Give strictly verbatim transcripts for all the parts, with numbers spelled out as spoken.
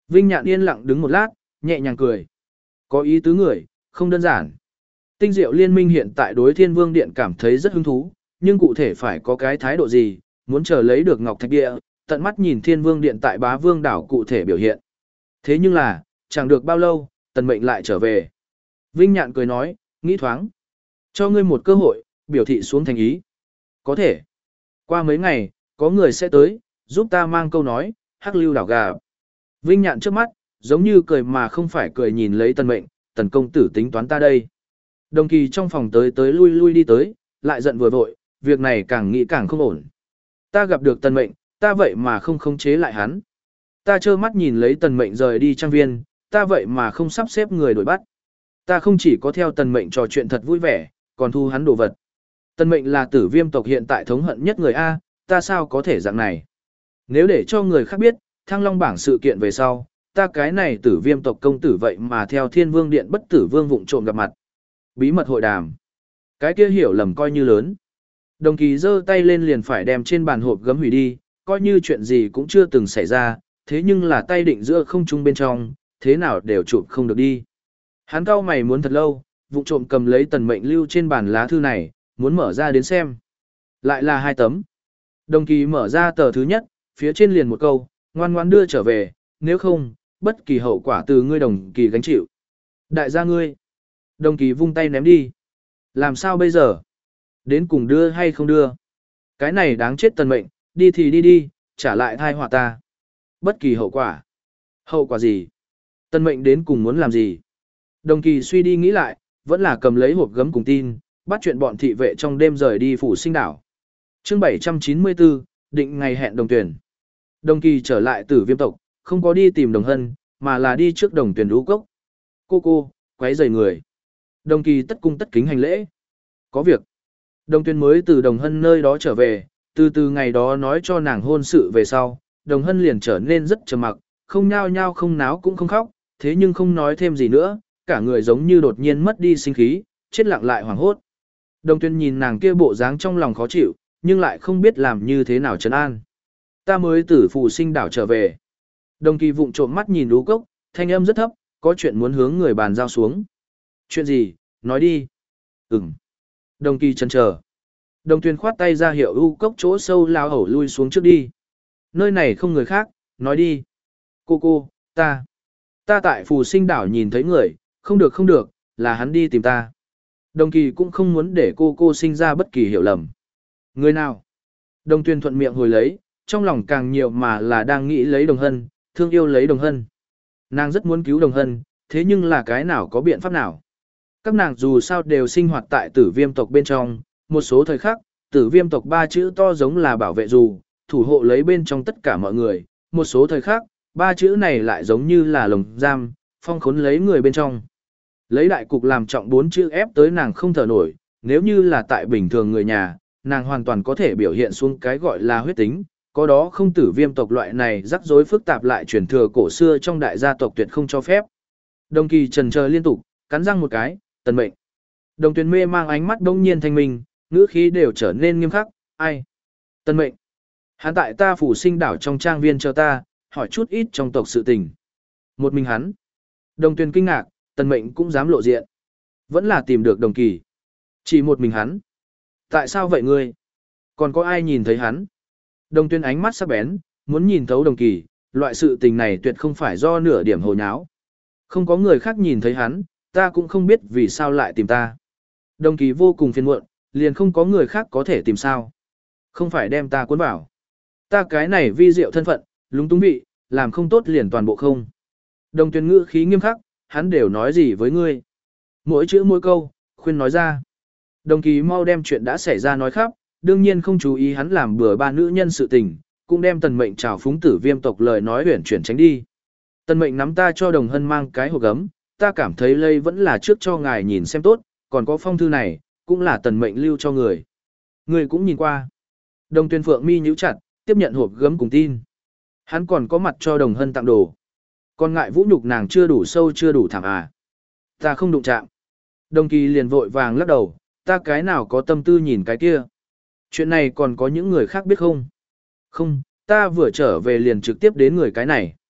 Vinh Nhạn yên lặng đứng một lát, nhẹ nhàng cười. Có ý tứ người, không đơn giản. Tinh diệu liên minh hiện tại đối Thiên Vương Điện cảm thấy rất hứng thú, nhưng cụ thể phải có cái thái độ gì, muốn chờ lấy được Ngọc Thạch Địa, tận mắt nhìn Thiên Vương Điện tại Bá Vương đảo cụ thể biểu hiện. Thế nhưng là, chẳng được bao lâu, Tần Mệnh lại trở về. Vinh Nhạn cười nói, nghĩ thoáng. Cho ngươi một cơ hội, biểu thị xuống thành ý. Có thể. Qua mấy ngày, có người sẽ tới, giúp ta mang câu nói, hắc lưu đảo gà. Vinh Nhạn trước mắt, giống như cười mà không phải cười nhìn lấy Tần Mệnh, Tần công tử tính toán ta đây. Đồng Kỳ trong phòng tới tới lui lui đi tới, lại giận vừa vội, việc này càng nghĩ càng không ổn. Ta gặp được Tần Mệnh, ta vậy mà không khống chế lại hắn. Ta trơ mắt nhìn lấy Tần Mệnh rời đi trang viên, ta vậy mà không sắp xếp người đuổi bắt. Ta không chỉ có theo Tần Mệnh trò chuyện thật vui vẻ, còn thu hắn đồ vật. Tần Mệnh là Tử Viêm tộc hiện tại thống hận nhất người A, ta sao có thể dạng này. Nếu để cho người khác biết, Thăng Long bảng sự kiện về sau, ta cái này Tử Viêm tộc công tử vậy mà theo Thiên Vương Điện bất tử vương vụng trộm gặp mặt. Bí mật hội đàm. Cái kia hiểu lầm coi như lớn. Đồng Kỳ giơ tay lên liền phải đem trên bàn hộp gấm hủy đi, coi như chuyện gì cũng chưa từng xảy ra, thế nhưng là tay định giữa không trung bên trong, thế nào đều chụp không được đi. Hắn cau mày muốn thật lâu, vụng trộm cầm lấy Tần Mệnh lưu trên bàn lá thư này, muốn mở ra đến xem. Lại là hai tấm. Đồng Kỳ mở ra tờ thứ nhất, phía trên liền một câu, ngoan ngoan đưa trở về, nếu không, bất kỳ hậu quả từ ngươi Đồng Kỳ gánh chịu. Đại gia ngươi. Đồng Kỳ vung tay ném đi. Làm sao bây giờ? Đến cùng đưa hay không đưa? Cái này đáng chết Tần Mệnh, đi thì đi đi, trả lại thai họa ta. Bất kỳ hậu quả. Hậu quả gì? Tần Mệnh đến cùng muốn làm gì? Đồng Kỳ suy đi nghĩ lại, vẫn là cầm lấy hộp gấm cùng tin, bắt chuyện bọn thị vệ trong đêm rời đi phủ sinh đảo. Chương bảy trăm chín mươi tư, định ngày hẹn đồng tuyển. Đồng Kỳ trở lại Tử Viêm tộc, không có đi tìm Đồng Hân, mà là đi trước đồng tuyển lũ cốc. Cô cô, quấy rầy người. Đồng Kỳ tất cung tất kính hành lễ. Có việc. Đồng tuyển mới từ Đồng Hân nơi đó trở về, từ từ ngày đó nói cho nàng hôn sự về sau, Đồng Hân liền trở nên rất trầm mặc, không nhao nhao không náo cũng không khóc, thế nhưng không nói thêm gì nữa, cả người giống như đột nhiên mất đi sinh khí, chết lặng lại hoảng hốt. Đồng tuyên nhìn nàng kia bộ dáng trong lòng khó chịu, nhưng lại không biết làm như thế nào trấn an. Ta mới từ phù sinh đảo trở về. Đồng Kỳ vụng trộm mắt nhìn Lũ Cốc, thanh âm rất thấp, có chuyện muốn hướng người bàn giao xuống. Chuyện gì, nói đi. Ừm. Đồng Kỳ chần chờ. Đồng tuyên khoát tay ra hiệu U Cốc chỗ sâu lao hẩu lui xuống trước đi. Nơi này không người khác, nói đi. Cô cô, ta. Ta tại phù sinh đảo nhìn thấy người, không được không được, là hắn đi tìm ta. Đồng Kỳ cũng không muốn để cô cô sinh ra bất kỳ hiểu lầm. Người nào? Đồng Tuyên thuận miệng hồi lấy, trong lòng càng nhiều mà là đang nghĩ lấy Đồng Hân, thương yêu lấy Đồng Hân. Nàng rất muốn cứu Đồng Hân, thế nhưng là cái nào có biện pháp nào? Các nàng dù sao đều sinh hoạt tại Tử Viêm tộc bên trong, một số thời khắc, Tử Viêm tộc ba chữ to giống là bảo vệ dù, thủ hộ lấy bên trong tất cả mọi người, một số thời khắc, ba chữ này lại giống như là lồng giam, phong khốn lấy người bên trong. Lấy đại cục làm trọng bốn chữ ép tới nàng không thở nổi, nếu như là tại bình thường người nhà, nàng hoàn toàn có thể biểu hiện xuống cái gọi là huyết tính, có đó không Tử Viêm tộc loại này rắc rối phức tạp lại truyền thừa cổ xưa trong đại gia tộc tuyệt không cho phép. Đồng Kỳ trần chờ liên tục, cắn răng một cái, Tần Mệnh. Đồng Tuyền mê mang ánh mắt đông nhiên thanh minh, ngữ khí đều trở nên nghiêm khắc, ai? Tần Mệnh. Hắn tại ta phủ sinh đảo trong trang viên chờ ta, hỏi chút ít trong tộc sự tình. Một mình hắn. Đồng Tuyền kinh ngạc, Tần Mệnh cũng dám lộ diện. Vẫn là tìm được Đồng Kỳ. Chỉ một mình hắn. Tại sao vậy ngươi? Còn có ai nhìn thấy hắn? Đồng Tuyền ánh mắt sắc bén, muốn nhìn thấu Đồng Kỳ, loại sự tình này tuyệt không phải do nửa điểm hồ nháo. Không có người khác nhìn thấy hắn, ta cũng không biết vì sao lại tìm ta. Đồng Kỳ vô cùng phiền muộn, liền không có người khác có thể tìm sao. Không phải đem ta cuốn vào. Ta cái này vi diệu thân phận, lúng túng vị, làm không tốt liền toàn bộ không. Đồng Tuyền ngữ khí nghiêm khắc, hắn đều nói gì với ngươi. Mỗi chữ mỗi câu, khuyên nói ra. Đồng Kỳ mau đem chuyện đã xảy ra nói khắp, đương nhiên không chú ý hắn làm bừa ba nữ nhân sự tình, cũng đem Tần Mệnh chào phúng Tử Viêm tộc lời nói huyển chuyển tránh đi. Tần Mệnh nắm ta cho Đồng Hân mang cái hộp gấm, ta cảm thấy lây vẫn là trước cho ngài nhìn xem tốt, còn có phong thư này, cũng là Tần Mệnh lưu cho người. Người cũng nhìn qua. Đồng Tuyền Phượng mi nhíu chặt, tiếp nhận hộp gấm cùng tin. Hắn còn có mặt cho Đồng Hân tặng đồ. Còn ngại vũ nhục nàng chưa đủ sâu chưa đủ thảm à. Ta không đụng chạm. Đồng Kỳ liền vội vàng lắc đầu, ta cái nào có tâm tư nhìn cái kia. Chuyện này còn có những người khác biết không? Không, ta vừa trở về liền trực tiếp đến người cái này.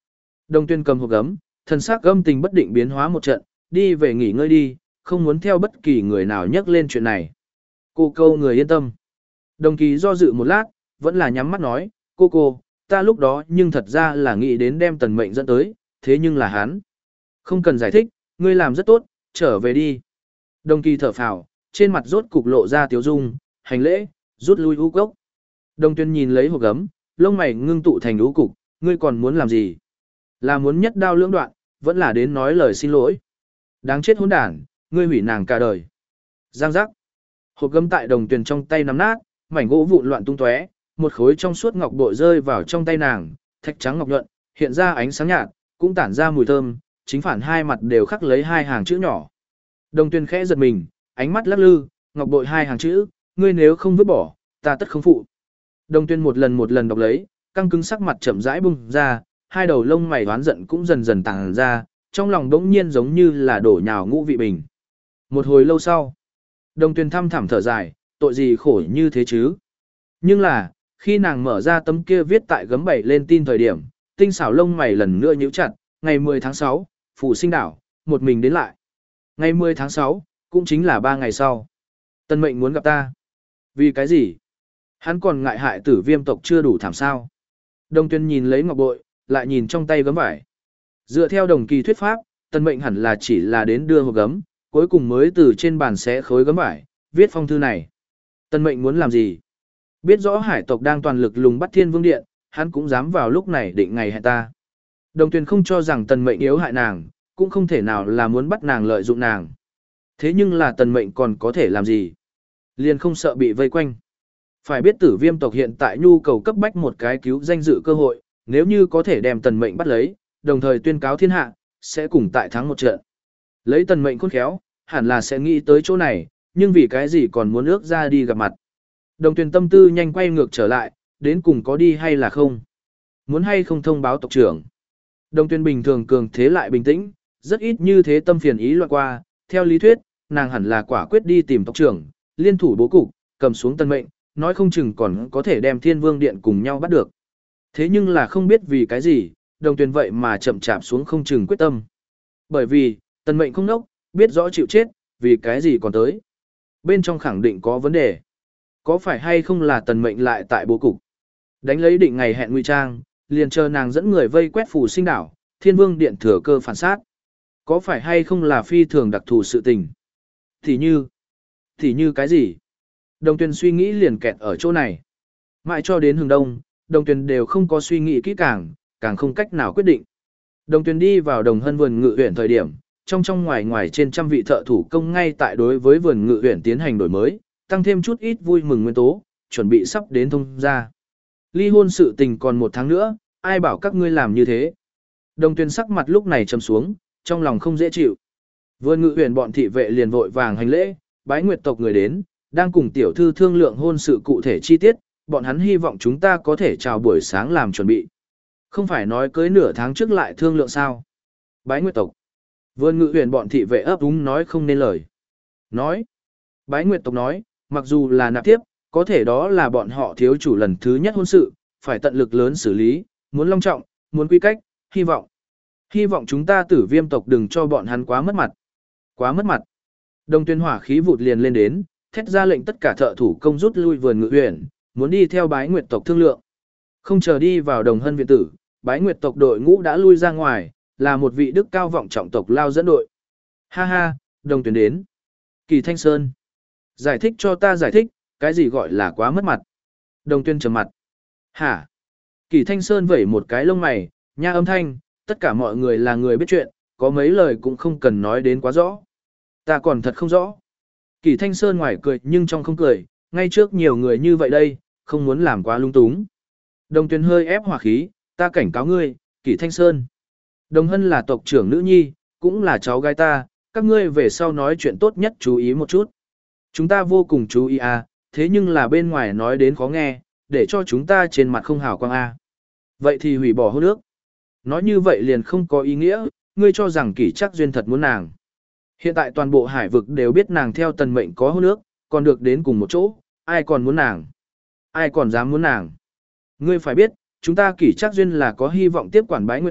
Đồng Tuyên cầm hộp gấm, thần sắc âm tình bất định biến hóa một trận, đi về nghỉ ngơi đi, không muốn theo bất kỳ người nào nhắc lên chuyện này. Cô câu người yên tâm. Đồng Kỳ do dự một lát, vẫn là nhắm mắt nói, cô cô, ta lúc đó nhưng thật ra là nghĩ đến đem tần mệnh dẫn tới, thế nhưng là hắn. Không cần giải thích, ngươi làm rất tốt, trở về đi. Đồng Kỳ thở phào, trên mặt rốt cục lộ ra tiếu dung, hành lễ, rút lui u cốc. Đồng Tuyên nhìn lấy hộp gấm, lông mày ngưng tụ thành u cục, ngươi còn muốn làm gì? Là muốn nhất đao lưỡng đoạn, vẫn là đến nói lời xin lỗi. Đáng chết hỗn đản, ngươi hủy nàng cả đời. Giang giác. Hộp gấm tại Đồng Tuyên trong tay nắm nát, mảnh gỗ vụn loạn tung tóe, một khối trong suốt ngọc bội rơi vào trong tay nàng, thạch trắng ngọc nhuận, hiện ra ánh sáng nhạt, cũng tản ra mùi thơm, chính phản hai mặt đều khắc lấy hai hàng chữ nhỏ. Đồng Tuyên khẽ giật mình, ánh mắt lắc lư, ngọc bội hai hàng chữ, ngươi nếu không vứt bỏ, ta tất không phụ. Đồng Tuyên một lần một lần đọc lấy, căng cứng sắc mặt chậm rãi bung ra, hai đầu lông mày đoán giận cũng dần dần tàng ra, trong lòng đống nhiên giống như là đổ nhào ngũ vị bình. Một hồi lâu sau, Đồng Tuyên thăm thẳm thở dài, tội gì khổ như thế chứ. Nhưng là, khi nàng mở ra tấm kia viết tại gấm bảy lên tin thời điểm, tinh xảo lông mày lần nữa nhíu chặt, ngày mười tháng sáu, phủ sinh đảo, một mình đến lại. Ngày mười tháng sáu, cũng chính là ba ngày sau. Tân mệnh muốn gặp ta. Vì cái gì? Hắn còn ngại hại tử viêm tộc chưa đủ thảm sao. Đồng Tuyên nhìn lấy ngọc bội, lại nhìn trong tay gấm vải. Dựa theo Đồng Kỳ thuyết pháp, tân mệnh hẳn là chỉ là đến đưa hộp gấm, cuối cùng mới từ trên bàn xé khối gấm vải, viết phong thư này. Tân mệnh muốn làm gì? Biết rõ hải tộc đang toàn lực lùng bắt Thiên Vương Điện, hắn cũng dám vào lúc này định ngày hẹn ta. Đồng Tuyên không cho rằng tần mệnh yếu hại nàng, cũng không thể nào là muốn bắt nàng lợi dụng nàng. Thế nhưng là tần mệnh còn có thể làm gì? Liền không sợ bị vây quanh. Phải biết tử viêm tộc hiện tại nhu cầu cấp bách một cái cứu danh dự cơ hội, nếu như có thể đem tần mệnh bắt lấy, đồng thời tuyên cáo thiên hạ, sẽ cùng tại thắng một trận. Lấy tần mệnh khôn khéo, hẳn là sẽ nghĩ tới chỗ này, nhưng vì cái gì còn muốn ước ra đi gặp mặt. Đồng Tuyên tâm tư nhanh quay ngược trở lại, đến cùng có đi hay là không? Muốn hay không thông báo tộc trưởng? Đồng Tuyên bình thường cường thế lại bình tĩnh, rất ít như thế tâm phiền ý loạn qua, theo lý thuyết, nàng hẳn là quả quyết đi tìm tộc trưởng, liên thủ bố cục, cầm xuống tân mệnh, nói không chừng còn có thể đem Thiên Vương Điện cùng nhau bắt được. Thế nhưng là không biết vì cái gì, Đồng Tuyên vậy mà chậm chạp xuống không chừng quyết tâm. Bởi vì, tân mệnh không nốc, biết rõ chịu chết, vì cái gì còn tới. Bên trong khẳng định có vấn đề. Có phải hay không là tần mệnh lại tại bố cục? Đánh lấy định ngày hẹn ngụy trang, liền chờ nàng dẫn người vây quét phủ sinh đảo, Thiên Vương Điện thừa cơ phản sát. Có phải hay không là phi thường đặc thù sự tình? Thì như, thì như cái gì? Đồng Tuyên suy nghĩ liền kẹt ở chỗ này. Mãi cho đến hừng đông, Đồng Tuyên đều không có suy nghĩ kỹ càng, càng không cách nào quyết định. Đồng Tuyên đi vào Đồng Hân vườn ngự huyện thời điểm, trong trong ngoài ngoài trên trăm vị thợ thủ công ngay tại đối với vườn ngự huyện tiến hành đổi mới, tăng thêm chút ít vui mừng nguyên tố, chuẩn bị sắp đến thông gia. Ly hôn sự tình còn một tháng nữa, ai bảo các ngươi làm như thế. Đồng Tuyên sắc mặt lúc này trầm xuống, trong lòng không dễ chịu. Vườn ngự huyện bọn thị vệ liền vội vàng hành lễ, bái nguyệt tộc người đến, đang cùng tiểu thư thương lượng hôn sự cụ thể chi tiết, bọn hắn hy vọng chúng ta có thể chào buổi sáng làm chuẩn bị. Không phải nói cưới nửa tháng trước lại thương lượng sao. Bái nguyệt tộc. Vườn ngự huyện bọn thị vệ ấp úng nói không nên lời. Nói. Bái nguyệt tộc nói, mặc dù là nạp tiếp, có thể đó là bọn họ thiếu chủ lần thứ nhất hôn sự, phải tận lực lớn xử lý, muốn long trọng, muốn quy cách, hy vọng. Hy vọng chúng ta tử viêm tộc đừng cho bọn hắn quá mất mặt. Quá mất mặt. Đồng Tuyên hỏa khí vụt liền lên đến, thét ra lệnh tất cả thợ thủ công rút lui vườn ngự huyện, muốn đi theo bái nguyệt tộc thương lượng. Không chờ đi vào Đồng Hân viện tử, bái nguyệt tộc đội ngũ đã lui ra ngoài, là một vị đức cao vọng trọng tộc lao dẫn đội. Ha ha, Đồng Tuyên đến. Kỳ Thanh Sơn. Giải thích cho ta giải thích, cái gì gọi là quá mất mặt. Đồng Tuyên trầm mặt. Hả? Kỳ Thanh Sơn vẩy một cái lông mày, nha âm thanh, tất cả mọi người là người biết chuyện, có mấy lời cũng không cần nói đến quá rõ. Ta còn thật không rõ. Kỳ Thanh Sơn ngoài cười nhưng trong không cười, ngay trước nhiều người như vậy đây, không muốn làm quá lung túng. Đồng Tuyên hơi ép hỏa khí, ta cảnh cáo ngươi, Kỳ Thanh Sơn. Đồng Hân là tộc trưởng nữ nhi, cũng là cháu gái ta, các ngươi về sau nói chuyện tốt nhất chú ý một chút. Chúng ta vô cùng chú ý à, thế nhưng là bên ngoài nói đến khó nghe, để cho chúng ta trên mặt không hào quang a. Vậy thì hủy bỏ hôn ước. Nói như vậy liền không có ý nghĩa, ngươi cho rằng Kỷ Trác Duyên thật muốn nàng. Hiện tại toàn bộ hải vực đều biết nàng theo tần mệnh có hôn ước, còn được đến cùng một chỗ, ai còn muốn nàng? Ai còn dám muốn nàng? Ngươi phải biết, chúng ta Kỷ Trác Duyên là có hy vọng tiếp quản bái nguyệt tộc,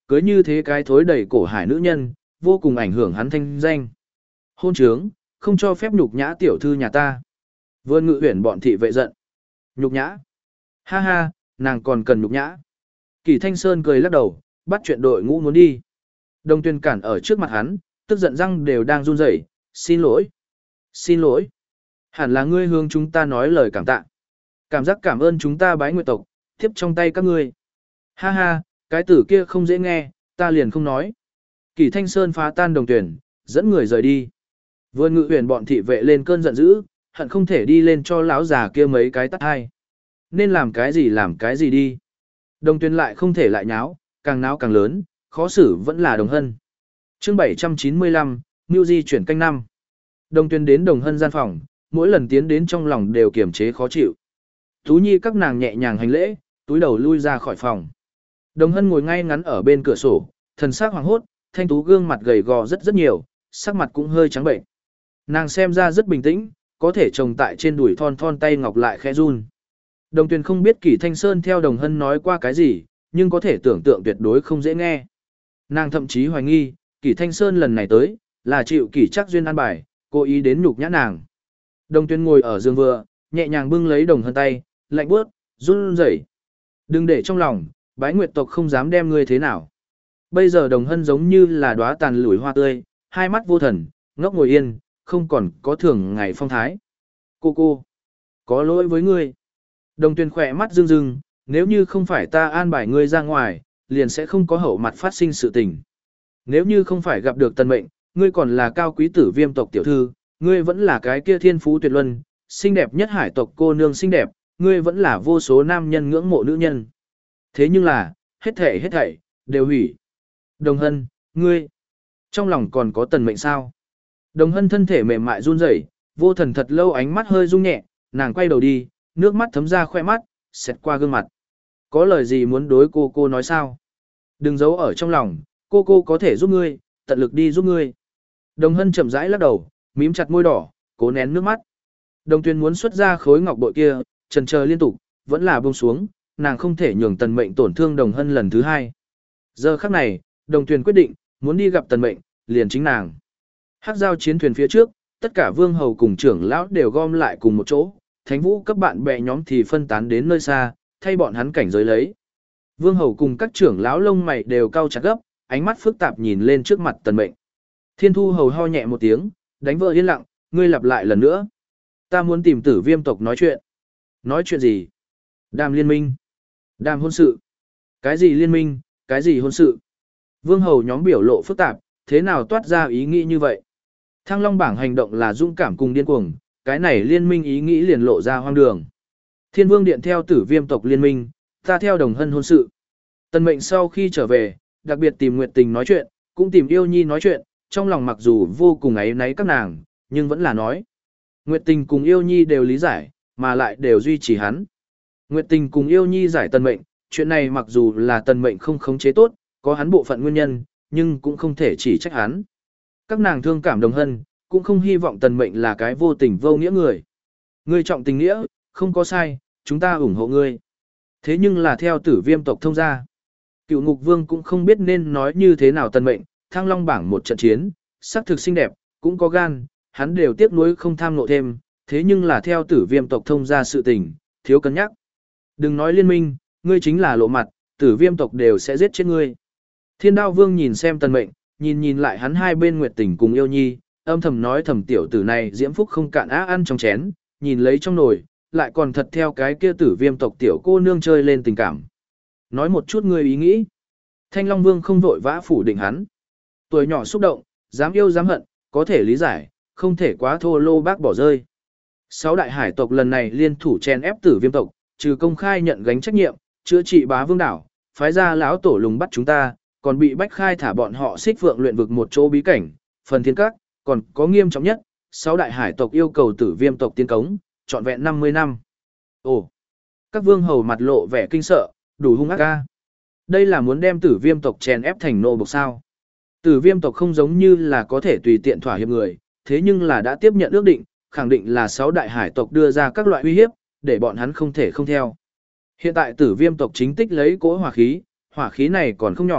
cưới như thế cái thối đầy cổ hải nữ nhân, vô cùng ảnh hưởng hắn thanh danh. Hôn trướng, không cho phép nhục nhã tiểu thư nhà ta. Vươn Ngự Uyển bọn thị vệ giận. Nhục nhã? Ha ha, nàng còn cần nhục nhã. Kỳ Thanh Sơn cười lắc đầu, bắt chuyện đội ngũ muốn đi. Đồng Tuyên cản ở trước mặt hắn, tức giận răng đều đang run rẩy. Xin lỗi. Xin lỗi. Hẳn là ngươi hướng chúng ta nói lời cảm tạ. Cảm giác cảm ơn chúng ta Bái Nguyệt tộc, tiếp trong tay các ngươi. Ha ha, cái tử kia không dễ nghe, ta liền không nói. Kỳ Thanh Sơn phá tan Đồng Tuyển, dẫn người rời đi. Vươn Ngự Uyển bọn thị vệ lên cơn giận dữ, hận không thể đi lên cho lão già kia mấy cái tát hai. Nên làm cái gì làm cái gì đi. Đồng Tuyển lại không thể lại nháo, càng náo càng lớn, khó xử vẫn là Đồng Hân. Chương bảy trăm chín mươi lăm, Mưu Di chuyển canh năm. Đồng Tuyển đến Đồng Hân gian phòng, mỗi lần tiến đến trong lòng đều kiềm chế khó chịu. Tú Nhi các nàng nhẹ nhàng hành lễ, túi đầu lui ra khỏi phòng. Đồng Hân ngồi ngay ngắn ở bên cửa sổ, thần sắc hoàng hốt, thanh tú gương mặt gầy gò rất rất nhiều, sắc mặt cũng hơi trắng bệnh. Nàng xem ra rất bình tĩnh, có thể trồng tại trên đùi thon thon tay ngọc lại khẽ run. Đồng Tuyền không biết Kỷ Thanh Sơn theo Đồng Hân nói qua cái gì, nhưng có thể tưởng tượng tuyệt đối không dễ nghe. Nàng thậm chí hoài nghi, Kỷ Thanh Sơn lần này tới, là chịu Kỷ Trác Duyên an bài, cố ý đến nhục nhã nàng. Đồng Tuyền ngồi ở giường vừa, nhẹ nhàng bưng lấy Đồng Hân tay, lạnh bước, run rẩy. Đừng để trong lòng, Bái Nguyệt tộc không dám đem ngươi thế nào. Bây giờ Đồng Hân giống như là đóa tàn lủi hoa tươi, hai mắt vô thần, ngốc ngồi yên, không còn có thường ngày phong thái. Cô cô, có lỗi với ngươi. Đồng Tuyền khỏe mắt rưng rưng, nếu như không phải ta an bài ngươi ra ngoài, liền sẽ không có hậu mặt phát sinh sự tình. Nếu như không phải gặp được Tần Mệnh, ngươi còn là cao quý tử Viêm tộc tiểu thư, ngươi vẫn là cái kia thiên phú tuyệt luân, xinh đẹp nhất hải tộc cô nương xinh đẹp, ngươi vẫn là vô số nam nhân ngưỡng mộ nữ nhân. Thế nhưng là, hết thảy hết thảy đều hủy. Đồng Hân, ngươi, trong lòng còn có Tần Mệnh sao? Đồng Hân thân thể mềm mại run rẩy, vô thần thật lâu ánh mắt hơi rung nhẹ, nàng quay đầu đi, nước mắt thấm ra khoe mắt, xẹt qua gương mặt. Có lời gì muốn đối cô cô nói sao? Đừng giấu ở trong lòng, cô cô có thể giúp ngươi, tận lực đi giúp ngươi. Đồng Hân chậm rãi lắc đầu, mím chặt môi đỏ, cố nén nước mắt. Đồng Tuyền muốn xuất ra khối ngọc bội kia, chần chờ liên tục, vẫn là buông xuống, nàng không thể nhường Tần Mệnh tổn thương Đồng Hân lần thứ hai. Giờ khắc này, Đồng Tuyền quyết định, muốn đi gặp Tần Mệnh, liền chính nàng. Hắc giao chiến thuyền phía trước, tất cả vương hầu cùng trưởng lão đều gom lại cùng một chỗ, Thánh Vũ cấp bạn bè nhóm thì phân tán đến nơi xa, thay bọn hắn cảnh giới lấy. Vương hầu cùng các trưởng lão lông mày đều cau chặt gấp, ánh mắt phức tạp nhìn lên trước mặt Tần Mệnh. Thiên Thu hầu ho nhẹ một tiếng, đánh vợ yên lặng, ngươi lặp lại lần nữa. Ta muốn tìm Tử Viêm tộc nói chuyện. Nói chuyện gì? Đàm liên minh. Đàm hôn sự. Cái gì liên minh, cái gì hôn sự? Vương hầu nhóm biểu lộ phức tạp, thế nào toát ra ý nghĩ như vậy? Thăng Long bảng hành động là dũng cảm cùng điên cuồng, cái này liên minh ý nghĩ liền lộ ra hoang đường. Thiên Vương điện theo Tử Viêm tộc liên minh, ta theo Đồng Hân hôn sự. Tần Mệnh sau khi trở về, đặc biệt tìm Nguyệt Tình nói chuyện, cũng tìm Yêu Nhi nói chuyện, trong lòng mặc dù vô cùng áy náy các nàng, nhưng vẫn là nói. Nguyệt Tình cùng Yêu Nhi đều lý giải, mà lại đều duy trì hắn. Nguyệt Tình cùng Yêu Nhi giải Tần Mệnh, chuyện này mặc dù là Tần Mệnh không khống chế tốt, có hắn bộ phận nguyên nhân, nhưng cũng không thể chỉ trách hắn. Các nàng thương cảm Đồng Hân, cũng không hy vọng Tần Mệnh là cái vô tình vô nghĩa người. Ngươi trọng tình nghĩa, không có sai, chúng ta ủng hộ ngươi. Thế nhưng là theo Tử Viêm tộc thông gia, Cựu Ngục Vương cũng không biết nên nói như thế nào Tần Mệnh, Thăng Long bảng một trận chiến, sắc thực xinh đẹp, cũng có gan, hắn đều tiếc nuối không tham nộ thêm, thế nhưng là theo Tử Viêm tộc thông gia sự tình, thiếu cân nhắc. Đừng nói liên minh, ngươi chính là lộ mặt, Tử Viêm tộc đều sẽ giết chết ngươi. Thiên Đao Vương nhìn xem Tần Mệnh, nhìn nhìn lại hắn hai bên Nguyệt Tình cùng Yêu Nhi, âm thầm nói thầm tiểu tử này diễm phúc không cạn á ăn trong chén, nhìn lấy trong nồi, lại còn thật theo cái kia Tử Viêm tộc tiểu cô nương chơi lên tình cảm. Nói một chút ngươi ý nghĩ. Thanh Long Vương không vội vã phủ định hắn. Tuổi nhỏ xúc động, dám yêu dám hận, có thể lý giải, không thể quá thô lô bác bỏ rơi. Sáu đại hải tộc lần này liên thủ chen ép Tử Viêm tộc, trừ công khai nhận gánh trách nhiệm, chữa trị Bá Vương đảo, phái ra lão tổ lùng bắt chúng ta, còn bị bách khai thả bọn họ xích vượng luyện vực một chỗ bí cảnh, phần thiên các, còn có nghiêm trọng nhất, sáu đại hải tộc yêu cầu Tử Viêm tộc tiến cống, trọn vẹn năm mươi năm. Ồ, các vương hầu mặt lộ vẻ kinh sợ, đủ hung ác ca. Đây là muốn đem Tử Viêm tộc chèn ép thành nô bộc sao? Tử Viêm tộc không giống như là có thể tùy tiện thỏa hiệp người, thế nhưng là đã tiếp nhận ước định, khẳng định là sáu đại hải tộc đưa ra các loại uy hiếp, để bọn hắn không thể không theo. Hiện tại Tử Viêm tộc chính tích lấy cỗ hỏa khí, hỏa khí này còn không nhỏ,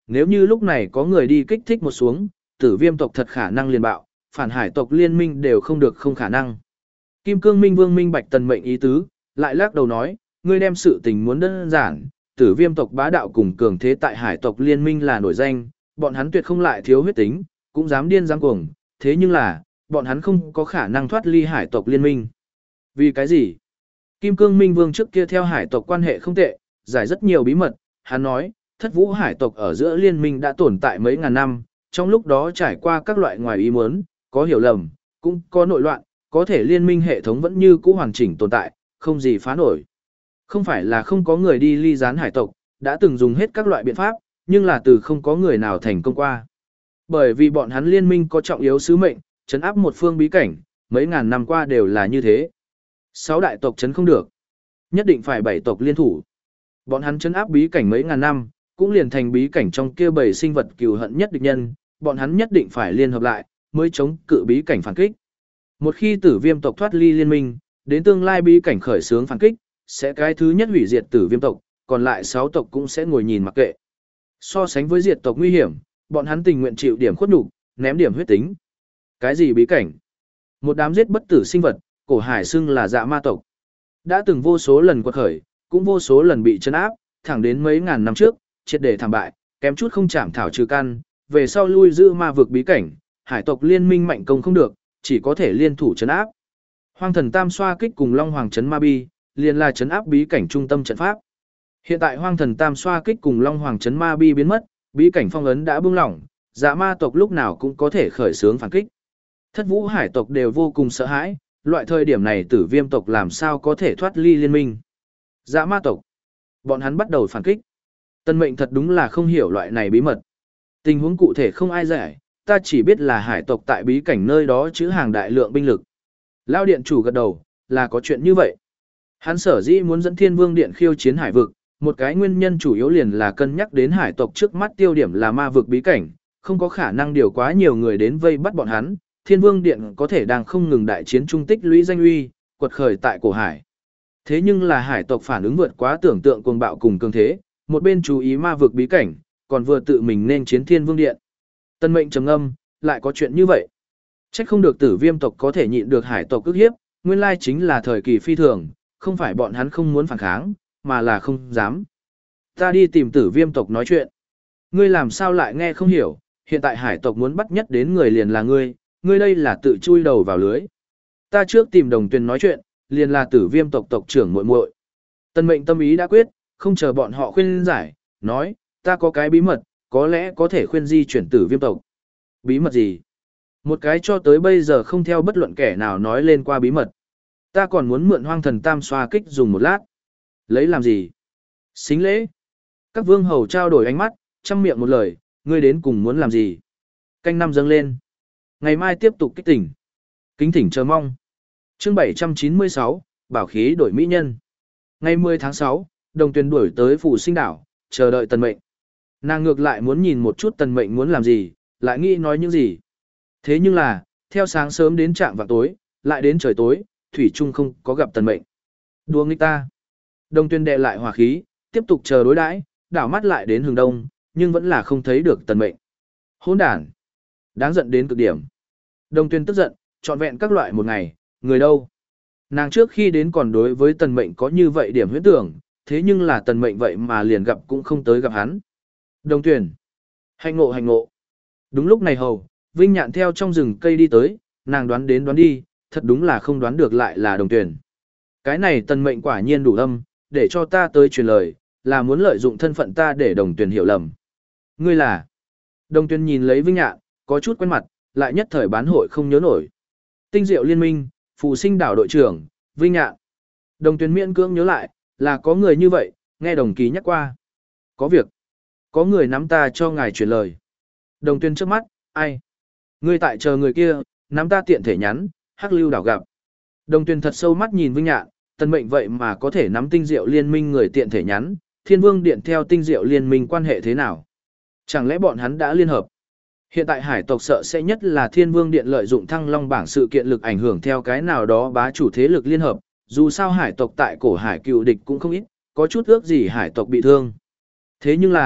Nếu như lúc này có người đi kích thích một xuống, tử viêm tộc thật khả năng liền bạo, phản hải tộc liên minh đều không được không khả năng. Kim Cương Minh Vương minh bạch tần mệnh ý tứ, lại lắc đầu nói, ngươi đem sự tình muốn đơn giản, tử viêm tộc bá đạo cùng cường thế tại hải tộc liên minh là nổi danh, bọn hắn tuyệt không lại thiếu huyết tính, cũng dám điên dám cuồng, thế nhưng là, bọn hắn không có khả năng thoát ly hải tộc liên minh. Vì cái gì? Kim Cương Minh Vương trước kia theo hải tộc quan hệ không tệ, giải rất nhiều bí mật, hắn nói, thất vũ hải tộc ở giữa liên minh đã tồn tại mấy ngàn năm, trong lúc đó trải qua các loại ngoài ý muốn, có hiểu lầm, cũng có nội loạn, có thể liên minh hệ thống vẫn như cũ hoàn chỉnh tồn tại, không gì phá nổi. Không phải là không có người đi ly gián hải tộc, đã từng dùng hết các loại biện pháp, nhưng là từ không có người nào thành công qua. Bởi vì bọn hắn liên minh có trọng yếu sứ mệnh, trấn áp một phương bí cảnh, mấy ngàn năm qua đều là như thế. Sáu đại tộc trấn không được, nhất định phải bảy tộc liên thủ. Bọn hắn trấn áp bí cảnh mấy ngàn năm, cũng liền thành bí cảnh trong kia bảy sinh vật cừu hận nhất địch nhân, bọn hắn nhất định phải liên hợp lại, mới chống cự bí cảnh phản kích. Một khi tử viêm tộc thoát ly liên minh, đến tương lai bí cảnh khởi xướng phản kích, sẽ cái thứ nhất hủy diệt tử viêm tộc, còn lại sáu tộc cũng sẽ ngồi nhìn mặc kệ. So sánh với diệt tộc nguy hiểm, bọn hắn tình nguyện chịu điểm khuất nhục, ném điểm huyết tính. Cái gì bí cảnh? Một đám giết bất tử sinh vật, cổ hải xưng là dạ ma tộc. Đã từng vô số lần quật khởi, cũng vô số lần bị trấn áp, thẳng đến mấy ngàn năm trước, triệt để thảm bại, kém chút không chạm thảo trừ căn, về sau lui giữ ma vực bí cảnh, hải tộc liên minh mạnh công không được, chỉ có thể liên thủ trấn áp. Hoang thần tam xoa kích cùng Long Hoàng trấn ma bi, liền là trấn áp bí cảnh trung tâm trận pháp. Hiện tại Hoang thần tam xoa kích cùng Long Hoàng trấn ma bi biến mất, bí cảnh phong ấn đã buông lỏng, dạ ma tộc lúc nào cũng có thể khởi xướng phản kích. Thất vũ hải tộc đều vô cùng sợ hãi, loại thời điểm này tử viêm tộc làm sao có thể thoát ly liên minh. Dạ ma tộc, bọn hắn bắt đầu phản kích. Tân mệnh thật đúng là không hiểu loại này bí mật. Tình huống cụ thể không ai giải, ta chỉ biết là hải tộc tại bí cảnh nơi đó chứa hàng đại lượng binh lực. Lao điện chủ gật đầu, là có chuyện như vậy. Hắn sở dĩ muốn dẫn thiên vương điện khiêu chiến hải vực, một cái nguyên nhân chủ yếu liền là cân nhắc đến hải tộc trước mắt tiêu điểm là ma vực bí cảnh, không có khả năng điều quá nhiều người đến vây bắt bọn hắn, thiên vương điện có thể đang không ngừng đại chiến trung tích lũy danh uy, quật khởi tại cổ hải. Thế nhưng là hải tộc phản ứng vượt quá tưởng tượng cuồng bạo cùng cường thế, một bên chú ý ma vực bí cảnh, còn vừa tự mình nên chiến thiên vương điện. Tân mệnh trầm ngâm, lại có chuyện như vậy. Trách không được tử viêm tộc có thể nhịn được hải tộc ức hiếp, nguyên lai chính là thời kỳ phi thường, không phải bọn hắn không muốn phản kháng, mà là không dám. Ta đi tìm tử viêm tộc nói chuyện. Ngươi làm sao lại nghe không hiểu, hiện tại hải tộc muốn bắt nhất đến người liền là ngươi, ngươi đây là tự chui đầu vào lưới. Ta trước tìm đồng tuyền nói chuyện, liền là tử viêm tộc tộc trưởng muội muội. Tân mệnh tâm ý đã quyết, không chờ bọn họ khuyên giải, nói, ta có cái bí mật, có lẽ có thể khuyên di chuyển tử viêm tộc. Bí mật gì? Một cái cho tới bây giờ không theo bất luận kẻ nào nói lên qua bí mật. Ta còn muốn mượn hoang thần tam xoa kích dùng một lát. Lấy làm gì? Xính lễ. Các vương hầu trao đổi ánh mắt, chăm miệng một lời, ngươi đến cùng muốn làm gì? Canh năm dâng lên. Ngày mai tiếp tục kích tỉnh. Kính thỉnh chờ mong. Chương bảy trăm chín mươi sáu, bảo khí đổi mỹ nhân. Ngày mười tháng sáu, đồng tuyền đuổi tới phủ sinh đảo, chờ đợi tần mệnh. Nàng ngược lại muốn nhìn một chút tần mệnh muốn làm gì, lại nghĩ nói những gì. Thế nhưng là, theo sáng sớm đến trạm vào tối, lại đến trời tối, thủy trung không có gặp tần mệnh. Đùa nghịch ta. Đồng tuyền đệ lại hòa khí, tiếp tục chờ đối đãi, đảo mắt lại đến hướng đông, nhưng vẫn là không thấy được tần mệnh. Hỗn đản, đáng giận đến cực điểm. Đồng tuyền tức giận, trọn vẹn các loại một ngày, người đâu? Nàng trước khi đến còn đối với tần mệnh có như vậy điểm huyễn tưởng, thế nhưng là tần mệnh vậy mà liền gặp cũng không tới gặp hắn. Đồng tuyền, hành ngộ hành ngộ. Đúng lúc này hầu, Vinh Nhạn theo trong rừng cây đi tới, nàng đoán đến đoán đi, thật đúng là không đoán được lại là đồng tuyền. Cái này tần mệnh quả nhiên đủ âm, để cho ta tới truyền lời, là muốn lợi dụng thân phận ta để đồng tuyền hiểu lầm. Ngươi là? Đồng tuyền nhìn lấy Vinh Nhạn, có chút quen mặt, lại nhất thời bán hội không nhớ nổi. Tinh Diệu Liên minh, Phù Sinh đảo đội trưởng, Vinh Nhạn. Đồng tuyền miễn cưỡng nhớ lại, là có người như vậy, nghe đồng ký nhắc qua. Có việc. Có người nắm ta cho ngài truyền lời. Đồng tuyền trước mắt, ai? Ngươi tại chờ người kia, nắm ta tiện thể nhắn, Hắc Lưu đảo gặp. Đồng tuyền thật sâu mắt nhìn Vinh Nhạn, tần mệnh vậy mà có thể nắm Tinh Diệu Liên minh người tiện thể nhắn, Thiên Vương Điện theo Tinh Diệu Liên minh quan hệ thế nào? Chẳng lẽ bọn hắn đã liên hợp? Hiện tại hải tộc sợ sẽ nhất là Thiên Vương Điện lợi dụng Thăng Long bảng sự kiện lực ảnh hưởng theo cái nào đó bá chủ thế lực liên hợp, dù sao hải tộc tại cổ hải cựu địch cũng không ít, có chút ước gì hải tộc bị thương. Thế nhưng là,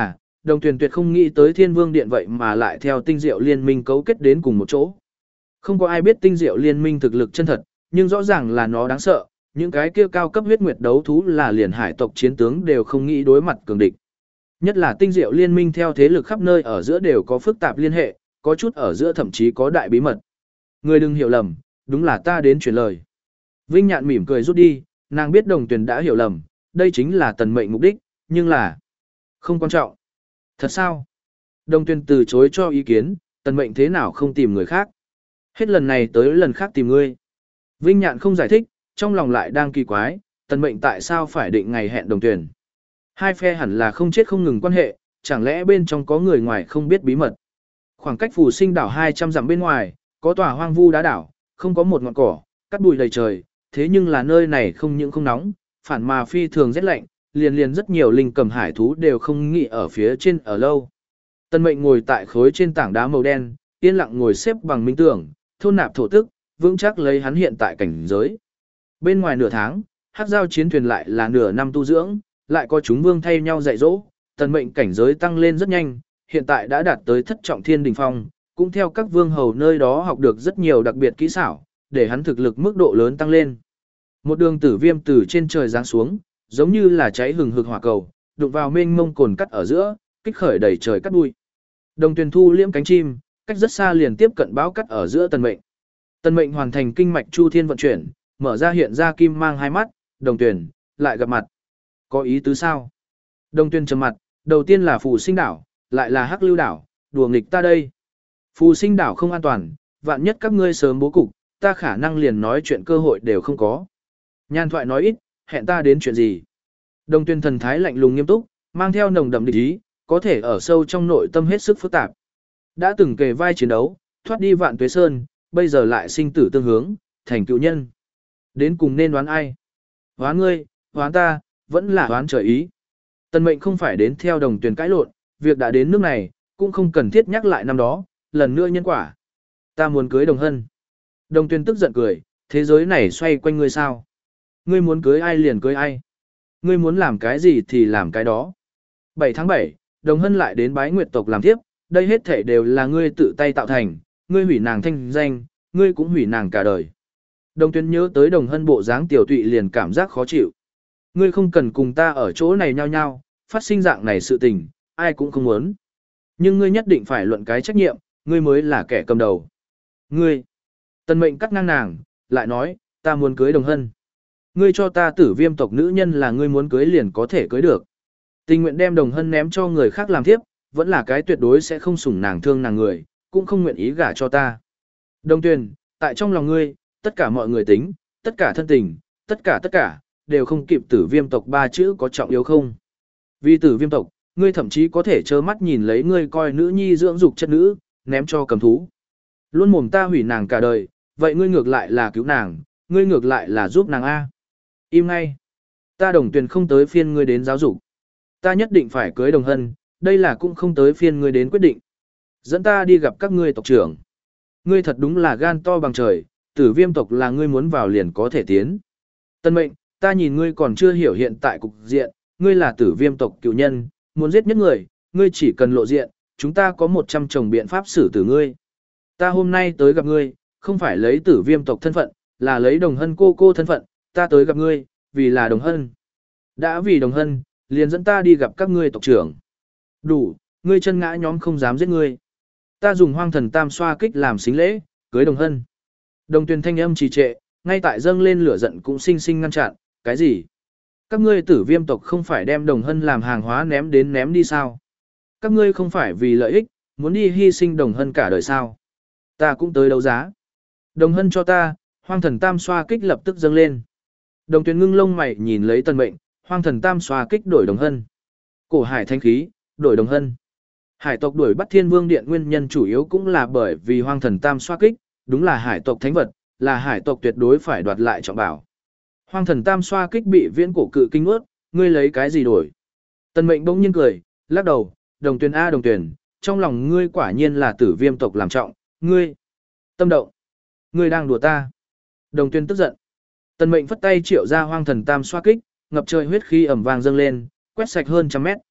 Đồng Tuyền tuyệt không nghĩ tới Thiên Vương Điện vậy mà lại theo Tinh Diệu Liên Minh cấu kết đến cùng một chỗ. Không có ai biết Tinh Diệu Liên Minh thực lực chân thật, nhưng rõ ràng là nó đáng sợ, những cái kia cao cấp huyết nguyệt đấu thú là liền hải tộc chiến tướng đều không nghĩ đối mặt cường địch. Nhất là Tinh Diệu Liên Minh theo thế lực khắp nơi ở giữa đều có phức tạp liên hệ, có chút ở giữa thậm chí có đại bí mật. Người đừng hiểu lầm, đúng là ta đến truyền lời. Vinh Nhạn mỉm cười rút đi, nàng biết Đồng Tuyền đã hiểu lầm, đây chính là tần mệnh mục đích, nhưng là không quan trọng. Thật sao? Đồng Tuyền từ chối cho ý kiến, tần mệnh thế nào không tìm người khác. Hết lần này tới lần khác tìm ngươi. Vinh Nhạn không giải thích, trong lòng lại đang kỳ quái, tần mệnh tại sao phải định ngày hẹn Đồng Tuyền. Hai phe hẳn là không chết không ngừng quan hệ, chẳng lẽ bên trong có người ngoài không biết bí mật. Khoảng cách Phù Sinh đảo hai trăm dặm bên ngoài, có tòa hoang vu đá đảo, không có một ngọn cỏ, cát bụi đầy trời, thế nhưng là nơi này không những không nóng, phản mà phi thường rét lạnh, liền liền rất nhiều linh cầm hải thú đều không nghĩ ở phía trên ở lâu. Tân Mệnh ngồi tại khối trên tảng đá màu đen, yên lặng ngồi xếp bằng minh tưởng, thôn nạp thổ tức, vững chắc lấy hắn hiện tại cảnh giới. Bên ngoài nửa tháng, hắc giao chiến thuyền lại là nửa năm tu dưỡng, lại có chúng vương thay nhau dạy dỗ, Tần Mệnh cảnh giới tăng lên rất nhanh, hiện tại đã đạt tới thất trọng thiên đỉnh phong, cũng theo các vương hầu nơi đó học được rất nhiều đặc biệt kỹ xảo, để hắn thực lực mức độ lớn tăng lên. Một đường tử viêm từ trên trời giáng xuống, giống như là cháy hừng hực hỏa cầu, đụng vào mênh mông cồn cắt ở giữa, kích khởi đầy trời cắt bụi. Đồng Tuyền thu liễm cánh chim, cách rất xa liền tiếp cận báo cắt ở giữa Tần Mệnh. Tần Mệnh hoàn thành kinh mạch chu thiên vận chuyển, mở ra hiện ra kim mang hai mắt, Đồng Tuyền, lại gặp mặt. Có ý tứ sao? Đồng Tuyền trầm mặt, đầu tiên là Phù Sinh đảo, lại là Hắc Lưu đảo, đùa nghịch ta đây. Phù Sinh đảo không an toàn, vạn nhất các ngươi sớm bố cục, ta khả năng liền nói chuyện cơ hội đều không có. Nhan thoại nói ít, hẹn ta đến chuyện gì? Đồng Tuyền thần thái lạnh lùng nghiêm túc, mang theo nồng đậm địch ý, có thể ở sâu trong nội tâm hết sức phức tạp. Đã từng kề vai chiến đấu, thoát đi vạn tuế sơn, bây giờ lại sinh tử tương hướng, thành cựu nhân. Đến cùng nên đoán ai? Đoán ngươi, đoán ta, vẫn là đoán trời ý. Tần Mệnh không phải đến theo Đồng Tuyền cãi lộn, việc đã đến nước này, cũng không cần thiết nhắc lại năm đó, lần nữa nhân quả. Ta muốn cưới Đồng Hân. Đồng Tuyền tức giận cười, thế giới này xoay quanh ngươi sao? Ngươi muốn cưới ai liền cưới ai. Ngươi muốn làm cái gì thì làm cái đó. bảy tháng bảy, Đồng Hân lại đến bái nguyệt tộc làm tiếp, đây hết thể đều là ngươi tự tay tạo thành, ngươi hủy nàng thanh danh, ngươi cũng hủy nàng cả đời. Đồng Tuyền nhớ tới Đồng Hân bộ dáng tiểu tụy liền cảm giác khó chịu. Ngươi không cần cùng ta ở chỗ này nhau nhau, phát sinh dạng này sự tình, ai cũng không muốn. Nhưng ngươi nhất định phải luận cái trách nhiệm, ngươi mới là kẻ cầm đầu. Ngươi, Tần Mệnh cắt ngang nàng, lại nói, ta muốn cưới Đồng Hân. Ngươi cho ta Tử Viêm tộc nữ nhân là ngươi muốn cưới liền có thể cưới được. Tình nguyện đem Đồng Hân ném cho người khác làm thiếp, vẫn là cái tuyệt đối sẽ không sủng nàng thương nàng người, cũng không nguyện ý gả cho ta. Đồng Tuyền, tại trong lòng ngươi, tất cả mọi người tính, tất cả thân tình, tất cả tất cả, đều không kịp Tử Viêm tộc ba chữ có trọng yếu không. Vì Tử Viêm tộc, ngươi thậm chí có thể trơ mắt nhìn lấy ngươi coi nữ nhi dưỡng dục chất nữ, ném cho cầm thú. Luôn mồm ta hủy nàng cả đời, vậy ngươi ngược lại là cứu nàng, ngươi ngược lại là giúp nàng A. Im ngay. Ta Đồng Tuyền không tới phiên ngươi đến giáo dục. Ta nhất định phải cưới Đồng Hân, đây là cũng không tới phiên ngươi đến quyết định. Dẫn ta đi gặp các ngươi tộc trưởng. Ngươi thật đúng là gan to bằng trời, Tử Viêm tộc là ngươi muốn vào liền có thể tiến. Tân Mệnh, ta nhìn ngươi còn chưa hiểu hiện tại cục diện, ngươi là Tử Viêm tộc cựu nhân, muốn giết nhất người, ngươi chỉ cần lộ diện, chúng ta có một trăm chồng biện pháp xử tử ngươi. Ta hôm nay tới gặp ngươi, không phải lấy Tử Viêm tộc thân phận, là lấy Đồng Hân cô cô thân phận, ta tới gặp ngươi, vì là Đồng Hân. Đã vì Đồng Hân, liền dẫn ta đi gặp các ngươi tộc trưởng. Đủ, ngươi chân ngã nhóm không dám giết ngươi. Ta dùng Hoang Thần Tam xoa kích làm xính lễ, cưới Đồng Hân. Đồng Tuyền thanh âm trì trệ, ngay tại dâng lên lửa giận cũng sinh sinh ngăn chặn, cái gì? Các ngươi Tử Viêm tộc không phải đem Đồng Hân làm hàng hóa ném đến ném đi sao? Các ngươi không phải vì lợi ích, muốn đi hy sinh Đồng Hân cả đời sao? Ta cũng tới đấu giá. Đồng Hân cho ta, Hoang Thần Tam xoa kích lập tức dâng lên. Đồng Tuyền ngưng lông mày nhìn lấy Tần Mệnh, Hoang Thần Tam xoa kích đổi Đồng Hân. Cổ Hải thanh khí, đổi Đồng Hân. Hải tộc đuổi bắt Thiên Vương Điện nguyên nhân chủ yếu cũng là bởi vì Hoang Thần Tam xoa kích, đúng là hải tộc thánh vật, là hải tộc tuyệt đối phải đoạt lại trọng bảo. Hoang Thần Tam xoa kích bị viễn cổ cự kinh ướt, ngươi lấy cái gì đổi? Tần Mệnh bỗng nhiên cười, lắc đầu, Đồng Tuyền a Đồng Tuyền, trong lòng ngươi quả nhiên là Tử Viêm tộc làm trọng, ngươi tâm động, ngươi đang đùa ta. Đồng Tuyền tức giận. Tần Mệnh phất tay triệu ra Hoang Thần Tam xoa kích, ngập trời huyết khí ầm vang dâng lên, quét sạch hơn trăm mét.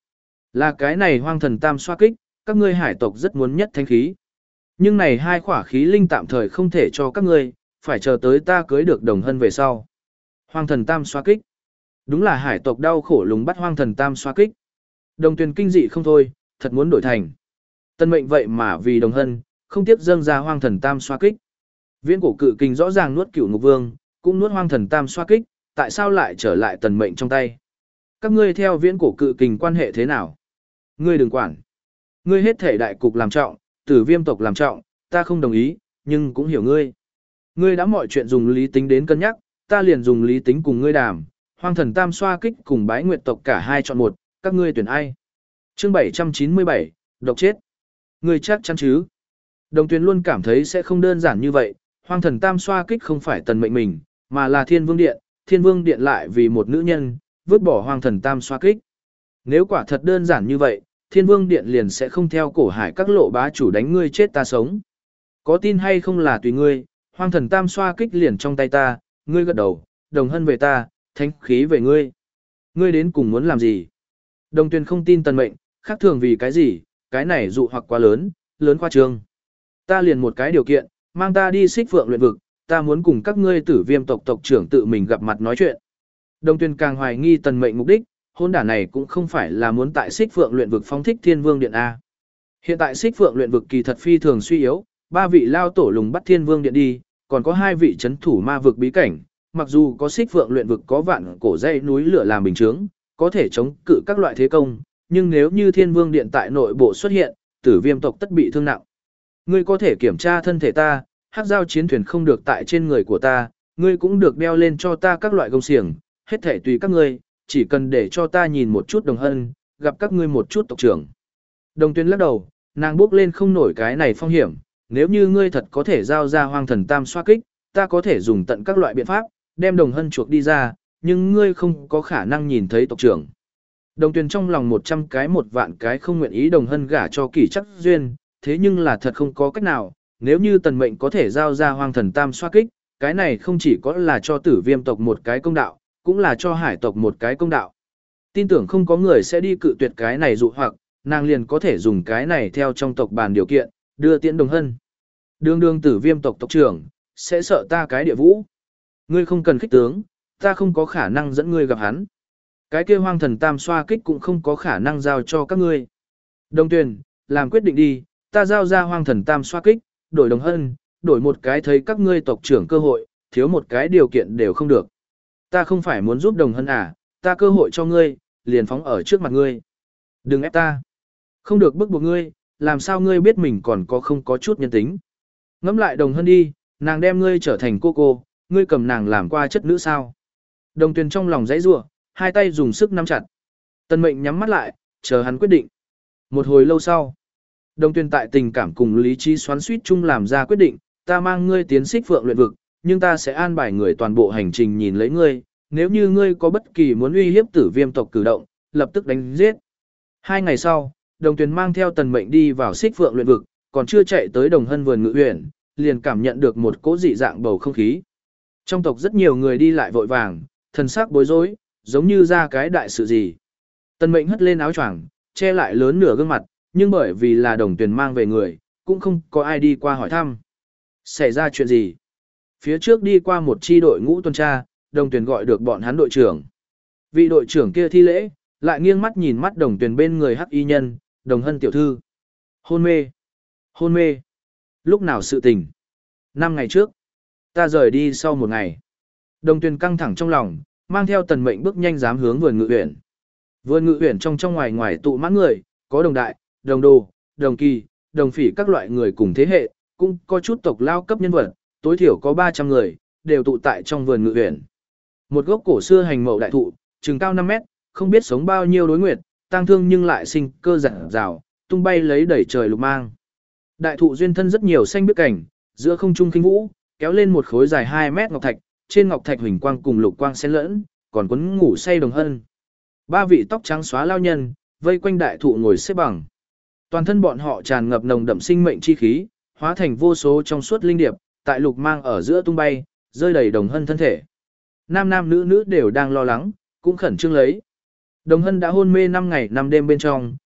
Là cái này hoang thần tam xoa kích, các ngươi hải tộc rất muốn nhất thánh khí. Nhưng này hai khỏa khí linh tạm thời không thể cho các ngươi, phải chờ tới ta cưới được đồng hân về sau. Hoang thần tam xoa kích. Đúng là hải tộc đau khổ lùng bắt hoang thần tam xoa kích. Đồng Tuyền kinh dị không thôi, thật muốn đổi thành. Tân mệnh vậy mà vì đồng hân, không tiếc dâng ra hoang thần tam xoa kích. Viễn cổ cự kình rõ ràng nuốt cửu ngục vương, cũng nuốt hoang thần tam xoa kích, tại sao lại trở lại tần mệnh trong tay? Các ngươi theo viễn cổ cự kình quan hệ thế nào? Ngươi đừng quản. Ngươi hết thể đại cục làm trọng, tử viêm tộc làm trọng, ta không đồng ý, nhưng cũng hiểu ngươi. Ngươi đã mọi chuyện dùng lý tính đến cân nhắc, ta liền dùng lý tính cùng ngươi đàm, hoang thần tam xoa kích cùng bái nguyệt tộc cả hai chọn một, các ngươi tuyển ai? Chương bảy trăm chín mươi bảy, độc chết. Ngươi chắc chắn chứ? Đồng Tuyền luôn cảm thấy sẽ không đơn giản như vậy, hoang thần tam xoa kích không phải tần mệnh mình, mà là thiên vương điện, thiên vương điện lại vì một nữ nhân, vứt bỏ hoang thần tam xoa kích. Nếu quả thật đơn giản như vậy, thiên vương điện liền sẽ không theo cổ hải các lộ bá chủ đánh ngươi chết ta sống. Có tin hay không là tùy ngươi, hoang thần tam xoa kích liền trong tay ta, ngươi gật đầu, đồng hân về ta, thánh khí về ngươi. Ngươi đến cùng muốn làm gì? Đồng Tuyền không tin tần mệnh, khác thường vì cái gì, cái này dụ hoặc quá lớn, lớn khoa trương. Ta liền một cái điều kiện, mang ta đi xích phượng luyện vực, ta muốn cùng các ngươi tử viêm tộc tộc trưởng tự mình gặp mặt nói chuyện. Đồng Tuyền càng hoài nghi tần mệnh mục đích, hôn đả này cũng không phải là muốn tại xích phượng luyện vực phóng thích thiên vương điện A. Hiện tại xích phượng luyện vực kỳ thật phi thường suy yếu, ba vị lao tổ lùng bắt thiên vương điện đi, còn có hai vị chấn thủ ma vực bí cảnh, mặc dù có xích phượng luyện vực có vạn cổ dây núi lửa làm bình chướng, có thể chống cự các loại thế công, nhưng nếu như thiên vương điện tại nội bộ xuất hiện, tử viêm tộc tất bị thương nặng. Ngươi có thể kiểm tra thân thể ta, hắc giao chiến thuyền không được tại trên người của ta, ngươi cũng được đeo lên cho ta các loại gông xiềng, hết thể tùy các ngươi, chỉ cần để cho ta nhìn một chút đồng hân, gặp các ngươi một chút tộc trưởng. Đồng Tuyền lắc đầu, nàng bước lên không nổi cái này phong hiểm, nếu như ngươi thật có thể giao ra hoang thần tam xoa kích, ta có thể dùng tận các loại biện pháp, đem đồng hân chuộc đi ra, nhưng ngươi không có khả năng nhìn thấy tộc trưởng. Đồng Tuyền trong lòng một trăm cái một vạn cái không nguyện ý đồng hân gả cho Kỷ Chắc Duyên, thế nhưng là thật không có cách nào, nếu như tần mệnh có thể giao ra hoang thần tam xoa kích, cái này không chỉ có là cho tử viêm tộc một cái công đạo, cũng là cho hải tộc một cái công đạo. Tin tưởng không có người sẽ đi cự tuyệt cái này dụ hoặc, nàng liền có thể dùng cái này theo trong tộc bàn điều kiện, đưa tiễn đồng hân. Đường đường tử viêm tộc tộc trưởng, sẽ sợ ta cái địa vũ. Ngươi không cần khích tướng, ta không có khả năng dẫn ngươi gặp hắn. Cái kia hoang thần tam xoa kích cũng không có khả năng giao cho các ngươi. Đồng Tuyền, làm quyết định đi, ta giao ra hoang thần tam xoa kích, đổi đồng hân, đổi một cái thấy các ngươi tộc trưởng cơ hội, thiếu một cái điều kiện đều không được. Ta không phải muốn giúp đồng hân à, ta cơ hội cho ngươi, liền phóng ở trước mặt ngươi. Đừng ép ta. Không được bức buộc ngươi, làm sao ngươi biết mình còn có không có chút nhân tính. Ngẫm lại đồng hân đi, nàng đem ngươi trở thành cô cô, ngươi cầm nàng làm qua chất nữ sao. Đồng Tuyền trong lòng dãy rủa, hai tay dùng sức nắm chặt. Tần Mệnh nhắm mắt lại, chờ hắn quyết định. Một hồi lâu sau, Đồng Tuyền tại tình cảm cùng lý trí xoắn suýt chung làm ra quyết định, ta mang ngươi tiến xích phượng luyện vực, nhưng ta sẽ an bài người toàn bộ hành trình nhìn lấy ngươi, nếu như ngươi có bất kỳ muốn uy hiếp tử viêm tộc cử động, lập tức đánh giết. Hai ngày sau, Đồng Tuyền mang theo Tần Mệnh đi vào xích phượng luyện vực, còn chưa chạy tới Đồng Hân vườn ngự uyển, liền cảm nhận được một cỗ dị dạng bầu không khí. Trong tộc rất nhiều người đi lại vội vàng, thần sắc bối rối, giống như ra cái đại sự gì. Tần Mệnh hất lên áo choàng, che lại lớn nửa gương mặt, nhưng bởi vì là Đồng Tuyền mang về người, cũng không có ai đi qua hỏi thăm. Xảy ra chuyện gì? Phía trước đi qua một chi đội ngũ tuần tra, Đồng Tuyền gọi được bọn hắn đội trưởng. Vị đội trưởng kia thi lễ, lại nghiêng mắt nhìn mắt Đồng Tuyền bên người hắc y nhân, Đồng Hân tiểu thư. Hôn mê. Hôn mê. Lúc nào sự tình? Năm ngày trước. Ta rời đi sau một ngày. Đồng Tuyền căng thẳng trong lòng, mang theo Tần Mệnh bước nhanh dám hướng vườn ngự uyển. Vườn ngự uyển trong trong ngoài ngoài tụ mãn người, có đồng đại, đồng đồ, đồng kỳ, đồng phỉ các loại người cùng thế hệ, cũng có chút tộc lao cấp nhân vật, tối thiểu có ba trăm người, đều tụ tại trong vườn ngự uyển. Một gốc cổ xưa hành mậu đại thụ, chừng cao năm mét, không biết sống bao nhiêu đối nguyệt, tang thương nhưng lại sinh cơ rạng rào, tung bay lấy đẩy trời lục mang. Đại thụ duyên thân rất nhiều xanh biếc cảnh, giữa không trung khinh vũ, kéo lên một khối dài hai mét ngọc thạch, trên ngọc thạch huỳnh quang cùng lục quang xen lẫn, còn quấn ngủ say Đồng Hân. Ba vị tóc trắng xóa lao nhân, vây quanh đại thụ ngồi xếp bằng. Toàn thân bọn họ tràn ngập nồng đậm sinh mệnh chi khí, hóa thành vô số trong suốt linh điệp, tại lục mang ở giữa tung bay, rơi đầy Đồng Hân thân thể. Nam nam nữ nữ đều đang lo lắng, cũng khẩn trương lấy. Đồng Hân đã hôn mê năm ngày năm đêm bên trong,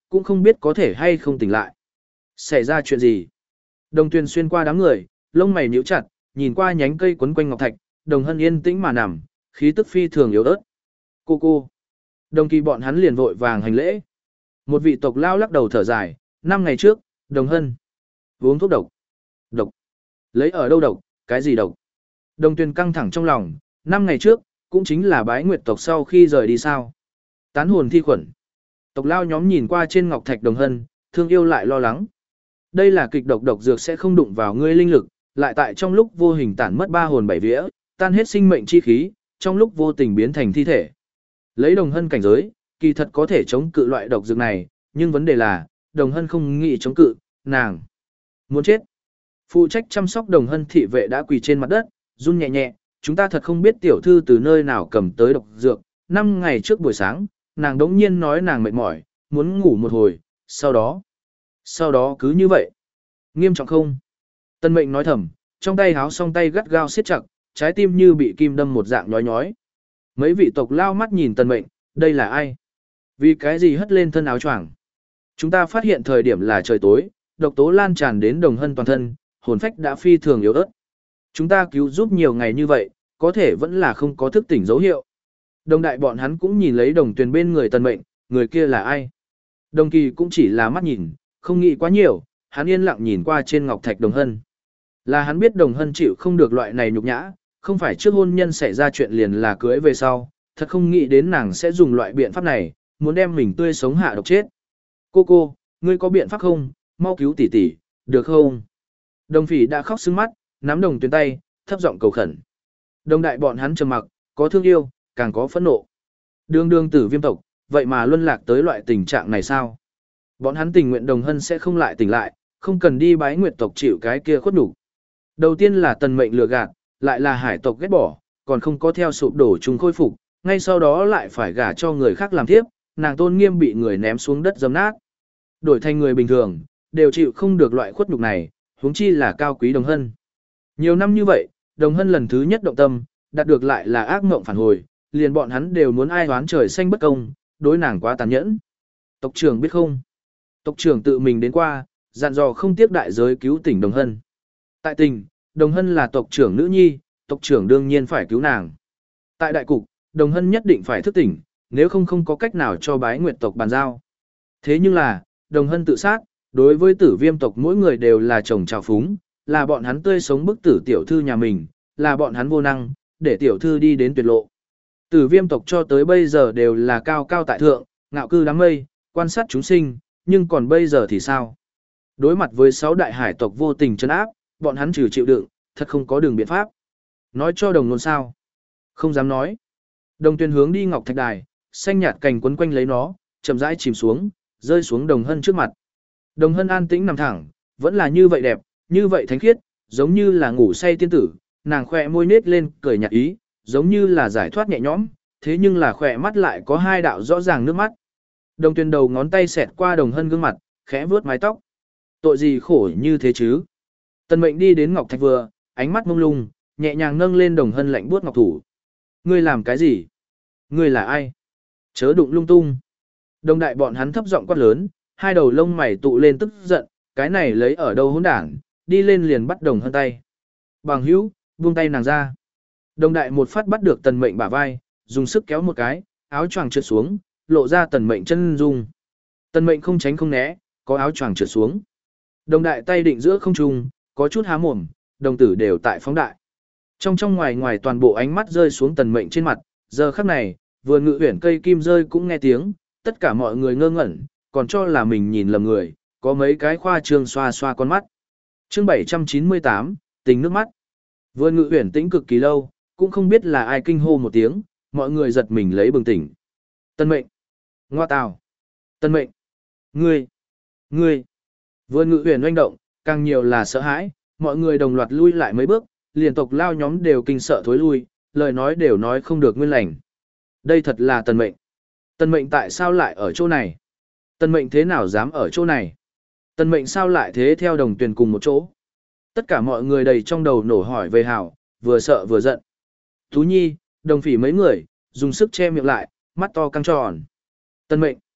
cũng không biết có thể hay không tỉnh lại. Xảy ra chuyện gì? Đồng Tuyền xuyên qua đám người, lông mày nhíu chặt, nhìn qua nhánh cây quấn quanh ngọc thạch, Đồng Hân yên tĩnh mà nằm, khí tức phi thường yếu ớt. Cô cô. Đồng Kỳ bọn hắn liền vội vàng hành lễ. Một vị tộc lao lắc đầu thở dài, năm ngày trước, Đồng Hân uống thuốc độc. Độc. Lấy ở đâu độc, cái gì độc? Đồng Tuyền căng thẳng trong lòng, năm ngày trước, cũng chính là bái nguyệt tộc sau khi rời đi sao. Tán hồn thi khuẩn. Tộc lao nhóm nhìn qua trên ngọc thạch Đồng Hân, thương yêu lại lo lắng. Đây là kịch độc độc dược sẽ không đụng vào ngươi linh lực, lại tại trong lúc vô hình tản mất ba hồn bảy vía, tan hết sinh mệnh chi khí, trong lúc vô tình biến thành thi thể. Lấy Đồng Hân cảnh giới, kỳ thật có thể chống cự loại độc dược này, nhưng vấn đề là, Đồng Hân không nghĩ chống cự, nàng muốn chết. Phụ trách chăm sóc Đồng Hân thị vệ đã quỳ trên mặt đất, run nhẹ nhẹ, chúng ta thật không biết tiểu thư từ nơi nào cầm tới độc dược, năm ngày trước buổi sáng, nàng đống nhiên nói nàng mệt mỏi, muốn ngủ một hồi, sau đó, sau đó cứ như vậy. Nghiêm trọng không? Tân Mệnh nói thầm, trong tay háo song tay gắt gao siết chặt, trái tim như bị kim đâm một dạng nhói nhói. Mấy vị tộc lao mắt nhìn Tân Mệnh, đây là ai? Vì cái gì hất lên thân áo choàng? Chúng ta phát hiện thời điểm là trời tối, độc tố lan tràn đến Đồng Hân toàn thân, hồn phách đã phi thường yếu ớt. Chúng ta cứu giúp nhiều ngày như vậy, có thể vẫn là không có thức tỉnh dấu hiệu. Đồng đại bọn hắn cũng nhìn lấy Đồng Tuyền bên người Tân Mệnh, người kia là ai? Đồng Kỳ cũng chỉ là mắt nhìn, không nghĩ quá nhiều, hắn yên lặng nhìn qua trên ngọc thạch Đồng Hân. Là hắn biết Đồng Hân chịu không được loại này nhục nhã, không phải trước hôn nhân xảy ra chuyện liền là cưới về sau, thật không nghĩ đến nàng sẽ dùng loại biện pháp này, muốn đem mình tươi sống hạ độc chết. Cô cô, ngươi có biện pháp không, mau cứu tỷ tỷ, được không? Đồng Phỉ đã khóc sưng mắt, nắm Đồng Tuyền tay, thấp giọng cầu khẩn. Đồng đại bọn hắn trầm mặc, có thương yêu, càng có phẫn nộ. Đường đường tử viêm tộc, vậy mà luân lạc tới loại tình trạng này sao? Bọn hắn tình nguyện Đồng Hân sẽ không lại tỉnh lại, không cần đi bái nguyệt tộc chịu cái kia khuất nhục. Đầu tiên là Tần Mệnh lừa gạt, lại là hải tộc ghét bỏ, còn không có theo sụp đổ chúng khôi phục, ngay sau đó lại phải gả cho người khác làm thiếp, nàng tôn nghiêm bị người ném xuống đất dấm nát. Đổi thành người bình thường, đều chịu không được loại khuất nhục này, huống chi là cao quý Đồng Hân. Nhiều năm như vậy, Đồng Hân lần thứ nhất động tâm, đạt được lại là ác mộng phản hồi, liền bọn hắn đều muốn ai oán trời xanh bất công, đối nàng quá tàn nhẫn. Tộc trưởng biết không? Tộc trưởng tự mình đến qua, dặn dò không tiếc đại giới cứu tỉnh Đồng Hân. Tại tình, Đồng Hân là tộc trưởng nữ nhi, tộc trưởng đương nhiên phải cứu nàng. Tại đại cục, Đồng Hân nhất định phải thức tỉnh, nếu không không có cách nào cho bái nguyệt tộc bàn giao. Thế nhưng là, Đồng Hân tự sát, đối với tử viêm tộc mỗi người đều là chồng trào phúng, là bọn hắn tươi sống bức tử tiểu thư nhà mình, là bọn hắn vô năng, để tiểu thư đi đến tuyệt lộ. Tử viêm tộc cho tới bây giờ đều là cao cao tại thượng, ngạo cư đám mây, quan sát chúng sinh, nhưng còn bây giờ thì sao? Đối mặt với sáu đại hải tộc vô tình trấn áp, bọn hắn trừ chịu đựng, thật không có đường biện pháp. Nói cho Đồng Nôn sao? Không dám nói. Đồng Tuyền hướng đi ngọc thạch đài, xanh nhạt cành quấn quanh lấy nó, chậm rãi chìm xuống, rơi xuống Đồng Hân trước mặt. Đồng Hân an tĩnh nằm thẳng, vẫn là như vậy đẹp, như vậy thánh khiết, giống như là ngủ say tiên tử, nàng khỏe môi nết lên, cười nhạt ý, giống như là giải thoát nhẹ nhõm, thế nhưng là khỏe mắt lại có hai đạo rõ ràng nước mắt. Đồng Tuyền đầu ngón tay xẹt qua Đồng Hân gương mặt, khẽ vuốt mái tóc. Tội gì khổ như thế chứ? Tần Mệnh đi đến ngọc thạch vừa, ánh mắt mông lung, nhẹ nhàng nâng lên Đồng Hân lạnh buốt ngọc thủ. Ngươi làm cái gì? Ngươi là ai? Chớ đụng lung tung. Đồng đại bọn hắn thấp giọng quát lớn, hai đầu lông mày tụ lên tức giận, cái này lấy ở đâu hỗn đản, đi lên liền bắt Đồng Hân tay. Bằng hữu, buông tay nàng ra. Đồng đại một phát bắt được Tần Mệnh bả vai, dùng sức kéo một cái, áo choàng trượt xuống, lộ ra Tần Mệnh chân dung. Tần Mệnh không tránh không né, có áo choàng trượt xuống. Đồng đại tay định giữa không trung, có chút há mồm, đồng tử đều tại phóng đại. Trong trong ngoài ngoài toàn bộ ánh mắt rơi xuống Tần Mệnh trên mặt, giờ khắc này, vừa ngự huyển cây kim rơi cũng nghe tiếng, tất cả mọi người ngơ ngẩn, còn cho là mình nhìn lầm người, có mấy cái khoa trương xoa xoa con mắt. Chương bảy trăm chín mươi tám, tình nước mắt. Vừa ngự huyển tĩnh cực kỳ lâu, cũng không biết là ai kinh hô một tiếng, mọi người giật mình lấy bừng tỉnh. Tần Mệnh, ngoa tào, Tần Mệnh, ngươi, ngươi. Vừa ngự huyền oanh động, càng nhiều là sợ hãi, mọi người đồng loạt lui lại mấy bước, liền tộc lao nhóm đều kinh sợ thối lui, lời nói đều nói không được nguyên lành. Đây thật là Tần Mệnh. Tần Mệnh tại sao lại ở chỗ này? Tần Mệnh thế nào dám ở chỗ này? Tần Mệnh sao lại thế theo Đồng Tuyền cùng một chỗ? Tất cả mọi người đầy trong đầu nổ hỏi về Hảo, vừa sợ vừa giận. Tú Nhi, Đồng Phỉ mấy người, dùng sức che miệng lại, mắt to căng tròn. Tần Mệnh.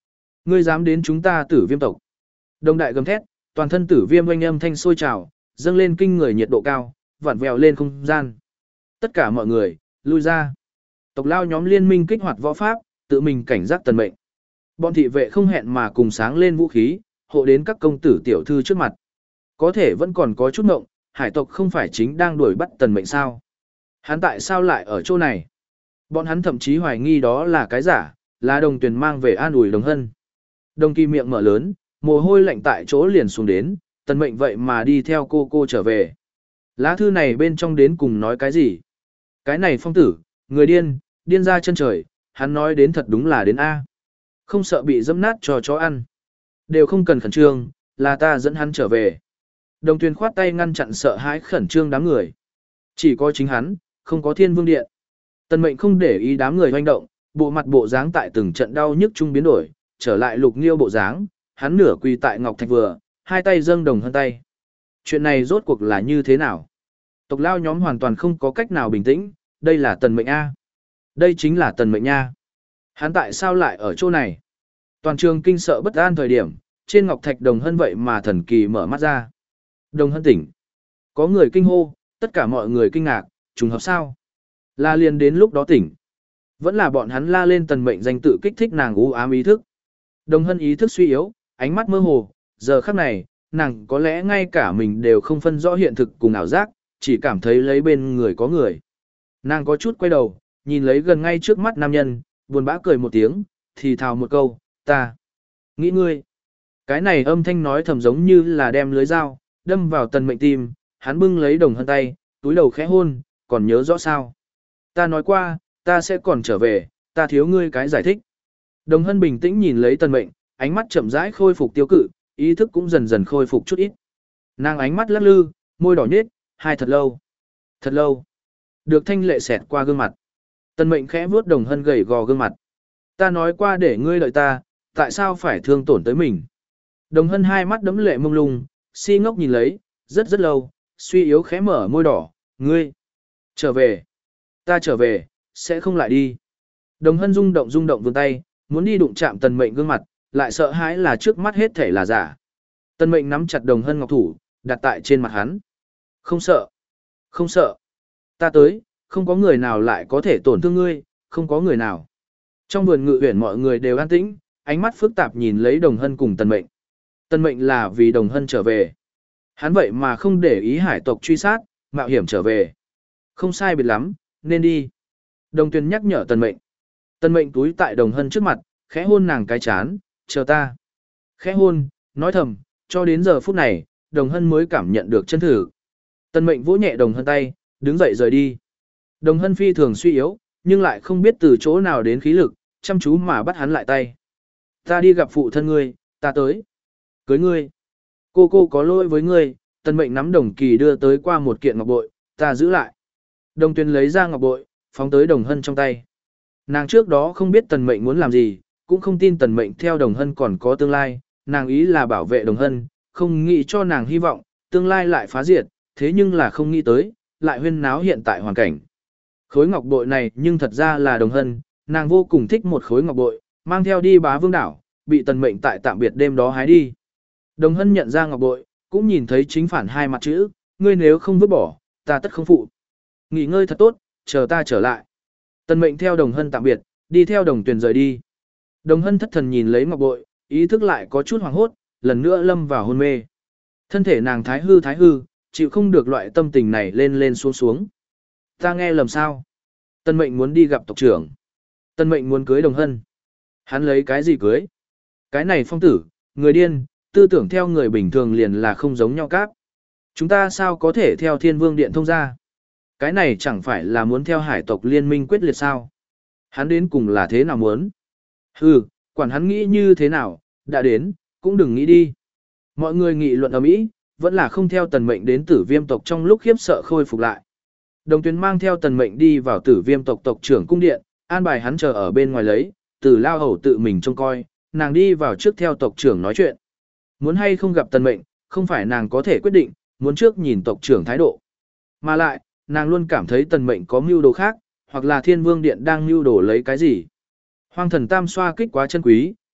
Ngươi dám đến chúng ta Tử Viêm tộc? Đồng đại gầm thét, toàn thân Tử Viêm oanh âm thanh sôi trào, dâng lên kinh người nhiệt độ cao, vặn vẹo lên không gian. Tất cả mọi người, lui ra. Tộc lao nhóm liên minh kích hoạt võ pháp, tự mình cảnh giác tần mệnh. Bọn thị vệ không hẹn mà cùng sáng lên vũ khí, hộ đến các công tử tiểu thư trước mặt. Có thể vẫn còn có chút ngộng, hải tộc không phải chính đang đuổi bắt tần mệnh sao? Hắn tại sao lại ở chỗ này? Bọn hắn thậm chí hoài nghi đó là cái giả, là đồng tuyền mang về an ủi đồng hân. Đồng kỳ miệng mở lớn, mồ hôi lạnh tại chỗ liền xuống đến, tần mệnh vậy mà đi theo cô cô trở về. Lá thư này bên trong đến cùng nói cái gì? Cái này phong tử, người điên, điên ra chân trời, hắn nói đến thật đúng là đến A. Không sợ bị dẫm nát cho chó ăn. Đều không cần khẩn trương, là ta dẫn hắn trở về. Đồng tuyền khoát tay ngăn chặn sợ hãi khẩn trương đám người. Chỉ có chính hắn, không có thiên vương điện. Tần mệnh không để ý đám người hoành động, bộ mặt bộ dáng tại từng trận đau nhức chung biến đổi, trở lại lục nghiêu bộ dáng, hắn nửa quỳ tại ngọc thạch vừa, hai tay dâng đồng hơn tay. Chuyện này rốt cuộc là như thế nào? Tộc lao nhóm hoàn toàn không có cách nào bình tĩnh, đây là tần mệnh A. Đây chính là tần mệnh nha. Hắn tại sao lại ở chỗ này? Toàn trường kinh sợ bất an thời điểm, trên ngọc thạch đồng hân vậy mà thần kỳ mở mắt ra. Đồng hân tỉnh. Có người kinh hô, tất cả mọi người kinh ngạc, trùng hợp sao? La liền đến lúc đó tỉnh. Vẫn là bọn hắn la lên tần mệnh danh tự kích thích nàng u ám ý thức. Đồng hân ý thức suy yếu, ánh mắt mơ hồ, giờ khắc này, nàng có lẽ ngay cả mình đều không phân rõ hiện thực cùng ảo giác, chỉ cảm thấy lấy bên người có người. Nàng có chút quay đầu, nhìn lấy gần ngay trước mắt nam nhân, buồn bã cười một tiếng, thì thào một câu, ta nghĩ ngươi. Cái này âm thanh nói thầm giống như là đem lưới dao đâm vào tần mệnh tim, hắn bưng lấy đồng hân tay, túi đầu khẽ hôn, còn nhớ rõ sao? Ta nói qua, ta sẽ còn trở về, ta thiếu ngươi cái giải thích. Đồng hân bình tĩnh nhìn lấy tần mệnh, ánh mắt chậm rãi khôi phục tiêu cự, ý thức cũng dần dần khôi phục chút ít. Nàng ánh mắt lắc lư, môi đỏ nhết, hai thật lâu. Thật lâu. Được thanh lệ xẹt qua gương mặt. Tần mệnh khẽ vuốt đồng hân gầy gò gương mặt. Ta nói qua để ngươi đợi ta, tại sao phải thương tổn tới mình? Đồng hân hai mắt đẫm lệ mông lung, si ngốc nhìn lấy, rất rất lâu, suy yếu khẽ mở môi đỏ, ngươi. Trở về. Ta trở về, sẽ không lại đi. Đồng hân rung động rung động vươn tay, muốn đi đụng chạm tần mệnh gương mặt, lại sợ hãi là trước mắt hết thể là giả. Tần mệnh nắm chặt đồng hân ngọc thủ, đặt tại trên mặt hắn. Không sợ. Không sợ. Ta tới, không có người nào lại có thể tổn thương ngươi, không có người nào. Trong vườn ngự uyển mọi người đều an tĩnh, ánh mắt phức tạp nhìn lấy đồng hân cùng tần mệnh. Tần mệnh là vì đồng hân trở về. Hắn vậy mà không để ý hải tộc truy sát, mạo hiểm trở về. Không sai biệt lắm, nên đi. Đồng tuyền nhắc nhở tần mệnh. Tần mệnh túi tại đồng hân trước mặt, khẽ hôn nàng cái chán, chờ ta. Khẽ hôn, nói thầm, cho đến giờ phút này, đồng hân mới cảm nhận được chân thử. Tần mệnh vỗ nhẹ đồng hân tay, đứng dậy rời đi. Đồng hân phi thường suy yếu, nhưng lại không biết từ chỗ nào đến khí lực, chăm chú mà bắt hắn lại tay. Ta đi gặp phụ thân ngươi, ta tới. Cưới ngươi. Cô cô có lỗi với ngươi, tần mệnh nắm đồng kỳ đưa tới qua một kiện ngọc bội, ta giữ lại. Đồng tuyền lấy ra ngọc bội, phóng tới đồng hân trong tay. Nàng trước đó không biết tần mệnh muốn làm gì, cũng không tin tần mệnh theo đồng hân còn có tương lai, nàng ý là bảo vệ đồng hân, không nghĩ cho nàng hy vọng, tương lai lại phá diệt, thế nhưng là không nghĩ tới, lại huyên náo hiện tại hoàn cảnh. Khối ngọc bội này nhưng thật ra là đồng hân, nàng vô cùng thích một khối ngọc bội, mang theo đi Bá Vương đảo, bị tần mệnh tại tạm biệt đêm đó hái đi. Đồng hân nhận ra ngọc bội, cũng nhìn thấy chính phản hai mặt chữ, ngươi nếu không vứt bỏ, ta tất không phụ. Nghỉ ngơi thật tốt, chờ ta trở lại. Tần mệnh theo đồng hân tạm biệt, đi theo đồng tuyền rời đi. Đồng hân thất thần nhìn lấy ngọc bội, ý thức lại có chút hoảng hốt, lần nữa lâm vào hôn mê. Thân thể nàng thái hư thái hư, chịu không được loại tâm tình này lên lên xuống xuống. Ta nghe lầm sao? Tần mệnh muốn đi gặp tộc trưởng. Tần mệnh muốn cưới đồng hân. Hắn lấy cái gì cưới? Cái này phong tử, người điên, tư tưởng theo người bình thường liền là không giống nhau cáp. Chúng ta sao có thể theo thiên vương điện thông ra? Cái này chẳng phải là muốn theo hải tộc liên minh quyết liệt sao? Hắn đến cùng là thế nào muốn? Hừ, quản hắn nghĩ như thế nào, đã đến, cũng đừng nghĩ đi. Mọi người nghị luận ầm ĩ, vẫn là không theo tần mệnh đến tử viêm tộc trong lúc khiếp sợ khôi phục lại. Đồng Tuyền mang theo tần mệnh đi vào tử viêm tộc tộc trưởng cung điện, an bài hắn chờ ở bên ngoài lấy, tử lao hầu tự mình trông coi, nàng đi vào trước theo tộc trưởng nói chuyện. Muốn hay không gặp tần mệnh, không phải nàng có thể quyết định, muốn trước nhìn tộc trưởng thái độ. Mà lại, nàng luôn cảm thấy tần mệnh có mưu đồ khác, hoặc là thiên vương điện đang mưu đồ lấy cái gì. Hoang thần tam xoa kích quá chân quý,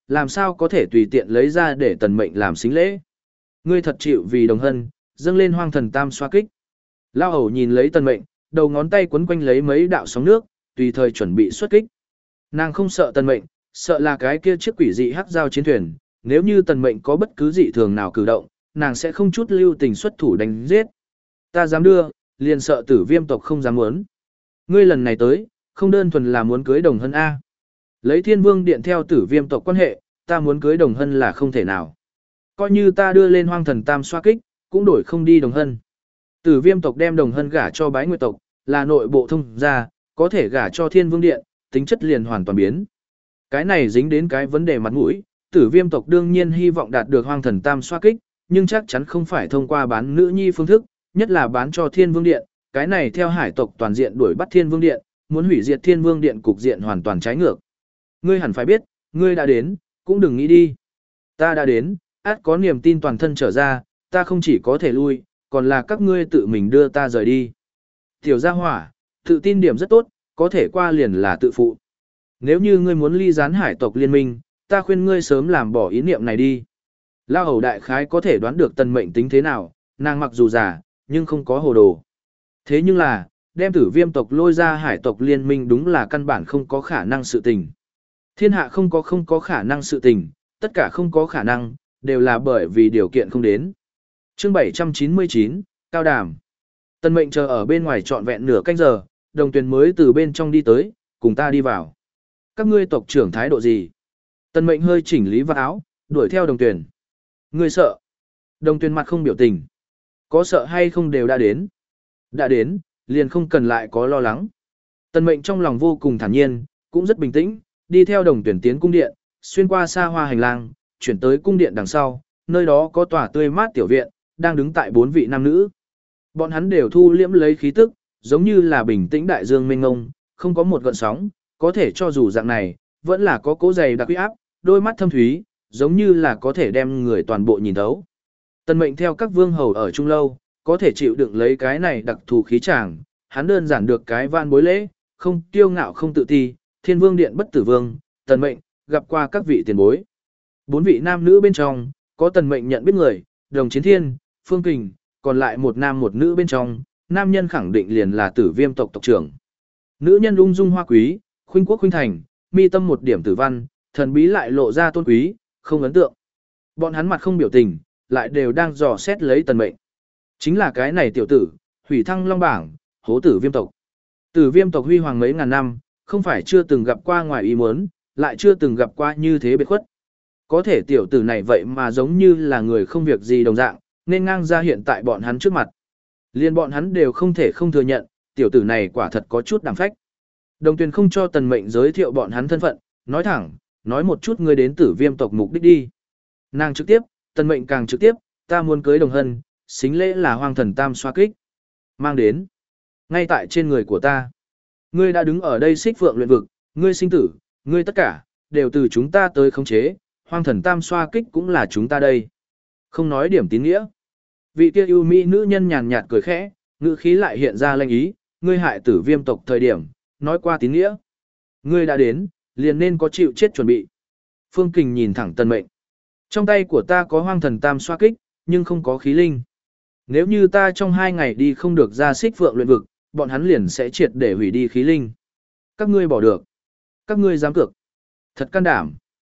làm sao có thể tùy tiện lấy ra để tần mệnh làm xính lễ. Ngươi thật chịu vì đồng hân, dâng lên hoang thần tam xoa kích. Lao hầu nhìn lấy tần mệnh, đầu ngón tay quấn quanh lấy mấy đạo sóng nước, tùy thời chuẩn bị xuất kích. Nàng không sợ tần mệnh, sợ là cái kia chiếc quỷ dị hắc giao chiến thuyền, nếu như tần mệnh có bất cứ dị thường nào cử động, nàng sẽ không chút lưu tình xuất thủ đánh giết. Ta dám đưa, liền sợ tử viêm tộc không dám muốn. Ngươi lần này tới, không đơn thuần là muốn cưới đồng hân A. Lấy thiên vương điện theo tử viêm tộc quan hệ, ta muốn cưới đồng hân là không thể nào. Coi như ta đưa lên hoang thần tam xoa kích, cũng đổi không đi đồng hân. Tử viêm tộc đem đồng hân gả cho bái nguyệt tộc, là nội bộ thông gia, có thể gả cho thiên vương điện, tính chất liền hoàn toàn biến. Cái này dính đến cái vấn đề mặt mũi, tử viêm tộc đương nhiên hy vọng đạt được hoang thần tam xoa kích, nhưng chắc chắn không phải thông qua bán nữ nhi phương thức, nhất là bán cho thiên vương điện, cái này theo hải tộc toàn diện đuổi bắt thiên vương điện, muốn hủy diệt thiên vương điện cục diện hoàn toàn trái ngược. Ngươi hẳn phải biết, ngươi đã đến, cũng đừng nghĩ đi. Ta đã đến, át có niềm tin toàn thân trở ra, ta không chỉ có thể lui, còn là các ngươi tự mình đưa ta rời đi. Tiểu gia hỏa, tự tin điểm rất tốt, có thể qua liền là tự phụ. Nếu như ngươi muốn ly gián hải tộc liên minh, ta khuyên ngươi sớm làm bỏ ý niệm này đi. Lao hầu đại khái có thể đoán được tần mệnh tính thế nào, nàng mặc dù già, nhưng không có hồ đồ. Thế nhưng là, đem tử viêm tộc lôi ra hải tộc liên minh đúng là căn bản không có khả năng sự tình. Thiên hạ không có không có khả năng sự tình, tất cả không có khả năng, đều là bởi vì điều kiện không đến. Chương bảy trăm chín mươi chín, Cao Đàm. Tần mệnh chờ ở bên ngoài trọn vẹn nửa canh giờ, đồng tuyền mới từ bên trong đi tới, cùng ta đi vào. Các ngươi tộc trưởng thái độ gì? Tần mệnh hơi chỉnh lý vào áo, đuổi theo đồng tuyền. Ngươi sợ? Đồng tuyền mặt không biểu tình. Có sợ hay không đều đã đến. Đã đến, liền không cần lại có lo lắng. Tần mệnh trong lòng vô cùng thản nhiên, cũng rất bình tĩnh, đi theo đồng tuyển tiến cung điện, xuyên qua xa hoa hành lang, chuyển tới cung điện đằng sau, nơi đó có tòa tươi mát tiểu viện, đang đứng tại bốn vị nam nữ. Bọn hắn đều thu liễm lấy khí tức, giống như là bình tĩnh đại dương mênh ngông, không có một gợn sóng, có thể cho dù dạng này, vẫn là có cố dày đặc uy áp, đôi mắt thâm thúy, giống như là có thể đem người toàn bộ nhìn thấu. Tần mệnh theo các vương hầu ở trung lâu, có thể chịu đựng lấy cái này đặc thù khí tràng, hắn đơn giản được cái van bối lễ, không kiêu ngạo không tự ti, thiên vương điện bất tử vương, tần mệnh, gặp qua các vị tiền bối. Bốn vị nam nữ bên trong, có tần mệnh nhận biết người, đồng chiến thiên, phương kình, còn lại một nam một nữ bên trong, nam nhân khẳng định liền là tử viêm tộc tộc trưởng. Nữ nhân ung dung hoa quý, khuynh quốc khuynh thành, mi tâm một điểm tử văn, thần bí lại lộ ra tôn quý, không ấn tượng. Bọn hắn mặt không biểu tình, lại đều đang dò xét lấy tần mệnh. Chính là cái này tiểu tử, hủy thăng long bảng, hố tử viêm tộc. Tử viêm tộc huy hoàng mấy ngàn năm, không phải chưa từng gặp qua ngoài ý muốn, lại chưa từng gặp qua như thế biệt khuất. Có thể tiểu tử này vậy mà giống như là người không việc gì đồng dạng, nên ngang ra hiện tại bọn hắn trước mặt. Liên bọn hắn đều không thể không thừa nhận, tiểu tử này quả thật có chút đảm phách. Đồng Tuyền không cho tần mệnh giới thiệu bọn hắn thân phận, nói thẳng, nói một chút ngươi đến tử viêm tộc mục đích đi. Nàng trực tiếp, tần mệnh càng trực tiếp, ta muốn cưới đồng hân, xính lễ là hoang thần tam xoa kích. Mang đến, ngay tại trên người của ta. Ngươi đã đứng ở đây xích phượng luyện vực, ngươi sinh tử, ngươi tất cả, đều từ chúng ta tới khống chế, hoang thần tam xoa kích cũng là chúng ta đây. Không nói điểm tín nghĩa. Vị kia ưu mỹ nữ nhân nhàn nhạt cười khẽ, ngữ khí lại hiện ra lanh ý, ngươi hại tử viêm tộc thời điểm, nói qua tín nghĩa. Ngươi đã đến, liền nên có chịu chết chuẩn bị. Phương Kình nhìn thẳng tần mệnh. Trong tay của ta có hoang thần tam xoa kích, nhưng không có khí linh. Nếu như ta trong hai ngày đi không được ra xích phượng luyện vực, bọn hắn liền sẽ triệt để hủy đi khí linh. Các ngươi bỏ được. Các ngươi dám cược. Thật can đảm.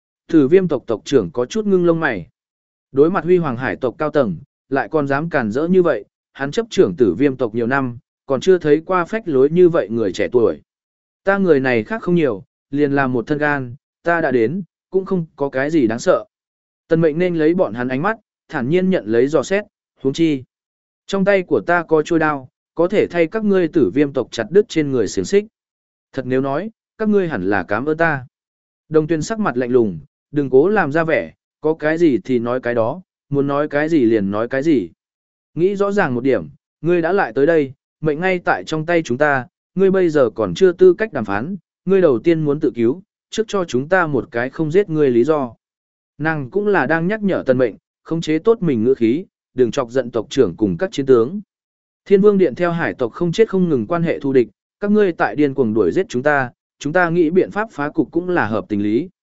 Tử viêm tộc tộc trưởng có chút ngưng lông mày. Đối mặt huy hoàng hải tộc cao tầng, lại còn dám cản rỡ như vậy, hắn chấp trưởng tử viêm tộc nhiều năm, còn chưa thấy qua phách lối như vậy người trẻ tuổi. Ta người này khác không nhiều, liền làm một thân gan, ta đã đến, cũng không có cái gì đáng sợ. Tần mệnh nên lấy bọn hắn ánh mắt, thản nhiên nhận lấy dò xét, huống chi. Trong tay của ta có trôi đao, có thể thay các ngươi tử viêm tộc chặt đứt trên người xiềng xích. Thật nếu nói, các ngươi hẳn là cảm ơn ta. Đồng Tuyên sắc mặt lạnh lùng, đừng cố làm ra vẻ, có cái gì thì nói cái đó, muốn nói cái gì liền nói cái gì. Nghĩ rõ ràng một điểm, ngươi đã lại tới đây, mệnh ngay tại trong tay chúng ta, ngươi bây giờ còn chưa tư cách đàm phán, ngươi đầu tiên muốn tự cứu, trước cho chúng ta một cái không giết ngươi lý do. Nàng cũng là đang nhắc nhở tần mệnh, khống chế tốt mình ngữ khí, đừng chọc giận tộc trưởng cùng các chiến tướng. Thiên Vương Điện theo hải tộc không chết không ngừng quan hệ thù địch, các ngươi tại điên cuồng đuổi giết chúng ta, chúng ta nghĩ biện pháp phá cục cũng là hợp tình lý.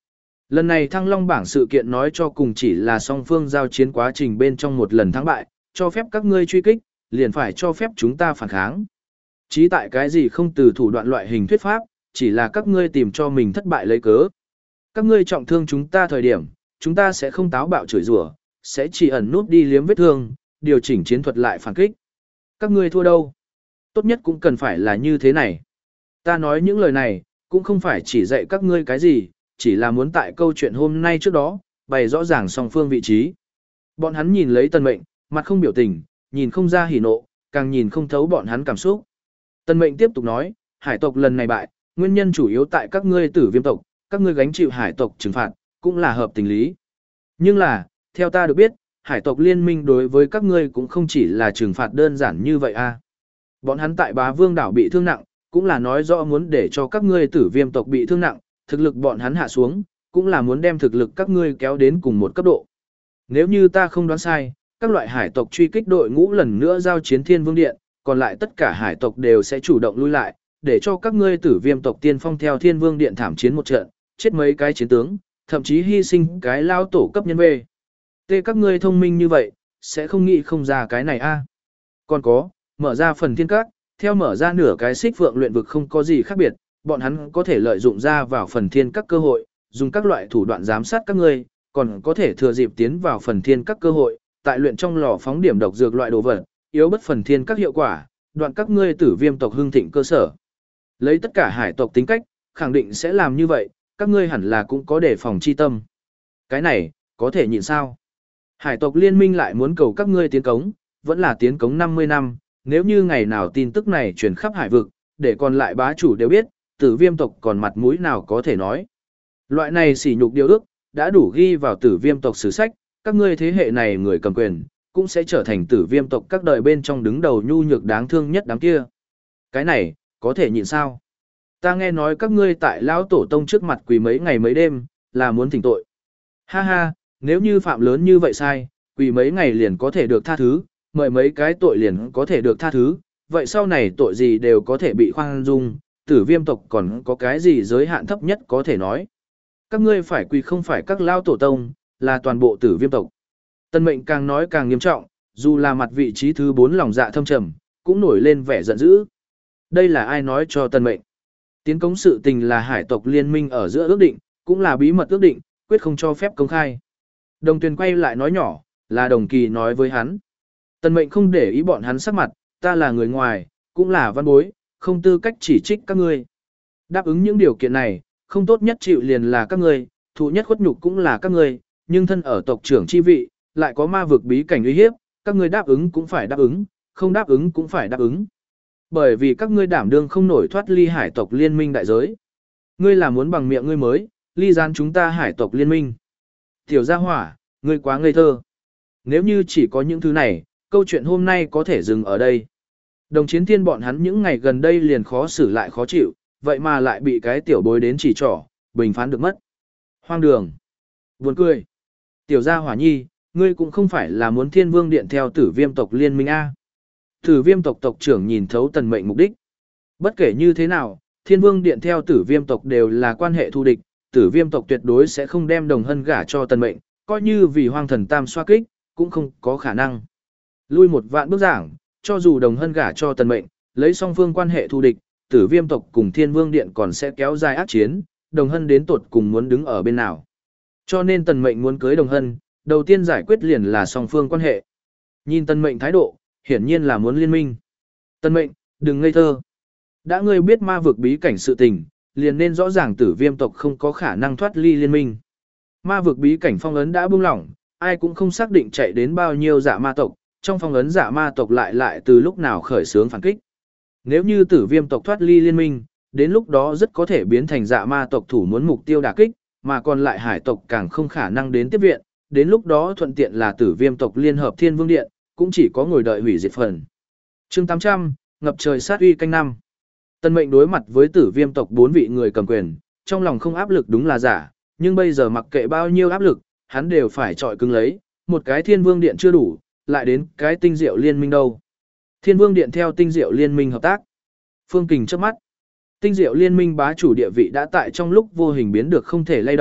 Lần này Thăng Long bảng sự kiện nói cho cùng chỉ là song phương giao chiến quá trình bên trong một lần thắng bại, cho phép các ngươi truy kích, liền phải cho phép chúng ta phản kháng. Chí tại cái gì không từ thủ đoạn loại hình thuyết pháp, chỉ là các ngươi tìm cho mình thất bại lấy cớ. Các ngươi trọng thương chúng ta thời điểm, chúng ta sẽ không táo bạo chửi rủa, sẽ chỉ ẩn nút đi liếm vết thương, điều chỉnh chiến thuật lại phản kích. Các ngươi thua đâu? Tốt nhất cũng cần phải là như thế này. Ta nói những lời này, cũng không phải chỉ dạy các ngươi cái gì, chỉ là muốn tại câu chuyện hôm nay trước đó, bày rõ ràng song phương vị trí. Bọn hắn nhìn lấy Tần Mệnh, mặt không biểu tình, nhìn không ra hỉ nộ, càng nhìn không thấu bọn hắn cảm xúc. Tần Mệnh tiếp tục nói, hải tộc lần này bại, nguyên nhân chủ yếu tại các ngươi Tử Viêm tộc, các ngươi gánh chịu hải tộc trừng phạt, cũng là hợp tình lý. Nhưng là, theo ta được biết, hải tộc liên minh đối với các ngươi cũng không chỉ là trừng phạt đơn giản như vậy a. Bọn hắn tại Bá Vương đảo bị thương nặng, cũng là nói rõ muốn để cho các ngươi Tử Viêm tộc bị thương nặng, thực lực bọn hắn hạ xuống, cũng là muốn đem thực lực các ngươi kéo đến cùng một cấp độ. Nếu như ta không đoán sai, các loại hải tộc truy kích đội ngũ lần nữa giao chiến Thiên Vương Điện, còn lại tất cả hải tộc đều sẽ chủ động lui lại, để cho các ngươi Tử Viêm tộc tiên phong theo Thiên Vương Điện thảm chiến một trận, chết mấy cái chiến tướng, thậm chí hy sinh cái lao tổ cấp nhân về. Tê các ngươi thông minh như vậy, sẽ không nghĩ không ra cái này a. Còn có, mở ra phần thiên các, theo mở ra nửa cái xích vượng luyện vực không có gì khác biệt, bọn hắn có thể lợi dụng ra vào phần thiên các cơ hội, dùng các loại thủ đoạn giám sát các ngươi, còn có thể thừa dịp tiến vào phần thiên các cơ hội, tại luyện trong lò phóng điểm độc dược loại đồ vật, yếu bất phần thiên các hiệu quả, đoạn các ngươi Tử Viêm tộc hưng thịnh cơ sở. Lấy tất cả hải tộc tính cách, khẳng định sẽ làm như vậy, các ngươi hẳn là cũng có đề phòng chi tâm. Cái này, có thể nhịn sao? Hải tộc liên minh lại muốn cầu các ngươi tiến cống, vẫn là tiến cống năm mươi năm, nếu như ngày nào tin tức này truyền khắp hải vực, để còn lại bá chủ đều biết, Tử Viêm tộc còn mặt mũi nào có thể nói. Loại này sỉ nhục điều ước, đã đủ ghi vào Tử Viêm tộc sử sách, các ngươi thế hệ này người cầm quyền, cũng sẽ trở thành Tử Viêm tộc các đời bên trong đứng đầu nhu nhược đáng thương nhất đám kia. Cái này, có thể nhịn sao? Ta nghe nói các ngươi tại lão tổ tông trước mặt quỳ mấy ngày mấy đêm, là muốn thỉnh tội. Ha ha, nếu như phạm lớn như vậy sai, quỳ mấy ngày liền có thể được tha thứ, mời mấy cái tội liền có thể được tha thứ, vậy sau này tội gì đều có thể bị khoan dung, Tử Viêm tộc còn có cái gì giới hạn thấp nhất có thể nói. Các ngươi phải quỳ không phải các lao tổ tông, là toàn bộ Tử Viêm tộc. Tân Mệnh càng nói càng nghiêm trọng, dù là mặt vị trí thứ bốn lòng dạ thâm trầm, cũng nổi lên vẻ giận dữ. Đây là ai nói cho Tân Mệnh? Tiến cống sự tình là hải tộc liên minh ở giữa ước định, cũng là bí mật ước định, quyết không cho phép công khai. Đồng Tuyền quay lại nói nhỏ, là Đồng Kỳ nói với hắn. Tân Mệnh không để ý bọn hắn sắc mặt, ta là người ngoài, cũng là văn bối, không tư cách chỉ trích các ngươi. Đáp ứng những điều kiện này, không tốt nhất chịu liền là các ngươi, thụ nhất khuất nhục cũng là các ngươi, nhưng thân ở tộc trưởng chi vị, lại có ma vực bí cảnh uy hiếp, các ngươi đáp ứng cũng phải đáp ứng, không đáp ứng cũng phải đáp ứng. Bởi vì các ngươi đảm đương không nổi thoát ly hải tộc liên minh đại giới. Ngươi là muốn bằng miệng ngươi mới, ly gián chúng ta hải tộc liên minh. Tiểu gia hỏa, ngươi quá ngây thơ. Nếu như chỉ có những thứ này, câu chuyện hôm nay có thể dừng ở đây. Đồng Chiến Thiên bọn hắn những ngày gần đây liền khó xử lại khó chịu, vậy mà lại bị cái tiểu bối đến chỉ trỏ, bình phán được mất. Hoang đường. Buồn cười. Tiểu gia hỏa nhi, ngươi cũng không phải là muốn Thiên Vương Điện theo Tử Viêm tộc liên minh A. Tử Viêm tộc tộc trưởng nhìn thấu Tần Mệnh mục đích. Bất kể như thế nào, Thiên Vương Điện theo Tử Viêm tộc đều là quan hệ thù địch, Tử Viêm tộc tuyệt đối sẽ không đem Đồng Hân gả cho Tần Mệnh, coi như vì Hoang Thần Tam xoa kích, cũng không có khả năng. Lui một vạn bước giảng, cho dù Đồng Hân gả cho Tần Mệnh, lấy song phương quan hệ thù địch, Tử Viêm tộc cùng Thiên Vương Điện còn sẽ kéo dài ác chiến, Đồng Hân đến tột cùng muốn đứng ở bên nào. Cho nên Tần Mệnh muốn cưới Đồng Hân, đầu tiên giải quyết liền là song phương quan hệ. Nhìn Tần Mệnh thái độ, hiển nhiên là muốn liên minh. Tần Mệnh, đừng ngây thơ. Đã ngươi biết ma vực bí cảnh sự tình, liền nên rõ ràng Tử Viêm tộc không có khả năng thoát ly liên minh. Ma vực bí cảnh phong ấn đã buông lỏng, ai cũng không xác định chạy đến bao nhiêu dạ ma tộc, trong phong ấn dạ ma tộc lại lại từ lúc nào khởi xướng phản kích. Nếu như Tử Viêm tộc thoát ly liên minh, đến lúc đó rất có thể biến thành dạ ma tộc thủ muốn mục tiêu đả kích, mà còn lại hải tộc càng không khả năng đến tiếp viện, đến lúc đó thuận tiện là Tử Viêm tộc liên hợp Thiên Vương Điện, cũng chỉ có ngồi đợi hủy diệt phần. Chương tám trăm, ngập trời sát uy canh năm. Tần Mệnh đối mặt với Tử Viêm tộc bốn vị người cầm quyền, trong lòng không áp lực đúng là giả, nhưng bây giờ mặc kệ bao nhiêu áp lực, hắn đều phải trọi cứng lấy, một cái Thiên Vương Điện chưa đủ, lại đến cái Tinh Diệu Liên Minh đâu. Thiên Vương Điện theo Tinh Diệu Liên Minh hợp tác. Phương Kình chớp mắt. Tinh Diệu Liên Minh bá chủ địa vị đã tại trong lúc vô hình biến được không thể lay động,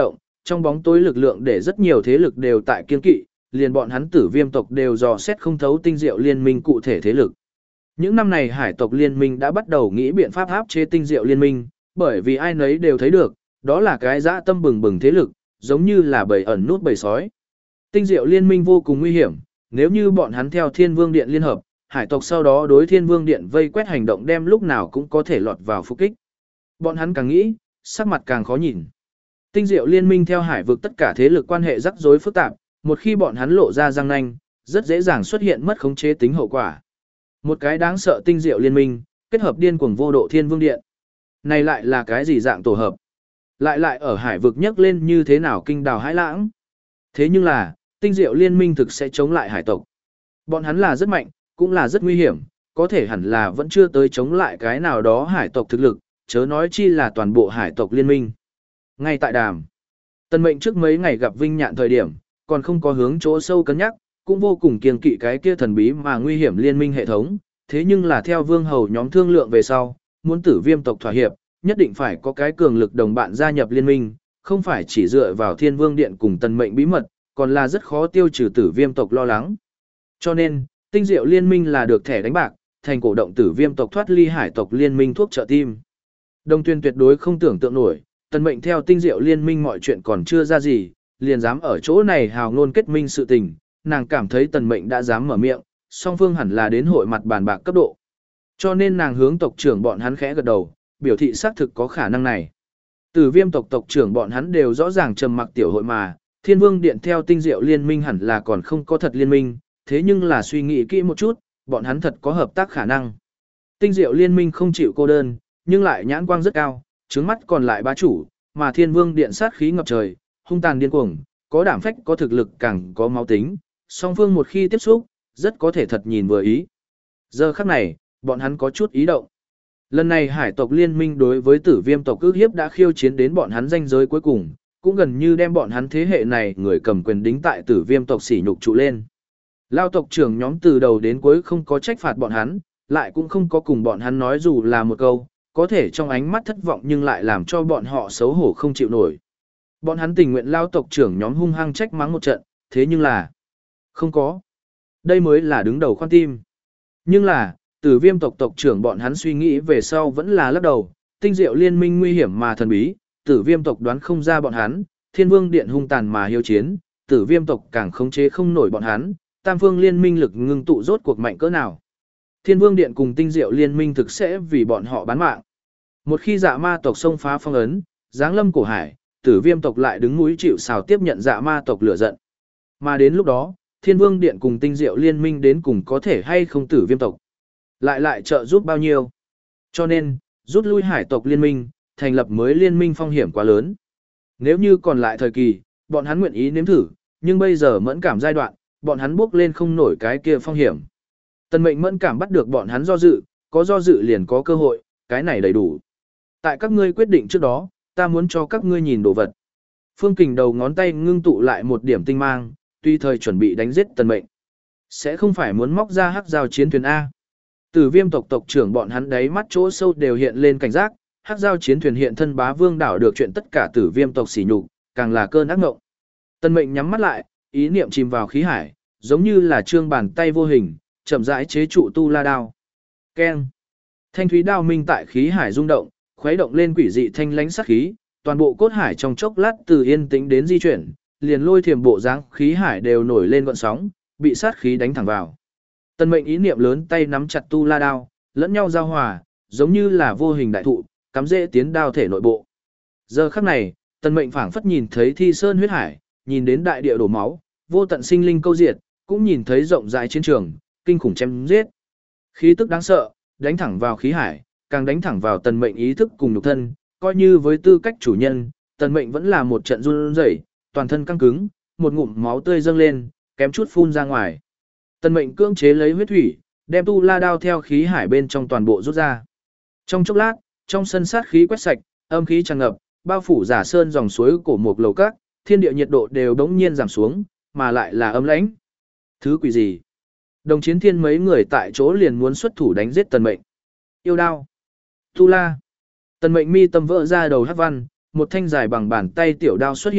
trong bóng tối lực lượng để rất nhiều thế lực đều tại kiên kỵ, liền bọn hắn Tử Viêm tộc đều dò xét không thấu tinh diệu liên minh cụ thể thế lực. Những năm này hải tộc liên minh đã bắt đầu nghĩ biện pháp áp chế tinh diệu liên minh, bởi vì ai nấy đều thấy được, đó là cái dã tâm bừng bừng thế lực, giống như là bầy ẩn nút bầy sói. Tinh diệu liên minh vô cùng nguy hiểm, nếu như bọn hắn theo Thiên Vương Điện liên hợp, hải tộc sau đó đối Thiên Vương Điện vây quét hành động đem lúc nào cũng có thể lọt vào phục kích. Bọn hắn càng nghĩ, sắc mặt càng khó nhìn. Tinh diệu liên minh theo hải vực tất cả thế lực quan hệ rắc rối phức tạp, một khi bọn hắn lộ ra răng nanh, rất dễ dàng xuất hiện mất khống chế tính hậu quả. Một cái đáng sợ tinh diệu liên minh, kết hợp điên cuồng vô độ Thiên Vương Điện. Này lại là cái gì dạng tổ hợp? Lại lại ở hải vực nhấc lên như thế nào kinh đào hãi lãng? Thế nhưng là, tinh diệu liên minh thực sẽ chống lại hải tộc. Bọn hắn là rất mạnh, cũng là rất nguy hiểm, có thể hẳn là vẫn chưa tới chống lại cái nào đó hải tộc thực lực, chớ nói chi là toàn bộ hải tộc liên minh. Ngay tại đàm, Tần Mệnh trước mấy ngày gặp Vinh Nhạn thời điểm, còn không có hướng chỗ sâu cân nhắc, cũng vô cùng kiêng kỵ cái kia thần bí mà nguy hiểm liên minh hệ thống, thế nhưng là theo vương hầu nhóm thương lượng về sau, muốn Tử Viêm tộc thỏa hiệp, nhất định phải có cái cường lực đồng bạn gia nhập liên minh, không phải chỉ dựa vào Thiên Vương Điện cùng Tần Mệnh bí mật, còn là rất khó tiêu trừ Tử Viêm tộc lo lắng. Cho nên, tinh diệu liên minh là được thẻ đánh bạc, thành cổ động Tử Viêm tộc thoát ly hải tộc liên minh thuốc trợ tim. Đông Tuyên tuyệt đối không tưởng tượng nổi, Tần Mệnh theo tinh diệu liên minh mọi chuyện còn chưa ra gì, liền dám ở chỗ này hào ngôn kết minh sự tình, nàng cảm thấy Tần Mệnh đã dám mở miệng, song phương hẳn là đến hội mặt bàn bạc cấp độ. Cho nên nàng hướng tộc trưởng bọn hắn khẽ gật đầu, biểu thị xác thực có khả năng này. Tử Viêm tộc tộc trưởng bọn hắn đều rõ ràng trầm mặc tiểu hội mà, Thiên Vương Điện theo tinh diệu liên minh hẳn là còn không có thật liên minh, thế nhưng là suy nghĩ kỹ một chút, bọn hắn thật có hợp tác khả năng. Tinh diệu liên minh không chịu cô đơn, nhưng lại nhãn quang rất cao, trứng mắt còn lại bá chủ, mà Thiên Vương Điện sát khí ngập trời, hung tàn điên cuồng, có đảm phách có thực lực càng có máu tính, song phương một khi tiếp xúc, rất có thể thật nhìn vừa ý. Giờ khắc này, bọn hắn có chút ý động. Lần này hải tộc liên minh đối với Tử Viêm tộc ước hiếp đã khiêu chiến đến bọn hắn ranh giới cuối cùng, cũng gần như đem bọn hắn thế hệ này người cầm quyền đính tại Tử Viêm tộc sỉ nhục trụ lên. Lao tộc trưởng nhóm từ đầu đến cuối không có trách phạt bọn hắn, lại cũng không có cùng bọn hắn nói dù là một câu, có thể trong ánh mắt thất vọng nhưng lại làm cho bọn họ xấu hổ không chịu nổi. Bọn hắn tình nguyện lao tộc trưởng nhóm hung hăng trách mắng một trận, thế nhưng là không có. Đây mới là đứng đầu khoan tim. Nhưng là, Tử Viêm tộc tộc trưởng bọn hắn suy nghĩ về sau vẫn là lắc đầu, tinh diệu liên minh nguy hiểm mà thần bí, Tử Viêm tộc đoán không ra bọn hắn, Thiên Vương Điện hung tàn mà hiếu chiến, Tử Viêm tộc càng khống chế không nổi bọn hắn, tam phương liên minh lực ngưng tụ rốt cuộc mạnh cỡ nào. Thiên Vương Điện cùng tinh diệu liên minh thực sẽ vì bọn họ bán mạng. Một khi Dạ Ma tộc xông phá phong ấn, giáng lâm cổ hải, Tử Viêm tộc lại đứng núi chịu sào tiếp nhận Dạ Ma tộc lửa giận. Mà đến lúc đó, Thiên Vương Điện cùng tinh diệu liên minh đến cùng có thể hay không Tử Viêm tộc. Lại lại trợ giúp bao nhiêu. Cho nên, rút lui hải tộc liên minh, thành lập mới liên minh phong hiểm quá lớn. Nếu như còn lại thời kỳ, bọn hắn nguyện ý nếm thử, nhưng bây giờ mẫn cảm giai đoạn, bọn hắn bước lên không nổi cái kia phong hiểm. Tần Mệnh mẫn cảm bắt được bọn hắn do dự, có do dự liền có cơ hội, cái này đầy đủ. Tại các ngươi quyết định trước đó, ta muốn cho các ngươi nhìn đồ vật. Phương Kình đầu ngón tay ngưng tụ lại một điểm tinh mang, tuy thời chuẩn bị đánh giết Tần Mệnh. Sẽ không phải muốn móc ra hắc giao chiến thuyền A. Tử Viêm tộc tộc trưởng bọn hắn đáy mắt chỗ sâu đều hiện lên cảnh giác, hắc giao chiến thuyền hiện thân bá vương đảo được chuyện tất cả Tử Viêm tộc sỉ nhục, càng là cơn ác ngộng. Tần Mệnh nhắm mắt lại, ý niệm chìm vào khí hải, giống như là trương bàn tay vô hình, chậm rãi chế trụ tu la đao. Keng. Thanh thúy đao minh tại khí hải rung động, khuấy động lên quỷ dị thanh lánh sát khí, toàn bộ cốt hải trong chốc lát từ yên tĩnh đến di chuyển, liền lôi thiềm bộ dáng khí hải đều nổi lên gợn sóng, bị sát khí đánh thẳng vào. Tần Mệnh ý niệm lớn tay nắm chặt tu la đao, lẫn nhau giao hòa, giống như là vô hình đại thụ, cắm rễ tiến đao thể nội bộ. Giờ khắc này, Tần Mệnh phảng phất nhìn thấy thi sơn huyết hải, nhìn đến đại địa đổ máu, vô tận sinh linh câu diệt, cũng nhìn thấy rộng rãi chiến trường, kinh khủng chém giết. Khí tức đáng sợ, đánh thẳng vào khí hải, càng đánh thẳng vào Tần Mệnh ý thức cùng nhục thân, coi như với tư cách chủ nhân, Tần Mệnh vẫn là một trận run rẩy, toàn thân căng cứng, một ngụm máu tươi dâng lên, kém chút phun ra ngoài. Tần Mệnh cưỡng chế lấy huyết thủy, đem tu la đao theo khí hải bên trong toàn bộ rút ra. Trong chốc lát, trong sân sát khí quét sạch, âm khí tràn ngập, bao phủ giả sơn dòng suối cổ một lầu các, thiên địa nhiệt độ đều đống nhiên giảm xuống, mà lại là âm lãnh. Thứ quỷ gì? Đồng Chiến Thiên mấy người tại chỗ liền muốn xuất thủ đánh giết Tần Mệnh. Yêu đao. Tu la. Tần Mệnh mi tâm vỡ ra đầu hắc văn, một thanh dài bằng bàn tay tiểu đao xuất hiện,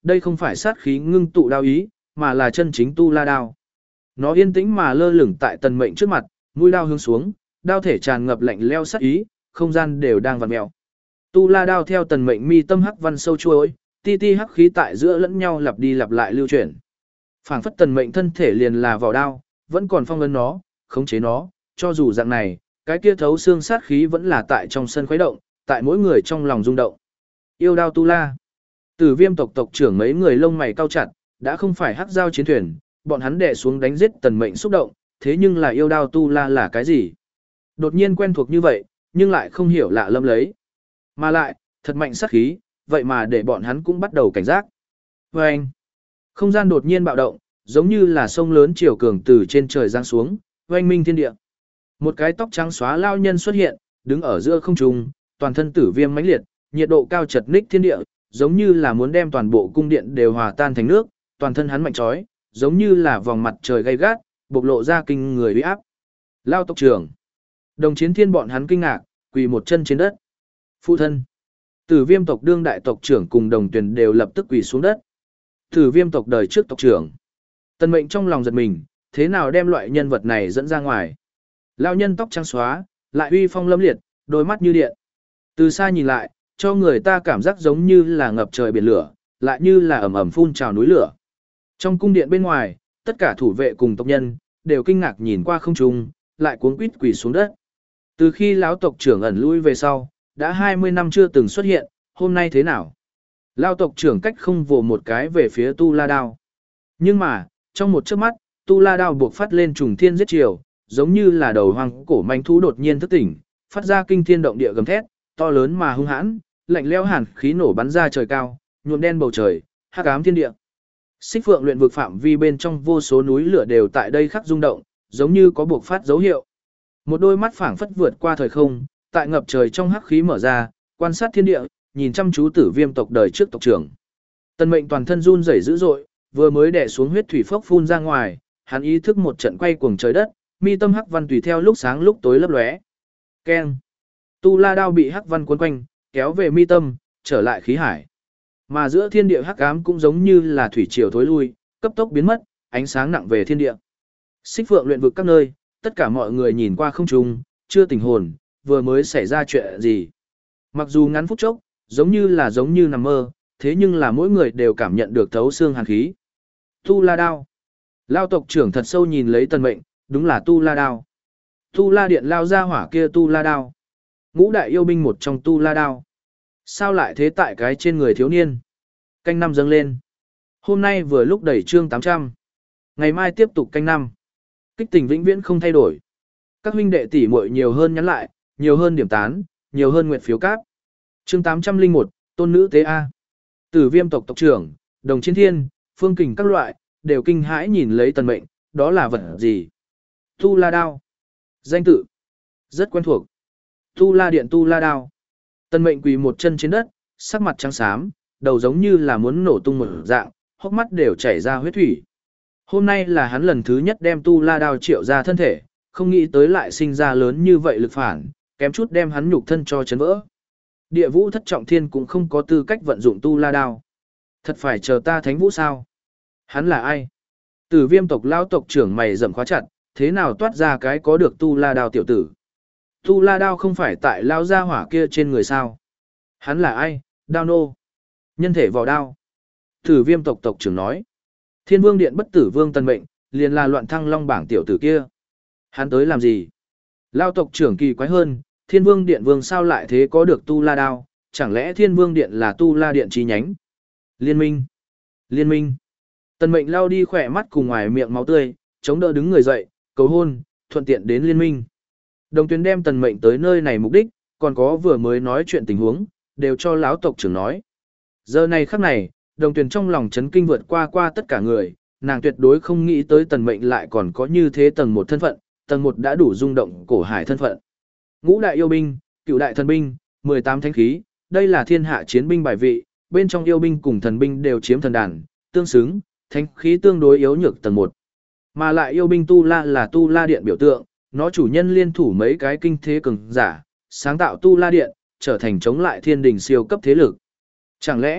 đây không phải sát khí ngưng tụ đao ý, mà là chân chính tu la đao. Nó yên tĩnh mà lơ lửng tại tần mệnh trước mặt, mũi đao hướng xuống, đao thể tràn ngập lạnh leo sát ý, không gian đều đang vặn mèo. Tu la đao theo tần mệnh mi tâm hắc văn sâu chuối, ti ti hắc khí tại giữa lẫn nhau lặp đi lặp lại lưu chuyển. Phảng phất tần mệnh thân thể liền là vỏ đao, vẫn còn phong ấn nó, khống chế nó, cho dù dạng này, cái kia thấu xương sát khí vẫn là tại trong sân khuấy động, tại mỗi người trong lòng rung động. Yêu đao tu la. Tử Viêm tộc tộc trưởng mấy người lông mày cau chặt, đã không phải hắc giao chiến thuyền, bọn hắn đè xuống đánh giết tần mệnh xúc động, thế nhưng là yêu đao tu la là cái gì? Đột nhiên quen thuộc như vậy, nhưng lại không hiểu lạ lâm lấy. Mà lại, thật mạnh sát khí, vậy mà để bọn hắn cũng bắt đầu cảnh giác. Và anh, không gian đột nhiên bạo động, giống như là sông lớn chiều cường từ trên trời giáng xuống, oanh minh thiên địa. Một cái tóc trắng xóa lao nhân xuất hiện, đứng ở giữa không trung, toàn thân tử viêm mãnh liệt, nhiệt độ cao chật ních thiên địa, giống như là muốn đem toàn bộ cung điện đều hòa tan thành nước, toàn thân hắn mạnh chói, giống như là vòng mặt trời gay gắt, bộc lộ ra kinh người uy áp. Lao tộc trưởng. Đồng chiến thiên bọn hắn kinh ngạc, quỳ một chân trên đất. Phụ thân. Tử Viêm tộc đương đại tộc trưởng cùng Đồng Tuyền đều lập tức quỳ xuống đất. Tử Viêm tộc đời trước tộc trưởng. Tần Mệnh trong lòng giật mình, thế nào đem loại nhân vật này dẫn ra ngoài? Lao nhân tóc trắng xóa, lại uy phong lâm liệt, đôi mắt như điện. Từ xa nhìn lại, cho người ta cảm giác giống như là ngập trời biển lửa, lại như là ầm ầm phun trào núi lửa. Trong cung điện bên ngoài, tất cả thủ vệ cùng tộc nhân đều kinh ngạc nhìn qua không trung, lại cuống quýt quỳ xuống đất. Từ khi lão tộc trưởng ẩn lui về sau, đã hai mươi năm chưa từng xuất hiện, hôm nay thế nào? Lão tộc trưởng cách không vồ một cái về phía Tu La Đao. Nhưng mà, trong một chớp mắt, Tu La Đao buộc phát lên trùng thiên giết chiều, giống như là đầu hoang cổ manh thú đột nhiên thức tỉnh, phát ra kinh thiên động địa gầm thét, to lớn mà hung hãn, lạnh lẽo hàn khí nổ bắn ra trời cao, nhuộm đen bầu trời, hắc ám thiên địa. Xích Phượng luyện vực phạm vi bên trong vô số núi lửa đều tại đây khắc rung động, giống như có buộc phát dấu hiệu. Một đôi mắt phảng phất vượt qua thời không, tại ngập trời trong hắc khí mở ra, quan sát thiên địa, nhìn chăm chú Tử Viêm tộc đời trước tộc trưởng. Tần Mệnh toàn thân run rẩy dữ dội, vừa mới đè xuống huyết thủy phốc phun ra ngoài, hắn ý thức một trận quay cuồng trời đất, mi tâm hắc văn tùy theo lúc sáng lúc tối lấp lóe. Keng. Tu La Đao bị hắc văn cuốn quanh, kéo về mi tâm, trở lại khí hải. Mà giữa thiên địa hắc ám cũng giống như là thủy triều thối lui, cấp tốc biến mất, ánh sáng nặng về thiên địa. Xích Phượng luyện vực các nơi, tất cả mọi người nhìn qua không trung, chưa tỉnh hồn, vừa mới xảy ra chuyện gì. Mặc dù ngắn phút chốc, giống như là giống như nằm mơ, thế nhưng là mỗi người đều cảm nhận được thấu xương hàn khí. Tu La Đao. Lao tộc trưởng thật sâu nhìn lấy Tần Mệnh, đúng là Tu La Đao. Tu La Điện lao ra hỏa kia Tu La Đao. Ngũ đại yêu binh một trong Tu La Đao. Sao lại thế tại cái trên người thiếu niên? Canh năm dâng lên. Hôm nay vừa lúc đẩy chương tám trăm. Ngày mai tiếp tục canh năm. Kích tình vĩnh viễn không thay đổi. Các huynh đệ tỷ muội nhiều hơn nhắn lại, nhiều hơn điểm tán, nhiều hơn nguyện phiếu cáp. Chương tám trăm lẻ một, Tôn nữ tế A. Tử Viêm tộc tộc trưởng, Đồng Chiến Thiên, Phương Kình các loại, đều kinh hãi nhìn lấy Tần Mệnh, đó là vật gì? Tu La Đao. Danh tự. Rất quen thuộc. Tu La Điện Tu La Đao. Tần Mệnh quỳ một chân trên đất, sắc mặt trắng xám, đầu giống như là muốn nổ tung một dạng, hốc mắt đều chảy ra huyết thủy. Hôm nay là hắn lần thứ nhất đem Tu La Đao triệu ra thân thể, không nghĩ tới lại sinh ra lớn như vậy lực phản, kém chút đem hắn nhục thân cho chấn vỡ. Địa Vũ Thất Trọng Thiên cũng không có tư cách vận dụng Tu La Đao. Thật phải chờ ta Thánh Vũ sao? Hắn là ai? Tử Viêm tộc lão tộc trưởng mày rậm khóa chặt, thế nào toát ra cái có được Tu La Đao tiểu tử? Tu La Đao không phải tại lao gia hỏa kia trên người sao? Hắn là ai? Đao nô. Nhân thể vỏ đao. Tử Viêm tộc tộc trưởng nói. Thiên Vương Điện bất tử vương Tần Mệnh, liền là loạn thăng long bảng tiểu tử kia. Hắn tới làm gì? Lao tộc trưởng kỳ quái hơn, Thiên Vương Điện vương sao lại thế có được Tu La Đao, chẳng lẽ Thiên Vương Điện là Tu La Điện chi nhánh? Liên minh. Liên minh. Tần Mệnh lao đi khỏe mắt cùng ngoài miệng máu tươi, chống đỡ đứng người dậy, cầu hôn, thuận tiện đến liên minh. Đồng Tuyến đem Tần Mệnh tới nơi này mục đích, còn có vừa mới nói chuyện tình huống, đều cho lão tộc trưởng nói. Giờ này khắc này, Đồng Tuyển trong lòng chấn kinh vượt qua qua tất cả người, nàng tuyệt đối không nghĩ tới Tần Mệnh lại còn có như thế tầng một thân phận, tầng một đã đủ rung động cổ hải thân phận. Ngũ đại yêu binh, cựu đại thần binh, mười tám thánh khí, đây là thiên hạ chiến binh bài vị, bên trong yêu binh cùng thần binh đều chiếm thần đàn, tương xứng, thánh khí tương đối yếu nhược tầng một. Mà lại yêu binh Tu La là Tu La Điện biểu tượng, nó chủ nhân liên thủ mấy cái kinh thế cường giả, sáng tạo Tu La Điện, trở thành chống lại thiên đình siêu cấp thế lực. Chẳng lẽ,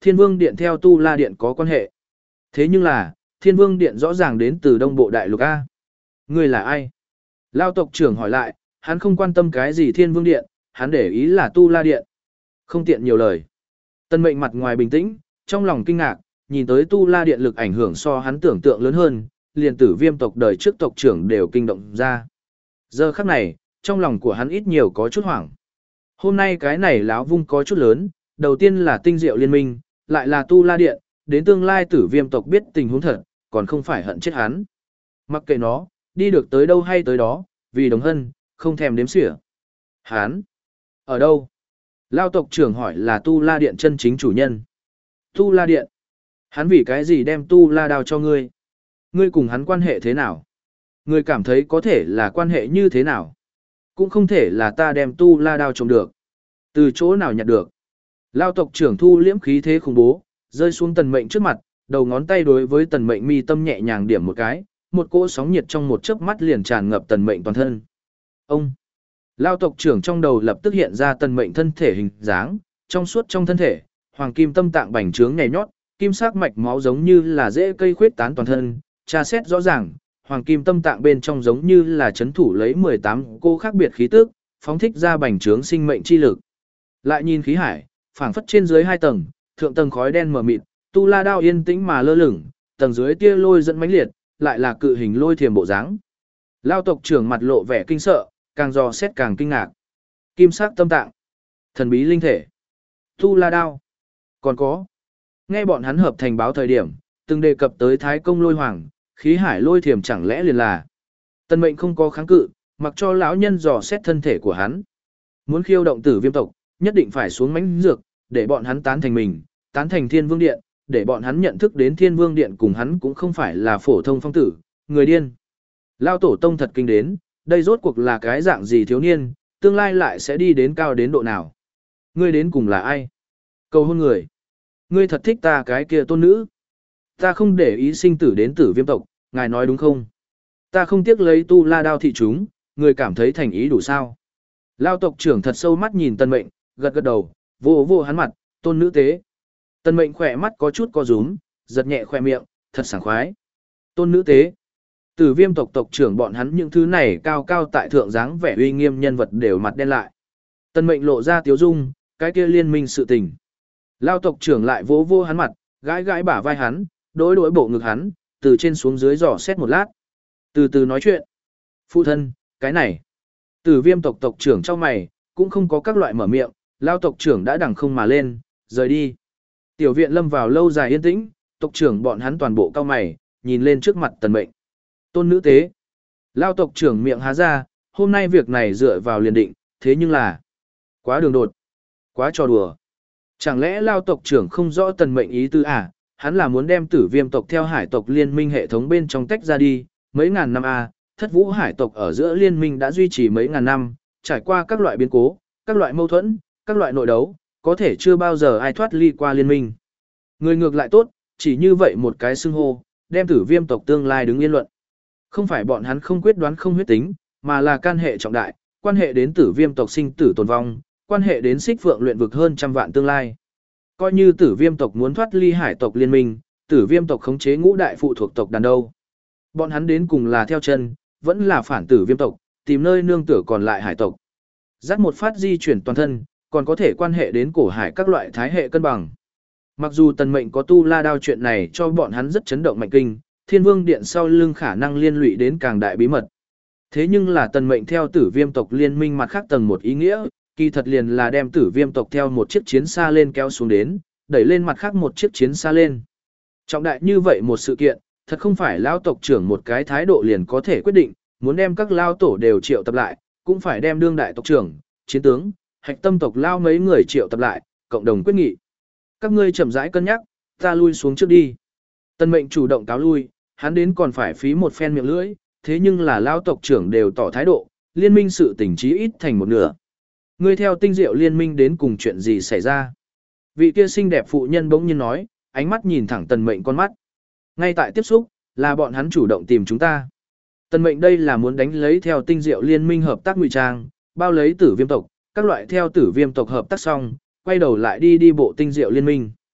Thiên Vương Điện theo Tu La Điện có quan hệ. Thế nhưng là, Thiên Vương Điện rõ ràng đến từ Đông Bộ Đại Lục A. Ngươi là ai? Lao tộc trưởng hỏi lại, hắn không quan tâm cái gì Thiên Vương Điện, hắn để ý là Tu La Điện. Không tiện nhiều lời. Tân Mệnh mặt ngoài bình tĩnh, trong lòng kinh ngạc, nhìn tới Tu La Điện lực ảnh hưởng so hắn tưởng tượng lớn hơn, liền Tử Viêm tộc đời trước tộc trưởng đều kinh động ra. Giờ khắc này, trong lòng của hắn ít nhiều có chút hoảng. Hôm nay cái này láo vung có chút lớn, đầu tiên là tinh diệu liên minh, lại là Tu La Điện, đến tương lai Tử Viêm tộc biết tình huống thật, còn không phải hận chết hắn. Mặc kệ nó, đi được tới đâu hay tới đó, vì đồng hân, không thèm đếm xỉa. Hắn, ở đâu? Lao tộc trưởng hỏi là Tu La Điện chân chính chủ nhân. Tu La Điện, hắn vì cái gì đem Tu La đao cho ngươi? Ngươi cùng hắn quan hệ thế nào? Ngươi cảm thấy có thể là quan hệ như thế nào? Cũng không thể là ta đem Tu La đao trộm được. Từ chỗ nào nhặt được? Lao tộc trưởng thu liễm khí thế khủng bố, rơi xuống Tần Mệnh trước mặt, đầu ngón tay đối với Tần Mệnh mi tâm nhẹ nhàng điểm một cái, một cỗ sóng nhiệt trong một chớp mắt liền tràn ngập Tần Mệnh toàn thân. Ông! Lao tộc trưởng trong đầu lập tức hiện ra Tần Mệnh thân thể hình dáng, trong suốt trong thân thể, hoàng kim tâm tạng bành trướng nhảy nhót, kim sắc mạch máu giống như là rễ cây khuyết tán toàn thân, tra xét rõ ràng, hoàng kim tâm tạng bên trong giống như là chấn thủ lấy mười tám cô khác biệt khí tức, phóng thích ra bành trướng sinh mệnh chi lực. Lại nhìn khí hải, phảng phất trên dưới hai tầng, thượng tầng khói đen mờ mịt, Tu La đao yên tĩnh mà lơ lửng, tầng dưới tia lôi dẫn mãnh liệt, lại là cự hình lôi thiềm bộ dáng. Lao tộc trưởng mặt lộ vẻ kinh sợ, càng dò xét càng kinh ngạc. Kim sắc tâm tạng, thần bí linh thể, Tu La đao. Còn có, nghe bọn hắn hợp thành báo thời điểm, từng đề cập tới Thái Công Lôi Hoàng, khí hải lôi thiềm chẳng lẽ liền là. Tần Mệnh không có kháng cự, mặc cho lão nhân dò xét thân thể của hắn. Muốn khiêu động Tử Viêm tộc, nhất định phải xuống mãnh dược, để bọn hắn tán thành mình, tán thành Thiên Vương Điện, để bọn hắn nhận thức đến Thiên Vương Điện cùng hắn cũng không phải là phổ thông phong tử, người điên. Lao tổ tông thật kinh đến, đây rốt cuộc là cái dạng gì thiếu niên, tương lai lại sẽ đi đến cao đến độ nào. Ngươi đến cùng là ai? Cầu hôn người. Ngươi thật thích ta cái kia tôn nữ. Ta không để ý sinh tử đến Tử Viêm tộc, ngài nói đúng không? Ta không tiếc lấy Tu La đao thị chúng, người cảm thấy thành ý đủ sao? Lao tộc trưởng thật sâu mắt nhìn Tần Mệnh, gật gật đầu, vô vô hắn mặt, tôn nữ tế. Tần Mệnh khỏe mắt có chút co rúm, giật nhẹ khỏe miệng, thật sảng khoái. Tôn nữ tế. Tử Viêm tộc tộc trưởng bọn hắn những thứ này cao cao tại thượng dáng vẻ uy nghiêm nhân vật đều mặt đen lại. Tần Mệnh lộ ra tiếu dung, cái kia liên minh sự tình. Lao tộc trưởng lại vỗ vô hắn mặt, gãi gãi bả vai hắn, đối đối bộ ngực hắn, từ trên xuống dưới dò xét một lát. Từ từ nói chuyện. Phụ thân, cái này. Tử Viêm tộc tộc trưởng trong mày, cũng không có các loại mở miệng, Lao tộc trưởng đã đằng không mà lên, rời đi. Tiểu viện lâm vào lâu dài yên tĩnh, tộc trưởng bọn hắn toàn bộ cao mày, nhìn lên trước mặt Tần Mệnh. Tôn nữ tế. Lao tộc trưởng miệng há ra, hôm nay việc này dựa vào liền định, thế nhưng là quá đường đột, quá trò đùa. Chẳng lẽ Lao tộc trưởng không rõ Tần Mệnh ý tư à, hắn là muốn đem Tử Viêm tộc theo hải tộc liên minh hệ thống bên trong tách ra đi, mấy ngàn năm à, thất vũ hải tộc ở giữa liên minh đã duy trì mấy ngàn năm, trải qua các loại biến cố, các loại mâu thuẫn, các loại nội đấu, có thể chưa bao giờ ai thoát ly qua liên minh. Người ngược lại tốt, chỉ như vậy một cái xưng hô, đem Tử Viêm tộc tương lai đứng yên luận. Không phải bọn hắn không quyết đoán không huyết tính, mà là can hệ trọng đại, quan hệ đến Tử Viêm tộc sinh tử tồn vong, quan hệ đến Xích Phượng luyện vực hơn trăm vạn tương lai. Coi như Tử Viêm tộc muốn thoát ly hải tộc liên minh, Tử Viêm tộc khống chế ngũ đại phụ thuộc tộc đàn đâu. Bọn hắn đến cùng là theo chân, vẫn là phản Tử Viêm tộc, tìm nơi nương tựa còn lại hải tộc. Dắt một phát di chuyển toàn thân, còn có thể quan hệ đến cổ hải các loại thái hệ cân bằng. Mặc dù Tần Mệnh có Tu La đao chuyện này cho bọn hắn rất chấn động mạnh kinh, Thiên Vương Điện sau lưng khả năng liên lụy đến càng đại bí mật. Thế nhưng là Tần Mệnh theo Tử Viêm tộc liên minh mặt khác tầng một ý nghĩa, kỳ thật liền là đem Tử Viêm tộc theo một chiếc chiến xa lên kéo xuống đến, đẩy lên mặt khác một chiếc chiến xa lên. Trọng đại như vậy một sự kiện, thật không phải lão tộc trưởng một cái thái độ liền có thể quyết định, muốn đem các lao tổ đều triệu tập lại, cũng phải đem đương đại tộc trưởng, chiến tướng, hạch tâm tộc lao mấy người triệu tập lại, cộng đồng quyết nghị. Các ngươi chậm rãi cân nhắc, ta lui xuống trước đi. Tần Mệnh chủ động cáo lui, hắn đến còn phải phí một phen miệng lưỡi, thế nhưng là lao tộc trưởng đều tỏ thái độ, liên minh sự tình trí ít thành một nửa. Ngươi theo tinh diệu liên minh đến cùng chuyện gì xảy ra? Vị kia xinh đẹp phụ nhân bỗng nhiên nói, ánh mắt nhìn thẳng Tần Mệnh con mắt. Ngay tại tiếp xúc, là bọn hắn chủ động tìm chúng ta. Tần Mệnh đây là muốn đánh lấy theo tinh diệu liên minh hợp tác ngụy trang, bao lấy Tử Viêm tộc, các loại theo Tử Viêm tộc hợp tác xong, quay đầu lại đi đi bộ tinh diệu liên minh.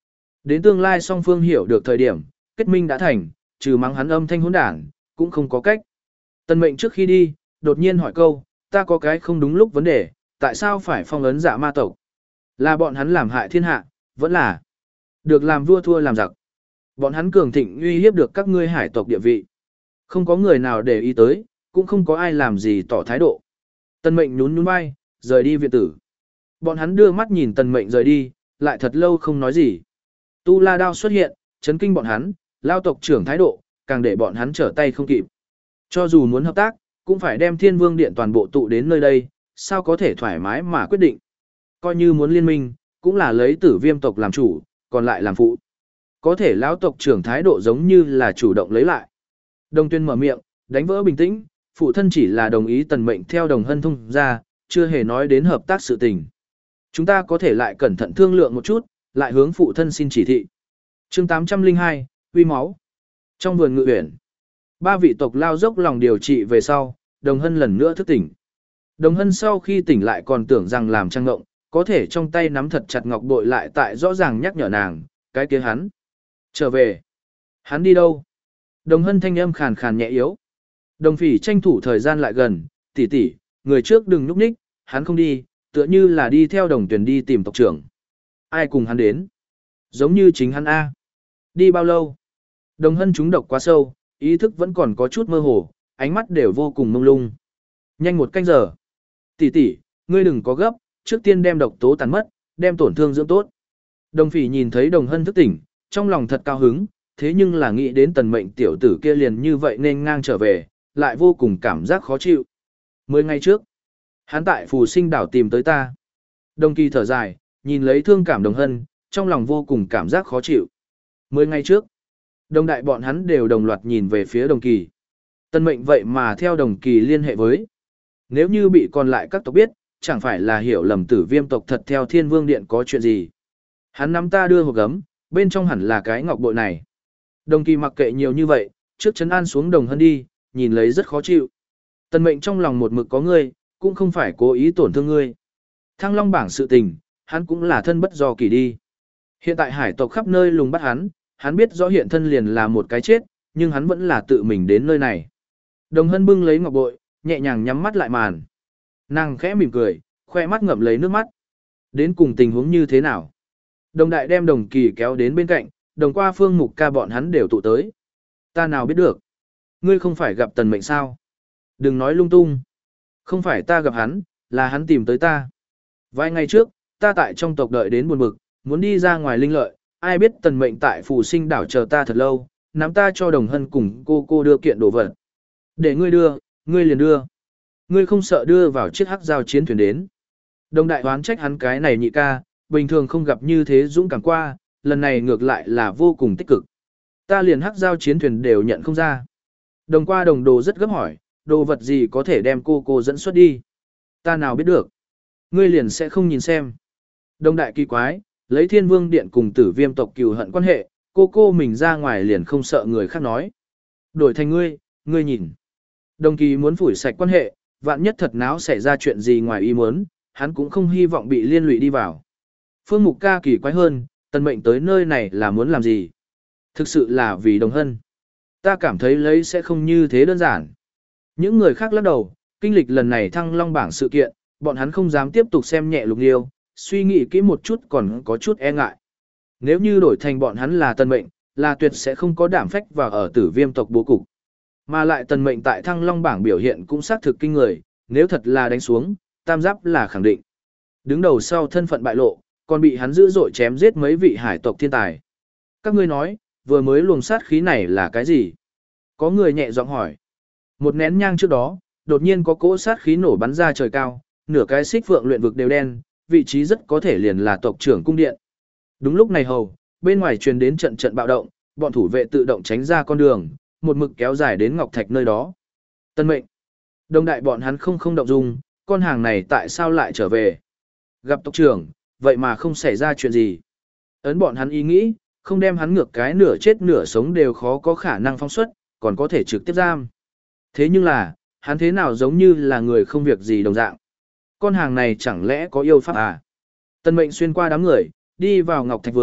Đến tương lai song phương hiểu được thời điểm, kết minh đã thành, trừ mắng hắn âm thanh hỗn đản, cũng không có cách. Tần Mệnh trước khi đi, đột nhiên hỏi câu, ta có cái không đúng lúc vấn đề, tại sao phải phong ấn Dạ Ma tộc? Là bọn hắn làm hại thiên hạ, vẫn là được làm vua thua làm giặc. Bọn hắn cường thịnh uy hiếp được các ngươi hải tộc địa vị. Không có người nào để ý tới, cũng không có ai làm gì tỏ thái độ. Tần Mệnh nhún nhún vai, rời đi viện tử. Bọn hắn đưa mắt nhìn Tần Mệnh rời đi, lại thật lâu không nói gì. Tu La Đao xuất hiện, chấn kinh bọn hắn, lao tộc trưởng thái độ, càng để bọn hắn trở tay không kịp. Cho dù muốn hợp tác, cũng phải đem Thiên Vương Điện toàn bộ tụ đến nơi đây, sao có thể thoải mái mà quyết định. Coi như muốn liên minh, cũng là lấy Tử Viêm tộc làm chủ, còn lại làm phụ. Có thể lão tộc trưởng thái độ giống như là chủ động lấy lại. Đồng Tuyên mở miệng, đánh vỡ bình tĩnh, phụ thân chỉ là đồng ý Tần Mệnh theo Đồng Hân thông ra, chưa hề nói đến hợp tác sự tình. Chúng ta có thể lại cẩn thận thương lượng một chút, lại hướng phụ thân xin chỉ thị. Chương tám trăm lẻ hai, uy máu. Trong vườn ngự uyển, ba vị tộc lao dốc lòng điều trị về sau, Đồng Hân lần nữa thức tỉnh. Đồng Hân sau khi tỉnh lại còn tưởng rằng làm trăng ngộng, có thể trong tay nắm thật chặt ngọc bội lại tại rõ ràng nhắc nhở nàng, cái kia hắn. Trở về. Hắn đi đâu? Đồng Hân thanh âm khàn khàn nhẹ yếu. Đồng Phỉ tranh thủ thời gian lại gần, tỷ tỷ, người trước đừng nhúc nhích, hắn không đi, tựa như là đi theo Đồng Tuyển đi tìm tộc trưởng. Ai cùng hắn đến? Giống như chính hắn A. Đi bao lâu? Đồng Hân trúng độc quá sâu, ý thức vẫn còn có chút mơ hồ, ánh mắt đều vô cùng mông lung. Nhanh một canh giờ. Tỷ tỷ, ngươi đừng có gấp, trước tiên đem độc tố tàn mất, đem tổn thương dưỡng tốt. Đồng Phỉ nhìn thấy Đồng Hân thức tỉnh, trong lòng thật cao hứng, thế nhưng là nghĩ đến Tần Mệnh tiểu tử kia liền như vậy nên ngang trở về, lại vô cùng cảm giác khó chịu. Mười ngày trước, hắn tại Phù Sinh đảo tìm tới ta. Đồng Kỳ thở dài, nhìn lấy thương cảm Đồng Hân, trong lòng vô cùng cảm giác khó chịu. Mười ngày trước, đồng đại bọn hắn đều đồng loạt nhìn về phía Đồng Kỳ. Tần Mệnh vậy mà theo Đồng Kỳ liên hệ với. Nếu như bị còn lại các tộc biết, chẳng phải là hiểu lầm Tử Viêm tộc thật theo Thiên Vương Điện có chuyện gì. Hắn nắm ta đưa hộp gấm, bên trong hẳn là cái ngọc bội này. Đồng Kỳ mặc kệ nhiều như vậy, trước trấn an xuống Đồng Hân đi, nhìn lấy rất khó chịu. Tần Mệnh trong lòng một mực có ngươi, cũng không phải cố ý tổn thương ngươi. Thăng Long bảng sự tình, hắn cũng là thân bất do kỳ đi. Hiện tại hải tộc khắp nơi lùng bắt hắn, hắn biết rõ hiện thân liền là một cái chết, nhưng hắn vẫn là tự mình đến nơi này. Đồng Hân bưng lấy ngọc bội, nhẹ nhàng nhắm mắt lại màn. Nàng khẽ mỉm cười, khoe mắt ngậm lấy nước mắt. Đến cùng tình huống như thế nào? Đồng đại đem Đồng Kỳ kéo đến bên cạnh, Đồng qua Phương Mục ca bọn hắn đều tụ tới. Ta nào biết được? Ngươi không phải gặp Tần Mệnh sao? Đừng nói lung tung. Không phải ta gặp hắn, là hắn tìm tới ta. Vài ngày trước, ta tại trong tộc đợi đến buồn bực, muốn đi ra ngoài linh lợi, ai biết Tần Mệnh tại Phù Sinh đảo chờ ta thật lâu, nắm ta cho Đồng Hân cùng cô cô đưa kiện đồ vật. Để ngươi đưa, ngươi liền đưa. Ngươi không sợ đưa vào chiếc hắc giao chiến thuyền đến. Đồng đại oán trách hắn cái này nhị ca, bình thường không gặp như thế dũng cảm qua, lần này ngược lại là vô cùng tích cực. Ta liền hắc giao chiến thuyền đều nhận không ra. Đồng qua đồng đồ rất gấp hỏi, đồ vật gì có thể đem cô cô dẫn xuất đi. Ta nào biết được. Ngươi liền sẽ không nhìn xem. Đồng đại kỳ quái, lấy Thiên Vương Điện cùng Tử Viêm tộc cừu hận quan hệ, cô cô mình ra ngoài liền không sợ người khác nói. Đổi thành ngươi, ngươi nhìn. Đồng kỳ muốn phủi sạch quan hệ, vạn nhất thật náo xảy ra chuyện gì ngoài ý muốn, hắn cũng không hy vọng bị liên lụy đi vào. Phương Mục ca kỳ quái hơn, Tần Mệnh tới nơi này là muốn làm gì? Thực sự là vì Đồng Hân. Ta cảm thấy lấy sẽ không như thế đơn giản. Những người khác lắc đầu, kinh lịch lần này Thăng Long bảng sự kiện, bọn hắn không dám tiếp tục xem nhẹ Lục Liêu, suy nghĩ kỹ một chút còn có chút e ngại. Nếu như đổi thành bọn hắn là Tần Mệnh, là tuyệt sẽ không có đảm phách vào ở Tử Viêm tộc bố cục. Mà lại Tần Mệnh tại Thăng Long bảng biểu hiện cũng xác thực kinh người, nếu thật là đánh xuống, tam giáp là khẳng định. Đứng đầu sau thân phận bại lộ, còn bị hắn dữ dội chém giết mấy vị hải tộc thiên tài. Các ngươi nói, vừa mới luồng sát khí này là cái gì? Có người nhẹ giọng hỏi. Một nén nhang trước đó, đột nhiên có cỗ sát khí nổ bắn ra trời cao, nửa cái xích phượng luyện vực đều đen, vị trí rất có thể liền là tộc trưởng cung điện. Đúng lúc này hầu, bên ngoài truyền đến trận trận bạo động, bọn thủ vệ tự động tránh ra con đường, một mực kéo dài đến Ngọc Thạch nơi đó. Tân Mệnh. Đông đại bọn hắn không không động dung, con hàng này tại sao lại trở về? Gặp tộc trưởng, vậy mà không xảy ra chuyện gì. Ấn bọn hắn ý nghĩ, không đem hắn ngược cái nửa chết nửa sống đều khó có khả năng phóng xuất, còn có thể trực tiếp giam. Thế nhưng là, hắn thế nào giống như là người không việc gì đồng dạng. Con hàng này chẳng lẽ có yêu pháp à? Tân Mệnh xuyên qua đám người, đi vào Ngọc Thạch vừa,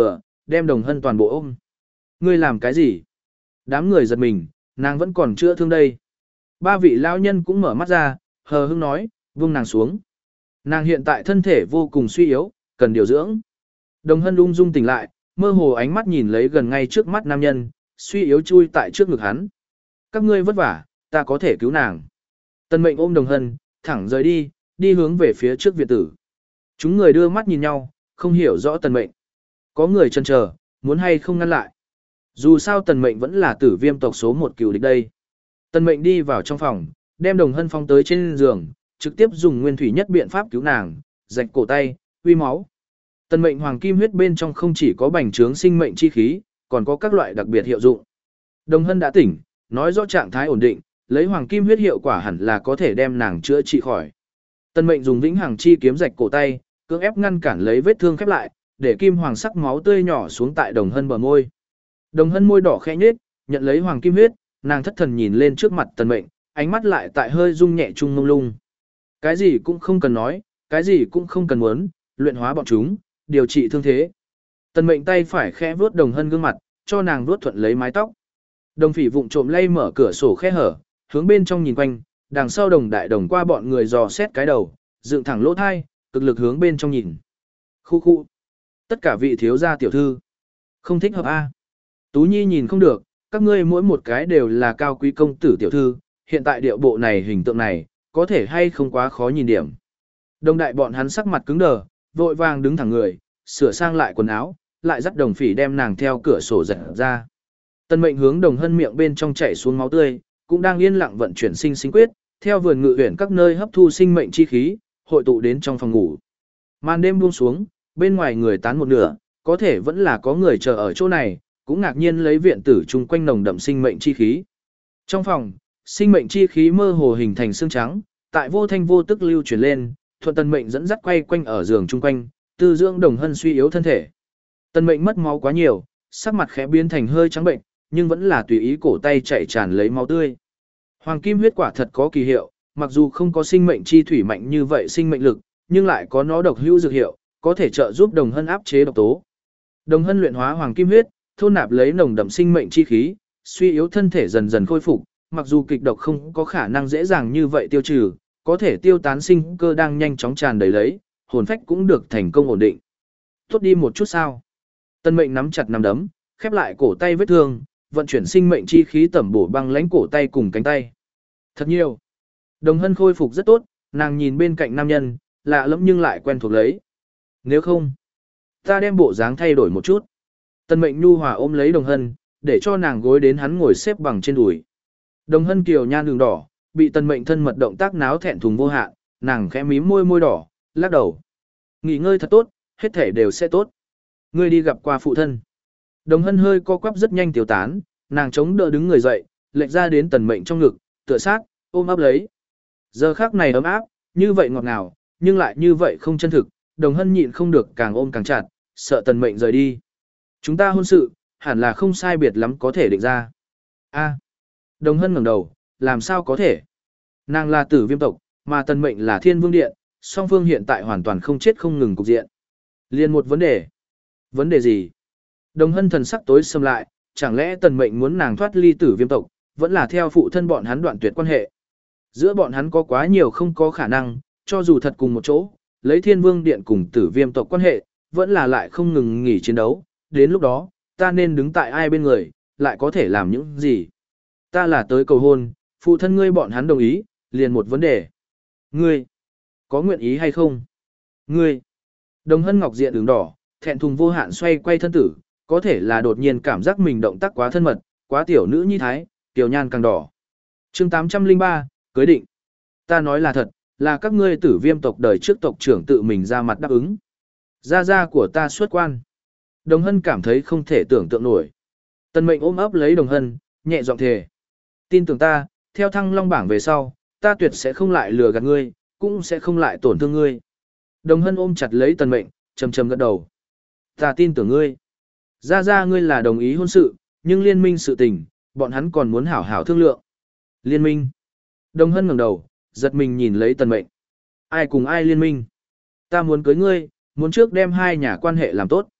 đem Đồng Hân toàn bộ ôm. Ngươi làm cái gì? Đám người giật mình, nàng vẫn còn chữa thương đây. Ba vị lão nhân cũng mở mắt ra, hờ hững nói, vung nàng xuống. Nàng hiện tại thân thể vô cùng suy yếu, cần điều dưỡng. Đồng Hân ung dung tỉnh lại, mơ hồ ánh mắt nhìn lấy gần ngay trước mắt nam nhân, suy yếu chui tại trước ngực hắn. Các ngươi vất vả, ta có thể cứu nàng. Tần Mệnh ôm Đồng Hân, thẳng rời đi, đi hướng về phía trước viện tử. Chúng người đưa mắt nhìn nhau, không hiểu rõ Tần Mệnh. Có người chần chờ, muốn hay không ngăn lại. Dù sao Tần Mệnh vẫn là tử viêm tộc số một cựu địch đây. Tần Mệnh đi vào trong phòng, đem Đồng Hân phong tới trên giường, trực tiếp dùng nguyên thủy nhất biện pháp cứu nàng, rạch cổ tay, uy máu. Tần Mệnh hoàng kim huyết bên trong không chỉ có bành trướng sinh mệnh chi khí, còn có các loại đặc biệt hiệu dụng. Đồng Hân đã tỉnh, nói rõ trạng thái ổn định, lấy hoàng kim huyết hiệu quả hẳn là có thể đem nàng chữa trị khỏi. Tần Mệnh dùng vĩnh hằng chi kiếm rạch cổ tay, cưỡng ép ngăn cản lấy vết thương khép lại, để kim hoàng sắc máu tươi nhỏ xuống tại Đồng Hân bờ môi. Đồng Hân môi đỏ khẽ nhếch, nhận lấy hoàng kim huyết, nàng thất thần nhìn lên trước mặt Tần Mệnh, ánh mắt lại tại hơi rung nhẹ trung mông lung. Cái gì cũng không cần nói, cái gì cũng không cần muốn, luyện hóa bọn chúng, điều trị thương thế. Tần Mệnh tay phải khẽ vuốt Đồng Hân gương mặt, cho nàng vuốt thuận lấy mái tóc. Đồng Phỉ vụng trộm lay mở cửa sổ khe hở, hướng bên trong nhìn quanh, đằng sau Đồng Đại Đồng qua bọn người dò xét cái đầu, dựng thẳng lỗ thai, cực lực hướng bên trong nhìn. Khu khu. Tất cả vị thiếu gia tiểu thư. Không thích hợp a. Tú Nhi nhìn không được, các ngươi mỗi một cái đều là cao quý công tử tiểu thư, hiện tại điệu bộ này hình tượng này, có thể hay không quá khó nhìn điểm. Đồng đại bọn hắn sắc mặt cứng đờ, vội vàng đứng thẳng người, sửa sang lại quần áo, lại dắt Đồng Phỉ đem nàng theo cửa sổ giật ra. Tần Mệnh hướng Đồng Hân miệng bên trong chảy xuống máu tươi, cũng đang yên lặng vận chuyển sinh sinh quyết, theo vườn ngự uyển các nơi hấp thu sinh mệnh chi khí, hội tụ đến trong phòng ngủ. Màn đêm buông xuống, bên ngoài người tán một nửa, có thể vẫn là có người chờ ở chỗ này, cũng ngạc nhiên lấy viện tử chung quanh nồng đậm sinh mệnh chi khí. Trong phòng, sinh mệnh chi khí mơ hồ hình thành xương trắng, tại vô thanh vô tức lưu chuyển lên, thuận Tần Mệnh dẫn dắt quay quanh ở giường chung quanh, tư dưỡng Đồng Hân suy yếu thân thể. Tần Mệnh mất máu quá nhiều, sắc mặt khẽ biến thành hơi trắng bệnh, nhưng vẫn là tùy ý cổ tay chạy tràn lấy máu tươi. Hoàng kim huyết quả thật có kỳ hiệu, mặc dù không có sinh mệnh chi thủy mạnh như vậy sinh mệnh lực, nhưng lại có nó độc hữu dược hiệu, có thể trợ giúp Đồng Hân áp chế độc tố. Đồng Hân luyện hóa hoàng kim huyết, thôn nạp lấy nồng đậm sinh mệnh chi khí, suy yếu thân thể dần dần khôi phục, mặc dù kịch độc không có khả năng dễ dàng như vậy tiêu trừ, có thể tiêu tán sinh cơ đang nhanh chóng tràn đầy lấy, hồn phách cũng được thành công ổn định. Tốt đi một chút sao? Tần Mệnh nắm chặt nắm đấm, khép lại cổ tay vết thương, vận chuyển sinh mệnh chi khí tẩm bổ băng lãnh cổ tay cùng cánh tay. Thật nhiều. Đồng Hân khôi phục rất tốt, nàng nhìn bên cạnh nam nhân, lạ lẫm nhưng lại quen thuộc lấy. Nếu không, ta đem bộ dáng thay đổi một chút. Tần Mệnh nhu hòa ôm lấy Đồng Hân, để cho nàng gối đến hắn ngồi xếp bằng trên đùi. Đồng Hân kiều nhan đường đỏ, bị Tần Mệnh thân mật động tác náo thẹn thùng vô hạn, nàng khẽ mím môi môi đỏ, lắc đầu. Nghỉ ngơi thật tốt, hết thể đều sẽ tốt. Ngươi đi gặp qua phụ thân. Đồng Hân hơi co quắp rất nhanh tiêu tán, nàng chống đỡ đứng người dậy, lệch ra đến Tần Mệnh trong ngực, tựa sát, ôm ấp lấy. Giờ khắc này ấm áp, như vậy ngọt ngào, nhưng lại như vậy không chân thực, Đồng Hân nhịn không được càng ôm càng chặt, sợ Tần Mệnh rời đi. Chúng ta hôn sự, hẳn là không sai biệt lắm có thể định ra. A. Đồng Hân ngẩng đầu, làm sao có thể? Nàng là tử viêm tộc, mà Tần Mệnh là thiên vương điện, song phương hiện tại hoàn toàn không chết không ngừng cục diện. Liên một vấn đề. Vấn đề gì? Đồng Hân thần sắc tối sầm lại, chẳng lẽ Tần Mệnh muốn nàng thoát ly tử viêm tộc, vẫn là theo phụ thân bọn hắn đoạn tuyệt quan hệ. Giữa bọn hắn có quá nhiều không có khả năng, cho dù thật cùng một chỗ, lấy thiên vương điện cùng tử viêm tộc quan hệ, vẫn là lại không ngừng nghỉ chiến đấu. Đến lúc đó, ta nên đứng tại ai bên người, lại có thể làm những gì? Ta là tới cầu hôn, phụ thân ngươi bọn hắn đồng ý, liền một vấn đề. Ngươi, có nguyện ý hay không? Ngươi, Đồng Hân ngọc diện đường đỏ, thẹn thùng vô hạn xoay quay thân tử, có thể là đột nhiên cảm giác mình động tác quá thân mật, quá tiểu nữ nhi thái, tiểu nhan càng đỏ. Chương tám trăm lẻ ba, cưới định. Ta nói là thật, là các ngươi tử viêm tộc đời trước tộc trưởng tự mình ra mặt đáp ứng. Gia gia của ta xuất quan. Đồng Hân cảm thấy không thể tưởng tượng nổi. Tần Mệnh ôm ấp lấy Đồng Hân, nhẹ giọng thề. Tin tưởng ta, theo thăng long bảng về sau, ta tuyệt sẽ không lại lừa gạt ngươi, cũng sẽ không lại tổn thương ngươi. Đồng Hân ôm chặt lấy Tần Mệnh, trầm trầm gật đầu. Ta tin tưởng ngươi. Gia gia ngươi là đồng ý hôn sự, nhưng liên minh sự tình, bọn hắn còn muốn hảo hảo thương lượng. Liên minh. Đồng Hân ngẩng đầu, giật mình nhìn lấy Tần Mệnh. Ai cùng ai liên minh? Ta muốn cưới ngươi, muốn trước đem hai nhà quan hệ làm tốt.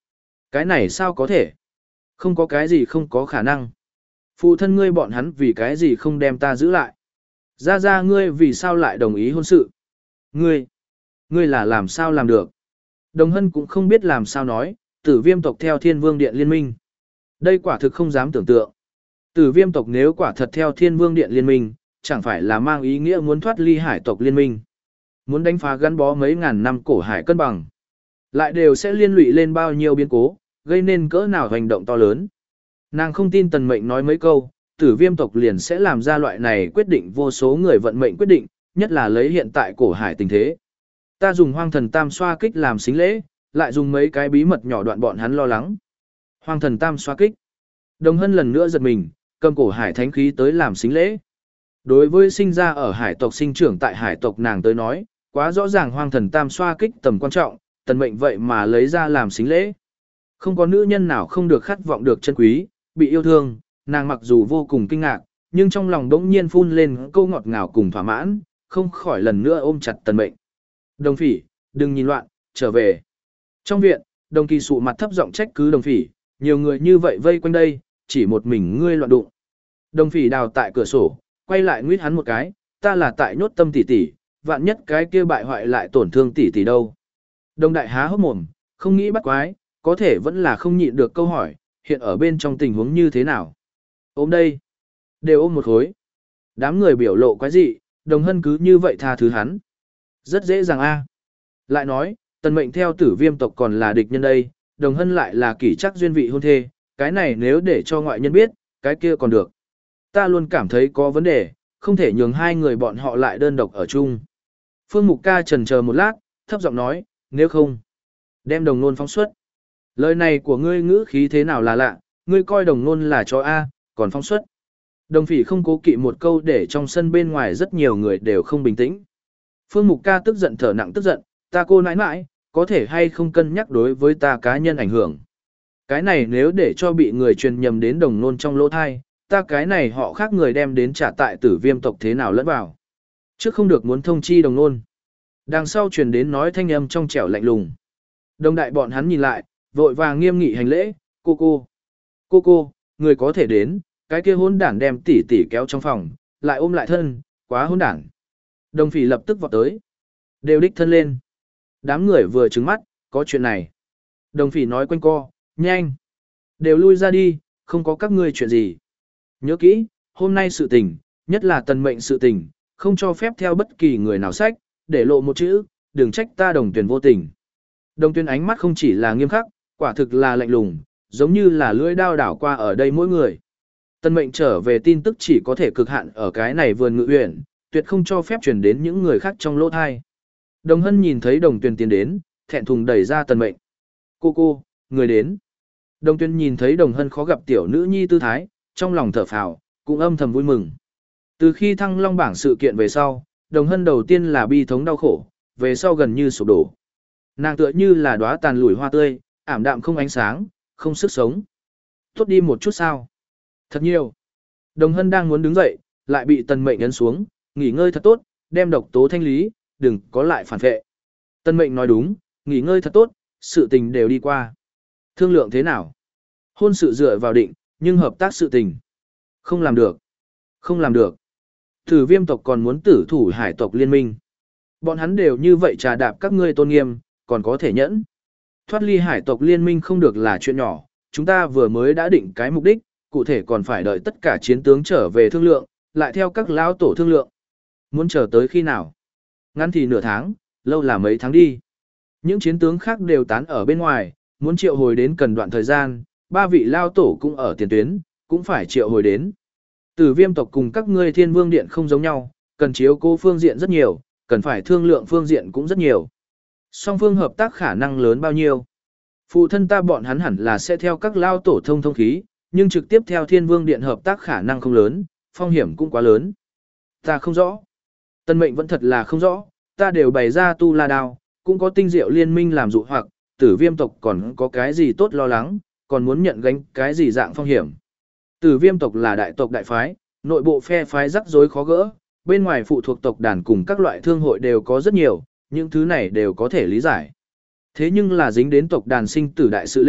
Cái này sao có thể? Không có cái gì không có khả năng. Phụ thân ngươi bọn hắn vì cái gì không đem ta giữ lại? Ra ra ngươi vì sao lại đồng ý hôn sự? Ngươi, ngươi là làm sao làm được? Đồng Hân cũng không biết làm sao nói, tử viêm tộc theo thiên vương điện liên minh. Đây quả thực không dám tưởng tượng. Tử viêm tộc nếu quả thật theo thiên vương điện liên minh, chẳng phải là mang ý nghĩa muốn thoát ly hải tộc liên minh. Muốn đánh phá gắn bó mấy ngàn năm cổ hải cân bằng. Lại đều sẽ liên lụy lên bao nhiêu biến cố, gây nên cỡ nào hành động to lớn. Nàng không tin Tần Mệnh nói mấy câu, tử viêm tộc liền sẽ làm ra loại này quyết định vô số người vận mệnh quyết định, nhất là lấy hiện tại cổ hải tình thế. Ta dùng hoang thần tam xoa kích làm xính lễ, lại dùng mấy cái bí mật nhỏ đoạn bọn hắn lo lắng. Hoang thần tam xoa kích. Đồng Hân lần nữa giật mình, cầm cổ hải thánh khí tới làm xính lễ. Đối với sinh ra ở hải tộc sinh trưởng tại hải tộc nàng tới nói, quá rõ ràng hoang thần tam xoa kích tầm quan trọng, Tần Mệnh vậy mà lấy ra làm xính lễ. Không có nữ nhân nào không được khát vọng được chân quý, bị yêu thương, nàng mặc dù vô cùng kinh ngạc, nhưng trong lòng đống nhiên phun lên câu ngọt ngào cùng thỏa mãn, không khỏi lần nữa ôm chặt Tần Mệnh. Đồng Phỉ, đừng nhìn loạn, trở về. Trong viện, Đồng Kỳ sụ mặt thấp giọng trách cứ Đồng Phỉ, nhiều người như vậy vây quanh đây, chỉ một mình ngươi loạn đụng. Đồng Phỉ đào tại cửa sổ, quay lại nguyết hắn một cái, ta là tại nhốt tâm tỷ tỷ, vạn nhất cái kia bại hoại lại tổn thương tỷ tỷ đâu. Đồng Đại há hốc mồm, không nghĩ bắt quái, có thể vẫn là không nhịn được câu hỏi, hiện ở bên trong tình huống như thế nào. Ôm đây, đều ôm một khối. Đám người biểu lộ quái dị, Đồng Hân cứ như vậy tha thứ hắn. Rất dễ dàng a. Lại nói, Tần Mệnh theo tử viêm tộc còn là địch nhân đây, Đồng Hân lại là kỷ chắc duyên vị hôn thê, cái này nếu để cho ngoại nhân biết, cái kia còn được. Ta luôn cảm thấy có vấn đề, không thể nhường hai người bọn họ lại đơn độc ở chung. Phương Mục Ca chần chờ một lát, thấp giọng nói, nếu không, đem Đồng Nôn phóng xuất. Lời này của ngươi ngữ khí thế nào là lạ, ngươi coi Đồng Nôn là chó A, còn phóng xuất. Đồng Phỉ không cố kỵ một câu để trong sân bên ngoài rất nhiều người đều không bình tĩnh. Phương Mục Ca tức giận thở nặng tức giận, ta cô nãi nãi, có thể hay không cân nhắc đối với ta cá nhân ảnh hưởng. Cái này nếu để cho bị người truyền nhầm đến Đồng Nôn trong lỗ thai, ta cái này họ khác người đem đến trả tại tử viêm tộc thế nào lẫn vào. Trước không được muốn thông chi Đồng Nôn. Đằng sau truyền đến nói thanh âm trong trẻo lạnh lùng. Đồng đại bọn hắn nhìn lại, vội vàng nghiêm nghị hành lễ, cô cô. Cô cô, người có thể đến, cái kia hôn đản đem tỷ tỷ kéo trong phòng, lại ôm lại thân, quá hôn đản. Đồng Phỉ lập tức vọt tới. Đều đích thân lên. Đám người vừa trứng mắt, có chuyện này. Đồng Phỉ nói quanh co, nhanh. Đều lui ra đi, không có các ngươi chuyện gì. Nhớ kỹ, hôm nay sự tình, nhất là Tần Mệnh sự tình, không cho phép theo bất kỳ người nào sách, để lộ một chữ, đừng trách ta Đồng Tuyền vô tình. Đồng Tuyền ánh mắt không chỉ là nghiêm khắc, quả thực là lạnh lùng, giống như là lưỡi đao đảo qua ở đây mỗi người. Tần Mệnh trở về tin tức chỉ có thể cực hạn ở cái này vườn ngự uyển, tuyệt không cho phép truyền đến những người khác trong lỗ thai. Đồng Hân nhìn thấy Đồng Tuyền tiến đến, thẹn thùng đẩy ra Tần Mệnh. Cô cô, người đến. Đồng Tuyền nhìn thấy Đồng Hân khó gặp tiểu nữ nhi tư thái, trong lòng thở phào, cũng âm thầm vui mừng. Từ khi thăng long bảng sự kiện về sau, Đồng Hân đầu tiên là bi thống đau khổ, về sau gần như sụp đổ. Nàng tựa như là đóa tàn lủi hoa tươi, ảm đạm không ánh sáng, không sức sống. Tốt đi một chút sao? Thật nhiều. Đồng Hân đang muốn đứng dậy, lại bị Tần Mệnh ấn xuống, nghỉ ngơi thật tốt, đem độc tố thanh lý, đừng có lại phản vệ. Tần Mệnh nói đúng, nghỉ ngơi thật tốt, sự tình đều đi qua. Thương lượng thế nào? Hôn sự dựa vào định, nhưng hợp tác sự tình. Không làm được. Không làm được. Tử viêm tộc còn muốn tử thủ hải tộc liên minh. Bọn hắn đều như vậy trà đạp các ngươi tôn nghiêm, còn có thể nhẫn. Thoát ly hải tộc liên minh không được là chuyện nhỏ, chúng ta vừa mới đã định cái mục đích, cụ thể còn phải đợi tất cả chiến tướng trở về thương lượng, lại theo các lão tổ thương lượng. Muốn chờ tới khi nào? Ngắn thì nửa tháng, lâu là mấy tháng đi. Những chiến tướng khác đều tán ở bên ngoài, muốn triệu hồi đến cần đoạn thời gian, ba vị lao tổ cũng ở tiền tuyến, cũng phải triệu hồi đến. Tử viêm tộc cùng các ngươi thiên vương điện không giống nhau, cần chiếu cố phương diện rất nhiều, cần phải thương lượng phương diện cũng rất nhiều. Song phương hợp tác khả năng lớn bao nhiêu? Phụ thân ta bọn hắn hẳn là sẽ theo các lao tổ thông thông khí, nhưng trực tiếp theo thiên vương điện hợp tác khả năng không lớn, phong hiểm cũng quá lớn. Ta không rõ. Tân Mệnh vẫn thật là không rõ, ta đều bày ra tu la đao, cũng có tinh diệu liên minh làm dụ hoặc, tử viêm tộc còn có cái gì tốt lo lắng, còn muốn nhận gánh cái gì dạng phong hiểm. Tử viêm tộc là đại tộc đại phái, nội bộ phe phái rắc rối khó gỡ, bên ngoài phụ thuộc tộc đàn cùng các loại thương hội đều có rất nhiều, những thứ này đều có thể lý giải. Thế nhưng là dính đến tộc đàn sinh tử đại sự lên,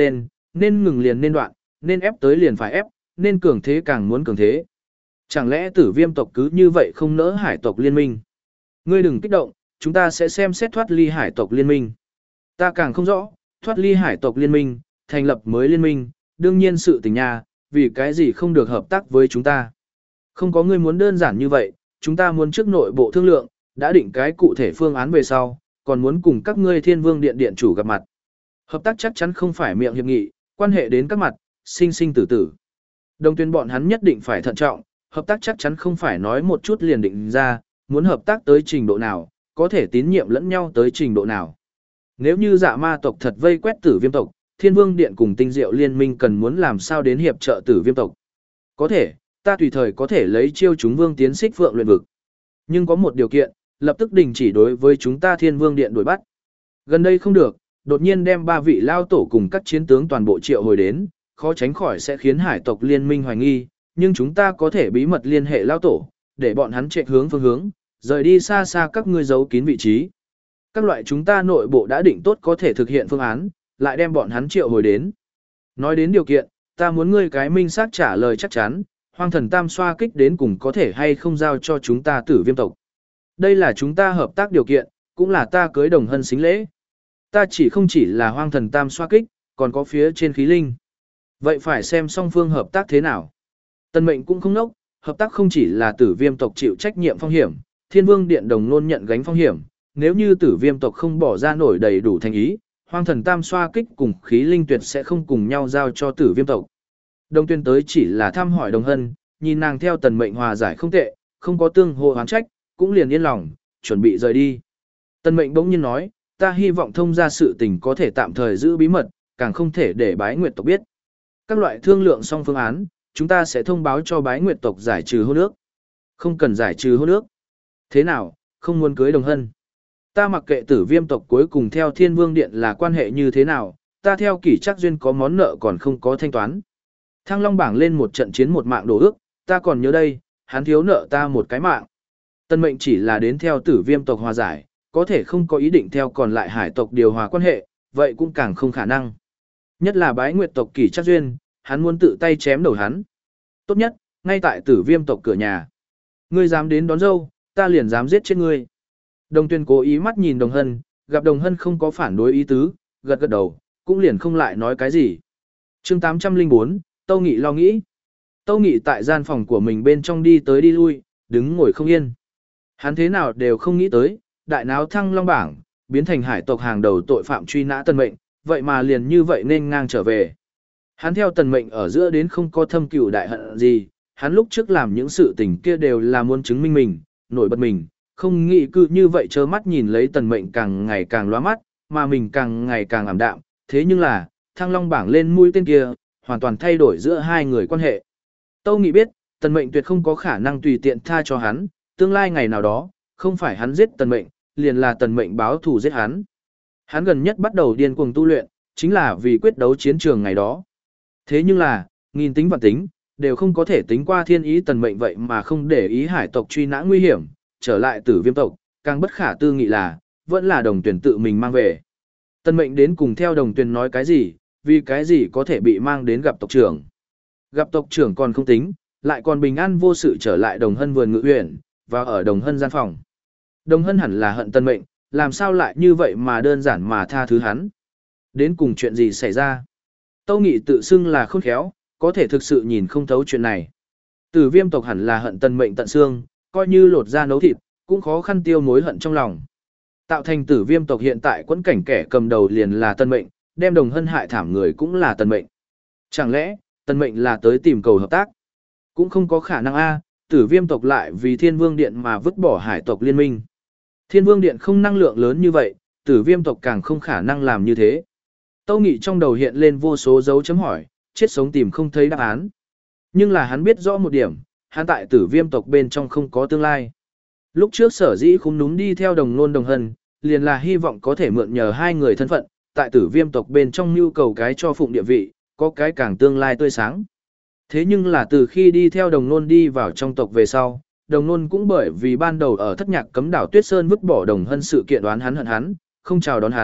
nên ngừng liền nên đoạn, nên ép tới liền phải ép, nên cường thế càng muốn cường thế. Chẳng lẽ tử viêm tộc cứ như vậy không nỡ hải tộc liên minh? Ngươi đừng kích động, chúng ta sẽ xem xét thoát ly hải tộc liên minh. Ta càng không rõ, thoát ly hải tộc liên minh, thành lập mới liên minh, đương nhiên sự tình nha, vì cái gì không được hợp tác với chúng ta. Không có ngươi muốn đơn giản như vậy, chúng ta muốn trước nội bộ thương lượng, đã định cái cụ thể phương án về sau, còn muốn cùng các ngươi thiên vương điện điện chủ gặp mặt. Hợp tác chắc chắn không phải miệng hiệp nghị, quan hệ đến các mặt, sinh sinh tử tử. Đồng tuyên bọn hắn nhất định phải thận trọng, hợp tác chắc chắn không phải nói một chút liền định ra, muốn hợp tác tới trình độ nào, có thể tín nhiệm lẫn nhau tới trình độ nào. Nếu như dạ ma tộc thật vây quét tử viêm tộc, thiên vương điện cùng tinh diệu liên minh cần muốn làm sao đến hiệp trợ tử viêm tộc. Có thể, ta tùy thời có thể lấy chiêu chúng vương tiến xích phượng luyện vực. Nhưng có một điều kiện, lập tức đình chỉ đối với chúng ta thiên vương điện đuổi bắt. Gần đây không được, đột nhiên đem ba vị lao tổ cùng các chiến tướng toàn bộ triệu hồi đến, khó tránh khỏi sẽ khiến hải tộc liên minh hoài nghi, nhưng chúng ta có thể bí mật liên hệ lao tổ, để bọn hắn chạy hướng phương hướng, rời đi xa xa các ngươi giấu kín vị trí. Các loại chúng ta nội bộ đã định tốt có thể thực hiện phương án, lại đem bọn hắn triệu hồi đến. Nói đến điều kiện, ta muốn ngươi cái minh xác trả lời chắc chắn, hoang thần tam xoa kích đến cùng có thể hay không giao cho chúng ta tử viêm tộc. Đây là chúng ta hợp tác điều kiện, cũng là ta cưới đồng hân xính lễ. Ta chỉ không chỉ là hoang thần tam xoa kích, còn có phía trên khí linh. Vậy phải xem song phương hợp tác thế nào. Tần mệnh cũng không nốc, hợp tác không chỉ là tử viêm tộc chịu trách nhiệm phong hiểm, thiên vương điện đồng nôn nhận gánh phong hiểm. Nếu như tử viêm tộc không bỏ ra nổi đầy đủ thành ý, hoang thần tam xoa kích cùng khí linh tuyệt sẽ không cùng nhau giao cho tử viêm tộc. Đồng tuyên tới chỉ là thăm hỏi đồng hân, nhìn nàng theo tần mệnh hòa giải không tệ, không có tương hồ oán trách, cũng liền yên lòng, chuẩn bị rời đi. Tần mệnh bỗng nhiên nói, ta hy vọng thông ra sự tình có thể tạm thời giữ bí mật, càng không thể để bái nguyệt tộc biết. Các loại thương lượng xong phương án, chúng ta sẽ thông báo cho bái nguyệt tộc giải trừ hôn ước. Không cần giải trừ hôn ước. Thế nào, không muốn cưới đồng hân. Ta mặc kệ tử viêm tộc cuối cùng theo thiên vương điện là quan hệ như thế nào, ta theo kỷ chắc duyên có món nợ còn không có thanh toán. Thăng Long bảng lên một trận chiến một mạng đổ ước, ta còn nhớ đây, hắn thiếu nợ ta một cái mạng. Tân mệnh chỉ là đến theo tử viêm tộc hòa giải, có thể không có ý định theo còn lại hải tộc điều hòa quan hệ, vậy cũng càng không khả năng. Nhất là bái nguyệt tộc kỷ chắc duyên, hắn muốn tự tay chém đầu hắn. Tốt nhất, ngay tại tử viêm tộc cửa nhà. Ngươi dám đến đón dâu, ta liền dám giết chết ngươi. Đồng tuyên cố ý mắt nhìn đồng hân, gặp đồng hân không có phản đối ý tứ, gật gật đầu, cũng liền không lại nói cái gì. chương tám trăm lẻ bốn, Tâu Nghị lo nghĩ. Tâu Nghị tại gian phòng của mình bên trong đi tới đi lui, đứng ngồi không yên. Hắn thế nào đều không nghĩ tới, đại náo Thăng Long bảng, biến thành hải tộc hàng đầu tội phạm truy nã Tần Mệnh, vậy mà liền như vậy nên ngang trở về. Hắn theo Tần Mệnh ở giữa đến không có thâm cừu đại hận gì, hắn lúc trước làm những sự tình kia đều là muốn chứng minh mình, nổi bật mình, không nghĩ cứ như vậy trơ mắt nhìn lấy Tần Mệnh càng ngày càng lóa mắt, mà mình càng ngày càng ảm đạm, thế nhưng là, Thăng Long bảng lên mũi tên kia, hoàn toàn thay đổi giữa hai người quan hệ. Tâu Nghị biết, Tần Mệnh tuyệt không có khả năng tùy tiện tha cho hắn, tương lai ngày nào đó, không phải hắn giết Tần Mệnh, liền là Tần Mệnh báo thù giết hắn. Hắn gần nhất bắt đầu điên cuồng tu luyện, chính là vì quyết đấu chiến trường ngày đó. Thế nhưng là, nghìn tính và tính, đều không có thể tính qua thiên ý Tần Mệnh vậy mà không để ý hải tộc truy nã nguy hiểm, trở lại tử viêm tộc, càng bất khả tư nghị là, vẫn là đồng tuyển tự mình mang về. Tần Mệnh đến cùng theo đồng tuyển nói cái gì, vì cái gì có thể bị mang đến gặp tộc trưởng. Gặp tộc trưởng còn không tính, lại còn bình an vô sự trở lại đồng hân vườn ngự uyển, và ở đồng hân gian phòng. Đồng hân hẳn là hận Tần Mệnh, làm sao lại như vậy mà đơn giản mà tha thứ hắn. Đến cùng chuyện gì xảy ra. Tâu Nghị tự xưng là khôn khéo, có thể thực sự nhìn không thấu chuyện này. Tử viêm tộc hẳn là hận Tần Mệnh tận xương, coi như lột da nấu thịt, cũng khó khăn tiêu mối hận trong lòng. Tạo thành tử viêm tộc hiện tại quẫn cảnh kẻ cầm đầu liền là Tần Mệnh, đem đồng hân hại thảm người cũng là Tần Mệnh. Chẳng lẽ, Tần Mệnh là tới tìm cầu hợp tác? Cũng không có khả năng a, tử viêm tộc lại vì thiên vương điện mà vứt bỏ hải tộc liên minh. Thiên vương điện không năng lượng lớn như vậy, tử viêm tộc càng không khả năng làm như thế. Tâu Nghị trong đầu hiện lên vô số dấu chấm hỏi, chết sống tìm không thấy đáp án. Nhưng là hắn biết rõ một điểm, hắn tại tử viêm tộc bên trong không có tương lai. Lúc trước sở dĩ không núm đi theo đồng nôn đồng hân, liền là hy vọng có thể mượn nhờ hai người thân phận, tại tử viêm tộc bên trong nhu cầu cái cho phụng địa vị, có cái càng tương lai tươi sáng. Thế nhưng là từ khi đi theo đồng nôn đi vào trong tộc về sau, đồng nôn cũng bởi vì ban đầu ở thất nhạc cấm đảo Tuyết Sơn vứt bỏ đồng hân sự kiện đoán hắn hận hắn, không chào đón hắn,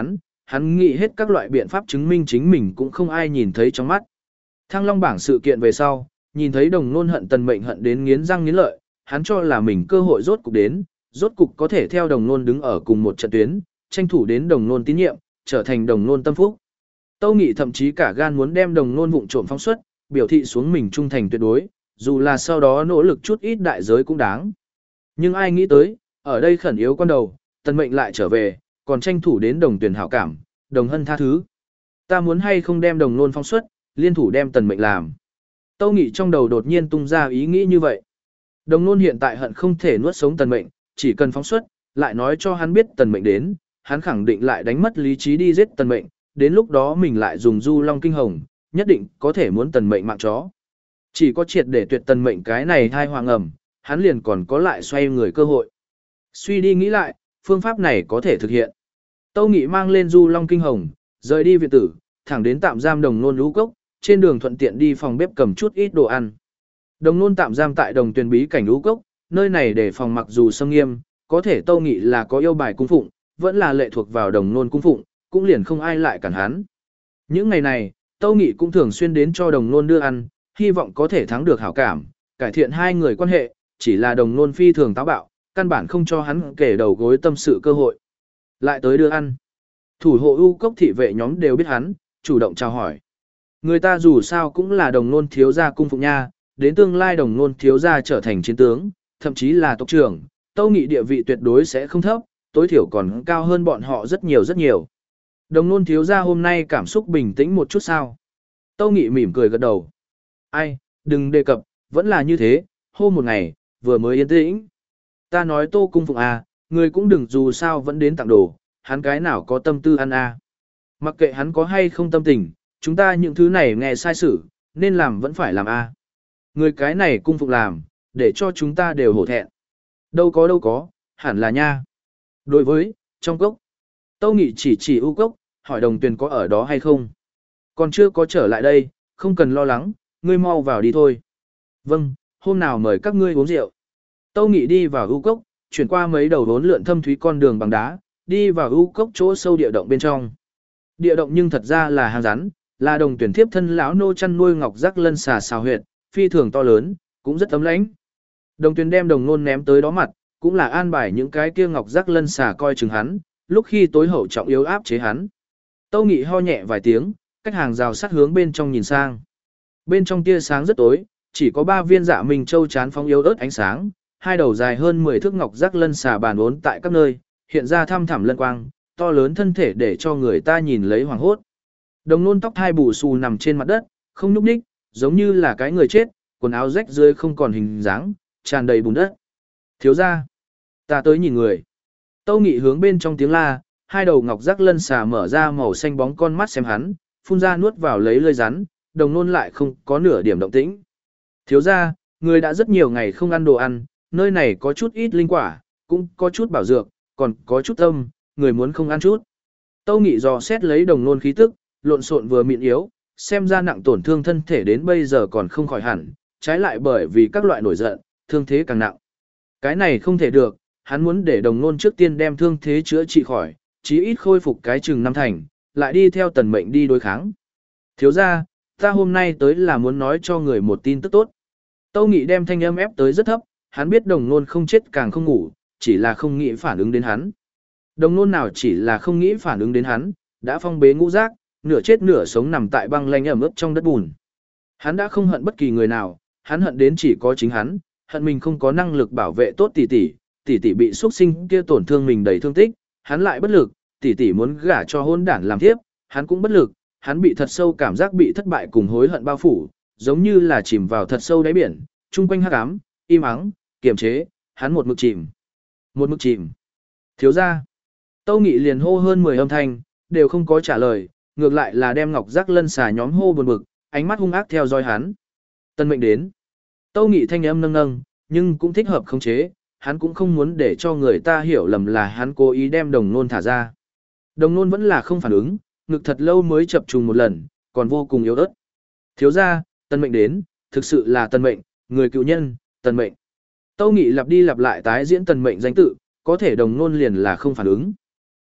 hắn nghĩ hết các loại biện pháp chứng minh chính mình cũng không ai nhìn thấy trong mắt. Thăng Long bảng sự kiện về sau, nhìn thấy Đồng Nôn hận Tần Mệnh hận đến nghiến răng nghiến lợi, hắn cho là mình cơ hội rốt cục đến, rốt cục có thể theo Đồng Nôn đứng ở cùng một trận tuyến, tranh thủ đến Đồng Nôn tín nhiệm, trở thành Đồng Nôn tâm phúc. Tâu Nghị thậm chí cả gan muốn đem Đồng Nôn vụng trộm phóng xuất, biểu thị xuống mình trung thành tuyệt đối, dù là sau đó nỗ lực chút ít đại giới cũng đáng. Nhưng ai nghĩ tới, ở đây khẩn yếu con đầu, Tần Mệnh lại trở về, còn tranh thủ đến Đồng Tuyển hảo cảm, Đồng Hân tha thứ. Ta muốn hay không đem Đồng Nôn phóng xuất, liên thủ đem Tần Mệnh làm. Tâu Nghị trong đầu đột nhiên tung ra ý nghĩ như vậy. Đồng Nôn hiện tại hận không thể nuốt sống Tần Mệnh, chỉ cần phóng xuất, lại nói cho hắn biết Tần Mệnh đến, hắn khẳng định lại đánh mất lý trí đi giết Tần Mệnh, đến lúc đó mình lại dùng Du Long Kinh Hồng, nhất định có thể muốn Tần Mệnh mạng chó. Chỉ có triệt để tuyệt Tần Mệnh cái này thai hoàng ẩm, hắn liền còn có lại xoay người cơ hội. Suy đi nghĩ lại, phương pháp này có thể thực hiện. Tâu Nghị mang lên Du Long Kinh Hồng, rời đi viện tử, thẳng đến tạm giam Đồng Nôn lũ cốc, trên đường thuận tiện đi phòng bếp cầm chút ít đồ ăn. Đồng Nôn tạm giam tại Đồng Tuyền bí cảnh lũ cốc, nơi này để phòng mặc dù xâm nghiêm, có thể Tâu Nghị là có yêu bài cung phụng, vẫn là lệ thuộc vào Đồng Nôn cung phụng, cũng liền không ai lại cản hắn. Những ngày này, Tâu Nghị cũng thường xuyên đến cho Đồng Nôn đưa ăn, hy vọng có thể thắng được hảo cảm, cải thiện hai người quan hệ, chỉ là Đồng Nôn phi thường táo bạo, căn bản không cho hắn kể đầu gối tâm sự cơ hội. Lại tới đưa ăn. Thủ hộ ưu cốc thị vệ nhóm đều biết hắn, chủ động chào hỏi. Người ta dù sao cũng là Đồng Nôn thiếu gia cung phụng nha, đến tương lai Đồng Nôn thiếu gia trở thành chiến tướng, thậm chí là tộc trưởng, Tâu Nghị địa vị tuyệt đối sẽ không thấp, tối thiểu còn cao hơn bọn họ rất nhiều rất nhiều. Đồng Nôn thiếu gia hôm nay cảm xúc bình tĩnh một chút sao? Tâu Nghị mỉm cười gật đầu. Ai, đừng đề cập, vẫn là như thế, hôm một ngày, vừa mới yên tĩnh. Ta nói Tô cung phụng à, người cũng đừng dù sao vẫn đến tặng đồ, hắn cái nào có tâm tư ăn à. Mặc kệ hắn có hay không tâm tình, chúng ta những thứ này nghe sai sự, nên làm vẫn phải làm à. Người cái này cung phụng làm, để cho chúng ta đều hổ thẹn. Đâu có đâu có, hẳn là nha. Đối với, trong cốc, Tâu Nghị chỉ chỉ ưu cốc, hỏi Đồng Tuyền có ở đó hay không. Còn chưa có trở lại đây, không cần lo lắng, ngươi mau vào đi thôi. Vâng, hôm nào mời các ngươi uống rượu. Tâu Nghị đi vào ưu cốc, chuyển qua mấy đầu đốn lượn thâm thúy con đường bằng đá, đi vào ưu cốc chỗ sâu địa động bên trong. Địa động nhưng thật ra là hang rắn, là Đồng Tuyển thiếp thân lão nô chăn nuôi ngọc giác lân xà xào huyệt, phi thường to lớn, cũng rất ấm lãnh. Đồng Tuyển đem Đồng Nôn ném tới đó mặt, cũng là an bài những cái kia ngọc giác lân xà coi chừng hắn, lúc khi tối hậu trọng yếu áp chế hắn. Tâu Nghị ho nhẹ vài tiếng, cách hàng rào sắt hướng bên trong nhìn sang. Bên trong tia sáng rất tối, chỉ có ba viên dạ minh châu chán phóng yếu ớt ánh sáng, hai đầu dài hơn mười thước ngọc giác lân xà bàn uốn tại các nơi, hiện ra thăm thẳm lân quang, to lớn thân thể để cho người ta nhìn lấy hoàng hốt. Đồng Nôn tóc hai bù xù nằm trên mặt đất, không nhúc nhích, giống như là cái người chết, quần áo rách rưới không còn hình dáng, tràn đầy bùn đất. Thiếu gia, ta tới nhìn người. Tâu Nghị hướng bên trong tiếng la, hai đầu ngọc giác lân xà mở ra màu xanh bóng con mắt xem hắn, phun ra nuốt vào lấy lưỡi rắn, Đồng Nôn lại không có nửa điểm động tĩnh. Thiếu gia, người đã rất nhiều ngày không ăn đồ ăn, nơi này có chút ít linh quả, cũng có chút bảo dược, còn có chút tâm, người muốn không ăn chút. Tâu Nghị dò xét lấy Đồng Nôn khí tức, lộn xộn vừa mịn yếu, xem ra nặng tổn thương thân thể đến bây giờ còn không khỏi hẳn, trái lại bởi vì các loại nổi giận, thương thế càng nặng. Cái này không thể được, hắn muốn để Đồng Nôn trước tiên đem thương thế chữa trị khỏi, chí ít khôi phục cái chừng năm thành, lại đi theo Tần Mệnh đi đối kháng. Thiếu gia, ta hôm nay tới là muốn nói cho người một tin tức tốt. Tâu Nghị đem thanh âm ép tới rất thấp, hắn biết Đồng Nôn không chết càng không ngủ, chỉ là không nghĩ phản ứng đến hắn. Đồng Nôn nào chỉ là không nghĩ phản ứng đến hắn, đã phong bế ngũ giác, nửa chết nửa sống nằm tại băng lanh ẩm ướt trong đất bùn. Hắn đã không hận bất kỳ người nào, hắn hận đến chỉ có chính hắn, hận mình không có năng lực bảo vệ tốt tỷ tỷ, tỷ tỷ bị xuất sinh kia tổn thương mình đầy thương tích, hắn lại bất lực, tỷ tỷ muốn gả cho hôn đản làm thiếp, hắn cũng bất lực, hắn bị thật sâu cảm giác bị thất bại cùng hối hận bao phủ, giống như là chìm vào thật sâu đáy biển, chung quanh hắc ám, im ắng, kiềm chế, hắn một mực chìm. Một mực chìm. Thiếu gia. Tâu Nghị liền hô hơn mười âm thanh, đều không có trả lời, ngược lại là đem ngọc giác lân xà nhóm hô buồn bực, ánh mắt hung ác theo dõi hắn. Tân Mệnh đến. Tâu Nghị thanh âm nâng nâng, nhưng cũng thích hợp khống chế, hắn cũng không muốn để cho người ta hiểu lầm là hắn cố ý đem Đồng Nôn thả ra. Đồng Nôn vẫn là không phản ứng, ngực thật lâu mới chập trùng một lần, còn vô cùng yếu ớt. Thiếu gia, Tân Mệnh đến, thực sự là Tân Mệnh, người cựu nhân, Tân Mệnh. Tâu Nghị lặp đi lặp lại tái diễn Tân Mệnh danh tự, có thể Đồng Nôn liền là không phản ứng.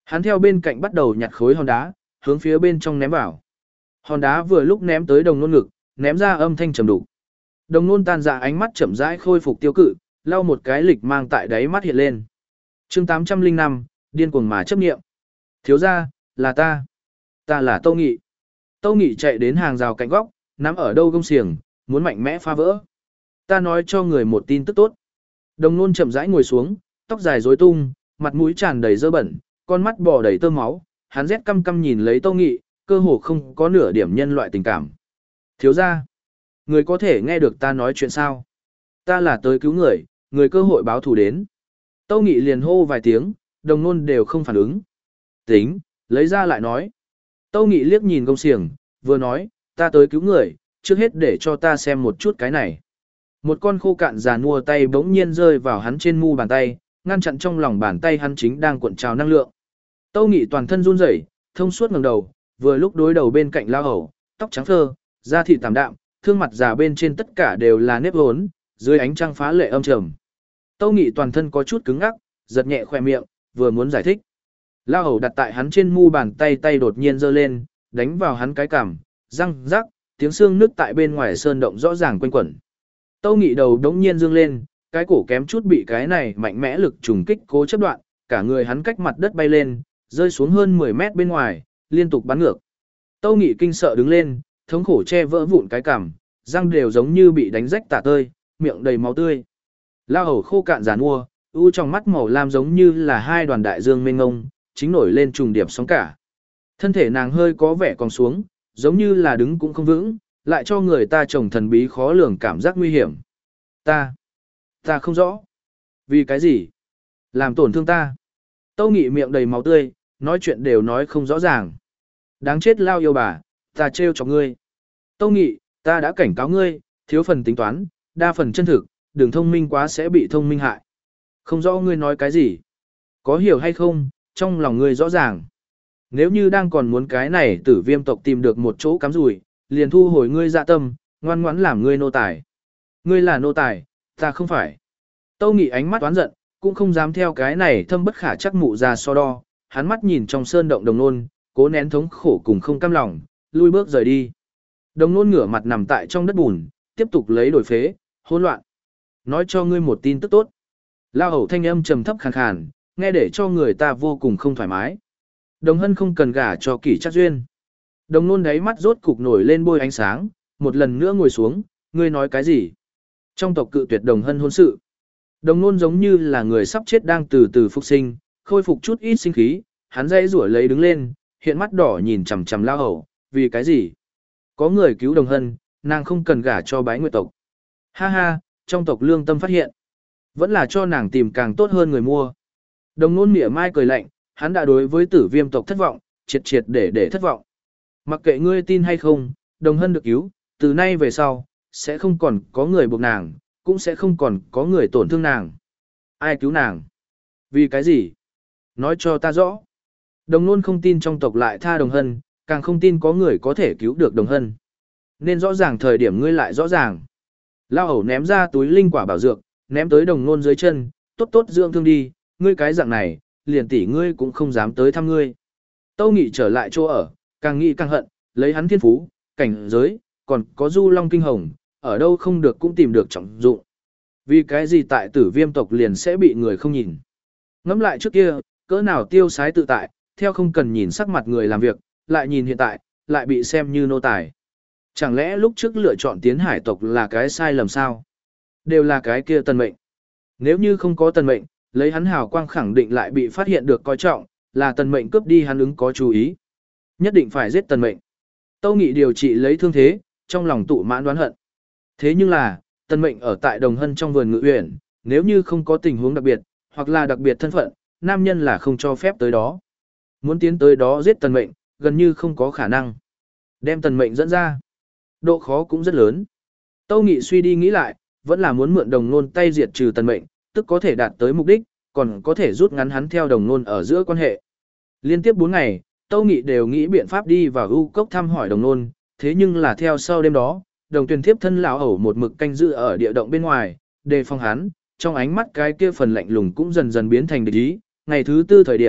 Hắn theo bên cạnh bắt đầu nhặt khối hòn đá, hướng phía bên trong ném vào. Hòn đá vừa lúc ném tới đồng nôn ngực, ném ra âm thanh trầm đục. Đồng nôn tan dạ ánh mắt chậm rãi khôi phục tiêu cự, lau một cái lịch mang tại đáy mắt hiện lên. chương tám trăm lẻ năm, điên cuồng mà chấp nghiệm. Thiếu ra, là ta. Ta là Tâu Nghị. Tâu Nghị chạy đến hàng rào cạnh góc, nắm ở đâu gông xiềng, muốn mạnh mẽ phá vỡ. Ta nói cho người một tin tức tốt. Đồng nôn chậm rãi ngồi xuống, tóc dài rối tung, mặt mũi tràn đầy dơ bẩn, con mắt bò đầy tơ máu, hắn rét căm căm nhìn lấy Tâu Nghị, cơ hồ không có nửa điểm nhân loại tình cảm. Thiếu ra, người có thể nghe được ta nói chuyện sao? Ta là tới cứu người, người cơ hội báo thù đến. Tâu Nghị liền hô vài tiếng, đồng nôn đều không phản ứng. Tính, lấy ra lại nói. Tâu Nghị liếc nhìn gông xiềng, vừa nói, ta tới cứu người, trước hết để cho ta xem một chút cái này. Một con khô cạn già nua tay bỗng nhiên rơi vào hắn trên mu bàn tay, ngăn chặn trong lòng bàn tay hắn chính đang cuộn trào năng lượng. Tâu Nghị toàn thân run rẩy, thông suốt ngẩng đầu, vừa lúc đối đầu bên cạnh lao hầu, tóc trắng phơ, da thịt tảm đạm, thương mặt già bên trên tất cả đều là nếp hốn, dưới ánh trăng phá lệ âm trầm. Tâu Nghị toàn thân có chút cứng ngắc, giật nhẹ khoe miệng, vừa muốn giải thích. Lao hầu đặt tại hắn trên mu bàn tay tay đột nhiên giơ lên, đánh vào hắn cái cằm, răng rắc, tiếng xương nứt tại bên ngoài sơn động rõ ràng quanh quẩn. Tâu Nghị đầu đống nhiên dương lên, cái cổ kém chút bị cái này mạnh mẽ lực trùng kích cố chấp đoạn, cả người hắn cách mặt đất bay lên, rơi xuống hơn mười mét bên ngoài, liên tục bắn ngược. Tâu Nghị kinh sợ đứng lên, thống khổ che vỡ vụn cái cằm, răng đều giống như bị đánh rách tả tơi, miệng đầy máu tươi. Lao hầu khô cạn giàn mua, u trong mắt màu lam giống như là hai đoàn đại dương mênh ngông, chính nổi lên trùng điệp sóng cả. Thân thể nàng hơi có vẻ còn xuống, giống như là đứng cũng không vững, lại cho người ta trồng thần bí khó lường cảm giác nguy hiểm. Ta, ta không rõ. Vì cái gì? Làm tổn thương ta. Tâu Nghị miệng đầy máu tươi, nói chuyện đều nói không rõ ràng. Đáng chết Lao yêu bà, ta trêu cho ngươi. Tâu Nghị, ta đã cảnh cáo ngươi, thiếu phần tính toán, đa phần chân thực, đừng thông minh quá sẽ bị thông minh hại. Không rõ ngươi nói cái gì. Có hiểu hay không, trong lòng ngươi rõ ràng. Nếu như đang còn muốn cái này tử viêm tộc tìm được một chỗ cắm rủi, liền thu hồi ngươi dạ tâm, ngoan ngoãn làm ngươi nô tài. Ngươi là nô tài, ta không phải. Tâu Nghị ánh mắt oán giận, cũng không dám theo cái này thâm bất khả chắc mụ ra so đo, hắn mắt nhìn trong sơn động đồng nôn, cố nén thống khổ cùng không cam lòng, lui bước rời đi. Đồng nôn ngửa mặt nằm tại trong đất bùn, tiếp tục lấy đổi phế, hỗn loạn. Nói cho ngươi một tin tức tốt. Lao hầu thanh âm trầm thấp khàn khàn, nghe để cho người ta vô cùng không thoải mái. Đồng hân không cần gả cho kỷ chắc duyên. Đồng nôn đáy mắt rốt cục nổi lên bôi ánh sáng, một lần nữa ngồi xuống, ngươi nói cái gì? Trong tộc cự tuyệt đồng hân hôn sự. Đồng nôn giống như là người sắp chết đang từ từ phục sinh, khôi phục chút ít sinh khí, hắn dây rủa lấy đứng lên, hiện mắt đỏ nhìn chằm chằm Lao hầu, vì cái gì? Có người cứu đồng hân, nàng không cần gả cho bái nguyệt tộc. Ha ha, trong tộc lương tâm phát hiện. Vẫn là cho nàng tìm càng tốt hơn người mua. Đồng nôn mỉa mai cười lạnh, hắn đã đối với tử viêm tộc thất vọng, triệt triệt để để thất vọng. Mặc kệ ngươi tin hay không, đồng hân được cứu, từ nay về sau, sẽ không còn có người buộc nàng, cũng sẽ không còn có người tổn thương nàng. Ai cứu nàng? Vì cái gì? Nói cho ta rõ. Đồng nôn không tin trong tộc lại tha đồng hân, càng không tin có người có thể cứu được đồng hân. Nên rõ ràng thời điểm ngươi lại rõ ràng. Lao hầu ném ra túi linh quả bảo dược, ném tới đồng nôn dưới chân, tốt tốt dưỡng thương đi, ngươi cái dạng này, liền tỷ ngươi cũng không dám tới thăm ngươi. Tâu Nghị trở lại chỗ ở, càng nghĩ càng hận, lấy hắn thiên phú, cảnh giới, còn có du long kinh hồng, ở đâu không được cũng tìm được trọng dụng. Vì cái gì tại tử viêm tộc liền sẽ bị người không nhìn. Ngẫm lại trước kia, cỡ nào tiêu sái tự tại, theo không cần nhìn sắc mặt người làm việc, lại nhìn hiện tại, lại bị xem như nô tài. Chẳng lẽ lúc trước lựa chọn tiến hải tộc là cái sai lầm sao? Đều là cái kia tần mệnh. Nếu như không có tần mệnh, lấy hắn hào quang khẳng định lại bị phát hiện được coi trọng, là tần mệnh cướp đi hắn ứng có chú ý. Nhất định phải giết tần mệnh. Tâu Nghị điều trị lấy thương thế, trong lòng tụ mãn đoán hận. Thế nhưng là, tần mệnh ở tại đồng hân trong vườn ngự uyển, nếu như không có tình huống đặc biệt, hoặc là đặc biệt thân phận, nam nhân là không cho phép tới đó. Muốn tiến tới đó giết tần mệnh, gần như không có khả năng. Đem tần mệnh dẫn ra, độ khó cũng rất lớn. Tâu Nghị suy đi nghĩ lại, vẫn là muốn mượn đồng nôn tay diệt trừ tần mệnh, tức có thể đạt tới mục đích, còn có thể rút ngắn hắn theo đồng nôn ở giữa quan hệ. Liên tiếp bốn ngày, Tâu Nghị đều nghĩ biện pháp đi vào u cốc thăm hỏi đồng nôn, thế nhưng là theo sau đêm đó, đồng tuyển thiếp thân lão ẩu một mực canh giữ ở địa động bên ngoài, đề phòng hắn, trong ánh mắt cái kia phần lạnh lùng cũng dần dần biến thành địch ý. Ngày thứ tư thời điểm,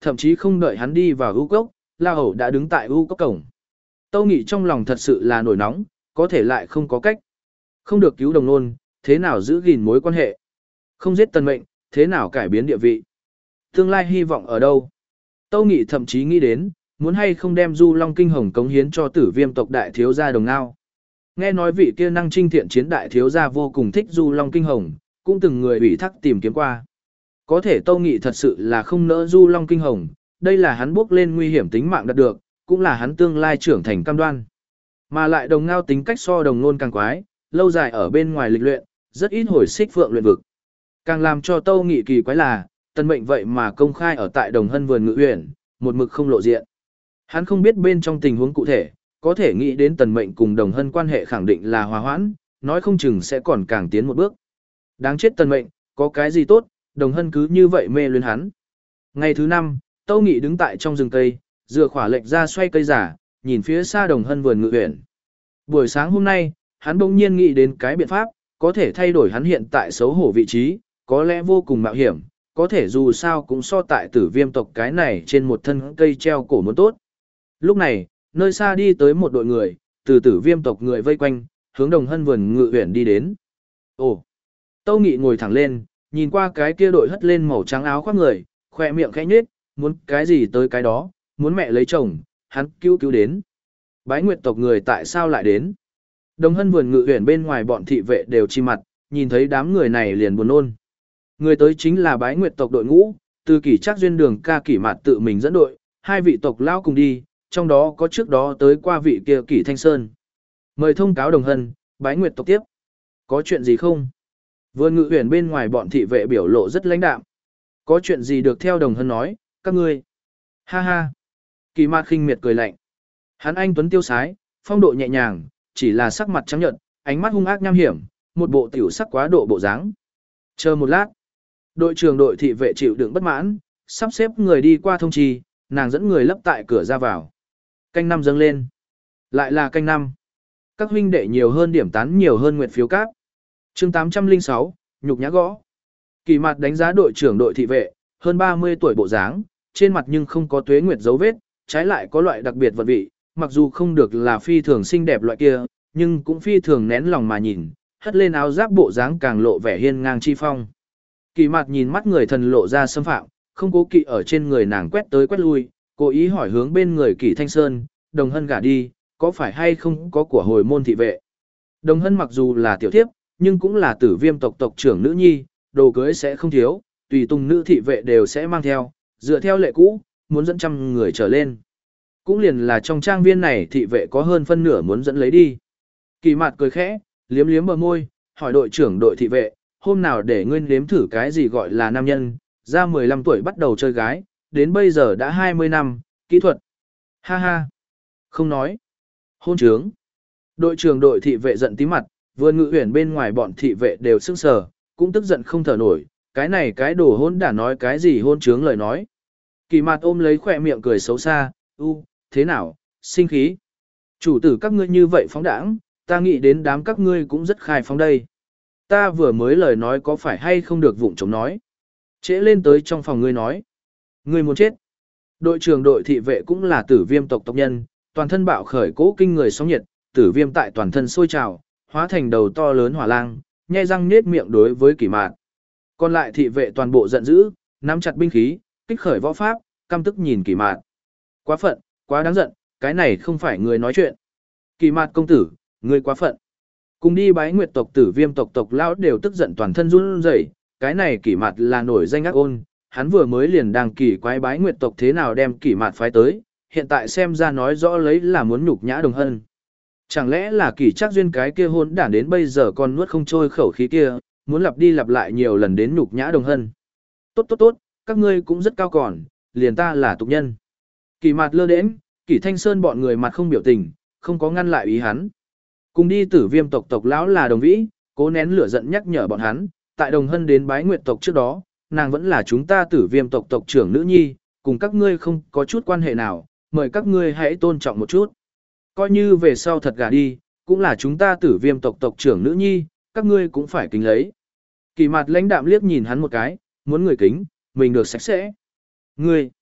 thậm chí không đợi hắn đi vào ưu cốc, La Hầu đã đứng tại ưu cốc cổng. Tâu Nghị trong lòng thật sự là nổi nóng, có thể lại không có cách. Không được cứu đồng nôn, thế nào giữ gìn mối quan hệ? Không giết Tần Mệnh, thế nào cải biến địa vị? Tương lai hy vọng ở đâu? Tâu Nghị thậm chí nghĩ đến, muốn hay không đem Du Long Kinh Hồng cống hiến cho Tử Viêm tộc đại thiếu gia Đồng Ngao. Nghe nói vị kia năng trinh thiện chiến đại thiếu gia vô cùng thích Du Long Kinh Hồng, cũng từng người ủy thác tìm kiếm qua. Có thể Tâu Nghị thật sự là không nỡ Du Long Kinh Hồng, đây là hắn bước lên nguy hiểm tính mạng đạt được, cũng là hắn tương lai trưởng thành cam đoan. Mà lại Đồng Ngao tính cách so Đồng Nôn càng quái, lâu dài ở bên ngoài lịch luyện, rất ít hồi xích phượng luyện vực. Càng làm cho Tâu Nghị kỳ quái là, Tần Mệnh vậy mà công khai ở tại Đồng Hân vườn ngự uyển, một mực không lộ diện. Hắn không biết bên trong tình huống cụ thể, có thể nghĩ đến Tần Mệnh cùng Đồng Hân quan hệ khẳng định là hòa hoãn, nói không chừng sẽ còn càng tiến một bước. Đáng chết Tần Mệnh, có cái gì tốt, Đồng Hân cứ như vậy mê luyến hắn. Ngày thứ năm, Tâu Nghị đứng tại trong rừng cây, dựa khỏa lệch ra xoay cây giả, nhìn phía xa Đồng Hân vườn ngự uyển. Buổi sáng hôm nay, hắn bỗng nhiên nghĩ đến cái biện pháp, có thể thay đổi hắn hiện tại xấu hổ vị trí, có lẽ vô cùng mạo hiểm, có thể dù sao cũng so tại Tử Viêm tộc cái này trên một thân cây treo cổ muốn tốt. Lúc này, nơi xa đi tới một đội người, từ Tử Viêm tộc người vây quanh, hướng Đồng Hân vườn ngự uyển đi đến. Ồ! Tâu Nghị ngồi thẳng lên, nhìn qua cái kia đội hất lên màu trắng áo khoác người, khoe miệng khẽ nhếch, muốn cái gì tới cái đó, muốn mẹ lấy chồng, hắn cứu cứu đến. Bái Nguyệt tộc người tại sao lại đến? Đồng Hân vườn ngự uyển bên ngoài bọn thị vệ đều chi mặt, nhìn thấy đám người này liền buồn nôn. Người tới chính là Bái Nguyệt tộc đội ngũ, từ Kỷ Trác Duyên Đường ca Kỷ Mạt tự mình dẫn đội, hai vị tộc lão cùng đi, trong đó có trước đó tới qua vị kia Kỷ Thanh Sơn. Mời thông cáo Đồng Hân, Bái Nguyệt tộc tiếp. Có chuyện gì không? Vườn ngự uyển bên ngoài bọn thị vệ biểu lộ rất lãnh đạm. Có chuyện gì được theo Đồng Hân nói, các ngươi. Ha ha. Kỷ Mạt khinh miệt cười lạnh. Hắn anh tuấn tiêu sái, phong độ nhẹ nhàng, chỉ là sắc mặt trắng nhợt, ánh mắt hung ác nham hiểm, một bộ tiểu sắc quá độ bộ dáng. Chờ một lát. Đội trưởng đội thị vệ chịu đựng bất mãn, sắp xếp người đi qua thông trì, nàng dẫn người lấp tại cửa ra vào. Canh năm dâng lên. Lại là canh năm. Các huynh đệ nhiều hơn điểm tán nhiều hơn nguyện phiếu cáp. Chương tám trăm lẻ sáu, nhục nhã gõ. Kỷ Mạt đánh giá đội trưởng đội thị vệ, hơn ba mươi tuổi bộ dáng, trên mặt nhưng không có tuế nguyệt dấu vết, trái lại có loại đặc biệt vật vị, mặc dù không được là phi thường xinh đẹp loại kia, nhưng cũng phi thường nén lòng mà nhìn, hất lên áo giáp bộ dáng càng lộ vẻ hiên ngang chi phong. Kỷ Mạt nhìn mắt người thần lộ ra xâm phạm, không cố kỵ ở trên người nàng quét tới quét lui, cố ý hỏi hướng bên người Kỷ Thanh Sơn, Đồng Hân gả đi, có phải hay không có của hồi môn thị vệ. Đồng Hân mặc dù là tiểu thiếp, nhưng cũng là Tử Viêm tộc tộc trưởng nữ nhi, đồ cưới sẽ không thiếu, tùy tùng nữ thị vệ đều sẽ mang theo, dựa theo lệ cũ, muốn dẫn trăm người trở lên. Cũng liền là trong trang viên này thị vệ có hơn phân nửa muốn dẫn lấy đi. Kỷ Mạt cười khẽ, liếm liếm bờ môi, hỏi đội trưởng đội thị vệ, hôm nào để ngươi nếm thử cái gì gọi là nam nhân, ra mười lăm tuổi bắt đầu chơi gái, đến bây giờ đã hai mươi năm, kỹ thuật. Ha ha. Không nói. Hôn trướng. Đội trưởng đội thị vệ giận tí mặt, vườn ngự uyển bên ngoài bọn thị vệ đều sững sờ, cũng tức giận không thở nổi, cái này cái đồ hôn đã nói cái gì hôn trướng lời nói. Kỷ Mạt ôm lấy khỏe miệng cười xấu xa, u, thế nào, sinh khí. Chủ tử các ngươi như vậy phóng đãng, ta nghĩ đến đám các ngươi cũng rất khai phóng đây. Ta vừa mới lời nói có phải hay không được vụng chống nói. Trễ lên tới trong phòng ngươi nói. Ngươi muốn chết. Đội trưởng đội thị vệ cũng là Tử Viêm tộc tộc nhân, toàn thân bạo khởi cố kinh người sóng nhiệt, Tử Viêm tại toàn thân sôi trào, hóa thành đầu to lớn hỏa lang, nhe răng nết miệng đối với Kỷ Mạt. Còn lại thị vệ toàn bộ giận dữ, nắm chặt binh khí, kích khởi võ pháp, căm tức nhìn Kỷ Mạt. Quá phận, quá đáng giận, cái này không phải người nói chuyện. Kỷ Mạt công tử, ngươi quá phận. Cùng đi Bái Nguyệt tộc Tử Viêm tộc tộc lão đều tức giận toàn thân run rẩy, cái này Kỷ Mạt là nổi danh ác ôn, hắn vừa mới liền đang kỳ quái Bái Nguyệt tộc thế nào đem Kỷ Mạt phái tới, hiện tại xem ra nói rõ lấy là muốn nhục nhã Đồng Hân. Chẳng lẽ là Kỷ Trác Duyên cái kia hôn đản đến bây giờ còn nuốt không trôi khẩu khí kia, muốn lặp đi lặp lại nhiều lần đến nhục nhã Đồng Hân. Tốt tốt tốt, các ngươi cũng rất cao còn, liền ta là tục nhân. Kỷ Mạt lơ đễnh, Kỷ Thanh Sơn bọn người mặt không biểu tình, không có ngăn lại ý hắn. Cùng đi Tử Viêm tộc tộc lão là Đồng Vĩ, cố nén lửa giận nhắc nhở bọn hắn, tại Đồng Hân đến Bái Nguyệt tộc trước đó, nàng vẫn là chúng ta Tử Viêm tộc tộc trưởng nữ nhi, cùng các ngươi không có chút quan hệ nào, mời các ngươi hãy tôn trọng một chút. Coi như về sau thật gả đi, cũng là chúng ta Tử Viêm tộc tộc trưởng nữ nhi, các ngươi cũng phải kính lấy. Kỷ Mạt lãnh đạm liếc nhìn hắn một cái, muốn người kính, mình được sạch sẽ. Ngươi,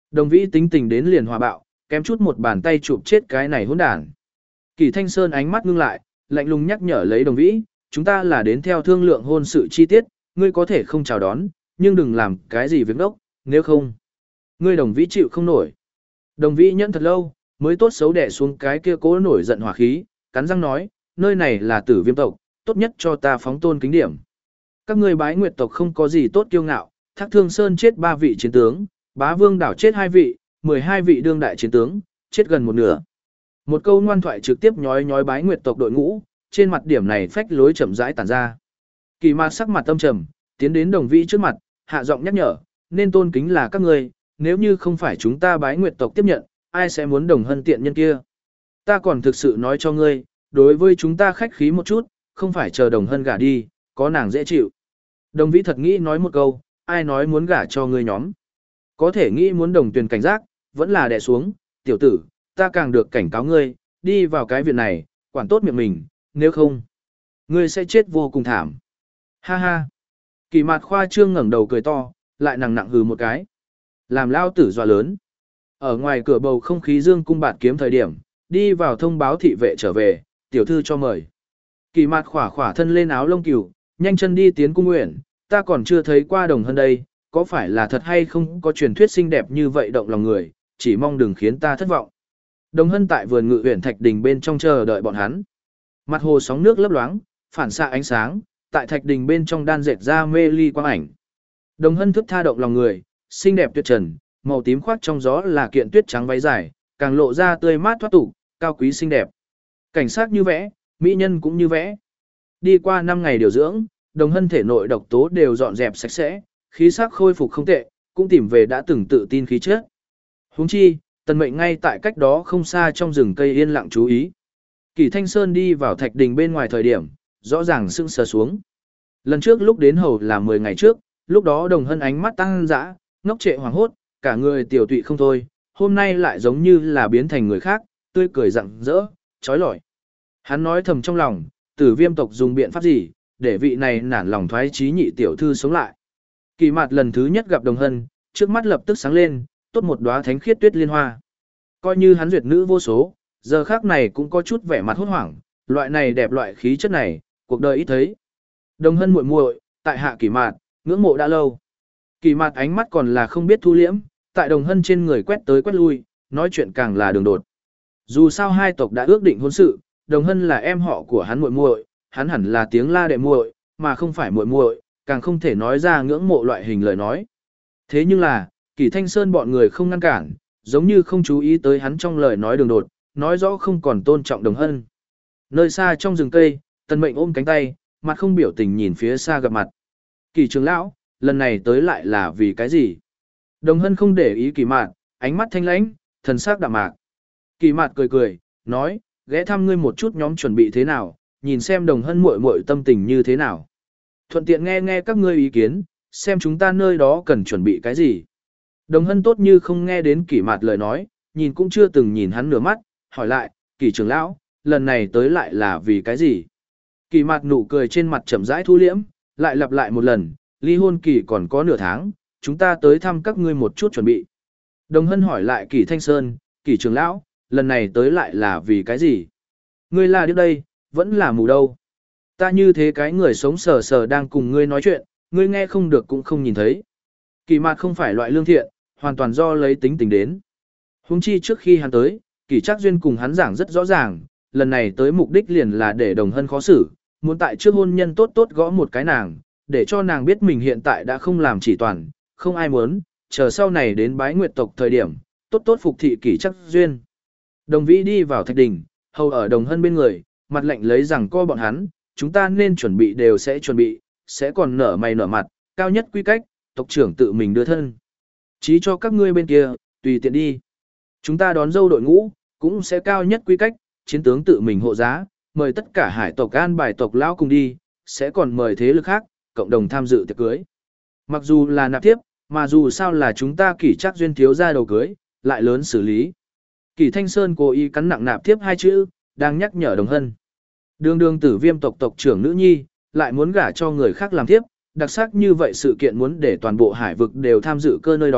Đồng Vĩ tính tình đến liền hòa bạo, kém chút một bàn tay chụp chết cái này hỗn đản. Kỳ Thanh Sơn ánh mắt ngưng lại, lạnh lùng nhắc nhở lấy Đồng Vĩ, chúng ta là đến theo thương lượng hôn sự chi tiết, ngươi có thể không chào đón, nhưng đừng làm cái gì việc đốc, nếu không, ngươi Đồng Vĩ chịu không nổi. Đồng Vĩ nhẫn thật lâu, mới tốt xấu đè xuống cái kia cố nổi giận hỏa khí, cắn răng nói, nơi này là Tử Viêm tộc, tốt nhất cho ta phóng tôn kính điểm. Các ngươi Bái Nguyệt tộc không có gì tốt kiêu ngạo, Thác Thương Sơn chết ba vị chiến tướng, Bá Vương đảo chết hai vị, mười hai vị đương đại chiến tướng, chết gần một nửa. Một câu ngoan thoại trực tiếp nhói nhói Bái Nguyệt tộc đội ngũ, trên mặt điểm này phách lối chậm rãi tản ra. Kỳ Ma sắc mặt tâm trầm, tiến đến Đồng Vĩ trước mặt, hạ giọng nhắc nhở, nên tôn kính là các ngươi, nếu như không phải chúng ta Bái Nguyệt tộc tiếp nhận, ai sẽ muốn Đồng Hân tiện nhân kia? Ta còn thực sự nói cho ngươi, đối với chúng ta khách khí một chút, không phải chờ Đồng Hân gả đi, có nàng dễ chịu. Đồng Vĩ thật nghĩ nói một câu, ai nói muốn gả cho ngươi nhóm? Có thể nghĩ muốn Đồng Tuyền cảnh giác, vẫn là đè xuống, tiểu tử, ta càng được cảnh cáo ngươi, đi vào cái viện này, quản tốt miệng mình, nếu không, ngươi sẽ chết vô cùng thảm. Ha ha. Kỳ Mạt khoa trương ngẩng đầu cười to, lại nặng nặng hừ một cái. Làm lao tử dọa lớn. Ở ngoài cửa bầu không khí dương cung bạt kiếm thời điểm, đi vào thông báo thị vệ trở về, tiểu thư cho mời. Kỳ Mạt khỏa khỏa thân lên áo lông cừu, nhanh chân đi tiến cung nguyện, ta còn chưa thấy qua Đồng Hân đây, có phải là thật hay không có truyền thuyết xinh đẹp như vậy động lòng người, chỉ mong đừng khiến ta thất vọng. Đồng Hân tại vườn ngự huyện thạch đình bên trong chờ đợi bọn hắn. Mặt hồ sóng nước lấp loáng, phản xạ ánh sáng, tại thạch đình bên trong đan dệt ra mê ly quang ảnh. Đồng Hân thức tha động lòng người, xinh đẹp tuyệt trần, màu tím khoác trong gió là kiện tuyết trắng váy dài, càng lộ ra tươi mát thoát tục, cao quý xinh đẹp. Cảnh sát như vẽ, mỹ nhân cũng như vẽ. Đi qua năm ngày điều dưỡng, Đồng Hân thể nội độc tố đều dọn dẹp sạch sẽ, khí sắc khôi phục không tệ, cũng tìm về đã từng tự tin khí chất. Huống chi, Tần Mệnh ngay tại cách đó không xa trong rừng cây yên lặng chú ý. Kỳ Thanh Sơn đi vào thạch đình bên ngoài thời điểm, rõ ràng sững sờ xuống. Lần trước lúc đến hầu là mười ngày trước, lúc đó Đồng Hân ánh mắt tăng dã, ngốc trệ hoảng hốt, cả người tiểu tụy không thôi, hôm nay lại giống như là biến thành người khác, tươi cười rạng rỡ, trói lọi. Hắn nói thầm trong lòng, Tử Viêm tộc dùng biện pháp gì, để vị này nản lòng thoái chí nhị tiểu thư sống lại. Kỳ Mạt lần thứ nhất gặp Đồng Hân, trước mắt lập tức sáng lên, tốt một đóa thánh khiết tuyết liên hoa. Coi như hắn duyệt nữ vô số, giờ khác này cũng có chút vẻ mặt hốt hoảng, loại này đẹp loại khí chất này, cuộc đời ít thấy. Đồng Hân muội muội, tại hạ Kỳ Mạt, ngưỡng mộ đã lâu. Kỳ Mạt ánh mắt còn là không biết thu liễm, tại Đồng Hân trên người quét tới quét lui, nói chuyện càng là đường đột. Dù sao hai tộc đã ước định hôn sự, Đồng Hân là em họ của hắn muội muội, hắn hẳn là tiếng la đệ muội, mà không phải muội muội, càng không thể nói ra ngưỡng mộ loại hình lời nói. Thế nhưng là, Kỳ Thanh Sơn bọn người không ngăn cản, giống như không chú ý tới hắn trong lời nói đường đột, nói rõ không còn tôn trọng Đồng Hân. Nơi xa trong rừng cây, Tần Mệnh ôm cánh tay, mặt không biểu tình nhìn phía xa gặp mặt. Kỳ trưởng lão, lần này tới lại là vì cái gì? Đồng Hân không để ý Kỳ Mạt, ánh mắt thanh lãnh, thần sắc đạm mạc. Kỳ Mạt cười cười, nói, ghé thăm ngươi một chút nhóm chuẩn bị thế nào, nhìn xem Đồng Hân muội muội tâm tình như thế nào. Thuận tiện nghe nghe các ngươi ý kiến, xem chúng ta nơi đó cần chuẩn bị cái gì. Đồng Hân tốt như không nghe đến Kỳ Mạt lời nói, nhìn cũng chưa từng nhìn hắn nửa mắt, hỏi lại, Kỳ trưởng lão, lần này tới lại là vì cái gì? Kỳ Mạt nụ cười trên mặt chậm rãi thu liễm, lại lặp lại một lần, ly hôn kỳ còn có nửa tháng, chúng ta tới thăm các ngươi một chút chuẩn bị. Đồng Hân hỏi lại Kỳ Thanh Sơn, Kỳ trưởng lão, lần này tới lại là vì cái gì? Ngươi là đi đây, vẫn là mù đâu. Ta như thế cái người sống sờ sờ đang cùng ngươi nói chuyện, ngươi nghe không được cũng không nhìn thấy. Kỳ Mạt không phải loại lương thiện, hoàn toàn do lấy tính tình đến. Huống chi trước khi hắn tới, Kỳ Trác Duyên cùng hắn giảng rất rõ ràng, lần này tới mục đích liền là để Đồng Hân khó xử, muốn tại trước hôn nhân tốt tốt gõ một cái nàng, để cho nàng biết mình hiện tại đã không làm chỉ toàn, không ai muốn, chờ sau này đến Bái Nguyệt tộc thời điểm, tốt tốt phục thị Kỳ Trác Duyên. Đồng Vĩ đi vào thạch đình, hầu ở Đồng Hân bên người, mặt lạnh lấy rằng co bọn hắn, chúng ta nên chuẩn bị đều sẽ chuẩn bị, sẽ còn nở mày nở mặt, cao nhất quy cách, tộc trưởng tự mình đưa thân. Chí cho các ngươi bên kia, tùy tiện đi. Chúng ta đón dâu đội ngũ, cũng sẽ cao nhất quy cách, chiến tướng tự mình hộ giá, mời tất cả hải tộc an bài tộc lão cùng đi, sẽ còn mời thế lực khác, cộng đồng tham dự tiệc cưới. Mặc dù là nạp tiếp, mà dù sao là chúng ta Kỳ Trác Duyên thiếu gia đầu cưới, lại lớn xử lý. Kỳ Thanh Sơn cố ý cắn nặng nạp tiếp hai chữ, đang nhắc nhở Đồng Hân. Đường đường Tử Viêm tộc tộc trưởng nữ nhi, lại muốn gả cho người khác làm thiếp, đặc sắc như vậy sự kiện muốn để toàn bộ hải vực đều tham dự cơ nơi đó,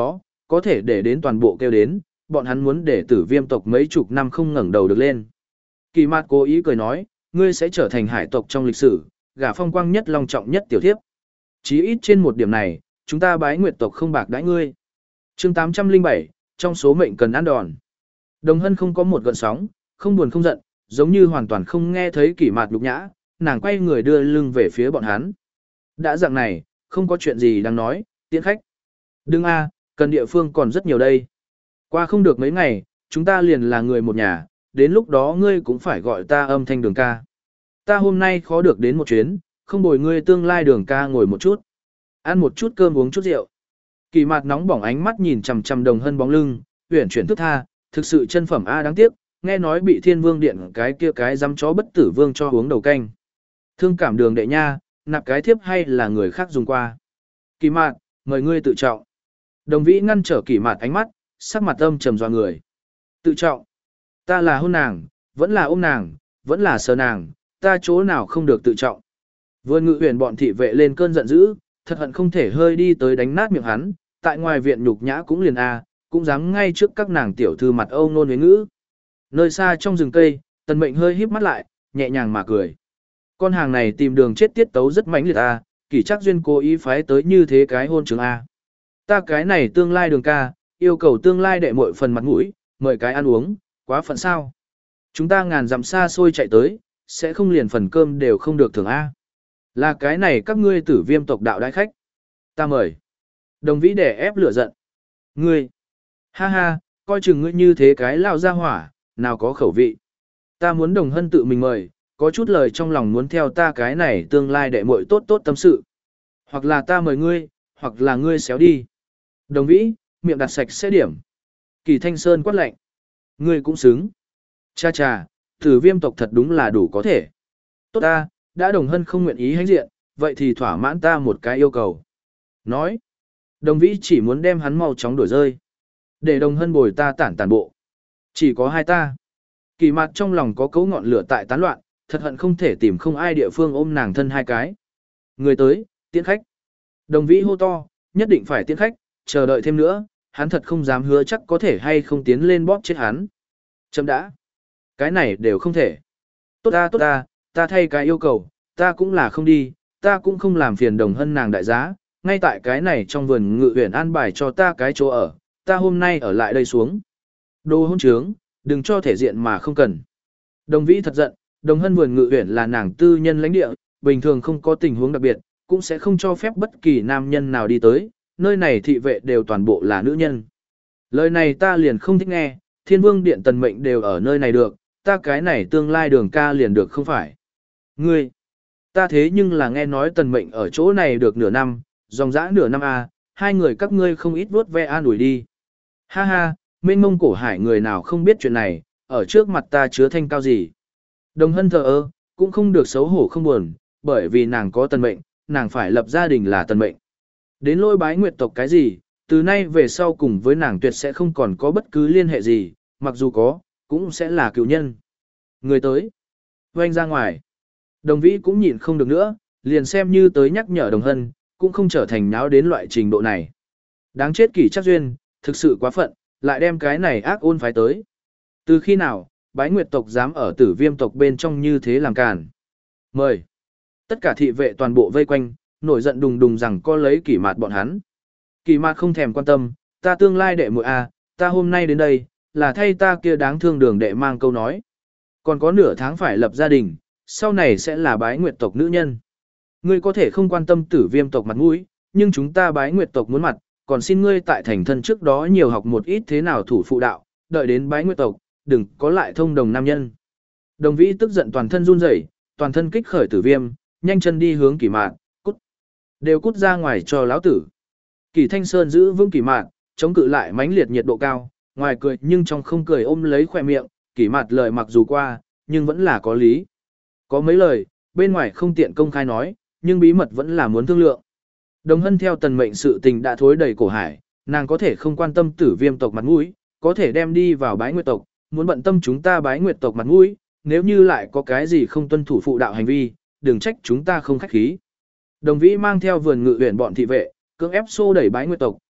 có thể để đến toàn bộ kêu đến, bọn hắn muốn để tử viêm tộc mấy chục năm không ngẩng đầu được lên. Kỳ mạt cố ý cười nói, ngươi sẽ trở thành hải tộc trong lịch sử, gả phong quang nhất long trọng nhất tiểu thiếp. Chí ít trên một điểm này, chúng ta bái nguyệt tộc không bạc đãi ngươi. chương tám trăm lẻ bảy, trong số mệnh cần ăn đòn. Đồng Hân không có một gợn sóng, không buồn không giận, giống như hoàn toàn không nghe thấy Kỷ Mạt nhục nhã, nàng quay người đưa lưng về phía bọn hắn. Đã dạng này, không có chuyện gì đang nói, tiễn khách. Đừng a, cần địa phương còn rất nhiều đây. Qua không được mấy ngày, chúng ta liền là người một nhà, đến lúc đó ngươi cũng phải gọi ta âm thanh Đường ca. Ta hôm nay khó được đến một chuyến, không bồi ngươi tương lai Đường ca ngồi một chút. Ăn một chút cơm uống chút rượu. Kỳ Mạt nóng bỏng ánh mắt nhìn chằm chằm Đồng Hân bóng lưng, uyển chuyển thức tha, thực sự chân phẩm a đáng tiếc, nghe nói bị Thiên Vương điện cái kia cái dám chó bất tử vương cho uống đầu canh. Thương cảm Đường đệ nha, nạp cái thiếp hay là người khác dùng qua. Kỳ Mạt, mời ngươi tự trọng. Đồng Vĩ ngăn trở Kỳ Mạt ánh mắt, sắc mặt âm trầm dọa người. Tự trọng? Ta là hôn nàng, vẫn là ôm nàng, vẫn là sờ nàng, ta chỗ nào không được tự trọng. Vườn Ngự Huyền bọn thị vệ lên cơn giận dữ, thật hận không thể hơi đi tới đánh nát miệng hắn, tại ngoài viện nhục nhã cũng liền a, cũng dám ngay trước các nàng tiểu thư mặt âu nôn với ngữ. Nơi xa trong rừng cây, Tần Mệnh hơi híp mắt lại, nhẹ nhàng mà cười. Con hàng này tìm đường chết tiết tấu rất mãnh liệt a, Kỷ Trác Duyên cố ý phái tới như thế cái hôn chứng a. Ta cái này tương lai Đường ca, yêu cầu tương lai đệ muội phần mặt mũi, mời cái ăn uống, quá phận sao? Chúng ta ngàn dặm xa xôi chạy tới, sẽ không liền phần cơm đều không được thưởng a. Là cái này các ngươi Tử Viêm tộc đạo đại khách. Ta mời. Đồng Vĩ đè ép lửa giận. Ngươi. Ha ha, coi chừng ngươi như thế cái lao ra hỏa, nào có khẩu vị. Ta muốn Đồng Hân tự mình mời, có chút lời trong lòng muốn theo ta cái này tương lai đệ muội tốt tốt tâm sự. Hoặc là ta mời ngươi, hoặc là ngươi xéo đi. Đồng Vĩ, miệng đặt sạch sẽ điểm. Kỳ Thanh Sơn quát lạnh. Ngươi cũng xứng. Cha cha, Tử Viêm tộc thật đúng là đủ có thể. Tốt ta, đã Đồng Hân không nguyện ý hãnh diện, vậy thì thỏa mãn ta một cái yêu cầu. Nói. Đồng Vĩ chỉ muốn đem hắn mau chóng đổi rơi. Để Đồng Hân bồi ta tản tản bộ. Chỉ có hai ta. Kỳ Mạt trong lòng có cấu ngọn lửa tại tán loạn, thật hận không thể tìm không ai địa phương ôm nàng thân hai cái. Người tới, tiễn khách. Đồng Vĩ hô to, nhất định phải tiễn khách, chờ đợi thêm nữa, hắn thật không dám hứa chắc có thể hay không tiến lên bóp chết hắn. Chấm đã. Cái này đều không thể. Tốt ta tốt ta, ta thay cái yêu cầu, ta cũng là không đi, ta cũng không làm phiền Đồng Hân nàng đại giá, ngay tại cái này trong vườn Ngự Huyền an bài cho ta cái chỗ ở, ta hôm nay ở lại đây xuống. Đồ hôn trướng, đừng cho thể diện mà không cần. Đồng Vĩ thật giận, Đồng Hân vườn Ngự Huyền là nàng tư nhân lãnh địa, bình thường không có tình huống đặc biệt, cũng sẽ không cho phép bất kỳ nam nhân nào đi tới, nơi này thị vệ đều toàn bộ là nữ nhân. Lời này ta liền không thích nghe, Thiên Vương điện Tần Mệnh đều ở nơi này được, ta cái này tương lai Đường ca liền được không phải. Ngươi, ta thế nhưng là nghe nói Tần Mệnh ở chỗ này được nửa năm, dòng dã nửa năm à, hai người các ngươi không ít vuốt ve an ủi đi. Ha ha, mênh mông cổ hải người nào không biết chuyện này, ở trước mặt ta chứa thanh cao gì. Đồng Hân thờ ơ, cũng không được xấu hổ không buồn, bởi vì nàng có Tần Mệnh, nàng phải lập gia đình là Tần Mệnh. Đến lôi bái nguyệt tộc cái gì, từ nay về sau cùng với nàng tuyệt sẽ không còn có bất cứ liên hệ gì, mặc dù có, cũng sẽ là cựu nhân. Người tới, oanh ra ngoài. Đồng Vĩ cũng nhịn không được nữa, liền xem như tới nhắc nhở Đồng Hân, cũng không trở thành náo đến loại trình độ này. Đáng chết Kỷ Trác Duyên, thực sự quá phận, lại đem cái này ác ôn phái tới. Từ khi nào, bái nguyệt tộc dám ở Tử Viêm tộc bên trong như thế làm càn. Mời. Tất cả thị vệ toàn bộ vây quanh, nổi giận đùng đùng rằng có lấy Kỷ Mạt bọn hắn. Kỷ Mạt không thèm quan tâm, ta tương lai đệ muội a, ta hôm nay đến đây, là thay ta kia đáng thương Đường đệ mang câu nói. Còn có nửa tháng phải lập gia đình, sau này sẽ là bái nguyệt tộc nữ nhân. Ngươi có thể không quan tâm Tử Viêm tộc mặt mũi, nhưng chúng ta bái nguyệt tộc muốn mặt, còn xin ngươi tại thành thân trước đó nhiều học một ít thế nào thủ phụ đạo, đợi đến bái nguyệt tộc, đừng có lại thông đồng nam nhân. Đồng Vĩ tức giận toàn thân run rẩy, toàn thân kích khởi Tử Viêm, nhanh chân đi hướng Kỷ Mạt, cút. Đều cút ra ngoài cho lão tử. Kỷ Thanh Sơn giữ vững Kỷ Mạt, chống cự lại mãnh liệt nhiệt độ cao, ngoài cười nhưng trong không cười ôm lấy khóe miệng, Kỷ Mạt lời mặc dù qua, nhưng vẫn là có lý. Có mấy lời, bên ngoài không tiện công khai nói, nhưng bí mật vẫn là muốn thương lượng. Đồng Hân theo Tần Mệnh sự tình đã thối đầy cổ hải, nàng có thể không quan tâm Tử Viêm tộc mặt mũi, có thể đem đi vào bái nguyệt tộc, muốn bận tâm chúng ta bái nguyệt tộc mặt mũi, nếu như lại có cái gì không tuân thủ phụ đạo hành vi, đừng trách chúng ta không khách khí. Đồng Vĩ mang theo vườn Ngự Huyền bọn thị vệ, cưỡng ép xô đẩy bái nguyệt tộc,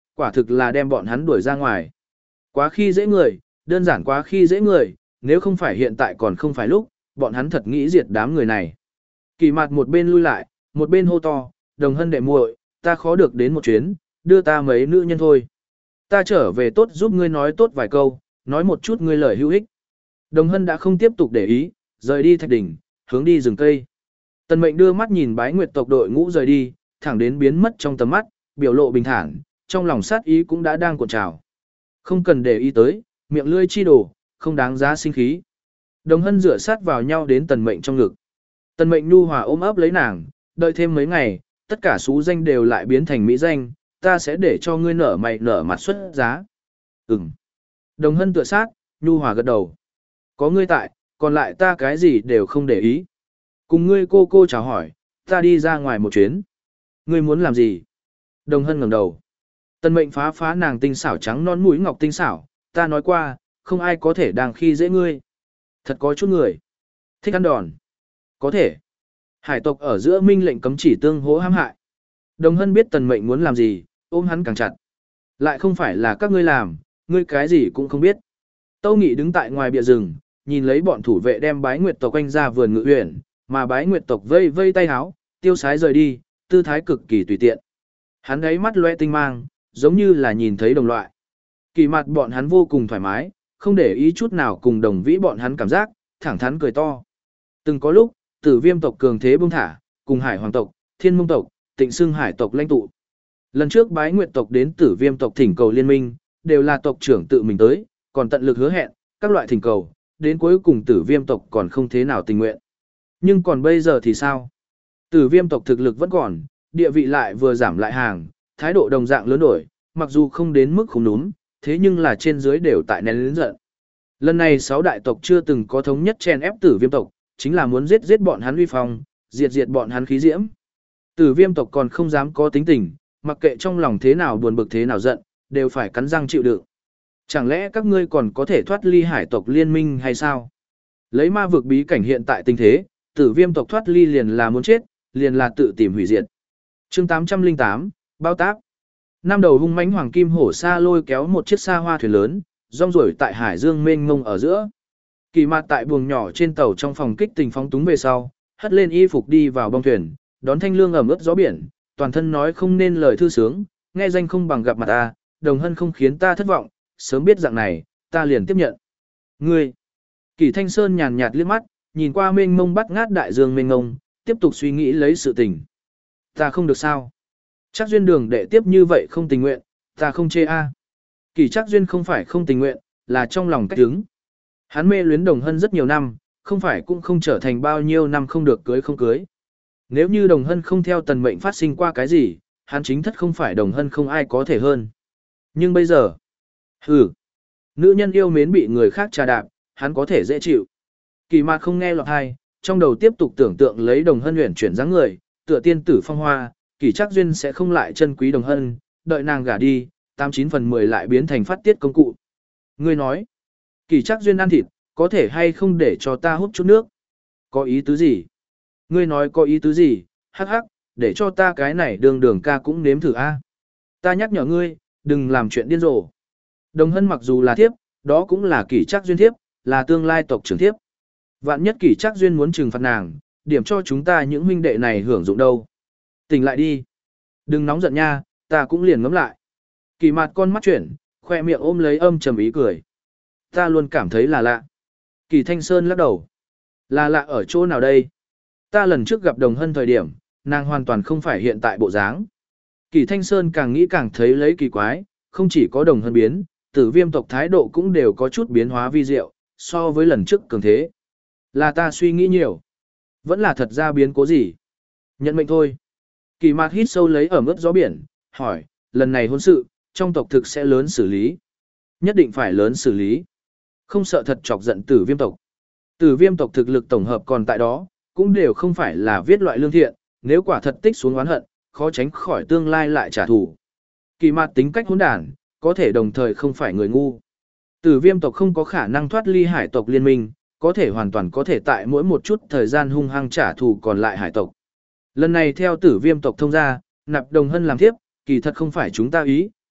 quả thực là đem bọn hắn đuổi ra ngoài. Quá khi dễ người, đơn giản quá khi dễ người, nếu không phải hiện tại còn không phải lúc, bọn hắn thật nghĩ diệt đám người này. Kỳ Mạt một bên lui lại, một bên hô to, Đồng Hân đệ muội, ta khó được đến một chuyến, đưa ta mấy nữ nhân thôi. Ta trở về tốt giúp ngươi nói tốt vài câu, nói một chút ngươi lời hữu ích. Đồng Hân đã không tiếp tục để ý, rời đi thạch đỉnh, hướng đi rừng cây. Tần Mệnh đưa mắt nhìn Bái Nguyệt tộc đội ngũ rời đi, thẳng đến biến mất trong tầm mắt, biểu lộ bình thản, trong lòng sát ý cũng đã đang cuộn trào. Không cần để ý tới, miệng lưỡi chi đồ, không đáng giá sinh khí. Đồng Hân dựa sát vào nhau đến Tần Mệnh trong ngực. Tần Mệnh nhu hòa ôm ấp lấy nàng, đợi thêm mấy ngày, tất cả số danh đều lại biến thành mỹ danh, ta sẽ để cho ngươi nở mày nở mặt xuất giá. Ừm. Đồng Hân tựa sát, nhu hòa gật đầu. Có ngươi tại, còn lại ta cái gì đều không để ý. Cùng ngươi cô cô chào hỏi, ta đi ra ngoài một chuyến. Ngươi muốn làm gì? Đồng Hân ngẩng đầu. Tần Mệnh phá phá nàng tinh xảo trắng non mũi ngọc tinh xảo, ta nói qua, không ai có thể đang khi dễ ngươi. Thật có chút người. Thích ăn đòn. Có thể. Hải tộc ở giữa minh lệnh cấm chỉ tương hỗ hãm hại. Đồng Hân biết Tần Mệnh muốn làm gì, ôm hắn càng chặt. Lại không phải là các ngươi làm, ngươi cái gì cũng không biết. Tâu Nghị đứng tại ngoài bìa rừng, nhìn lấy bọn thủ vệ đem Bái Nguyệt tộc quanh ra vườn ngự uyển, mà Bái Nguyệt tộc vây vây tay háo, tiêu sái rời đi, tư thái cực kỳ tùy tiện. Hắn ấy mắt loe tinh mang, giống như là nhìn thấy đồng loại. Kỳ mặt bọn hắn vô cùng thoải mái, không để ý chút nào cùng đồng vĩ bọn hắn cảm giác, thẳng thắn cười to. Từng có lúc, Tử Viêm tộc cường thế buông thả, cùng Hải Hoàng tộc, Thiên Mông tộc, Tịnh Xưng Hải tộc lãnh tụ. Lần trước Bái Nguyệt tộc đến Tử Viêm tộc thỉnh cầu liên minh, đều là tộc trưởng tự mình tới, còn tận lực hứa hẹn các loại thỉnh cầu, đến cuối cùng Tử Viêm tộc còn không thế nào tình nguyện. Nhưng còn bây giờ thì sao? Tử Viêm tộc thực lực vẫn còn, địa vị lại vừa giảm lại hàng, thái độ đồng dạng lớn đổi, mặc dù không đến mức không núm, thế nhưng là trên dưới đều tại nén lớn giận. Lần này sáu đại tộc chưa từng có thống nhất chen ép Tử Viêm tộc, chính là muốn giết giết bọn hắn uy phong, diệt diệt bọn hắn khí diễm. Tử Viêm tộc còn không dám có tính tình, mặc kệ trong lòng thế nào buồn bực thế nào giận, đều phải cắn răng chịu đựng. Chẳng lẽ các ngươi còn có thể thoát ly hải tộc liên minh hay sao? Lấy ma vực bí cảnh hiện tại tình thế, Tử Viêm tộc thoát ly liền là muốn chết, liền là tự tìm hủy diệt. Chương tám trăm lẻ tám, bao táp. Năm đầu hung mãnh hoàng kim hổ sa lôi kéo một chiếc xa hoa thuyền lớn, rong ruổi tại hải dương mênh mông ở giữa. Kỳ Mạt tại buồng nhỏ trên tàu trong phòng kích tình phóng túng về sau, hất lên y phục đi vào bong thuyền, đón thanh lương ẩm ướt gió biển, toàn thân nói không nên lời thư sướng, nghe danh không bằng gặp mặt ta, Đồng Hân không khiến ta thất vọng, sớm biết dạng này, ta liền tiếp nhận. Ngươi. Kỳ Thanh Sơn nhàn nhạt liếc mắt, nhìn qua mênh mông bắt ngát đại dương mênh mông, tiếp tục suy nghĩ lấy sự tình. Ta không được sao? Chắc duyên đường đệ tiếp như vậy không tình nguyện, ta không chê a. Kỳ Chắc duyên không phải không tình nguyện, là trong lòng cách đứng. Hắn mê luyến Đồng Hân rất nhiều năm, không phải cũng không trở thành bao nhiêu năm không được cưới không cưới. Nếu như Đồng Hân không theo Tần Mệnh phát sinh qua cái gì, hắn chính thất không phải Đồng Hân không ai có thể hơn. Nhưng bây giờ, hừ, nữ nhân yêu mến bị người khác trà đạp, hắn có thể dễ chịu. Kỳ Mạt không nghe lọt hay, trong đầu tiếp tục tưởng tượng lấy Đồng Hân uyển chuyển dáng người, tựa tiên tử phong hoa, Kỳ Chắc duyên sẽ không lại chân quý Đồng Hân, đợi nàng gả đi, tám chín phần mười lại biến thành phát tiết công cụ. Ngươi nói, Kỳ Chắc duyên ăn thịt, có thể hay không để cho ta hút chút nước? Có ý tứ gì? Ngươi nói có ý tứ gì? Hắc hắc, để cho ta cái này đường đường ca cũng nếm thử a. Ta nhắc nhở ngươi, đừng làm chuyện điên rồ. Đồng Hân mặc dù là thiếp, đó cũng là Kỳ Chắc duyên thiếp, là tương lai tộc trưởng thiếp. Vạn nhất Kỳ Chắc duyên muốn trừng phạt nàng, điểm cho chúng ta những huynh đệ này hưởng dụng đâu. Tỉnh lại đi. Đừng nóng giận nha, ta cũng liền ngấm lại. Kỳ Mạt con mắt chuyển, khoe miệng ôm lấy âm trầm ý cười. Ta luôn cảm thấy là lạ. Kỳ Thanh Sơn lắc đầu. Là lạ ở chỗ nào đây? Ta lần trước gặp Đồng Hân thời điểm, nàng hoàn toàn không phải hiện tại bộ dáng. Kỳ Thanh Sơn càng nghĩ càng thấy lấy kỳ quái, không chỉ có Đồng Hân biến, Tử Viêm tộc thái độ cũng đều có chút biến hóa vi diệu, so với lần trước cường thế. Là ta suy nghĩ nhiều. Vẫn là thật ra biến cố gì? Nhận mệnh thôi. Kỳ Mạt hít sâu lấy ẩm ướt gió biển, hỏi, lần này hôn sự, trong tộc thực sẽ lớn xử lý. Nhất định phải lớn xử lý. Không sợ thật chọc giận Tử Viêm tộc. Tử Viêm tộc thực lực tổng hợp còn tại đó, cũng đều không phải là viết loại lương thiện, nếu quả thật tích xuống oán hận, khó tránh khỏi tương lai lại trả thù. Kỳ Mạt tính cách hỗn đản, có thể đồng thời không phải người ngu. Tử Viêm tộc không có khả năng thoát ly hải tộc liên minh, có thể hoàn toàn có thể tại mỗi một chút thời gian hung hăng trả thù còn lại hải tộc. Lần này theo Tử Viêm tộc thông ra, nạp Đồng Hân làm thiếp, kỳ thật không phải chúng ta ý,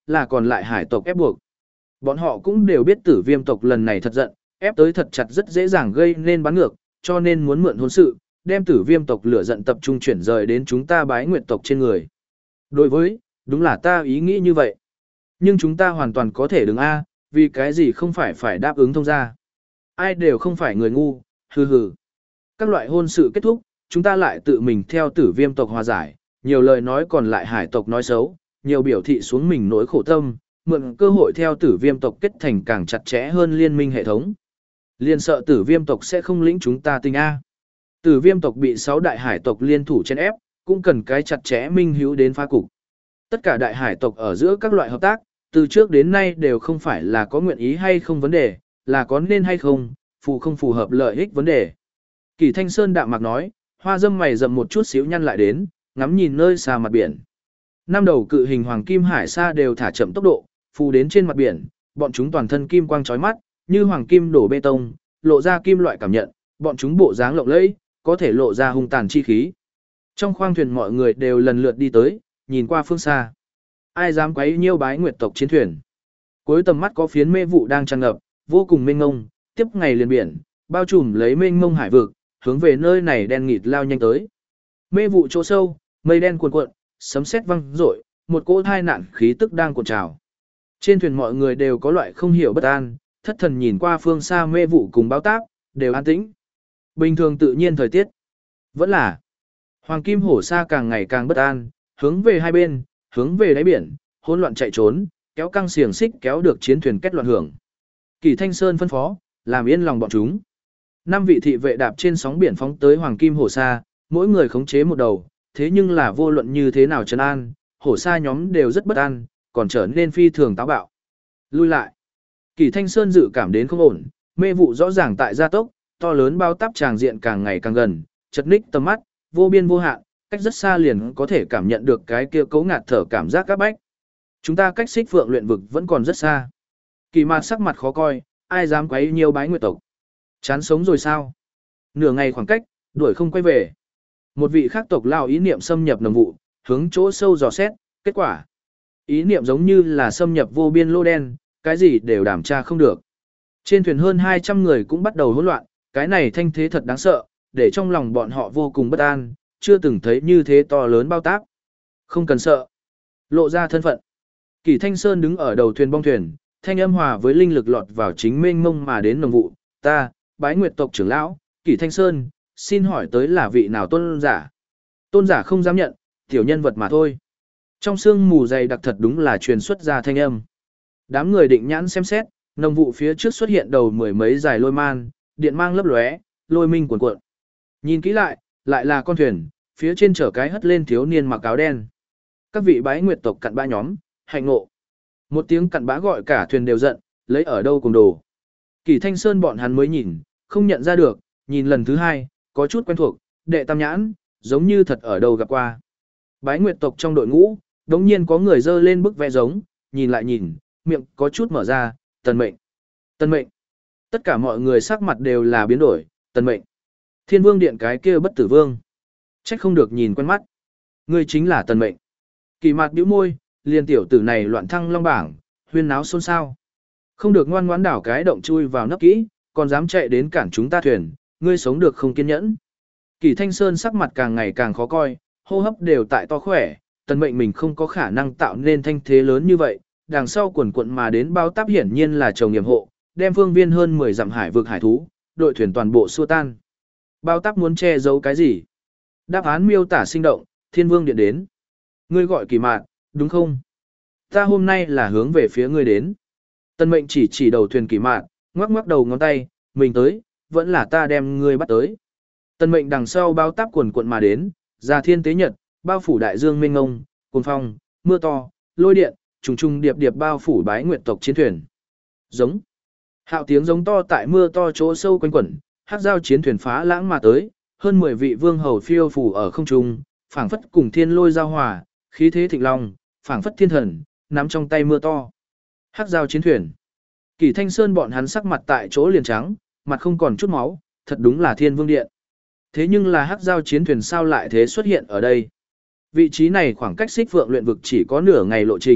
là còn lại hải tộc ép buộc. Bọn họ cũng đều biết tử viêm tộc lần này thật giận, ép tới thật chặt rất dễ dàng gây nên bắn ngược, cho nên muốn mượn hôn sự, đem tử viêm tộc lửa giận tập trung chuyển rời đến chúng ta bái nguyệt tộc trên người. Đối với, đúng là ta ý nghĩ như vậy. Nhưng chúng ta hoàn toàn có thể đứng A, vì cái gì không phải phải đáp ứng thông gia. Ai đều không phải người ngu, hừ hừ. Các loại hôn sự kết thúc, chúng ta lại tự mình theo tử viêm tộc hòa giải, nhiều lời nói còn lại hải tộc nói xấu, nhiều biểu thị xuống mình nỗi khổ tâm, mượn cơ hội theo tử viêm tộc kết thành càng chặt chẽ hơn liên minh hệ thống. Liên sợ tử viêm tộc sẽ không lĩnh chúng ta tình A. Tử viêm tộc bị sáu đại hải tộc liên thủ chen ép, cũng cần cái chặt chẽ minh hữu đến phá cục. Tất cả đại hải tộc ở giữa các loại hợp tác, từ trước đến nay đều không phải là có nguyện ý hay không vấn đề, là có nên hay không, phù không phù hợp lợi ích vấn đề. Kỳ Thanh Sơn đạm mạc nói, hoa dâm mày rậm một chút xíu nhăn lại đến, ngắm nhìn nơi xa mặt biển. Năm đầu cự hình hoàng kim hải sa đều thả chậm tốc độ, phù đến trên mặt biển, bọn chúng toàn thân kim quang chói mắt, như hoàng kim đổ bê tông, lộ ra kim loại cảm nhận, bọn chúng bộ dáng lộng lẫy, có thể lộ ra hung tàn chi khí. Trong khoang thuyền mọi người đều lần lượt đi tới, nhìn qua phương xa. Ai dám quấy nhiêu bái nguyệt tộc chiến thuyền. Cuối tầm mắt có phiến mê vụ đang tràn ngập, vô cùng mênh mông, tiếp ngày liền biển, bao trùm lấy mênh mông hải vực, hướng về nơi này đen nghịt lao nhanh tới. Mê vụ chỗ sâu, mây đen cuồn cuộn, sấm sét vang rội, một cỗ thai nạn khí tức đang cuộn trào. Trên thuyền mọi người đều có loại không hiểu bất an, thất thần nhìn qua phương xa mê vụ cùng báo táp, đều an tĩnh. Bình thường tự nhiên thời tiết. Vẫn là hoàng kim hổ sa càng ngày càng bất an, hướng về hai bên, hướng về đáy biển, hỗn loạn chạy trốn, kéo căng xiềng xích kéo được chiến thuyền kết loạn hưởng. Kỳ Thanh Sơn phân phó, làm yên lòng bọn chúng. Năm vị thị vệ đạp trên sóng biển phóng tới hoàng kim hổ sa, mỗi người khống chế một đầu, thế nhưng là vô luận như thế nào trấn an, hổ sa nhóm đều rất bất an, còn trở nên phi thường táo bạo. Lui lại. Kỳ Thanh Sơn dự cảm đến không ổn, mê vụ rõ ràng tại gia tốc, to lớn bao táp tràng diện càng ngày càng gần, chật ních tầm mắt, vô biên vô hạn, cách rất xa liền có thể cảm nhận được cái kia cấu ngạt thở cảm giác các bách. Chúng ta cách xích phượng luyện vực vẫn còn rất xa. Kỳ Mạt sắc mặt khó coi, ai dám quấy nhiều bái nguyệt tộc. Chán sống rồi sao? Nửa ngày khoảng cách, đuổi không quay về. Một vị khác tộc lao ý niệm xâm nhập nồng vụ, hướng chỗ sâu dò xét, kết quả. Ý niệm giống như là xâm nhập vô biên lô đen, cái gì đều đảm tra không được. Trên thuyền hơn hai trăm người cũng bắt đầu hỗn loạn, cái này thanh thế thật đáng sợ, để trong lòng bọn họ vô cùng bất an, chưa từng thấy như thế to lớn bao táp. Không cần sợ. Lộ ra thân phận. Kỳ Thanh Sơn đứng ở đầu thuyền bong thuyền, thanh âm hòa với linh lực lọt vào chính mênh mông mà đến nồng vụ. Ta, bái nguyệt tộc trưởng lão, Kỳ Thanh Sơn, xin hỏi tới là vị nào tôn giả? Tôn giả không dám nhận, tiểu nhân vật mà thôi. Trong sương mù dày đặc thật đúng là truyền xuất ra thanh âm. Đám người định nhãn xem xét, nồng vụ phía trước xuất hiện đầu mười mấy dài lôi man, điện mang lấp lóe, lôi minh cuồn cuộn. Nhìn kỹ lại, lại là con thuyền, phía trên chở cái hất lên thiếu niên mặc áo đen. Các vị bái nguyệt tộc cặn bã nhóm, hạnh ngộ. Một tiếng cặn bã gọi cả thuyền đều giận, lấy ở đâu cùng đồ. Kỳ Thanh Sơn bọn hắn mới nhìn, không nhận ra được, nhìn lần thứ hai, có chút quen thuộc, đệ tam nhãn, giống như thật ở đâu gặp qua. Bái nguyệt tộc trong đội ngũ, đống nhiên có người dơ lên bức vẽ giống, nhìn lại nhìn, miệng có chút mở ra, tần mệnh. Tần mệnh. Tất cả mọi người sắc mặt đều là biến đổi, tần mệnh. Thiên vương điện cái kia bất tử vương. Trách không được nhìn quen mắt. Ngươi chính là tần mệnh. Kỳ Mạt bĩu môi, liền tiểu tử này loạn thăng long bảng, huyên náo xôn xao. Không được ngoan ngoãn đảo cái động chui vào nấp kỹ, còn dám chạy đến cản chúng ta thuyền, ngươi sống được không kiên nhẫn. Kỳ Thanh Sơn sắc mặt càng ngày càng khó coi, hô hấp đều tại to khỏe, tần mệnh mình không có khả năng tạo nên thanh thế lớn như vậy, đằng sau quần quận mà đến bao táp hiển nhiên là chồng nghiệm hộ, đem phương viên hơn mười dặm hải vực hải thú, đội thuyền toàn bộ xua tan. Bao táp muốn che giấu cái gì? Đáp án miêu tả sinh động, Thiên Vương điện đến. Ngươi gọi Kỳ Mạt, đúng không? Ta hôm nay là hướng về phía ngươi đến. Tần mệnh chỉ chỉ đầu thuyền Kỳ Mạt, ngoắc ngoắc đầu ngón tay, mình tới, vẫn là ta đem ngươi bắt tới. Tần mệnh đằng sau bao táp quần quận mà đến, ra thiên tế nhật, bao phủ đại dương mênh ngông, cuồng phong, mưa to, lôi điện, trùng trùng điệp điệp bao phủ bái nguyệt tộc chiến thuyền. Giống. Hạo tiếng giống to tại mưa to chỗ sâu quanh quẩn, hắc giao chiến thuyền phá lãng mà tới, hơn mười vị vương hầu phiêu phủ ở không trung, phảng phất cùng thiên lôi giao hòa, khí thế thịnh long, phảng phất thiên thần, nắm trong tay mưa to. Hắc giao chiến thuyền. Kỳ Thanh Sơn bọn hắn sắc mặt tại chỗ liền trắng, mặt không còn chút máu, thật đúng là Thiên Vương điện. Thế nhưng là hắc giao chiến thuyền sao lại thế xuất hiện ở đây? Vị trí này khoảng cách Xích Phượng luyện vực chỉ có nửa ngày lộ trình,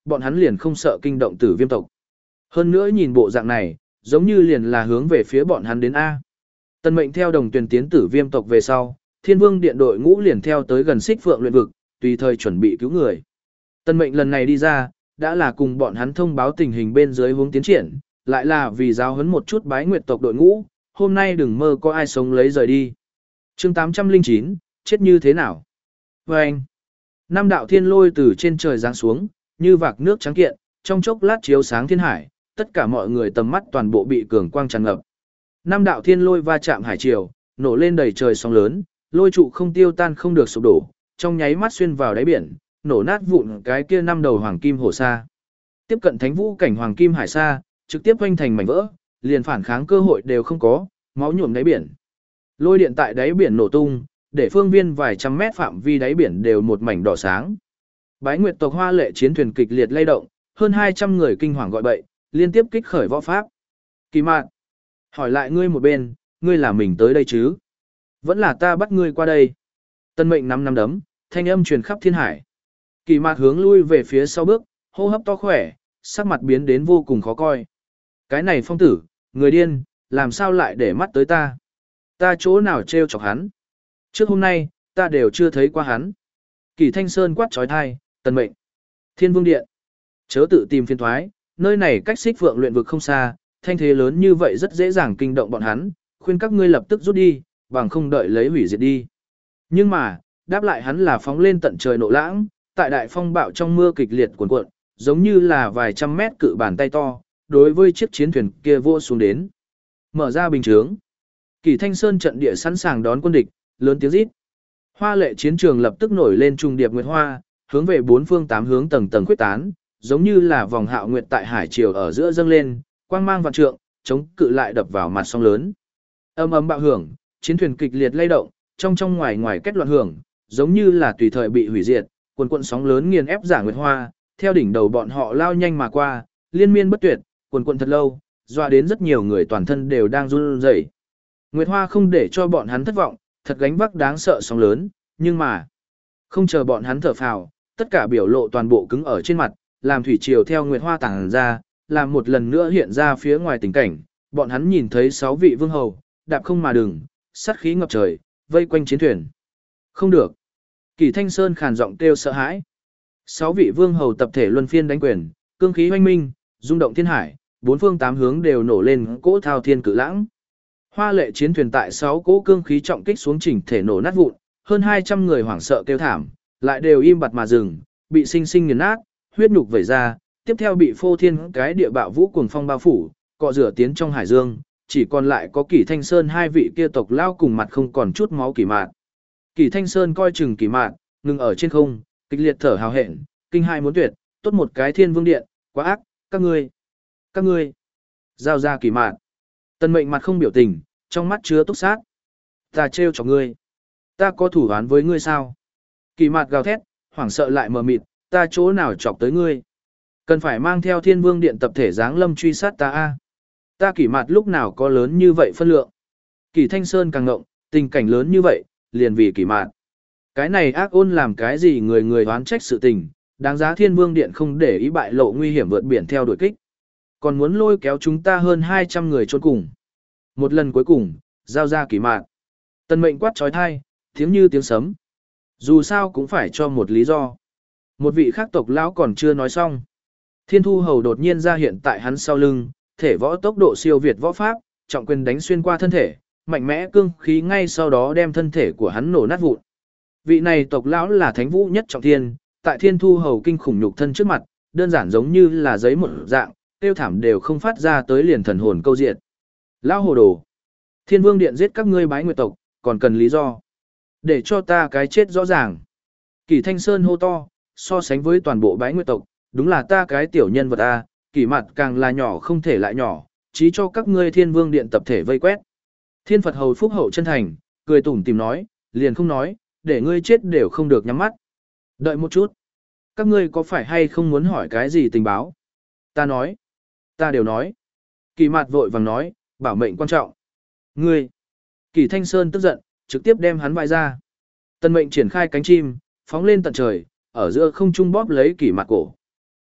bọn hắn liền không sợ kinh động Tử Viêm tộc. Hơn nữa nhìn bộ dạng này, giống như liền là hướng về phía bọn hắn đến A. Tân Mệnh theo đồng tuyển tiến Tử Viêm tộc về sau, Thiên Vương Điện đội ngũ liền theo tới gần Xích Phượng luyện vực, tùy thời chuẩn bị cứu người. Tân Mệnh lần này đi ra, đã là cùng bọn hắn thông báo tình hình bên dưới hướng tiến triển, lại là vì giáo huấn một chút Bái Nguyệt tộc đội ngũ, hôm nay đừng mơ có ai sống lấy rời đi. Chương tám trăm lẻ chín, chết như thế nào? Và anh, năm đạo thiên lôi từ trên trời giáng xuống, như vạc nước trắng kiện, trong chốc lát chiếu sáng thiên hải, tất cả mọi người tầm mắt toàn bộ bị cường quang tràn ngập. Năm đạo thiên lôi va chạm hải triều, nổ lên đầy trời sóng lớn, lôi trụ không tiêu tan không được sụp đổ, trong nháy mắt xuyên vào đáy biển, nổ nát vụn cái kia năm đầu hoàng kim hổ sa. Tiếp cận thánh vũ cảnh hoàng kim hải sa, trực tiếp vênh thành mảnh vỡ, liền phản kháng cơ hội đều không có, máu nhuộm đáy biển. Lôi điện tại đáy biển nổ tung, để phương viên vài trăm mét phạm vi đáy biển đều một mảnh đỏ sáng. Bái Nguyệt tộc Hoa Lệ chiến thuyền kịch liệt lay động, hơn hai trăm người kinh hoàng gọi bậy, liên tiếp kích khởi võ pháp. Kỳ Mạn, hỏi lại ngươi một bên, ngươi là mình tới đây chứ? Vẫn là ta bắt ngươi qua đây. Tân Mệnh nắm nắm đấm, thanh âm truyền khắp thiên hải. Kỳ Mạn hướng lui về phía sau bước, hô hấp to khỏe, sắc mặt biến đến vô cùng khó coi. Cái này phong tử, người điên, làm sao lại để mắt tới ta? Ta chỗ nào trêu chọc hắn? Trước hôm nay, ta đều chưa thấy qua hắn. Kỳ Thanh Sơn quát trói thai, Tân Mệnh. Thiên Vương Điện. Chớ tự tìm phiền thoái, nơi này cách Xích Phượng luyện vực không xa, thanh thế lớn như vậy rất dễ dàng kinh động bọn hắn, khuyên các ngươi lập tức rút đi, bằng không đợi lấy hủy diệt đi. Nhưng mà, đáp lại hắn là phóng lên tận trời nộ lãng, tại đại phong bạo trong mưa kịch liệt cuồn cuộn, giống như là vài trăm mét cự bàn tay to, đối với chiếc chiến thuyền kia vô xuống đến. Mở ra bình chướng. Kỳ Thanh Sơn trận địa sẵn sàng đón quân địch, lớn tiếng rít. Hoa Lệ chiến trường lập tức nổi lên trung điệp nguyệt hoa, hướng về bốn phương tám hướng tầng tầng quyết tán, giống như là vòng hạo nguyệt tại hải triều ở giữa dâng lên, quang mang vạn trượng, chống cự lại đập vào mặt sóng lớn. Âm ầm bạo hưởng, chiến thuyền kịch liệt lay động, trong trong ngoài ngoài kết loạn hưởng, giống như là tùy thời bị hủy diệt, cuồn cuộn sóng lớn nghiền ép giả nguyệt hoa, theo đỉnh đầu bọn họ lao nhanh mà qua, liên miên bất tuyệt, cuồn cuộn thật lâu, dọa đến rất nhiều người toàn thân đều đang run rẩy. Nguyệt hoa không để cho bọn hắn thất vọng, thật gánh vác đáng sợ sóng lớn, nhưng mà không chờ bọn hắn thở phào, tất cả biểu lộ toàn bộ cứng ở trên mặt, làm thủy triều theo nguyệt hoa tàng ra, làm một lần nữa hiện ra phía ngoài tình cảnh, bọn hắn nhìn thấy sáu vị vương hầu, đạp không mà đừng, sát khí ngập trời, vây quanh chiến thuyền. Không được. Kỳ Thanh Sơn khàn giọng kêu sợ hãi. Sáu vị vương hầu tập thể luân phiên đánh quyền, cương khí hoanh minh, rung động thiên hải, bốn phương tám hướng đều nổ lên cỗ thao thiên cự lãng. Hoa Lệ chiến thuyền tại sáu cỗ cương khí trọng kích xuống chỉnh thể nổ nát vụn, hơn hai trăm người hoảng sợ kêu thảm, lại đều im bặt mà dừng, bị sinh sinh nghiền nát, huyết nhục vẩy ra, tiếp theo bị phô thiên cái địa bạo vũ cuồng phong bao phủ, cọ rửa tiến trong hải dương, chỉ còn lại có Kỳ Thanh Sơn hai vị kia tộc lao cùng mặt không còn chút máu Kỳ Mạn. Kỳ Thanh Sơn coi chừng Kỳ Mạn, ngừng ở trên không, kịch liệt thở hào hẹn, kinh hai muốn tuyệt, tốt một cái Thiên Vương Điện, quá ác, các ngươi, các ngươi, giao ra Kỳ Mạn. Tân Mệnh mặt không biểu tình, trong mắt chứa túc sát. Ta trêu chọc ngươi, ta có thủ án với ngươi sao? Kỳ Mạn gào thét, hoảng sợ lại mờ mịt, ta chỗ nào chọc tới ngươi? Cần phải mang theo Thiên Vương Điện tập thể giáng lâm truy sát ta a? Ta Kỳ Mạn lúc nào có lớn như vậy phân lượng? Kỳ Thanh Sơn càng ngộng, tình cảnh lớn như vậy, liền vì Kỳ Mạn. Cái này ác ôn làm cái gì người người oán trách sự tình, đáng giá Thiên Vương Điện không để ý bại lộ nguy hiểm vượt biển theo đuổi kích. Còn muốn lôi kéo chúng ta hơn hai trăm người chôn cùng. Một lần cuối cùng, giao ra Kỳ Mạn. Tân Mệnh quát trói thai, tiếng như tiếng sấm. Dù sao cũng phải cho một lý do. Một vị khác tộc lão còn chưa nói xong. Thiên Thu Hầu đột nhiên ra hiện tại hắn sau lưng, thể võ tốc độ siêu việt võ pháp, trọng quyền đánh xuyên qua thân thể, mạnh mẽ cương khí ngay sau đó đem thân thể của hắn nổ nát vụn. Vị này tộc lão là thánh vũ nhất trọng thiên, tại Thiên Thu Hầu kinh khủng nhục thân trước mặt, đơn giản giống như là giấy một dạng, tiêu thảm đều không phát ra tới liền thần hồn câu diệt. Lão hồ đồ, Thiên Vương Điện giết các ngươi Bái Nguyệt tộc, còn cần lý do. Để cho ta cái chết rõ ràng. Kỳ Thanh Sơn hô to, so sánh với toàn bộ Bái Nguyệt tộc, đúng là ta cái tiểu nhân vật a, Kỳ Mạn càng là nhỏ không thể lại nhỏ, chí cho các ngươi Thiên Vương Điện tập thể vây quét. Thiên Phật Hầu phúc hậu chân thành, cười tủm tỉm nói, liền không nói, để ngươi chết đều không được nhắm mắt. Đợi một chút, các ngươi có phải hay không muốn hỏi cái gì tình báo? Ta nói, ta đều nói. Kỳ Mạn vội vàng nói, bảo mệnh quan trọng. Ngươi, Kỳ Thanh Sơn tức giận, trực tiếp đem hắn vai ra. Tân Mệnh triển khai cánh chim, phóng lên tận trời, ở giữa không trung bóp lấy Kỳ Mạn cổ.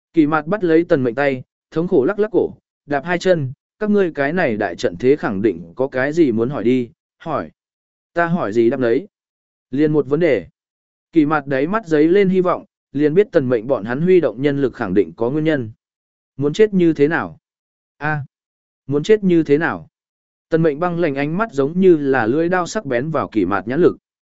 Kỳ Mạt bắt lấy Tần Mệnh tay, thống khổ lắc lắc cổ, đạp hai chân, các ngươi cái này đại trận thế khẳng định có cái gì muốn hỏi đi, hỏi. Ta hỏi gì đáp lấy. Liền một vấn đề. Kỳ Mạt đáy mắt giấy lên hy vọng, liền biết Tần Mệnh bọn hắn huy động nhân lực khẳng định có nguyên nhân. Muốn chết như thế nào? A, muốn chết như thế nào? Tần Mệnh băng lạnh ánh mắt giống như là lưỡi dao sắc bén vào Kỳ Mạt nhãn lực.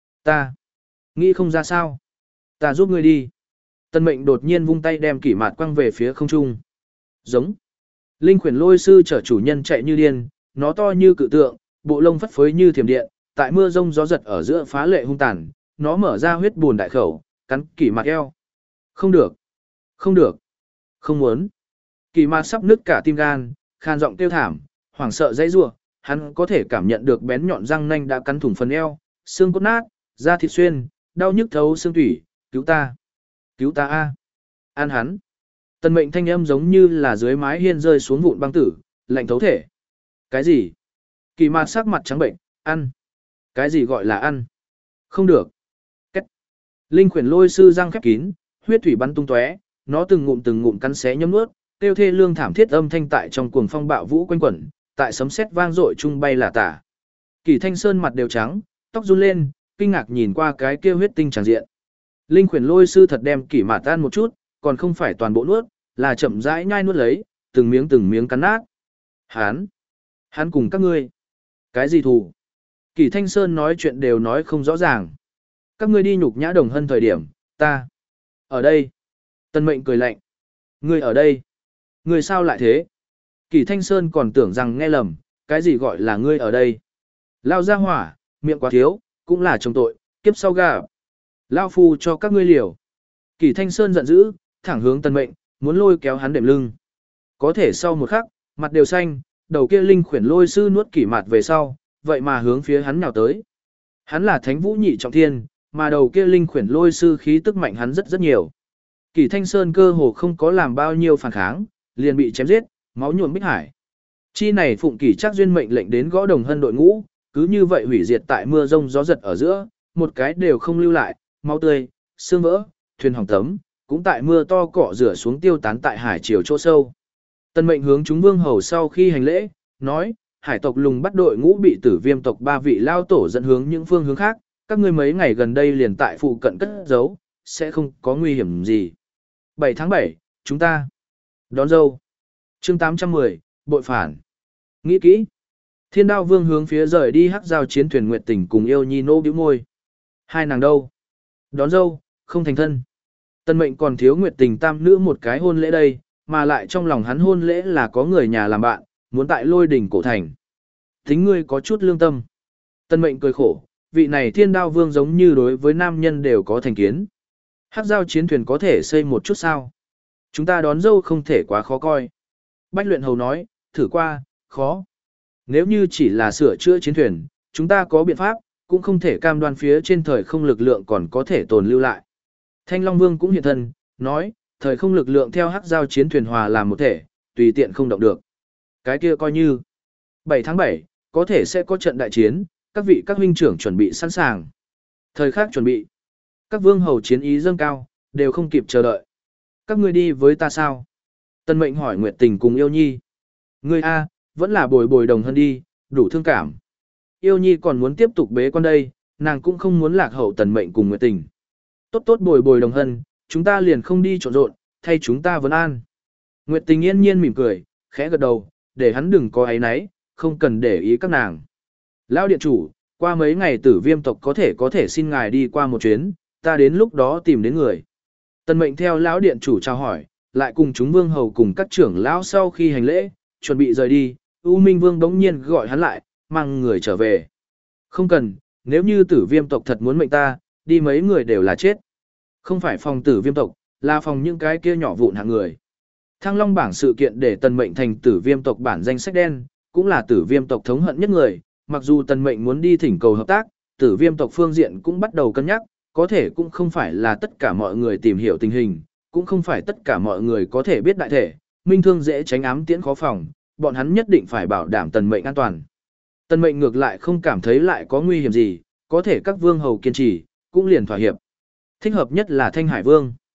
Ta nghĩ không ra sao. Ta giúp ngươi đi. Tần Mệnh đột nhiên vung tay đem Kỳ Mạt quăng về phía không trung. Giống. Linh khuyển lôi sư chở chủ nhân chạy như điên, nó to như cự tượng, bộ lông phất phới như thiểm điện, tại mưa rông gió giật ở giữa phá lệ hung tàn, nó mở ra huyết buồn đại khẩu, cắn Kỳ Mạt eo. Không được. Không được. Không muốn. Kỳ Mạt sắp nứt cả tim gan, khan giọng kêu thảm, hoảng sợ dãy rủa, hắn có thể cảm nhận được bén nhọn răng nanh đã cắn thủng phần eo, xương cốt nát, da thịt xuyên, đau nhức thấu xương tủy, cứu ta. Cứu ta a. An hắn. Tần Mệnh thanh âm giống như là dưới mái hiên rơi xuống vụn băng tử, lạnh thấu thể. Cái gì? Kỳ Mạt sắc mặt trắng bệnh, ăn. Cái gì gọi là ăn? Không được. Cách. Linh khuyển lôi sư răng khép kín, huyết thủy bắn tung tóe, nó từng ngụm từng ngụm cắn xé nhấm nuốt, tiêu thê lương thảm thiết âm thanh tại trong cuồng phong bạo vũ quanh quẩn, tại sấm sét vang dội trung bay là tả. Kỳ Thanh Sơn mặt đều trắng, tóc run lên, kinh ngạc nhìn qua cái kia huyết tinh tràn diện. Linh khuyển lôi sư thật đem Kỳ Mạt tan một chút, còn không phải toàn bộ nuốt, là chậm rãi nhai nuốt lấy, từng miếng từng miếng cắn nát. Hán, hắn cùng các ngươi, cái gì thù? Kỳ Thanh Sơn nói chuyện đều nói không rõ ràng. Các ngươi đi nhục nhã Đồng Hân thời điểm, ta ở đây. Tần Mệnh cười lạnh. Ngươi ở đây? Ngươi sao lại thế? Kỳ Thanh Sơn còn tưởng rằng nghe lầm, cái gì gọi là ngươi ở đây? Lao ra hỏa, miệng quá thiếu, cũng là chồng tội, kiếp sau gà. Lao phu cho các ngươi liều. Kỳ Thanh Sơn giận dữ, thẳng hướng Tần Mệnh, muốn lôi kéo hắn đệm lưng. Có thể sau một khắc, mặt đều xanh, đầu kia linh khuyển lôi sư nuốt Kỳ Mạt về sau, vậy mà hướng phía hắn nhào tới. Hắn là Thánh Vũ nhị trọng thiên, mà đầu kia linh khuyển lôi sư khí tức mạnh hắn rất rất nhiều. Kỳ Thanh Sơn cơ hồ không có làm bao nhiêu phản kháng, liền bị chém giết, máu nhuộm bích hải. Chi này Phụng Kỳ chắc duyên mệnh lệnh đến gõ Đồng Hân đội ngũ, cứ như vậy hủy diệt tại mưa rông gió giật ở giữa, một cái đều không lưu lại, máu tươi, xương vỡ, thuyền hỏng tấm, cũng tại mưa to cọ rửa xuống tiêu tán tại hải chiều chỗ sâu. Tần Mệnh hướng chúng vương hầu sau khi hành lễ, nói, hải tộc lùng bắt đội ngũ bị Tử Viêm tộc ba vị lao tổ dẫn hướng những phương hướng khác, các ngươi mấy ngày gần đây liền tại phụ cận cất giấu, sẽ không có nguy hiểm gì. bảy tháng bảy, chúng ta đón dâu. Chương tám trăm mười, bội phản. Nghĩ kỹ. Thiên Đao Vương hướng phía rời đi hắc giao chiến thuyền Nguyệt Tình cùng Yêu Nhi nô bĩu môi. Hai nàng đâu? Đón dâu, không thành thân. Tần Mệnh còn thiếu Nguyệt Tình tam nữ một cái hôn lễ đây, mà lại trong lòng hắn hôn lễ là có người nhà làm bạn, muốn tại Lôi Đỉnh cổ thành. Tính ngươi có chút lương tâm. Tần Mệnh cười khổ, vị này Thiên Đao Vương giống như đối với nam nhân đều có thành kiến. Hắc giao chiến thuyền có thể xây một chút sao? Chúng ta đón dâu không thể quá khó coi. Bách Luyện Hầu nói, thử qua, khó. Nếu như chỉ là sửa chữa chiến thuyền, chúng ta có biện pháp, cũng không thể cam đoan phía trên thời không lực lượng còn có thể tồn lưu lại. Thanh Long Vương cũng hiện thân, nói, thời không lực lượng theo hắc giao chiến thuyền hòa làm một thể, tùy tiện không động được. Cái kia coi như bảy tháng bảy, có thể sẽ có trận đại chiến, các vị các huynh trưởng chuẩn bị sẵn sàng. Thời khắc chuẩn bị. Các vương hầu chiến ý dâng cao, đều không kịp chờ đợi. Các ngươi đi với ta sao? Tần Mệnh hỏi Nguyệt Tình cùng Yêu Nhi. Ngươi a, vẫn là bồi bồi Đồng Hân đi, đủ thương cảm. Yêu Nhi còn muốn tiếp tục bế quan đây, nàng cũng không muốn lạc hậu Tần Mệnh cùng Nguyệt Tình. Tốt tốt bồi bồi Đồng Hân, chúng ta liền không đi trộn rộn, thay chúng ta vấn an. Nguyệt Tình yên nhiên mỉm cười, khẽ gật đầu, để hắn đừng có áy náy, không cần để ý các nàng. Lão điện chủ, qua mấy ngày Tử Viêm tộc có thể có thể xin ngài đi qua một chuyến, ta đến lúc đó tìm đến người. Tần Mệnh theo lão điện chủ chào hỏi, lại cùng chúng vương hầu cùng các trưởng lão sau khi hành lễ, chuẩn bị rời đi, U Minh Vương đống nhiên gọi hắn lại, mang người trở về. Không cần, nếu như Tử Viêm tộc thật muốn mệnh ta, đi mấy người đều là chết. Không phải phòng Tử Viêm tộc, là phòng những cái kia nhỏ vụn hạng người. Thăng Long bảng sự kiện để Tần Mệnh thành Tử Viêm tộc bản danh sách đen, cũng là Tử Viêm tộc thống hận nhất người, mặc dù Tần Mệnh muốn đi thỉnh cầu hợp tác, Tử Viêm tộc phương diện cũng bắt đầu cân nhắc, có thể cũng không phải là tất cả mọi người tìm hiểu tình hình, cũng không phải tất cả mọi người có thể biết đại thể, minh thương dễ tránh ám tiễn khó phòng, bọn hắn nhất định phải bảo đảm Tần Mệnh an toàn. Tần Mệnh ngược lại không cảm thấy lại có nguy hiểm gì, có thể các vương hầu kiên trì, cũng liền thỏa hiệp. Thích hợp nhất là Thanh Hải Vương.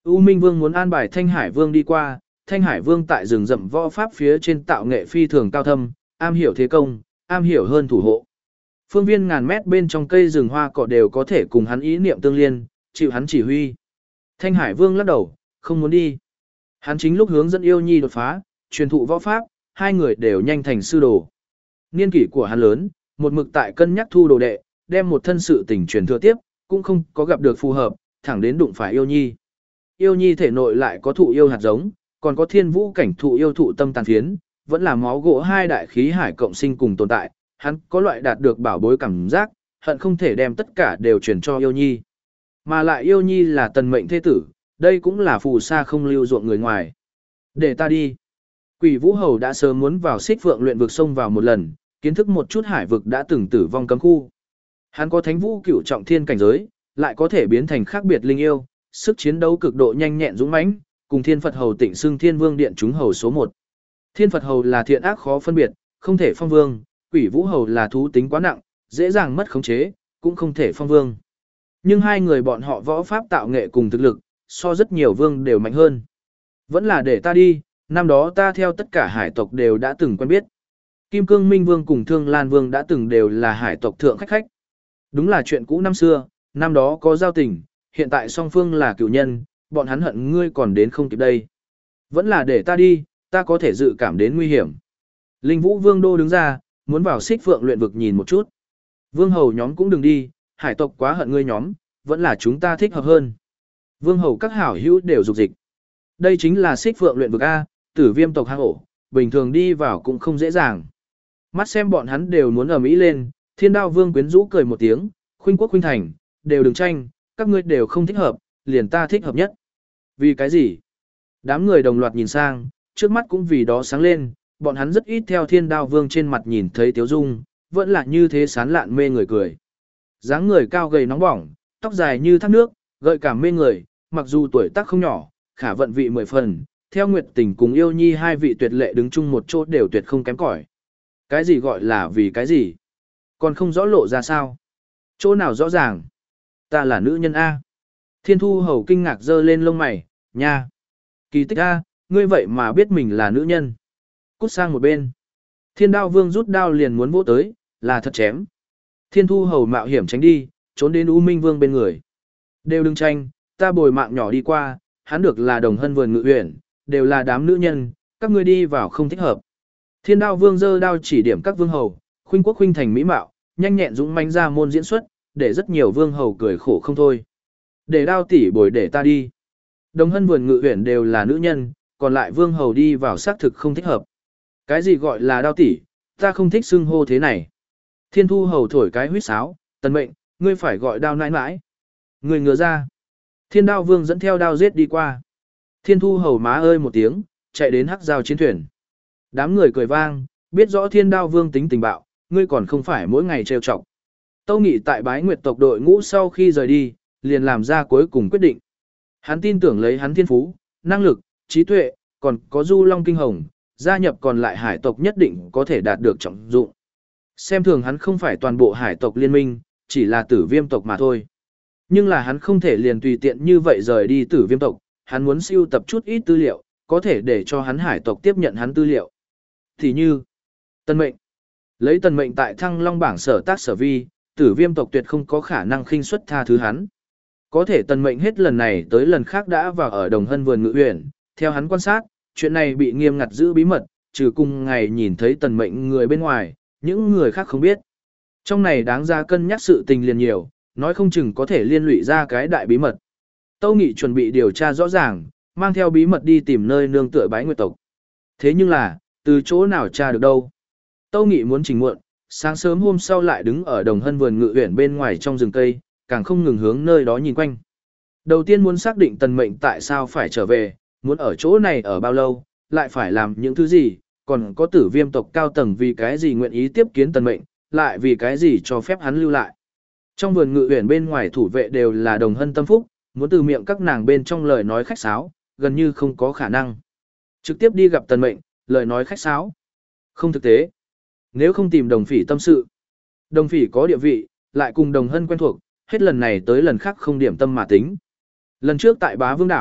U Minh Vương muốn an bài Thanh Hải Vương đi qua, Thanh Hải Vương tại rừng rậm võ pháp phía trên tạo nghệ phi thường cao thâm, am hiểu thế công, am hiểu hơn thủ hộ. Phương viên ngàn mét bên trong cây rừng hoa cỏ đều có thể cùng hắn ý niệm tương liên, chịu hắn chỉ huy. Thanh Hải Vương lắc đầu, không muốn đi. Hắn chính lúc hướng dẫn Yêu Nhi đột phá, truyền thụ võ pháp, hai người đều nhanh thành sư đồ. Niên kỷ của hắn lớn, một mực tại cân nhắc thu đồ đệ, đem một thân sự tình truyền thừa tiếp, cũng không có gặp được phù hợp, thẳng đến đụng phải Yêu Nhi. Yêu Nhi thể nội lại có thụ yêu hạt giống, còn có thiên vũ cảnh thụ yêu thụ tâm tàn phiến, vẫn là máu gỗ hai đại khí hải cộng sinh cùng tồn tại, hắn có loại đạt được bảo bối cảm giác, hận không thể đem tất cả đều truyền cho Yêu Nhi. Mà lại Yêu Nhi là tần mệnh thế tử, đây cũng là phù sa không lưu ruộng người ngoài. Để ta đi. Quỷ Vũ Hầu đã sớm muốn vào Xích Phượng luyện vực sông vào một lần, kiến thức một chút hải vực đã từng tử vong cấm khu. Hắn có Thánh Vũ Cửu trọng thiên cảnh giới, lại có thể biến thành khác biệt linh yêu, sức chiến đấu cực độ nhanh nhẹn dũng mãnh, cùng Thiên Phật Hầu Tịnh xưng Thiên Vương Điện chúng hầu số một. Thiên Phật Hầu là thiện ác khó phân biệt, không thể phong vương, Quỷ Vũ Hầu là thú tính quá nặng, dễ dàng mất khống chế, cũng không thể phong vương. Nhưng hai người bọn họ võ pháp tạo nghệ cùng thực lực, so rất nhiều vương đều mạnh hơn. Vẫn là để ta đi, năm đó ta theo tất cả hải tộc đều đã từng quen biết. Kim Cương Minh Vương cùng Thương Lan Vương đã từng đều là hải tộc thượng khách khách. Đúng là chuyện cũ năm xưa, năm đó có giao tình, hiện tại song phương là cựu nhân, bọn hắn hận ngươi còn đến không kịp đây. Vẫn là để ta đi, ta có thể dự cảm đến nguy hiểm. Linh Vũ Vương Đô đứng ra, muốn vào Xích Phượng luyện vực nhìn một chút. Vương hầu nhóm cũng đừng đi, hải tộc quá hận ngươi nhóm, vẫn là chúng ta thích hợp hơn. Vương hầu các hảo hữu đều dục dịch. Đây chính là Xích Phượng luyện vực A, Tử Viêm tộc hang ổ, bình thường đi vào cũng không dễ dàng. Mắt xem bọn hắn đều muốn ầm ĩ lên, Thiên Đao Vương quyến rũ cười một tiếng, khuynh quốc khuynh thành, đều đừng tranh, các ngươi đều không thích hợp, liền ta thích hợp nhất. Vì cái gì? Đám người đồng loạt nhìn sang, trước mắt cũng vì đó sáng lên, bọn hắn rất ít theo Thiên Đao Vương trên mặt nhìn thấy tiếu dung, vẫn là như thế sán lạn mê người cười. Dáng người cao gầy nóng bỏng, tóc dài như thác nước, gợi cảm mê người, mặc dù tuổi tác không nhỏ, khả vận vị mười phần, theo Nguyệt Tình cùng Yêu Nhi hai vị tuyệt lệ đứng chung một chỗ đều tuyệt không kém cỏi. Cái gì gọi là vì cái gì? Còn không rõ lộ ra sao? Chỗ nào rõ ràng? Ta là nữ nhân A. Thiên Thu Hầu kinh ngạc giơ lên lông mày, nha. Kỳ tích A, ngươi vậy mà biết mình là nữ nhân. Cút sang một bên. Thiên Đao Vương rút đao liền muốn vỗ tới, là thật chém. Thiên Thu Hầu mạo hiểm tránh đi, trốn đến U Minh Vương bên người. Đều đừng tranh, ta bồi mạng nhỏ đi qua, hắn được là đồng hân vườn ngự huyện, đều là đám nữ nhân, các ngươi đi vào không thích hợp. Thiên Đao Vương giơ đao chỉ điểm các vương hầu, khuynh quốc khuynh thành mỹ mạo, nhanh nhẹn dũng mãnh ra môn diễn xuất, để rất nhiều vương hầu cười khổ không thôi. Để đao tỷ bồi để ta đi. Đồng hân vườn ngự huyện đều là nữ nhân, còn lại vương hầu đi vào xác thực không thích hợp. Cái gì gọi là đao tỷ, ta không thích xưng hô thế này. Thiên Thu Hầu thổi cái huýt sáo, tần mệnh, ngươi phải gọi đao nãi nãi. Người ngửa ra. Thiên Đao Vương dẫn theo đao giết đi qua. Thiên Thu Hầu má ơi một tiếng, chạy đến hắc giao chiến thuyền. Đám người cười vang, biết rõ Thiên Đao Vương tính tình bạo, ngươi còn không phải mỗi ngày trêu chọc. Tâu Nghị tại Bái Nguyệt tộc đội ngũ sau khi rời đi, liền làm ra cuối cùng quyết định. Hắn tin tưởng lấy hắn thiên phú, năng lực, trí tuệ, còn có Du Long Kinh Hồng, gia nhập còn lại hải tộc nhất định có thể đạt được trọng dụng. Xem thường hắn không phải toàn bộ hải tộc liên minh, chỉ là Tử Viêm tộc mà thôi. Nhưng là hắn không thể liền tùy tiện như vậy rời đi Tử Viêm tộc, hắn muốn siêu tập chút ít tư liệu, có thể để cho hắn hải tộc tiếp nhận hắn tư liệu. Thì như, Tần Mệnh. Lấy Tần Mệnh tại Thăng Long bảng sở tác sở vi, Tử Viêm tộc tuyệt không có khả năng khinh suất tha thứ hắn. Có thể Tần Mệnh hết lần này tới lần khác đã vào ở Đồng Hân vườn ngự huyện, theo hắn quan sát, chuyện này bị nghiêm ngặt giữ bí mật, trừ cùng ngày nhìn thấy Tần Mệnh người bên ngoài, những người khác không biết. Trong này đáng ra cân nhắc sự tình liền nhiều, nói không chừng có thể liên lụy ra cái đại bí mật. Tâu Nghị chuẩn bị điều tra rõ ràng, mang theo bí mật đi tìm nơi nương tựa Bái Nguyệt tộc. Thế nhưng là, từ chỗ nào tra được đâu? Tâu Nghị muốn trình muộn, sáng sớm hôm sau lại đứng ở Đồng Hân vườn ngự huyện bên ngoài trong rừng cây, càng không ngừng hướng nơi đó nhìn quanh. Đầu tiên muốn xác định Tần Mệnh tại sao phải trở về, muốn ở chỗ này ở bao lâu, lại phải làm những thứ gì, còn có Tử Viêm tộc cao tầng vì cái gì nguyện ý tiếp kiến Tần Mệnh, lại vì cái gì cho phép hắn lưu lại. Trong vườn ngự huyện bên ngoài thủ vệ đều là Đồng Hân tâm phúc, muốn từ miệng các nàng bên trong lời nói khách sáo, gần như không có khả năng. Trực tiếp đi gặp Tần Mệnh, lời nói khách sáo. Không thực tế. Nếu không tìm Đồng Phỉ tâm sự. Đồng Phỉ có địa vị, lại cùng Đồng Hân quen thuộc, hết lần này tới lần khác không điểm tâm mà tính. Lần trước tại Bá Vương đảo,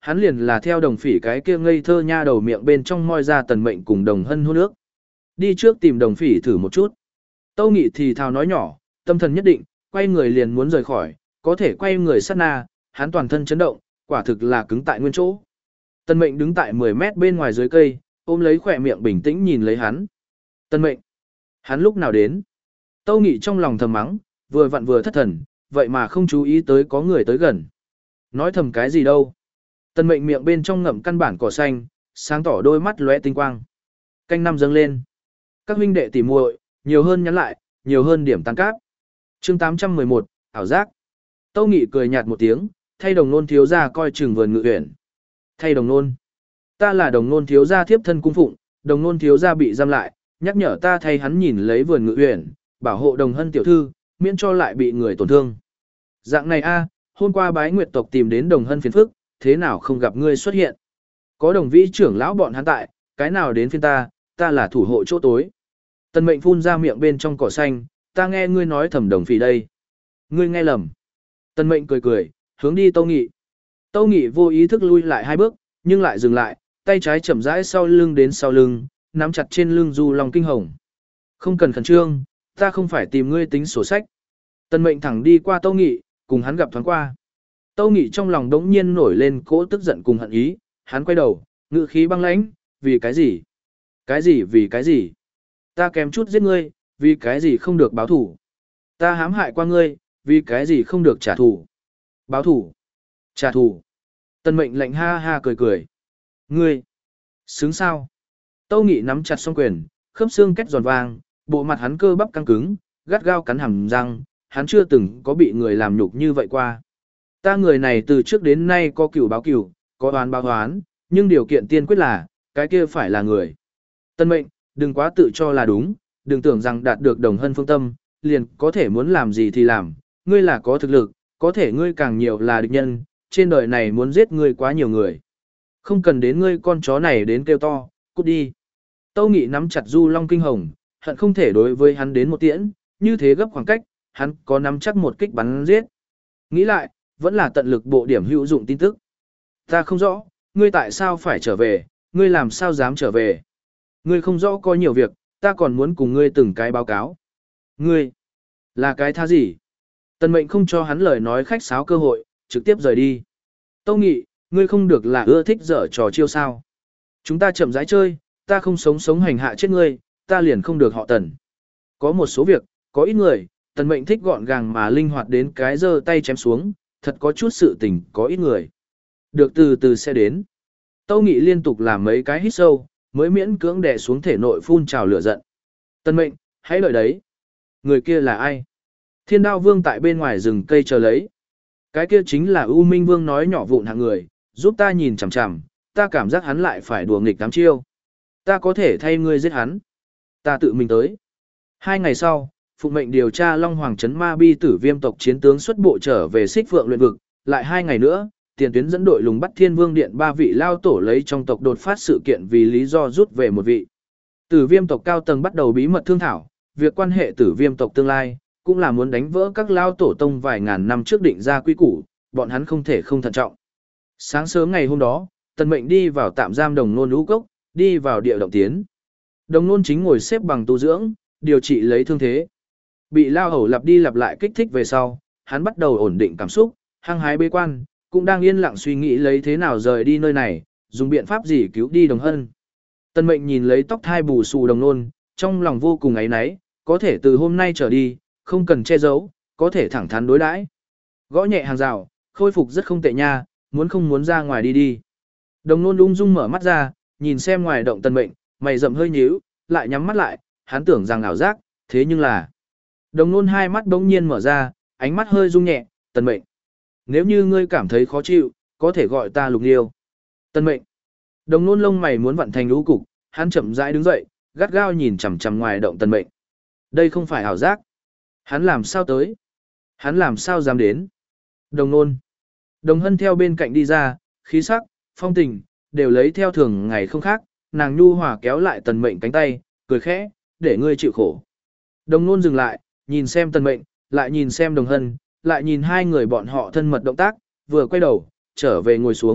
hắn liền là theo đồng phỉ cái kia ngây thơ nha đầu miệng bên trong moi ra tần mệnh cùng đồng hân hôn nước. Đi trước tìm đồng phỉ thử một chút. Tâu Nghị thì thào nói nhỏ, tâm thần nhất định, quay người liền muốn rời khỏi, có thể quay người sát na, hắn toàn thân chấn động, quả thực là cứng tại nguyên chỗ. Tần mệnh đứng tại mười mét bên ngoài dưới cây, ôm lấy khỏe miệng bình tĩnh nhìn lấy hắn. Tần mệnh, hắn lúc nào đến? Tâu Nghị trong lòng thầm mắng, vừa vặn vừa thất thần, vậy mà không chú ý tới có người tới gần. Nói thầm cái gì đâu? Tần mệnh miệng bên trong ngậm căn bản cỏ xanh, sáng tỏ đôi mắt lóe tinh quang. Canh năm dâng lên. Các huynh đệ tỉ muội, nhiều hơn nhắn lại, nhiều hơn điểm tăng cáp. Chương tám trăm mười một, ảo giác. Tâu Nghị cười nhạt một tiếng, thay đồng nôn thiếu gia coi chừng vườn ngự uyển. Thay đồng nôn. Ta là đồng nôn thiếu gia thiếp thân cung phụng, đồng nôn thiếu gia bị giam lại, nhắc nhở ta thay hắn nhìn lấy vườn ngự uyển, bảo hộ đồng hân tiểu thư, miễn cho lại bị người tổn thương. Dạng này a, hôm qua bái nguyệt tộc tìm đến đồng hân phiền phức, thế nào không gặp ngươi xuất hiện? Có đồng vĩ trưởng lão bọn hắn tại, cái nào đến phiên ta, ta là thủ hộ chỗ tối. Tần mệnh phun ra miệng bên trong cỏ xanh, ta nghe ngươi nói thầm đồng phỉ đây. Ngươi nghe lầm. Tần mệnh cười cười, hướng đi Tâu Nghị. Tâu Nghị vô ý thức lui lại hai bước, nhưng lại dừng lại, tay trái chậm rãi sau lưng đến sau lưng, nắm chặt trên lưng Du Long Kinh Hồng. Không cần khẩn trương, ta không phải tìm ngươi tính sổ sách. Tần mệnh thẳng đi qua Tâu Nghị, cùng hắn gặp thoáng qua. Tâu Nghị trong lòng đống nhiên nổi lên cỗ tức giận cùng hận ý, hắn quay đầu, ngữ khí băng lãnh, vì cái gì? Cái gì vì cái gì? Ta kém chút giết ngươi, vì cái gì không được báo thủ? Ta hãm hại qua ngươi, vì cái gì không được trả thù? Báo thủ? Trả thù? Tần mệnh lạnh ha ha cười cười. Ngươi! Xứng sao? Tâu Nghị nắm chặt song quyền, khớp xương két giòn vang, bộ mặt hắn cơ bắp căng cứng, gắt gao cắn hàm răng, hắn chưa từng có bị người làm nhục như vậy qua. Ta người này từ trước đến nay có cửu báo cửu, có oán báo oán, nhưng điều kiện tiên quyết là, cái kia phải là người. Tân mệnh, đừng quá tự cho là đúng, đừng tưởng rằng đạt được đồng hân phương tâm, liền có thể muốn làm gì thì làm, ngươi là có thực lực, có thể ngươi càng nhiều là địch nhân, trên đời này muốn giết ngươi quá nhiều người. Không cần đến ngươi con chó này đến kêu to, cút đi. Tâu Nghị nắm chặt Du Long Kinh Hồng, hận không thể đối với hắn đến một tiễn, như thế gấp khoảng cách, hắn có nắm chắc một kích bắn giết. Nghĩ lại, vẫn là tận lực bộ điểm hữu dụng tin tức. Ta không rõ, ngươi tại sao phải trở về, ngươi làm sao dám trở về. Ngươi không rõ có nhiều việc, ta còn muốn cùng ngươi từng cái báo cáo. Ngươi, là cái tha gì? Tần mệnh không cho hắn lời nói khách sáo cơ hội, trực tiếp rời đi. Tâu Nghị, ngươi không được là ưa thích dở trò chiêu sao. Chúng ta chậm rãi chơi, ta không sống sống hành hạ chết ngươi, ta liền không được họ Tần. Có một số việc, có ít người, tần mệnh thích gọn gàng mà linh hoạt đến cái giơ tay chém xuống, thật có chút sự tình có ít người. Được từ từ sẽ đến. Tâu Nghị liên tục làm mấy cái hít sâu, mới miễn cưỡng đè xuống thể nội phun trào lửa giận. Tần mệnh, hãy đợi đấy. Người kia là ai? Thiên Đao Vương tại bên ngoài rừng cây chờ lấy. Cái kia chính là U Minh Vương nói nhỏ vụn hạng người, giúp ta nhìn chằm chằm, ta cảm giác hắn lại phải đùa nghịch đám chiêu. Ta có thể thay ngươi giết hắn. Ta tự mình tới. Hai ngày sau, phụng mệnh điều tra Long Hoàng Trấn Ma Bi Tử Viêm tộc chiến tướng xuất bộ trở về Xích Phượng luyện vực, lại hai ngày nữa, tiền tuyến dẫn đội lùng bắt Thiên Vương Điện ba vị lao tổ lấy trong tộc đột phát sự kiện vì lý do rút về một vị. Tử Viêm tộc cao tầng bắt đầu bí mật thương thảo, việc quan hệ Tử Viêm tộc tương lai, cũng là muốn đánh vỡ các lao tổ tông vài ngàn năm trước định ra quy củ, bọn hắn không thể không thận trọng. Sáng sớm ngày hôm đó, Tần Mệnh đi vào tạm giam Đồng Nôn Lũ Cốc, đi vào địa động tiến. Đồng Nôn chính ngồi xếp bằng tu dưỡng, điều trị lấy thương thế. Bị lao hầu lặp đi lặp lại kích thích về sau, hắn bắt đầu ổn định cảm xúc, hăng hái bế quan, cũng đang yên lặng suy nghĩ lấy thế nào rời đi nơi này, dùng biện pháp gì cứu đi Đồng Hân. Tần Mệnh nhìn lấy tóc thai bù xù Đồng Nôn, trong lòng vô cùng áy náy, có thể từ hôm nay trở đi, không cần che giấu, có thể thẳng thắn đối đãi. Gõ nhẹ hàng rào, khôi phục rất không tệ nha, muốn không muốn ra ngoài đi đi. Đồng Nôn ung dung mở mắt ra, nhìn xem ngoài động Tần Mệnh, mày rậm hơi nhíu, lại nhắm mắt lại, hắn tưởng rằng ảo giác, thế nhưng là Đồng Nôn hai mắt bỗng nhiên mở ra, ánh mắt hơi rung nhẹ, Tần Mệnh. Nếu như ngươi cảm thấy khó chịu, có thể gọi ta Lục Liêu. Tần Mệnh. Đồng Nôn lông mày muốn vặn thành lũ cục, hắn chậm rãi đứng dậy, gắt gao nhìn chằm chằm ngoài động Tần Mệnh. Đây không phải ảo giác. Hắn làm sao tới? Hắn làm sao dám đến? Đồng Nôn. Đồng Hân theo bên cạnh đi ra, khí sắc, phong tình, đều lấy theo thường ngày không khác, nàng nhu hòa kéo lại Tần Mệnh cánh tay, cười khẽ, để ngươi chịu khổ. Đồng Nôn dừng lại, nhìn xem Tần Mệnh, lại nhìn xem Đồng Hân, lại nhìn hai người bọn họ thân mật động tác, vừa quay đầu, trở về ngồi xuống,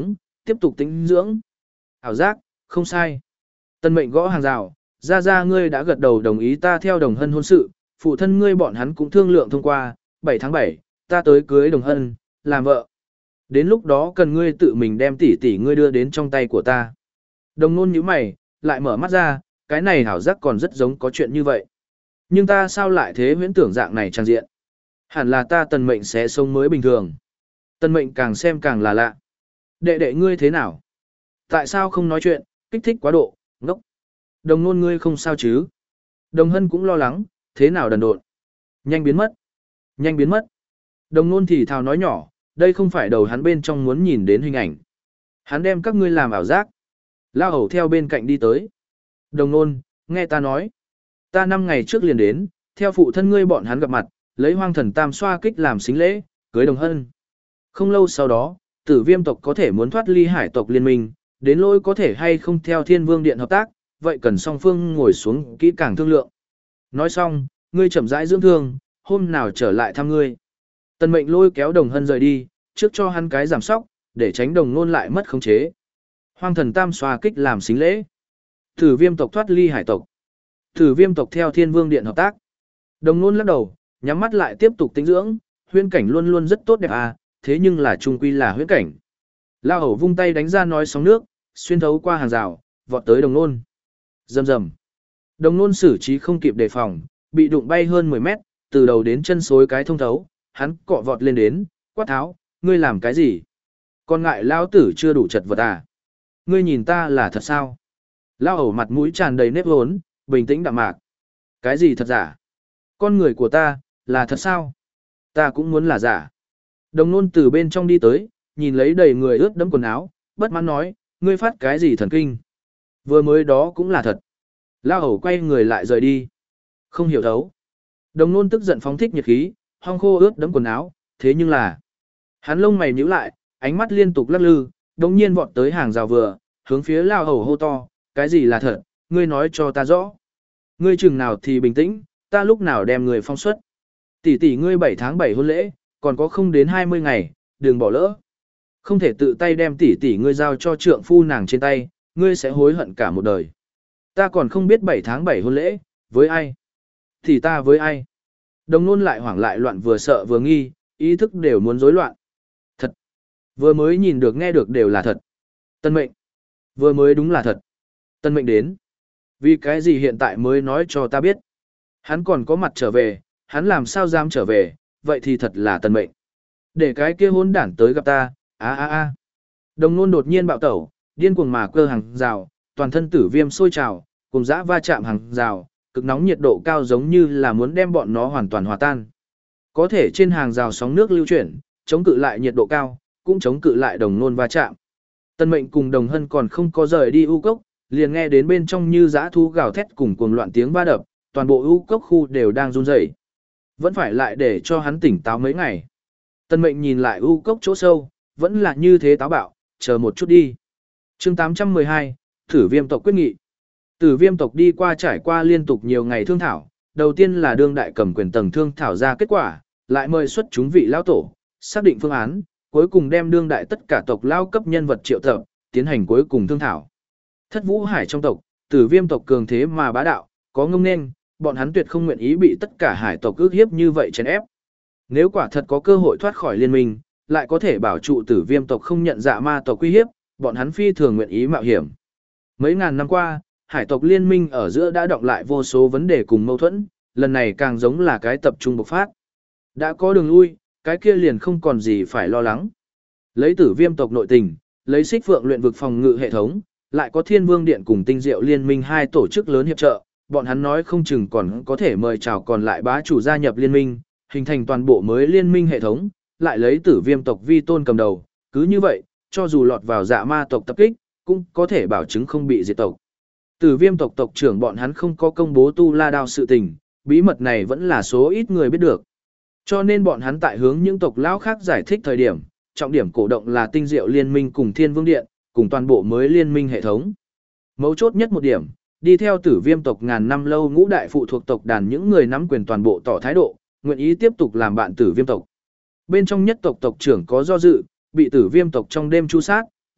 tiếp tục tĩnh dưỡng. Ảo giác, không sai. Tân mệnh gõ hàng rào, ra ra ngươi đã gật đầu đồng ý ta theo Đồng Hân hôn sự, phụ thân ngươi bọn hắn cũng thương lượng thông qua, bảy tháng bảy, ta tới cưới Đồng Hân, làm vợ. Đến lúc đó cần ngươi tự mình đem tỷ tỷ ngươi đưa đến trong tay của ta. Đồng Nôn nhíu mày, lại mở mắt ra, cái này hảo giác còn rất giống có chuyện như vậy. Nhưng ta sao lại thế huyễn tưởng dạng này trang diện? Hẳn là ta Tần Mệnh sẽ sống mới bình thường. Tần Mệnh càng xem càng là lạ. Đệ đệ ngươi thế nào? Tại sao không nói chuyện, kích thích quá độ, ngốc. Đồng Nôn ngươi không sao chứ? Đồng Hân cũng lo lắng, thế nào đần độn? Nhanh biến mất. Nhanh biến mất. Đồng Nôn thì thào nói nhỏ, đây không phải đầu hắn bên trong muốn nhìn đến hình ảnh. Hắn đem các ngươi làm ảo giác. Lao hầu theo bên cạnh đi tới. Đồng Nôn, nghe ta nói. Ta năm ngày trước liền đến, theo phụ thân ngươi bọn hắn gặp mặt, lấy hoang thần tam xoa kích làm xính lễ, cưới Đồng Hân. Không lâu sau đó, Tử Viêm tộc có thể muốn thoát ly hải tộc liên minh, đến lỗi có thể hay không theo Thiên Vương Điện hợp tác, vậy cần song phương ngồi xuống kỹ càng thương lượng. Nói xong, ngươi chậm rãi dưỡng thương, hôm nào trở lại thăm ngươi. Tần Mệnh lôi kéo Đồng Hân rời đi, trước cho hắn cái giảm sóc, để tránh Đồng Nôn lại mất khống chế. Hoang thần tam xoa kích làm xính lễ. Tử Viêm tộc thoát ly hải tộc. Tử Viêm tộc theo Thiên Vương Điện hợp tác. Đồng Nôn lắc đầu, nhắm mắt lại tiếp tục tĩnh dưỡng, huyễn cảnh luôn luôn rất tốt đẹp à, thế nhưng là chung quy là huyễn cảnh. Lao hầu vung tay đánh ra nói sóng nước, xuyên thấu qua hàng rào, vọt tới Đồng Nôn. Rầm rầm. Đồng Nôn xử trí không kịp đề phòng, bị đụng bay hơn mười mét, từ đầu đến chân xối cái thông thấu, hắn cọ vọt lên đến, quát tháo, ngươi làm cái gì? Còn ngại lao tử chưa đủ chật vật à? Ngươi nhìn ta là thật sao? Lao hầu mặt mũi tràn đầy nếp hốn, bình tĩnh đạm mạc. Cái gì thật giả? Con người của ta, là thật sao? Ta cũng muốn là giả. Đồng Nôn từ bên trong đi tới, nhìn lấy đầy người ướt đẫm quần áo, bất mãn nói, ngươi phát cái gì thần kinh? Vừa mới đó cũng là thật. Lao hầu quay người lại rời đi. Không hiểu thấu. Đồng Nôn tức giận phóng thích nhiệt khí, hong khô ướt đẫm quần áo, thế nhưng là... Hắn lông mày nhíu lại, ánh mắt liên tục lắc lư, đồng nhiên vọt tới hàng rào vừa, hướng phía Lao hầu hô to, cái gì là thật, ngươi nói cho ta rõ. Ngươi chừng nào thì bình tĩnh, ta lúc nào đem người phong xuất. Tỷ tỷ ngươi bảy tháng bảy hôn lễ, còn có không đến hai mươi ngày, đừng bỏ lỡ. Không thể tự tay đem tỷ tỷ ngươi giao cho trượng phu nàng trên tay, ngươi sẽ hối hận cả một đời. Ta còn không biết bảy tháng bảy hôn lễ, với ai? Thì ta với ai? Đồng Nôn lại hoảng lại loạn vừa sợ vừa nghi, ý thức đều muốn rối loạn. Thật. Vừa mới nhìn được nghe được đều là thật. Tân Mệnh. Vừa mới đúng là thật. Tân Mệnh đến. Vì cái gì hiện tại mới nói cho ta biết? Hắn còn có mặt trở về, hắn làm sao dám trở về, vậy thì thật là Tân Mệnh. Để cái kia hôn đản tới gặp ta, a a a. Đồng Nôn đột nhiên bạo tẩu, điên cuồng mà cơ hàng rào, toàn thân Tử Viêm sôi trào, cùng dã va chạm hàng rào, cực nóng nhiệt độ cao giống như là muốn đem bọn nó hoàn toàn hòa tan. Có thể trên hàng rào sóng nước lưu chuyển, chống cự lại nhiệt độ cao, cũng chống cự lại Đồng Nôn va chạm. Tân Mệnh cùng Đồng Hân còn không có rời đi u cốc, liền nghe đến bên trong như dã thú gào thét cùng cuồng loạn tiếng va đập, toàn bộ u cốc khu đều đang run rẩy. Vẫn phải lại để cho hắn tỉnh táo mấy ngày. Tân Mệnh nhìn lại u cốc chỗ sâu, vẫn là như thế táo bạo, chờ một chút đi. Chương tám trăm mười hai, Tử Viêm tộc quyết nghị. Tử Viêm tộc đi qua trải qua liên tục nhiều ngày thương thảo, đầu tiên là đương đại cầm quyền tầng thương thảo ra kết quả, lại mời xuất chúng vị lão tổ, xác định phương án, cuối cùng đem đương đại tất cả tộc lao cấp nhân vật triệu tập, tiến hành cuối cùng thương thảo. Thất Vũ Hải trong tộc, Tử Viêm tộc cường thế mà bá đạo, có ngông nên, bọn hắn tuyệt không nguyện ý bị tất cả hải tộc ức hiếp như vậy chèn ép. Nếu quả thật có cơ hội thoát khỏi liên minh, lại có thể bảo trụ Tử Viêm tộc không nhận dạ ma tộc uy hiếp, bọn hắn phi thường nguyện ý mạo hiểm. Mấy ngàn năm qua, hải tộc liên minh ở giữa đã đọng lại vô số vấn đề cùng mâu thuẫn, lần này càng giống là cái tập trung bộc phát. Đã có đường lui, cái kia liền không còn gì phải lo lắng. Lấy Tử Viêm tộc nội tình, lấy Xích Phượng luyện vực phòng ngự hệ thống, lại có Thiên Vương Điện cùng Tinh Diệu Liên minh hai tổ chức lớn hiệp trợ, bọn hắn nói không chừng còn có thể mời chào còn lại bá chủ gia nhập liên minh, hình thành toàn bộ mới liên minh hệ thống, lại lấy Tử Viêm tộc vi tôn cầm đầu, cứ như vậy, cho dù lọt vào dạ ma tộc tập kích, cũng có thể bảo chứng không bị diệt tộc. Tử Viêm tộc tộc trưởng bọn hắn không có công bố tu la đao sự tình, bí mật này vẫn là số ít người biết được. Cho nên bọn hắn tại hướng những tộc lão khác giải thích thời điểm, trọng điểm cổ động là Tinh Diệu Liên minh cùng Thiên Vương Điện, cùng toàn bộ mới liên minh hệ thống. Mấu chốt nhất một điểm, đi theo Tử Viêm tộc ngàn năm lâu ngũ đại phụ thuộc tộc đàn những người nắm quyền toàn bộ tỏ thái độ, nguyện ý tiếp tục làm bạn Tử Viêm tộc. Bên trong nhất tộc tộc trưởng có do dự, bị Tử Viêm tộc trong đêm chu sát,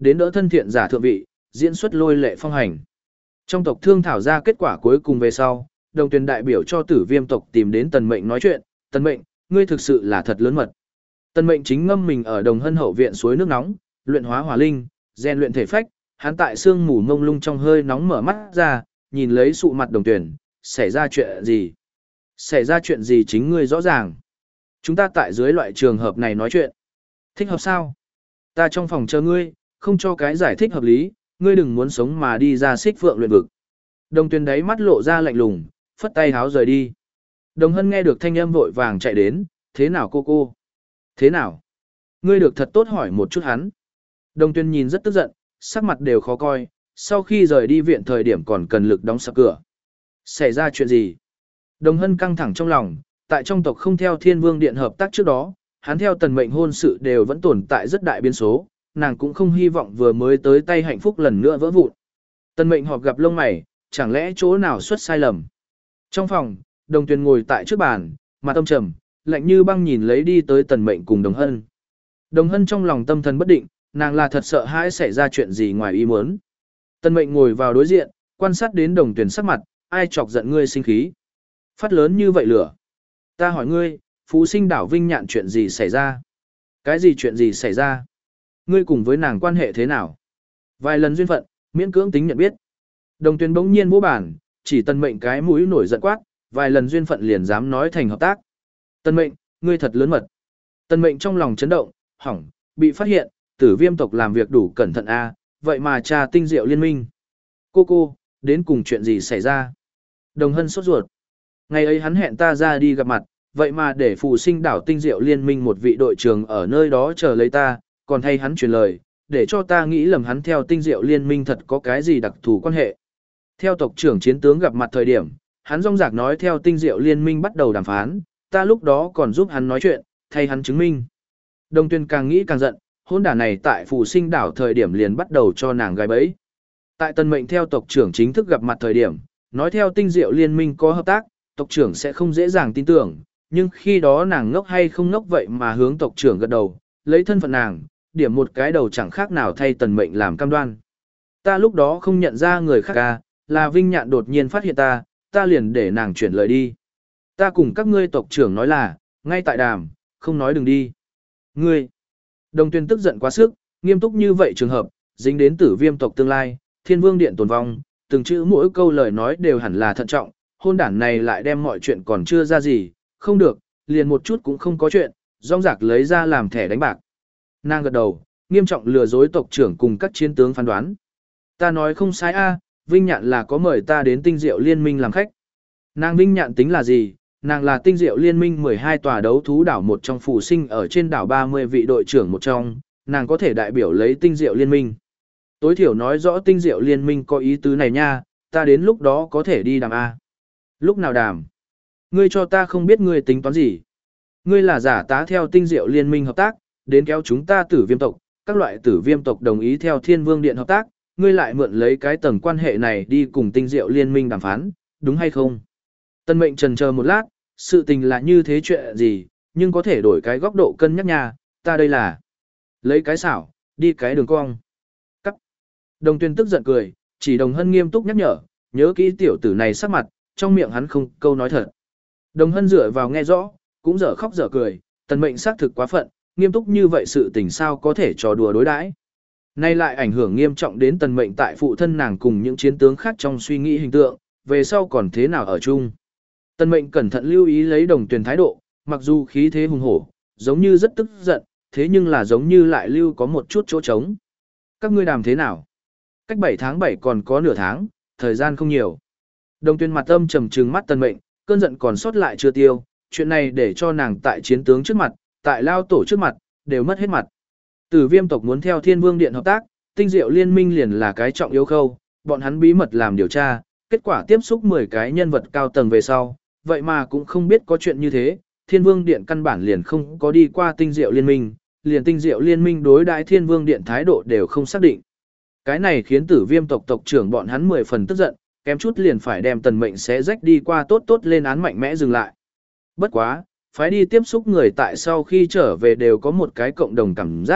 đến đỡ thân thiện giả thượng vị, diễn xuất lôi lệ phong hành. Trong tộc thương thảo ra kết quả cuối cùng về sau, đồng tuyển đại biểu cho tử viêm tộc tìm đến tần mệnh nói chuyện, tần mệnh, ngươi thực sự là thật lớn mật. Tần mệnh chính ngâm mình ở đồng hân hậu viện suối nước nóng, luyện hóa hỏa linh, rèn luyện thể phách, hắn tại sương mù mông lung trong hơi nóng mở mắt ra, nhìn lấy sụ mặt đồng tuyển, xảy ra chuyện gì? Xảy ra chuyện gì chính ngươi rõ ràng. Chúng ta tại dưới loại trường hợp này nói chuyện. Thích hợp sao? Ta trong phòng chờ ngươi, không cho cái giải thích hợp lý, ngươi đừng muốn sống mà đi ra xích phượng luyện vực. Đồng tuyển đấy mắt lộ ra lạnh lùng, phất tay háo rời đi. Đồng hân nghe được thanh âm vội vàng chạy đến, thế nào cô cô? Thế nào? Ngươi được thật tốt hỏi một chút hắn. Đồng tuyển nhìn rất tức giận, sắc mặt đều khó coi, sau khi rời đi viện thời điểm còn cần lực đóng sập cửa. Xảy ra chuyện gì? Đồng hân căng thẳng trong lòng, tại trong tộc không theo thiên vương điện hợp tác trước đó, hắn theo tần mệnh hôn sự đều vẫn tồn tại rất đại biến số, nàng cũng không hy vọng vừa mới tới tay hạnh phúc lần nữa vỡ vụn. Tần mệnh họp gặp lông mày, chẳng lẽ chỗ nào xuất sai lầm. Trong phòng, đồng tuyền ngồi tại trước bàn, mặt âm trầm, lạnh như băng nhìn lấy đi tới tần mệnh cùng đồng hân. Đồng hân trong lòng tâm thần bất định, nàng là thật sợ hãi xảy ra chuyện gì ngoài ý muốn. Tần mệnh ngồi vào đối diện, quan sát đến đồng tuyền sắc mặt, ai chọc giận ngươi sinh khí. Phát lớn như vậy lửa. Ta hỏi ngươi, Phú Sinh đảo Vinh Nhạn chuyện gì xảy ra? Cái gì chuyện gì xảy ra? Ngươi cùng với nàng quan hệ thế nào? Vài lần duyên phận, miễn cưỡng tính nhận biết. Đồng Tuyền bỗng nhiên vỗ bản, chỉ Tần Mệnh cái mũi nổi giận quát, vài lần duyên phận liền dám nói thành hợp tác. Tần Mệnh, ngươi thật lớn mật. Tần Mệnh trong lòng chấn động, hỏng, bị phát hiện, Tử Viêm tộc làm việc đủ cẩn thận a, vậy mà trà tinh diệu liên minh. Cô cô, đến cùng chuyện gì xảy ra? Đồng Hân sốt ruột. Ngày ấy hắn hẹn ta ra đi gặp mặt, vậy mà để Phù Sinh đảo tinh diệu liên minh một vị đội trưởng ở nơi đó chờ lấy ta, còn thay hắn truyền lời, để cho ta nghĩ lầm hắn theo tinh diệu liên minh thật có cái gì đặc thù quan hệ. Theo tộc trưởng chiến tướng gặp mặt thời điểm, hắn rong rạc nói theo tinh diệu liên minh bắt đầu đàm phán, ta lúc đó còn giúp hắn nói chuyện, thay hắn chứng minh. Đồng Tuyên càng nghĩ càng giận, hôn đả này tại Phù Sinh đảo thời điểm liền bắt đầu cho nàng gái bẫy. Tại Tần Mệnh theo tộc trưởng chính thức gặp mặt thời điểm, nói theo tinh diệu liên minh có hợp tác, tộc trưởng sẽ không dễ dàng tin tưởng, nhưng khi đó nàng ngốc hay không ngốc vậy mà hướng tộc trưởng gật đầu, lấy thân phận nàng, điểm một cái đầu chẳng khác nào thay Tần Mệnh làm cam đoan. Ta lúc đó không nhận ra người khác à, là Vinh Nhạn đột nhiên phát hiện ta, ta liền để nàng chuyển lời đi. Ta cùng các ngươi tộc trưởng nói là, ngay tại đàm, không nói đừng đi. Ngươi, Đồng Tuyên tức giận quá sức, nghiêm túc như vậy trường hợp, dính đến Tử Viêm tộc tương lai, Thiên Vương điện tồn vong, từng chữ mỗi câu lời nói đều hẳn là thận trọng, hôn đản này lại đem mọi chuyện còn chưa ra gì, không được, liền một chút cũng không có chuyện, rong rạc lấy ra làm thẻ đánh bạc. Nàng gật đầu, nghiêm trọng lừa dối tộc trưởng cùng các chiến tướng phán đoán. Ta nói không sai a, Vinh Nhạn là có mời ta đến tinh diệu liên minh làm khách. Nàng Vinh Nhạn tính là gì? Nàng là tinh diệu liên minh mười hai tòa đấu thú đảo một trong Phù Sinh ở trên đảo ba mươi vị đội trưởng một trong, nàng có thể đại biểu lấy tinh diệu liên minh. Tối thiểu nói rõ tinh diệu liên minh có ý tứ này nha, ta đến lúc đó có thể đi đàm A. Lúc nào đàm? Ngươi cho ta không biết ngươi tính toán gì. Ngươi là giả tá theo tinh diệu liên minh hợp tác, đến kéo chúng ta Tử Viêm tộc, các loại Tử Viêm tộc đồng ý theo Thiên Vương điện hợp tác, ngươi lại mượn lấy cái tầng quan hệ này đi cùng tinh diệu liên minh đàm phán, đúng hay không? Tân Mệnh trần chờ một lát, sự tình là như thế chuyện gì, nhưng có thể đổi cái góc độ cân nhắc nha, ta đây là lấy cái xảo, đi cái đường cong. Cắt. Đồng Tuyên tức giận cười, chỉ Đồng Hân nghiêm túc nhắc nhở, nhớ kỹ tiểu tử này sắc mặt, trong miệng hắn không câu nói thật. Đồng Hân dựa vào nghe rõ, cũng dở khóc dở cười, Tần Mệnh xác thực quá phận, nghiêm túc như vậy sự tình sao có thể trò đùa đối đãi. Nay lại ảnh hưởng nghiêm trọng đến Tần Mệnh tại phụ thân nàng cùng những chiến tướng khác trong suy nghĩ hình tượng, về sau còn thế nào ở chung. Tần Mệnh cẩn thận lưu ý lấy Đồng Tuyền thái độ, mặc dù khí thế hùng hổ, giống như rất tức giận, thế nhưng là giống như lại lưu có một chút chỗ trống. Các ngươi đàm thế nào? Cách bảy tháng bảy còn có nửa tháng, thời gian không nhiều. Đồng Tuyền mặt âm trầm trừng mắt Tần Mệnh, cơn giận còn sót lại chưa tiêu, chuyện này để cho nàng tại chiến tướng trước mặt, tại lao tổ trước mặt, đều mất hết mặt. Tử Viêm tộc muốn theo Thiên Vương điện hợp tác, tinh diệu liên minh liền là cái trọng yếu khâu, bọn hắn bí mật làm điều tra, kết quả tiếp xúc mười cái nhân vật cao tầng về sau, vậy mà cũng không biết có chuyện như thế, Thiên Vương điện căn bản liền không có đi qua tinh diệu liên minh, liền tinh diệu liên minh đối đãi Thiên Vương điện thái độ đều không xác định. Cái này khiến Tử Viêm tộc tộc trưởng bọn hắn mười phần tức giận, kém chút liền phải đem Tần Mệnh xé rách đi qua tốt tốt lên án mạnh mẽ dừng lại. Bất quá, phái đi tiếp xúc người tại sau khi trở về đều có một cái cộng đồng cảm giác,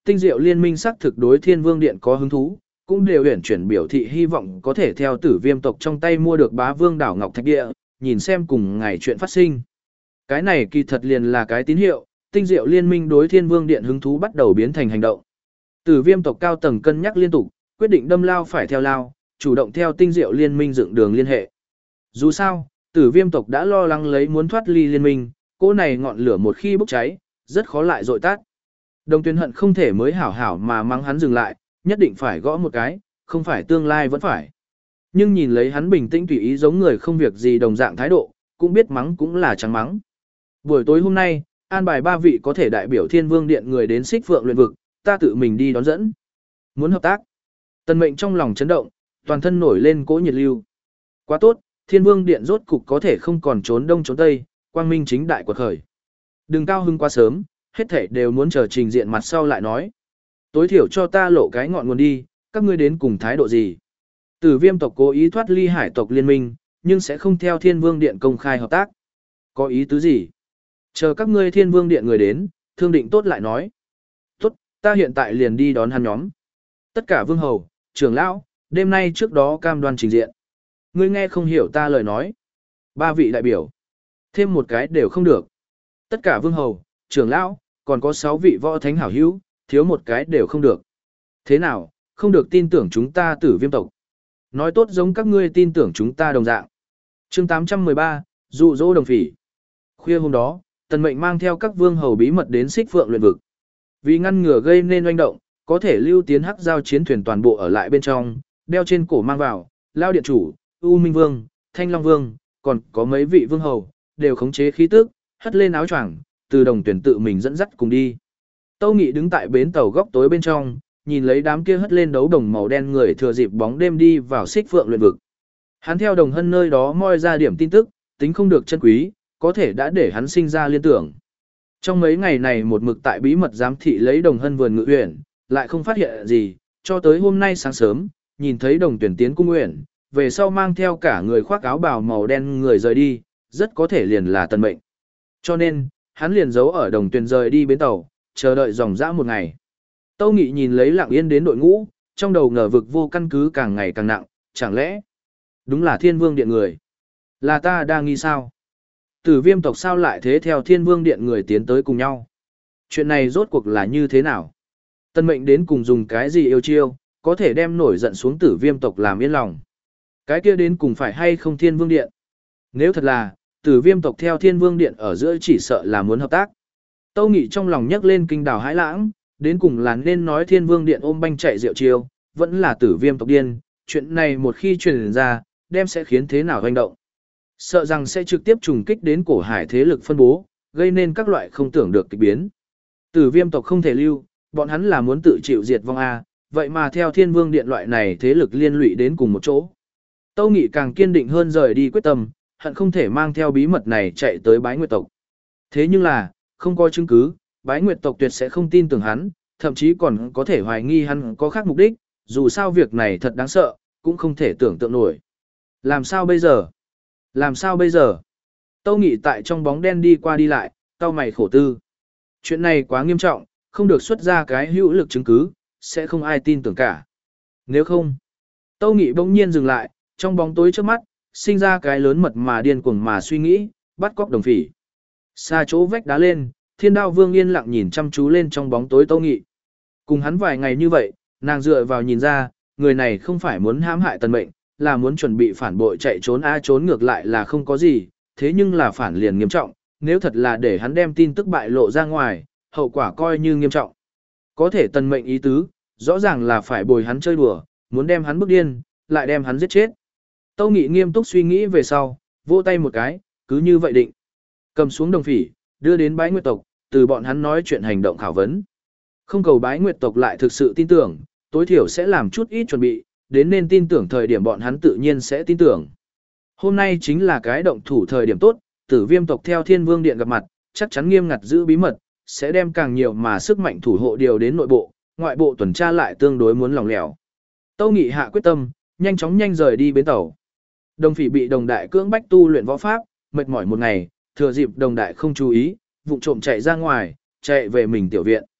Tinh Diệu Liên minh xác thực đối Thiên Vương Điện có hứng thú, cũng đều uyển chuyển biểu thị hy vọng có thể theo Tử Viêm tộc trong tay mua được Bá Vương đảo Ngọc Thạch Địa, nhìn xem cùng ngày chuyện phát sinh. Cái này kỳ thật liền là cái tín hiệu, Tinh Diệu Liên minh đối Thiên Vương Điện hứng thú bắt đầu biến thành hành động. Tử Viêm tộc cao tầng cân nhắc liên tục, quyết định đâm lao phải theo lao, chủ động theo Tinh Diệu Liên minh dựng đường liên hệ. Dù sao, Tử Viêm tộc đã lo lắng lấy muốn thoát ly liên minh, cỗ này ngọn lửa một khi bốc cháy, rất khó lại dội tắt. Đồng Tuyên hận không thể mới hảo hảo mà mắng hắn dừng lại, nhất định phải gõ một cái, không phải tương lai vẫn phải. Nhưng nhìn lấy hắn bình tĩnh tùy ý giống người không việc gì đồng dạng thái độ, cũng biết mắng cũng là chẳng mắng. Buổi tối hôm nay, an bài ba vị có thể đại biểu Thiên Vương Điện người đến Xích Phượng luyện vực, ta tự mình đi đón dẫn. Muốn hợp tác. Tần Mệnh trong lòng chấn động, toàn thân nổi lên cỗ nhiệt lưu. Quá tốt, Thiên Vương Điện rốt cục có thể không còn trốn đông trốn tây, quang minh chính đại quật khởi. Đừng cao hưng quá sớm, hết thảy đều muốn chờ trình diện mặt sau lại nói. Tối thiểu cho ta lộ cái ngọn nguồn đi, các ngươi đến cùng thái độ gì? Tử Viêm tộc cố ý thoát ly Hải tộc liên minh, nhưng sẽ không theo Thiên Vương Điện công khai hợp tác. Có ý tứ gì? Chờ các ngươi Thiên Vương Điện người đến, thương định tốt lại nói. Tốt, ta hiện tại liền đi đón hắn nhóm. Tất cả vương hầu, trưởng lão, đêm nay trước đó cam đoan trình diện. Ngươi nghe không hiểu ta lời nói. Ba vị đại biểu. Thêm một cái đều không được. Tất cả vương hầu, trưởng lão, còn có sáu vị võ thánh hảo hữu, thiếu một cái đều không được. Thế nào, không được tin tưởng chúng ta Tử Viêm tộc. Nói tốt giống các ngươi tin tưởng chúng ta đồng dạng. Chương tám trăm mười ba, dụ dỗ đồng phỉ. Khuya hôm đó, Tần Mệnh mang theo các vương hầu bí mật đến Xích Phượng luyện vực. Vì ngăn ngừa gây nên oanh động, có thể lưu tiến hắc giao chiến thuyền toàn bộ ở lại bên trong, đeo trên cổ mang vào, Lao điện chủ, U Minh Vương, Thanh Long Vương, còn có mấy vị vương hầu, đều khống chế khí tức, hất lên áo choàng, từ đồng tuyển tự mình dẫn dắt cùng đi. Tâu Nghị đứng tại bến tàu góc tối bên trong, nhìn lấy đám kia hất lên đấu đồng màu đen người thừa dịp bóng đêm đi vào Xích Phượng luyện vực. Hắn theo đồng hân nơi đó moi ra điểm tin tức, tính không được chân quý, có thể đã để hắn sinh ra liên tưởng. Trong mấy ngày này một mực tại bí mật giám thị lấy đồng hân vườn ngự uyển, lại không phát hiện gì, cho tới hôm nay sáng sớm, nhìn thấy đồng tuyển tiến cung uyển, về sau mang theo cả người khoác áo bào màu đen người rời đi, rất có thể liền là Tần Mệnh. Cho nên, hắn liền giấu ở đồng tuyển rời đi bến tàu, chờ đợi dòng dã một ngày. Tâu Nghị nhìn lấy Lặng Yên đến đội ngũ, trong đầu ngờ vực vô căn cứ càng ngày càng nặng, chẳng lẽ đúng là Thiên Vương Điện người? Là ta đang nghi sao? Tử Viêm tộc sao lại thế theo Thiên Vương Điện người tiến tới cùng nhau? Chuyện này rốt cuộc là như thế nào? Tần Mệnh đến cùng dùng cái gì yêu chiêu, có thể đem nổi giận xuống Tử Viêm tộc làm yên lòng? Cái kia đến cùng phải hay không Thiên Vương Điện? Nếu thật là, Tử Viêm tộc theo Thiên Vương Điện ở giữa chỉ sợ là muốn hợp tác. Tâu Nghị trong lòng nhấc lên kinh đào hãi lãng, đến cùng là nên nói Thiên Vương Điện ôm banh chạy rượu chiêu, vẫn là Tử Viêm tộc điên, chuyện này một khi truyền ra, đem sẽ khiến thế nào hoành động. Sợ rằng sẽ trực tiếp trùng kích đến cổ hải thế lực phân bố, gây nên các loại không tưởng được kịch biến. Tử Viêm tộc không thể lưu, bọn hắn là muốn tự chịu diệt vong A, vậy mà theo Thiên Vương Điện loại này thế lực liên lụy đến cùng một chỗ. Tâu Nghị càng kiên định hơn rời đi quyết tâm, hận không thể mang theo bí mật này chạy tới Bái Nguyệt tộc. Thế nhưng là, không có chứng cứ, Bái Nguyệt tộc tuyệt sẽ không tin tưởng hắn, thậm chí còn có thể hoài nghi hắn có khác mục đích, dù sao việc này thật đáng sợ, cũng không thể tưởng tượng nổi. Làm sao bây giờ? Làm sao bây giờ? Tâu Nghị tại trong bóng đen đi qua đi lại, cau mày khổ tư. Chuyện này quá nghiêm trọng, không được xuất ra cái hữu lực chứng cứ, sẽ không ai tin tưởng cả. Nếu không, Tâu Nghị bỗng nhiên dừng lại, trong bóng tối trước mắt, sinh ra cái lớn mật mà điên cuồng mà suy nghĩ, bắt cóc đồng phỉ. Xa chỗ vách đá lên, Thiên Đao Vương yên lặng nhìn chăm chú lên trong bóng tối Tâu Nghị. Cùng hắn vài ngày như vậy, nàng dựa vào nhìn ra, người này không phải muốn hãm hại Tần Mệnh, là muốn chuẩn bị phản bội chạy trốn a trốn ngược lại là không có gì, thế nhưng là phản liền nghiêm trọng, nếu thật là để hắn đem tin tức bại lộ ra ngoài, hậu quả coi như nghiêm trọng. Có thể Tần Mệnh ý tứ, rõ ràng là phải bồi hắn chơi đùa, muốn đem hắn bức điên, lại đem hắn giết chết. Tâu Nghị nghiêm túc suy nghĩ về sau, vỗ tay một cái, cứ như vậy định. Cầm xuống đồng phỉ, đưa đến Bái Nguyệt tộc, từ bọn hắn nói chuyện hành động khảo vấn. Không cầu Bái Nguyệt tộc lại thực sự tin tưởng, tối thiểu sẽ làm chút ít chuẩn bị, đến nên tin tưởng thời điểm bọn hắn tự nhiên sẽ tin tưởng. Hôm nay chính là cái động thủ thời điểm tốt, Tử Viêm tộc theo Thiên Vương Điện gặp mặt, chắc chắn nghiêm ngặt giữ bí mật, sẽ đem càng nhiều mà sức mạnh thủ hộ điều đến nội bộ, ngoại bộ tuần tra lại tương đối muốn lòng lẻo. Tâu Nghị hạ quyết tâm, nhanh chóng nhanh rời đi bến tàu. Đồng phỉ bị đồng đại cưỡng bách tu luyện võ pháp, mệt mỏi một ngày, thừa dịp đồng đại không chú ý, vụng trộm chạy ra ngoài, chạy về mình tiểu viện.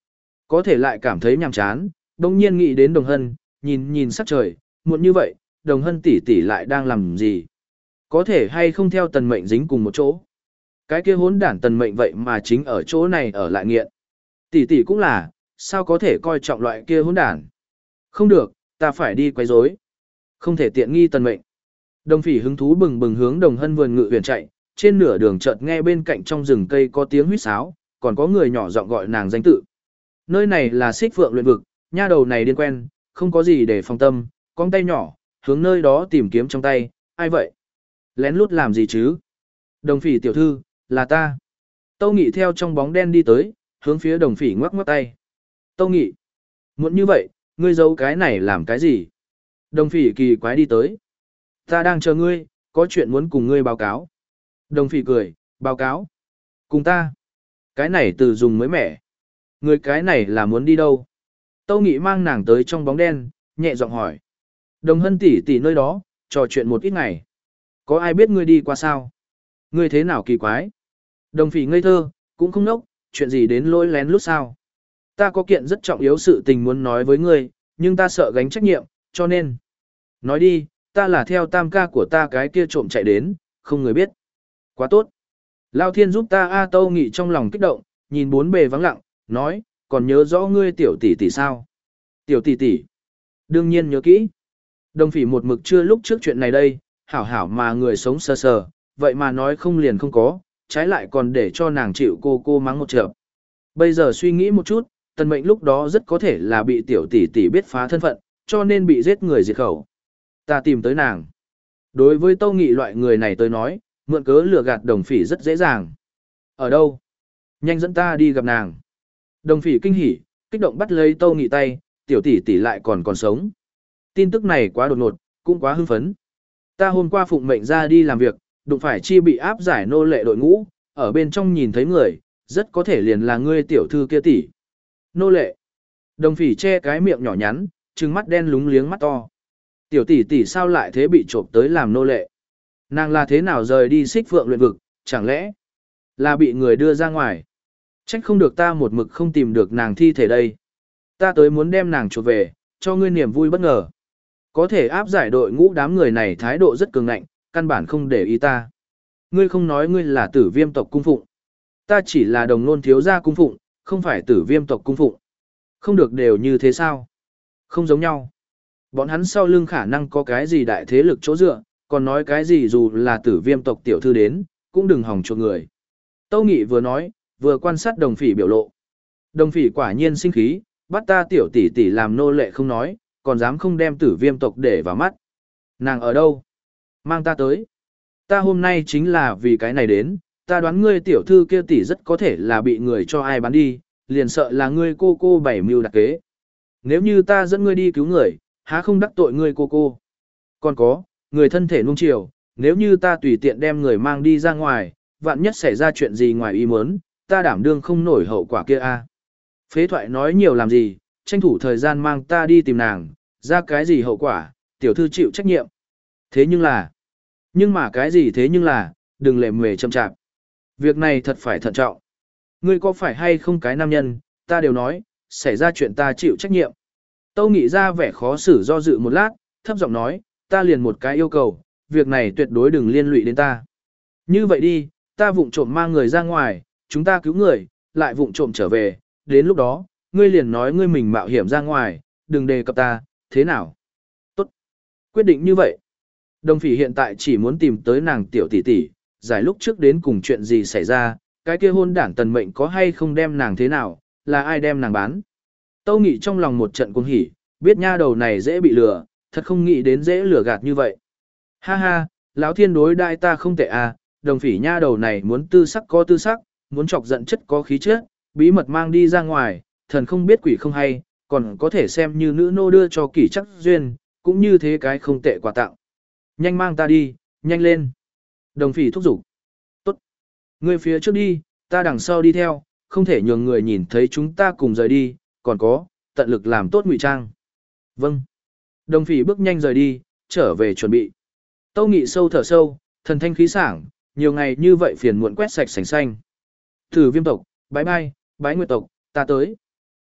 Có thể lại cảm thấy nhàm chán, đồng nhiên nghĩ đến Đồng Hân, nhìn nhìn sắc trời, muộn như vậy, Đồng Hân tỷ tỷ lại đang làm gì? Có thể hay không theo tần mệnh dính cùng một chỗ? Cái kia hỗn đản tần mệnh vậy mà chính ở chỗ này ở lại nghiện. Tỷ tỷ cũng là, sao có thể coi trọng loại kia hỗn đản? Không được, ta phải đi quấy rối. Không thể tiện nghi tần mệnh. Đồng Phỉ hứng thú bừng bừng hướng Đồng Hân vườn ngự huyền chạy, trên nửa đường chợt nghe bên cạnh trong rừng cây có tiếng huýt sáo, còn có người nhỏ giọng gọi nàng danh tự. Nơi này là Xích Phượng luyện vực, nha đầu này điên quen, không có gì để phòng tâm, con tay nhỏ, hướng nơi đó tìm kiếm trong tay, ai vậy? Lén lút làm gì chứ? Đồng Phỉ tiểu thư, là ta. Tâu Nghị theo trong bóng đen đi tới, hướng phía Đồng Phỉ ngoắc ngoắc tay. Tâu Nghị, muộn như vậy, ngươi giấu cái này làm cái gì? Đồng Phỉ kỳ quái đi tới. Ta đang chờ ngươi, có chuyện muốn cùng ngươi báo cáo. Đồng Phỉ cười, báo cáo. Cùng ta. Cái này từ dùng mới mẻ. Người cái này là muốn đi đâu? Tâu Nghị mang nàng tới trong bóng đen, nhẹ giọng hỏi. Đồng Hân tỷ tỷ nơi đó, trò chuyện một ít ngày. Có ai biết ngươi đi qua sao? Ngươi thế nào kỳ quái? Đồng Phỉ ngây thơ, cũng không nốc, chuyện gì đến lỗi lén lút sao? Ta có kiện rất trọng yếu sự tình muốn nói với ngươi, nhưng ta sợ gánh trách nhiệm, cho nên. Nói đi, ta là theo tam ca của ta cái kia trộm chạy đến, không người biết. Quá tốt. Lao Thiên giúp ta A Tâu Nghị trong lòng kích động, nhìn bốn bề vắng lặng, nói, còn nhớ rõ ngươi tiểu tỷ tỷ sao? Tiểu tỷ tỷ. Đương nhiên nhớ kỹ. Đồng Phỉ một mực chưa lúc trước chuyện này đây, hảo hảo mà người sống sờ sờ, vậy mà nói không liền không có, trái lại còn để cho nàng chịu cô cô mắng một trận. Bây giờ suy nghĩ một chút, tần mệnh lúc đó rất có thể là bị tiểu tỷ tỷ biết phá thân phận, cho nên bị giết người diệt khẩu. Ta tìm tới nàng. Đối với Tâu Nghị loại người này tới nói, mượn cớ lừa gạt Đồng Phỉ rất dễ dàng. Ở đâu? Nhanh dẫn ta đi gặp nàng. Đồng Phỉ kinh hỉ, kích động bắt lấy Tâu Nghị tay, tiểu tỷ tỷ lại còn còn sống. Tin tức này quá đột ngột, cũng quá hưng phấn. Ta hôm qua phụng mệnh ra đi làm việc, đụng phải chi bị áp giải nô lệ đội ngũ, ở bên trong nhìn thấy người, rất có thể liền là ngươi tiểu thư kia tỷ. Nô lệ. Đồng Phỉ che cái miệng nhỏ nhắn, trừng mắt đen lúng liếng mắt to. Tiểu tỷ tỷ sao lại thế bị trộm tới làm nô lệ? Nàng là thế nào rời đi Xích Phượng luyện vực, chẳng lẽ là bị người đưa ra ngoài? Trách không được ta một mực không tìm được nàng thi thể đây. Ta tới muốn đem nàng chuộc về, cho ngươi niềm vui bất ngờ. Có thể áp giải đội ngũ đám người này thái độ rất cường ngạnh, căn bản không để ý ta. Ngươi không nói ngươi là Tử Viêm tộc cung phụng. Ta chỉ là đồng nôn thiếu gia cung phụng, không phải Tử Viêm tộc cung phụng. Không được đều như thế sao? Không giống nhau. Bọn hắn sau lưng khả năng có cái gì đại thế lực chỗ dựa, còn nói cái gì dù là Tử Viêm tộc tiểu thư đến, cũng đừng hòng chuộc người. Tâu Nghị vừa nói, vừa quan sát Đồng Phỉ biểu lộ. Đồng Phỉ quả nhiên sinh khí, bắt ta tiểu tỷ tỷ làm nô lệ không nói, còn dám không đem Tử Viêm tộc để vào mắt. Nàng ở đâu? Mang ta tới. Ta hôm nay chính là vì cái này đến, ta đoán ngươi tiểu thư kia tỷ rất có thể là bị người cho ai bán đi, liền sợ là ngươi cô cô bảy mưu đặc kế. Nếu như ta dẫn ngươi đi cứu người, há không đắc tội ngươi cô cô. Còn có, người thân thể nuông chiều, nếu như ta tùy tiện đem người mang đi ra ngoài, vạn nhất xảy ra chuyện gì ngoài ý muốn, ta đảm đương không nổi hậu quả kia a. Phế thoại nói nhiều làm gì, tranh thủ thời gian mang ta đi tìm nàng, ra cái gì hậu quả, tiểu thư chịu trách nhiệm. Thế nhưng là, nhưng mà cái gì thế nhưng là, đừng lề mề chậm chạp. Việc này thật phải thận trọng. Ngươi có phải hay không cái nam nhân, ta đều nói, xảy ra chuyện ta chịu trách nhiệm. Tâu Nghị ra vẻ khó xử do dự một lát, thấp giọng nói, ta liền một cái yêu cầu, việc này tuyệt đối đừng liên lụy đến ta. Như vậy đi, ta vụng trộm mang người ra ngoài, chúng ta cứu người, lại vụng trộm trở về, đến lúc đó, ngươi liền nói ngươi mình mạo hiểm ra ngoài, đừng đề cập ta, thế nào? Tốt. Quyết định như vậy. Đồng Phỉ hiện tại chỉ muốn tìm tới nàng tiểu tỷ tỷ, giải lúc trước đến cùng chuyện gì xảy ra, cái kia hôn đảng tần mệnh có hay không đem nàng thế nào, là ai đem nàng bán. Tâu Nghị trong lòng một trận cuồng hỉ, biết nha đầu này dễ bị lừa, thật không nghĩ đến dễ lừa gạt như vậy. Ha ha, lão thiên đối đại ta không tệ à, Đồng Phỉ nha đầu này muốn tư sắc có tư sắc, muốn chọc giận chất có khí chất, bí mật mang đi ra ngoài, thần không biết quỷ không hay, còn có thể xem như nữ nô đưa cho kỷ chắc duyên, cũng như thế cái không tệ quà tặng. Nhanh mang ta đi, nhanh lên. Đồng Phỉ thúc giục. Tốt. Ngươi phía trước đi, ta đằng sau đi theo, không thể nhường người nhìn thấy chúng ta cùng rời đi, còn có, tận lực làm tốt ngụy trang. Vâng. Đồng Phỉ bước nhanh rời đi, trở về chuẩn bị. Tâu Nghị sâu thở sâu, thần thanh khí sảng, nhiều ngày như vậy phiền muộn quét sạch sành xanh. Tử Viêm tộc, bái bai, bái nguyệt tộc, ta tới.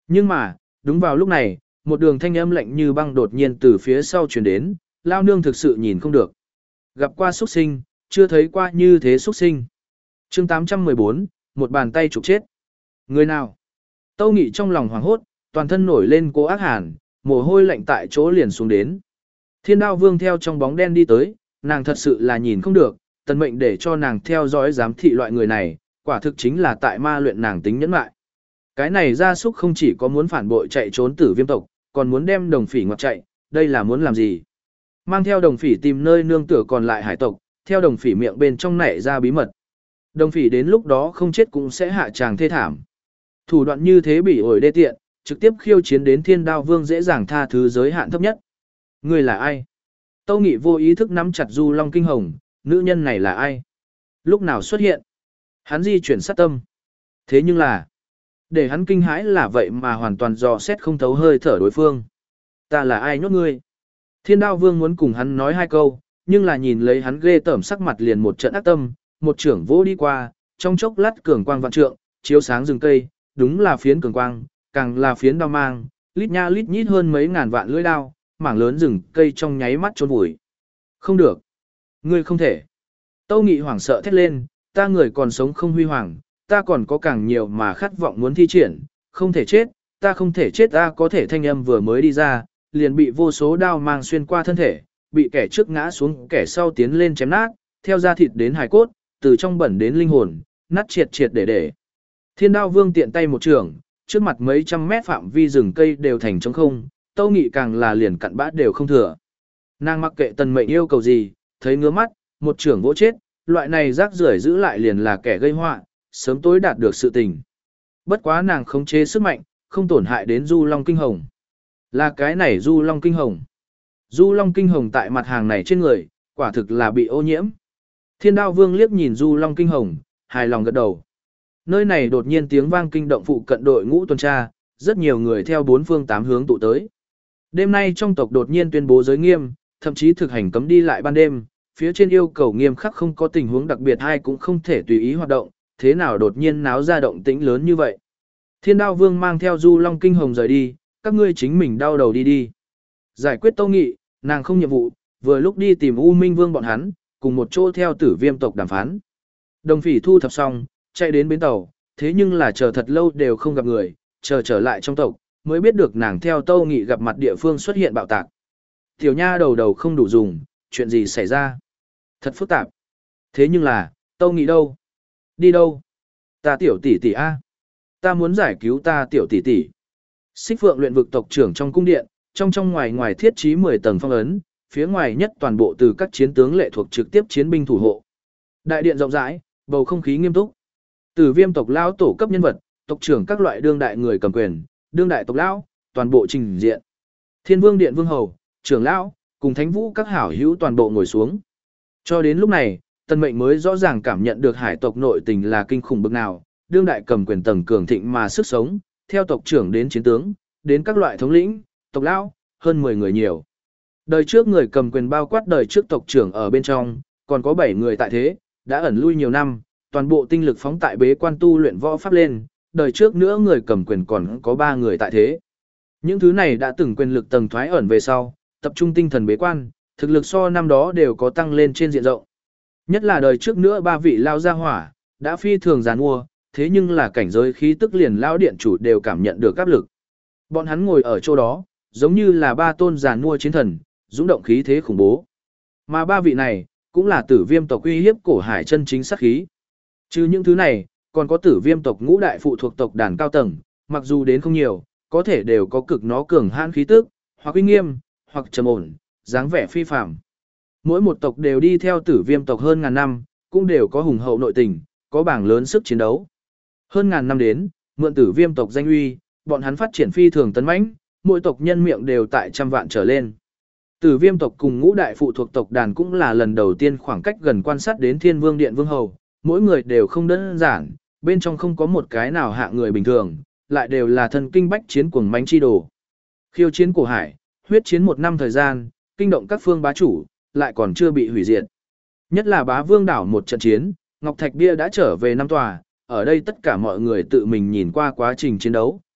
Nhưng mà, đúng vào lúc này, một đường thanh âm lạnh như băng đột nhiên từ phía sau truyền đến, lao nương thực sự nhìn không được. Gặp qua xuất sinh, chưa thấy qua như thế xuất sinh. chương tám trăm mười bốn, một bàn tay trục chết. Người nào? Tâu Nghị trong lòng hoảng hốt, toàn thân nổi lên cố ác hàn, mồ hôi lạnh tại chỗ liền xuống đến. Thiên đao vương theo trong bóng đen đi tới, nàng thật sự là nhìn không được, tần mệnh để cho nàng theo dõi giám thị loại người này, quả thực chính là tại ma luyện nàng tính nhẫn lại. Cái này gia súc không chỉ có muốn phản bội chạy trốn tử viêm tộc, còn muốn đem đồng phỉ ngoặt chạy, đây là muốn làm gì? Mang theo đồng phỉ tìm nơi nương tựa còn lại hải tộc, theo đồng phỉ miệng bên trong nảy ra bí mật. Đồng phỉ đến lúc đó không chết cũng sẽ hạ tràng thê thảm. Thủ đoạn như thế bị ổi đê tiện, trực tiếp khiêu chiến đến thiên đao vương dễ dàng tha thứ giới hạn thấp nhất. Người là ai? Tâu Nghị vô ý thức nắm chặt Du Long Kinh Hồng, nữ nhân này là ai? Lúc nào xuất hiện? Hắn di chuyển sát tâm. Thế nhưng là, để hắn kinh hãi là vậy mà hoàn toàn dò xét không thấu hơi thở đối phương. Ta là ai nhốt ngươi? Thiên đao vương muốn cùng hắn nói hai câu, nhưng là nhìn lấy hắn ghê tởm sắc mặt liền một trận ác tâm, một trưởng vỗ đi qua, trong chốc lát cường quang vạn trượng, chiếu sáng rừng cây, đúng là phiến cường quang, càng là phiến đao mang, lít nha lít nhít hơn mấy ngàn vạn lưỡi đao, mảng lớn rừng cây trong nháy mắt chôn vùi. Không được, ngươi không thể. Tâu Nghị hoảng sợ thét lên, ta người còn sống không huy hoàng, ta còn có càng nhiều mà khát vọng muốn thi triển, không thể chết, ta không thể chết, ta có thể thanh âm vừa mới đi ra, liền bị vô số đao mang xuyên qua thân thể, bị kẻ trước ngã xuống, kẻ sau tiến lên chém nát, theo da thịt đến hài cốt, từ trong bẩn đến linh hồn, nát triệt triệt để để. Thiên đao vương tiện tay một trường, trước mặt mấy trăm mét phạm vi rừng cây đều thành trống không, Tâu Nghị càng là liền cặn bã đều không thừa. Nàng mặc kệ tần mệnh yêu cầu gì, thấy ngứa mắt, một trưởng vỗ chết, loại này rác rưởi giữ lại liền là kẻ gây họa, sớm tối đạt được sự tình. Bất quá nàng khống chế sức mạnh, không tổn hại đến Du Long Kinh Hồng. Là cái này Du Long Kinh Hồng. Du Long Kinh Hồng tại mặt hàng này trên người, quả thực là bị ô nhiễm. Thiên đao vương liếc nhìn Du Long Kinh Hồng, hài lòng gật đầu. Nơi này đột nhiên tiếng vang kinh động phụ cận đội ngũ tuần tra, rất nhiều người theo bốn phương tám hướng tụ tới. Đêm nay trong tộc đột nhiên tuyên bố giới nghiêm, thậm chí thực hành cấm đi lại ban đêm, phía trên yêu cầu nghiêm khắc không có tình huống đặc biệt hay cũng không thể tùy ý hoạt động, thế nào đột nhiên náo ra động tĩnh lớn như vậy. Thiên đao vương mang theo Du Long Kinh Hồng rời đi, các ngươi chính mình đau đầu đi đi. Giải quyết Tâu Nghị, nàng không nhiệm vụ, vừa lúc đi tìm U Minh Vương bọn hắn, cùng một chỗ theo tử viêm tộc đàm phán. Đồng phỉ thu thập xong, chạy đến bến tàu, thế nhưng là chờ thật lâu đều không gặp người, chờ trở lại trong tộc, mới biết được nàng theo Tâu Nghị gặp mặt địa phương xuất hiện bạo tạc. Tiểu nha đầu đầu không đủ dùng, chuyện gì xảy ra? Thật phức tạp. Thế nhưng là, Tâu Nghị đâu? Đi đâu? Ta tiểu tỷ tỷ a, ta muốn giải cứu ta tiểu tỷ tỷ. Xích Phượng luyện vực tộc trưởng trong cung điện, trong trong ngoài ngoài thiết trí mười tầng phong ấn, phía ngoài nhất toàn bộ từ các chiến tướng lệ thuộc trực tiếp chiến binh thủ hộ. Đại điện rộng rãi, bầu không khí nghiêm túc. Tử viêm tộc lão tổ cấp nhân vật, tộc trưởng các loại đương đại người cầm quyền, đương đại tộc lão, toàn bộ trình diện. Thiên Vương điện vương hầu, trưởng lão, cùng Thánh Vũ các hảo hữu toàn bộ ngồi xuống. Cho đến lúc này, Tần Mệnh mới rõ ràng cảm nhận được hải tộc nội tình là kinh khủng bực nào, đương đại cầm quyền tầng cường thịnh mà sức sống, theo tộc trưởng đến chiến tướng, đến các loại thống lĩnh, tộc lão, hơn mười người nhiều. Đời trước người cầm quyền bao quát đời trước tộc trưởng ở bên trong, còn có bảy người tại thế, đã ẩn lui nhiều năm, toàn bộ tinh lực phóng tại bế quan tu luyện võ pháp lên, đời trước nữa người cầm quyền còn có ba người tại thế. Những thứ này đã từng quyền lực tầng thoái ẩn về sau, tập trung tinh thần bế quan, thực lực so năm đó đều có tăng lên trên diện rộng. Nhất là đời trước nữa ba vị lao gia hỏa, đã phi thường giàn mua, thế nhưng là cảnh giới khí tức liền lao điện chủ đều cảm nhận được áp lực. Bọn hắn ngồi ở chỗ đó, giống như là ba tôn giàn mua chiến thần, dũng động khí thế khủng bố. Mà ba vị này, cũng là tử viêm tộc uy hiếp cổ hải chân chính sát khí. Trừ những thứ này, còn có tử viêm tộc ngũ đại phụ thuộc tộc đàn cao tầng, mặc dù đến không nhiều, có thể đều có cực nó cường hãn khí tức, hoặc uy nghiêm, hoặc trầm ổn, dáng vẻ phi phàm. Mỗi một tộc đều đi theo tử viêm tộc hơn ngàn năm, cũng đều có hùng hậu nội tình, có bảng lớn sức chiến đấu. Hơn ngàn năm đến, mượn tử viêm tộc danh uy, bọn hắn phát triển phi thường tấn mãnh, mỗi tộc nhân miệng đều tại trăm vạn trở lên. Tử viêm tộc cùng ngũ đại phụ thuộc tộc đàn cũng là lần đầu tiên khoảng cách gần quan sát đến Thiên Vương Điện Vương Hầu, mỗi người đều không đơn giản, bên trong không có một cái nào hạ người bình thường, lại đều là thần kinh bách chiến cuồng mãnh chi đồ. Khiêu chiến cổ hải, huyết chiến một năm thời gian, kinh động các phương bá chủ, lại còn chưa bị hủy diệt. Nhất là bá vương đảo một trận chiến, Ngọc Thạch Bia đã trở về năm tòa, ở đây tất cả mọi người tự mình nhìn qua quá trình chiến đấu,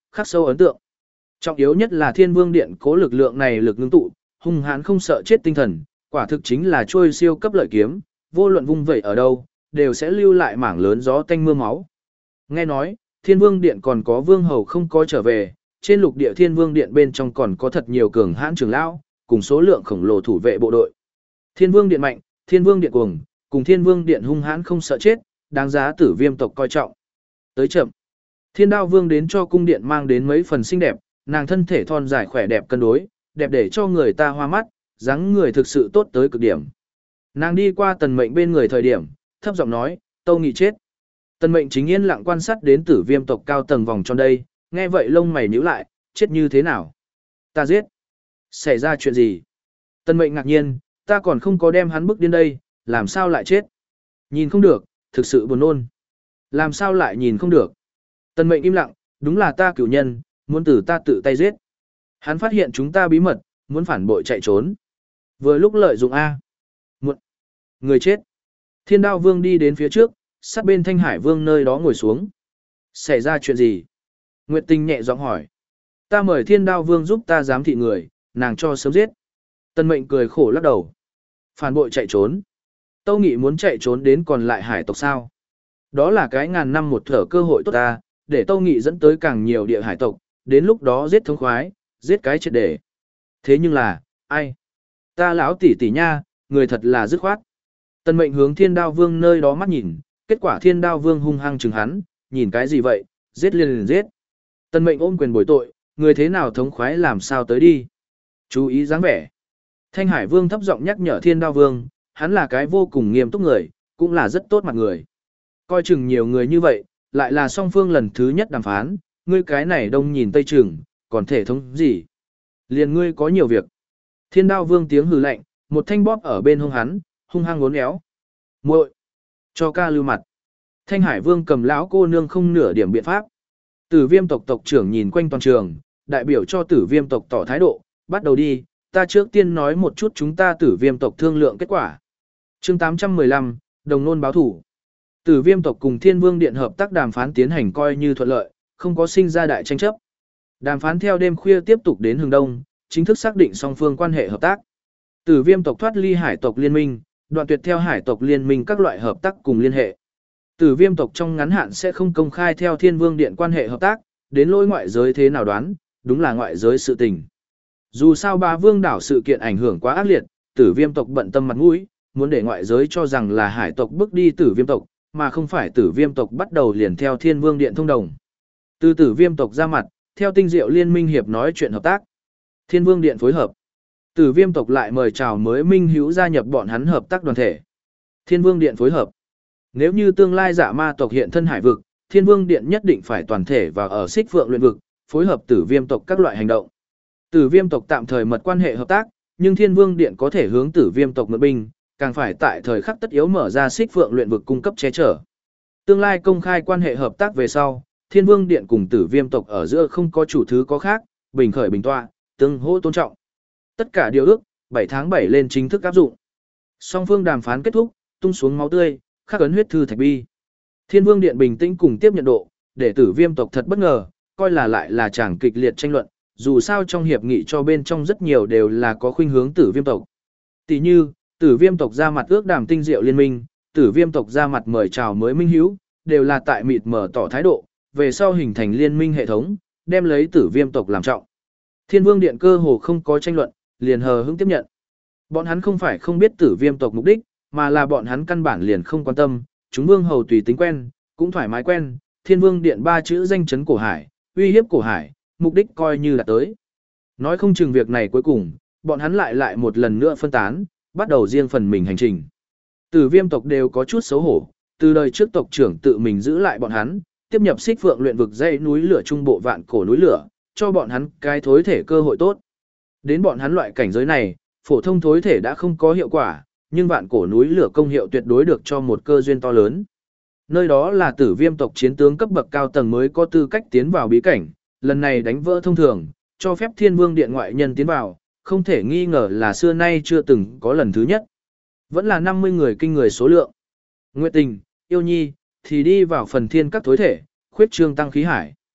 khắc sâu ấn tượng. Trọng yếu nhất là Thiên Vương Điện cố lực lượng này lực ngưng tụ, hung hãn không sợ chết tinh thần, quả thực chính là trôi siêu cấp lợi kiếm, vô luận vung vẩy ở đâu, đều sẽ lưu lại mảng lớn gió tanh mưa máu. Nghe nói, Thiên Vương Điện còn có vương hầu không có trở về, trên lục địa Thiên Vương Điện bên trong còn có thật nhiều cường hãn trưởng lão, cùng số lượng khổng lồ thủ vệ bộ đội. Thiên Vương Điện mạnh, Thiên Vương Điện cuồng, cùng Thiên Vương Điện hung hãn không sợ chết, đáng giá Tử Viêm tộc coi trọng. Tới chậm. Thiên Đao Vương đến cho cung điện mang đến mấy phần xinh đẹp, nàng thân thể thon dài khỏe đẹp cân đối, đẹp để cho người ta hoa mắt, dáng người thực sự tốt tới cực điểm. Nàng đi qua Tần Mệnh bên người thời điểm, thấp giọng nói, Tâu Nghị chết. Tần Mệnh chính yên lặng quan sát đến Tử Viêm tộc cao tầng vòng tròn đây, nghe vậy lông mày nhíu lại, chết như thế nào? Ta giết. Xảy ra chuyện gì? Tần Mệnh ngạc nhiên, ta còn không có đem hắn bức điên đây, làm sao lại chết? Nhìn không được, thực sự buồn nôn. Làm sao lại nhìn không được? Tần Mệnh im lặng, đúng là ta cửu nhân, muốn tử ta tự tay giết. Hắn phát hiện chúng ta bí mật, muốn phản bội chạy trốn. Vừa lúc lợi dụng A. Muộn. Người chết. Thiên Đao Vương đi đến phía trước, sát bên Thanh Hải Vương nơi đó ngồi xuống. Xảy ra chuyện gì? Nguyệt Tinh nhẹ giọng hỏi. Ta mời Thiên Đao Vương giúp ta giám thị người, nàng cho sớm giết. Tần Mệnh cười khổ lắc đầu. Phản bội chạy trốn. Tâu Nghị muốn chạy trốn đến còn lại hải tộc sao? Đó là cái ngàn năm một thở cơ hội tốt ta, để Tâu Nghị dẫn tới càng nhiều địa hải tộc, đến lúc đó giết thống khoái, giết cái triệt để. Thế nhưng là, ai? Ta lão tỷ tỷ nha, người thật là dứt khoát. Tần Mệnh hướng Thiên Đao Vương nơi đó mắt nhìn, kết quả Thiên Đao Vương hung hăng chừng hắn, nhìn cái gì vậy, giết liền liền giết. Tần Mệnh ôm quyền bồi tội, người thế nào thống khoái làm sao tới đi. Chú ý dáng vẻ. Thanh Hải Vương thấp giọng nhắc nhở Thiên Đao Vương, hắn là cái vô cùng nghiêm túc người, cũng là rất tốt mặt người. Coi chừng nhiều người như vậy, lại là song phương lần thứ nhất đàm phán, ngươi cái này đông nhìn tây chừng, còn thể thống gì. Liền ngươi có nhiều việc. Thiên Đao Vương tiếng hừ lạnh, một thanh bóp ở bên hông hắn, hung hăng uốn éo. Muội, cho ca lưu mặt. Thanh Hải Vương cầm lão cô nương không nửa điểm biện pháp. Tử Viêm tộc tộc trưởng nhìn quanh toàn trường, đại biểu cho Tử Viêm tộc tỏ thái độ, bắt đầu đi, ta trước tiên nói một chút chúng ta Tử Viêm tộc thương lượng kết quả. Chương tám trăm mười lăm, đồng nôn báo thủ. Tử Viêm tộc cùng Thiên Vương Điện hợp tác đàm phán tiến hành coi như thuận lợi, không có sinh ra đại tranh chấp. Đàm phán theo đêm khuya tiếp tục đến hướng đông, chính thức xác định song phương quan hệ hợp tác. Tử Viêm tộc thoát ly hải tộc liên minh, đoạn tuyệt theo hải tộc liên minh các loại hợp tác cùng liên hệ. Tử Viêm tộc trong ngắn hạn sẽ không công khai theo Thiên Vương Điện quan hệ hợp tác, đến lỗi ngoại giới thế nào đoán, đúng là ngoại giới sự tình. Dù sao Ba Vương đảo sự kiện ảnh hưởng quá ác liệt, Tử Viêm tộc bận tâm mặt mũi, muốn để ngoại giới cho rằng là hải tộc bước đi Tử Viêm tộc, mà không phải Tử Viêm tộc bắt đầu liền theo Thiên Vương Điện thông đồng. Từ Tử Viêm tộc ra mặt, theo Tinh Diệu Liên minh hiệp nói chuyện hợp tác. Thiên Vương Điện phối hợp. Tử Viêm tộc lại mời chào mới minh hữu gia nhập bọn hắn hợp tác đoàn thể. Thiên Vương Điện phối hợp. Nếu như tương lai Dạ Ma tộc hiện thân hải vực, Thiên Vương Điện nhất định phải toàn thể và ở Xích Phượng luyện vực, phối hợp Tử Viêm tộc các loại hành động. Tử Viêm tộc tạm thời mật quan hệ hợp tác, nhưng Thiên Vương Điện có thể hướng Tử Viêm tộc mượn binh, càng phải tại thời khắc tất yếu mở ra Xích Phượng luyện vực cung cấp che chở. Tương lai công khai quan hệ hợp tác về sau, Thiên Vương Điện cùng Tử Viêm tộc ở giữa không có chủ thứ có khác, bình khởi bình tọa, tương hỗ tôn trọng. Tất cả điều ước, bảy tháng bảy lên chính thức áp dụng. Song phương đàm phán kết thúc, tung xuống máu tươi, khắc ấn huyết thư thạch bi. Thiên Vương Điện bình tĩnh cùng tiếp nhận độ, để Tử Viêm tộc thật bất ngờ, coi là lại là chàng kịch liệt tranh luận, dù sao trong hiệp nghị cho bên trong rất nhiều đều là có khuynh hướng Tử Viêm tộc. Tỷ như, Tử Viêm tộc ra mặt ước đàm Tinh Diệu Liên minh, Tử Viêm tộc ra mặt mời chào mới minh hữu, đều là tại mịt mở tỏ thái độ, về sau hình thành liên minh hệ thống, đem lấy Tử Viêm tộc làm trọng. Thiên Vương Điện cơ hồ không có tranh luận, liền hờ hững tiếp nhận. Bọn hắn không phải không biết Tử Viêm tộc mục đích, mà là bọn hắn căn bản liền không quan tâm, chúng vương hầu tùy tính quen, cũng thoải mái quen, Thiên Vương Điện ba chữ danh chấn cổ hải, uy hiếp cổ hải, mục đích coi như là tới. Nói không chừng việc này cuối cùng, bọn hắn lại lại một lần nữa phân tán, bắt đầu riêng phần mình hành trình. Tử Viêm tộc đều có chút xấu hổ, từ đời trước tộc trưởng tự mình giữ lại bọn hắn, tiếp nhập Xích Phượng luyện vực dãy núi lửa trung bộ vạn cổ núi lửa, cho bọn hắn cái thối thể cơ hội tốt. Đến bọn hắn loại cảnh giới này, phổ thông thối thể đã không có hiệu quả, nhưng vạn cổ núi lửa công hiệu tuyệt đối được cho một cơ duyên to lớn. Nơi đó là Tử Viêm tộc chiến tướng cấp bậc cao tầng mới có tư cách tiến vào bí cảnh, lần này đánh vỡ thông thường, cho phép Thiên Vương Điện ngoại nhân tiến vào, không thể nghi ngờ là xưa nay chưa từng có lần thứ nhất. Vẫn là năm mươi người kinh người số lượng. Nguyệt Tình, Yêu Nhi, thì đi vào phần thiên các thối thể, khuyết trương tăng khí hải.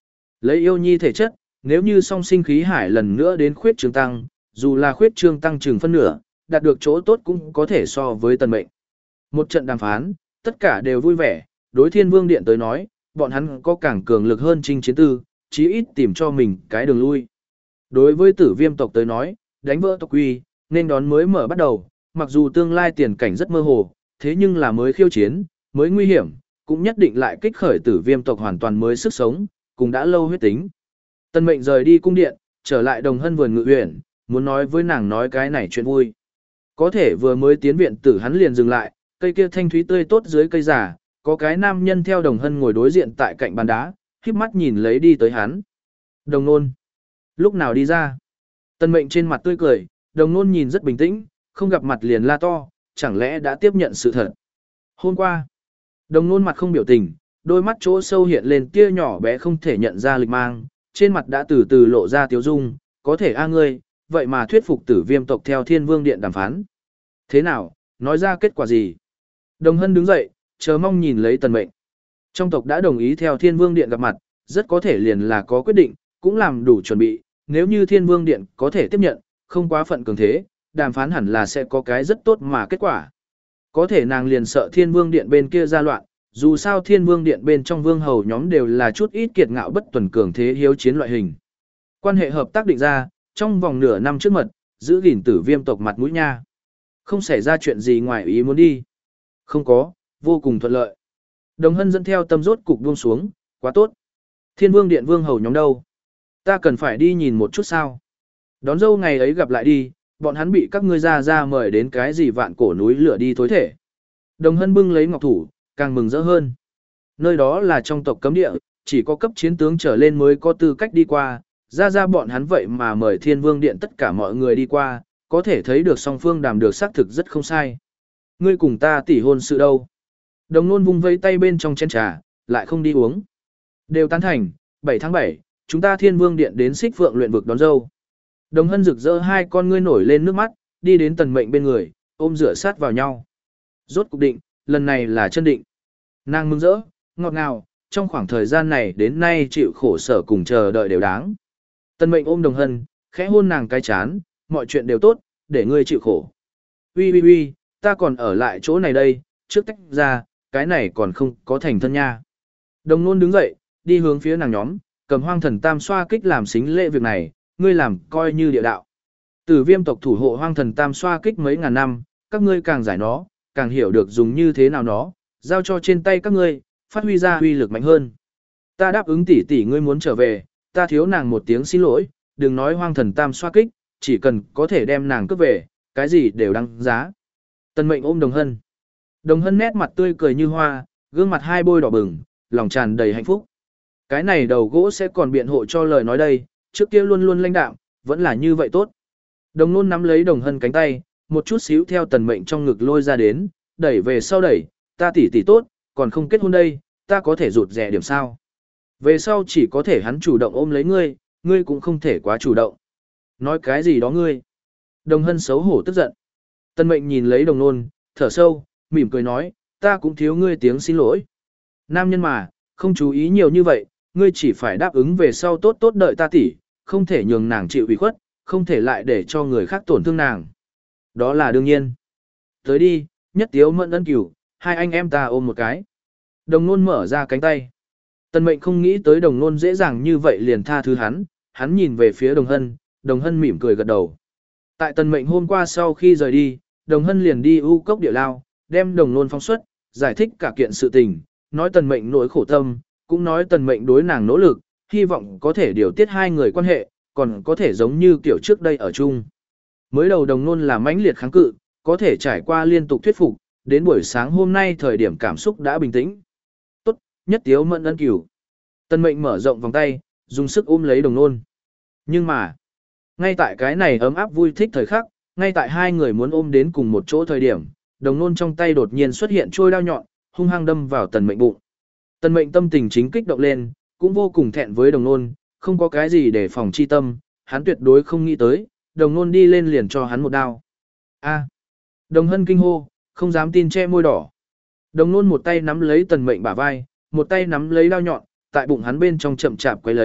Lấy yêu nhi thể chất, nếu như song sinh khí hải lần nữa đến khuyết trương tăng, dù là khuyết trương tăng chừng phân nửa, đạt được chỗ tốt cũng có thể so với tần mệnh. Một trận đàm phán, tất cả đều vui vẻ, đối Thiên Vương Điện tới nói, bọn hắn có càng cường lực hơn Trinh Chiến Tư, chí ít tìm cho mình cái đường lui. Đối với Tử Viêm tộc tới nói, đánh vỡ tộc quy, nên đón mới mở bắt đầu, mặc dù tương lai tiền cảnh rất mơ hồ, thế nhưng là mới khiêu chiến, mới nguy hiểm, cũng nhất định lại kích khởi Tử Viêm tộc hoàn toàn mới sức sống, cũng đã lâu huyết tính. Tân Mệnh rời đi cung điện, trở lại Đồng Hân vườn ngự uyển, muốn nói với nàng nói cái này chuyện vui. Có thể vừa mới tiến viện tử hắn liền dừng lại, cây kia thanh thúy tươi tốt dưới cây giả, có cái nam nhân theo Đồng Hân ngồi đối diện tại cạnh bàn đá, khép mắt nhìn lấy đi tới hắn. Đồng Nôn, lúc nào đi ra? Tân Mệnh trên mặt tươi cười, Đồng Nôn nhìn rất bình tĩnh, không gặp mặt liền la to, chẳng lẽ đã tiếp nhận sự thật. Hôm qua, Đồng Nôn mặt không biểu tình, đôi mắt chỗ sâu hiện lên tia nhỏ bé không thể nhận ra lịch mang, trên mặt đã từ từ lộ ra tiếu dung, có thể a ngươi, vậy mà thuyết phục Tử Viêm tộc theo Thiên Vương Điện đàm phán. Thế nào, nói ra kết quả gì? Đồng Hân đứng dậy, chờ mong nhìn lấy Tần Mệnh. Trong tộc đã đồng ý theo Thiên Vương Điện gặp mặt, rất có thể liền là có quyết định, cũng làm đủ chuẩn bị, nếu như Thiên Vương Điện có thể tiếp nhận, không quá phận cường thế, đàm phán hẳn là sẽ có cái rất tốt mà kết quả. Có thể nàng liền sợ Thiên Vương Điện bên kia ra loạn, dù sao Thiên Vương Điện bên trong vương hầu nhóm đều là chút ít kiệt ngạo bất tuần cường thế hiếu chiến loại hình. Quan hệ hợp tác định ra, trong vòng nửa năm trước mật, giữ gìn Tử Viêm tộc mặt mũi nha. Không xảy ra chuyện gì ngoài ý muốn đi. Không có, vô cùng thuận lợi. Đồng Hân dẫn theo tâm rốt cục buông xuống, quá tốt. Thiên Vương Điện vương hầu nhóm đâu? Ta cần phải đi nhìn một chút sao? Đón dâu ngày ấy gặp lại đi, bọn hắn bị các ngươi ra ra mời đến cái gì vạn cổ núi lửa đi thối thể. Đồng Hân bưng lấy ngọc thủ, càng mừng rỡ hơn. Nơi đó là trong tộc cấm địa, chỉ có cấp chiến tướng trở lên mới có tư cách đi qua, ra ra bọn hắn vậy mà mời Thiên Vương Điện tất cả mọi người đi qua, có thể thấy được song phương đàm được xác thực rất không sai. Ngươi cùng ta tỉ hôn sự đâu? Đồng Nôn vung vây tay bên trong chén trà, lại không đi uống. Đều tán thành, bảy tháng bảy, chúng ta Thiên Vương Điện đến Xích Phượng luyện vực đón dâu. Đồng Hân rực rỡ hai con ngươi nổi lên nước mắt, đi đến Tần Mệnh bên người, ôm rửa sát vào nhau. Rốt cục định, lần này là chân định. Nàng mừng rỡ, ngọt ngào, trong khoảng thời gian này đến nay chịu khổ sở cùng chờ đợi đều đáng. Tần Mệnh ôm Đồng Hân, khẽ hôn nàng cái chán, mọi chuyện đều tốt, để ngươi chịu khổ. Ui ui ui, ta còn ở lại chỗ này đây, trước tách ra, cái này còn không có thành thân nha. Đồng Nôn đứng dậy, đi hướng phía nàng nhóm, cầm Hoang Thần Tam xoa kích làm xính lễ việc này, ngươi làm coi như địa đạo. Tử Viêm tộc thủ hộ Hoang Thần Tam xoa kích mấy ngàn năm, các ngươi càng giải nó, càng hiểu được dùng như thế nào nó, giao cho trên tay các ngươi, phát huy ra uy lực mạnh hơn. Ta đáp ứng tỷ tỷ ngươi muốn trở về, ta thiếu nàng một tiếng xin lỗi, đừng nói Hoang Thần Tam xoa kích, chỉ cần có thể đem nàng cướp về, cái gì đều đăng giá. Tần Mệnh ôm Đồng Hân. Đồng Hân nét mặt tươi cười như hoa, gương mặt hai bôi đỏ bừng, lòng tràn đầy hạnh phúc. Cái này đầu gỗ sẽ còn biện hộ cho lời nói đây, trước kia luôn luôn lãnh đạm, vẫn là như vậy tốt. Đồng Nôn nắm lấy Đồng Hân cánh tay, một chút xíu theo Tần Mệnh trong ngực lôi ra đến, đẩy về sau đẩy, ta tỷ tỷ tốt, còn không kết hôn đây, ta có thể rụt rè điểm sao. Về sau chỉ có thể hắn chủ động ôm lấy ngươi, ngươi cũng không thể quá chủ động. Nói cái gì đó ngươi. Đồng Hân xấu hổ tức giận. Tần Mệnh nhìn lấy Đồng Nôn, thở sâu, mỉm cười nói, ta cũng thiếu ngươi tiếng xin lỗi. Nam nhân mà, không chú ý nhiều như vậy, ngươi chỉ phải đáp ứng về sau tốt tốt đợi ta tỷ, không thể nhường nàng chịu ủy khuất, không thể lại để cho người khác tổn thương nàng. Đó là đương nhiên. Tới đi, Nhất Tiếu Mẫn ân cửu, hai anh em ta ôm một cái. Đồng Nôn mở ra cánh tay. Tần Mệnh không nghĩ tới Đồng Nôn dễ dàng như vậy liền tha thứ hắn, hắn nhìn về phía Đồng Hân, Đồng Hân mỉm cười gật đầu. Tại Tần Mệnh hôm qua sau khi rời đi, Đồng Hân liền đi u cốc địa lao, đem Đồng Nôn phóng xuất, giải thích cả kiện sự tình, nói Tần Mệnh nỗi khổ tâm, cũng nói Tần Mệnh đối nàng nỗ lực, hy vọng có thể điều tiết hai người quan hệ, còn có thể giống như kiểu trước đây ở chung. Mới đầu Đồng Nôn là mãnh liệt kháng cự, có thể trải qua liên tục thuyết phục, đến buổi sáng hôm nay thời điểm cảm xúc đã bình tĩnh. Tốt, Nhất Tiếu Mẫn ân cửu. Tần Mệnh mở rộng vòng tay, dùng sức ôm lấy Đồng Nôn. Nhưng mà, ngay tại cái này ấm áp vui thích thời khắc, ngay tại hai người muốn ôm đến cùng một chỗ thời điểm, Đồng Nôn trong tay đột nhiên xuất hiện trôi đao nhọn, hung hăng đâm vào Tần Mệnh bụng. Tần Mệnh tâm tình chính kích động lên, cũng vô cùng thẹn với Đồng Nôn, không có cái gì để phòng chi tâm, hắn tuyệt đối không nghĩ tới, Đồng Nôn đi lên liền cho hắn một đao. A. Đồng Hân kinh hô, không dám tin che môi đỏ. Đồng Nôn một tay nắm lấy Tần Mệnh bả vai, một tay nắm lấy đao nhọn, tại bụng hắn bên trong chậm chạp quấy lấy,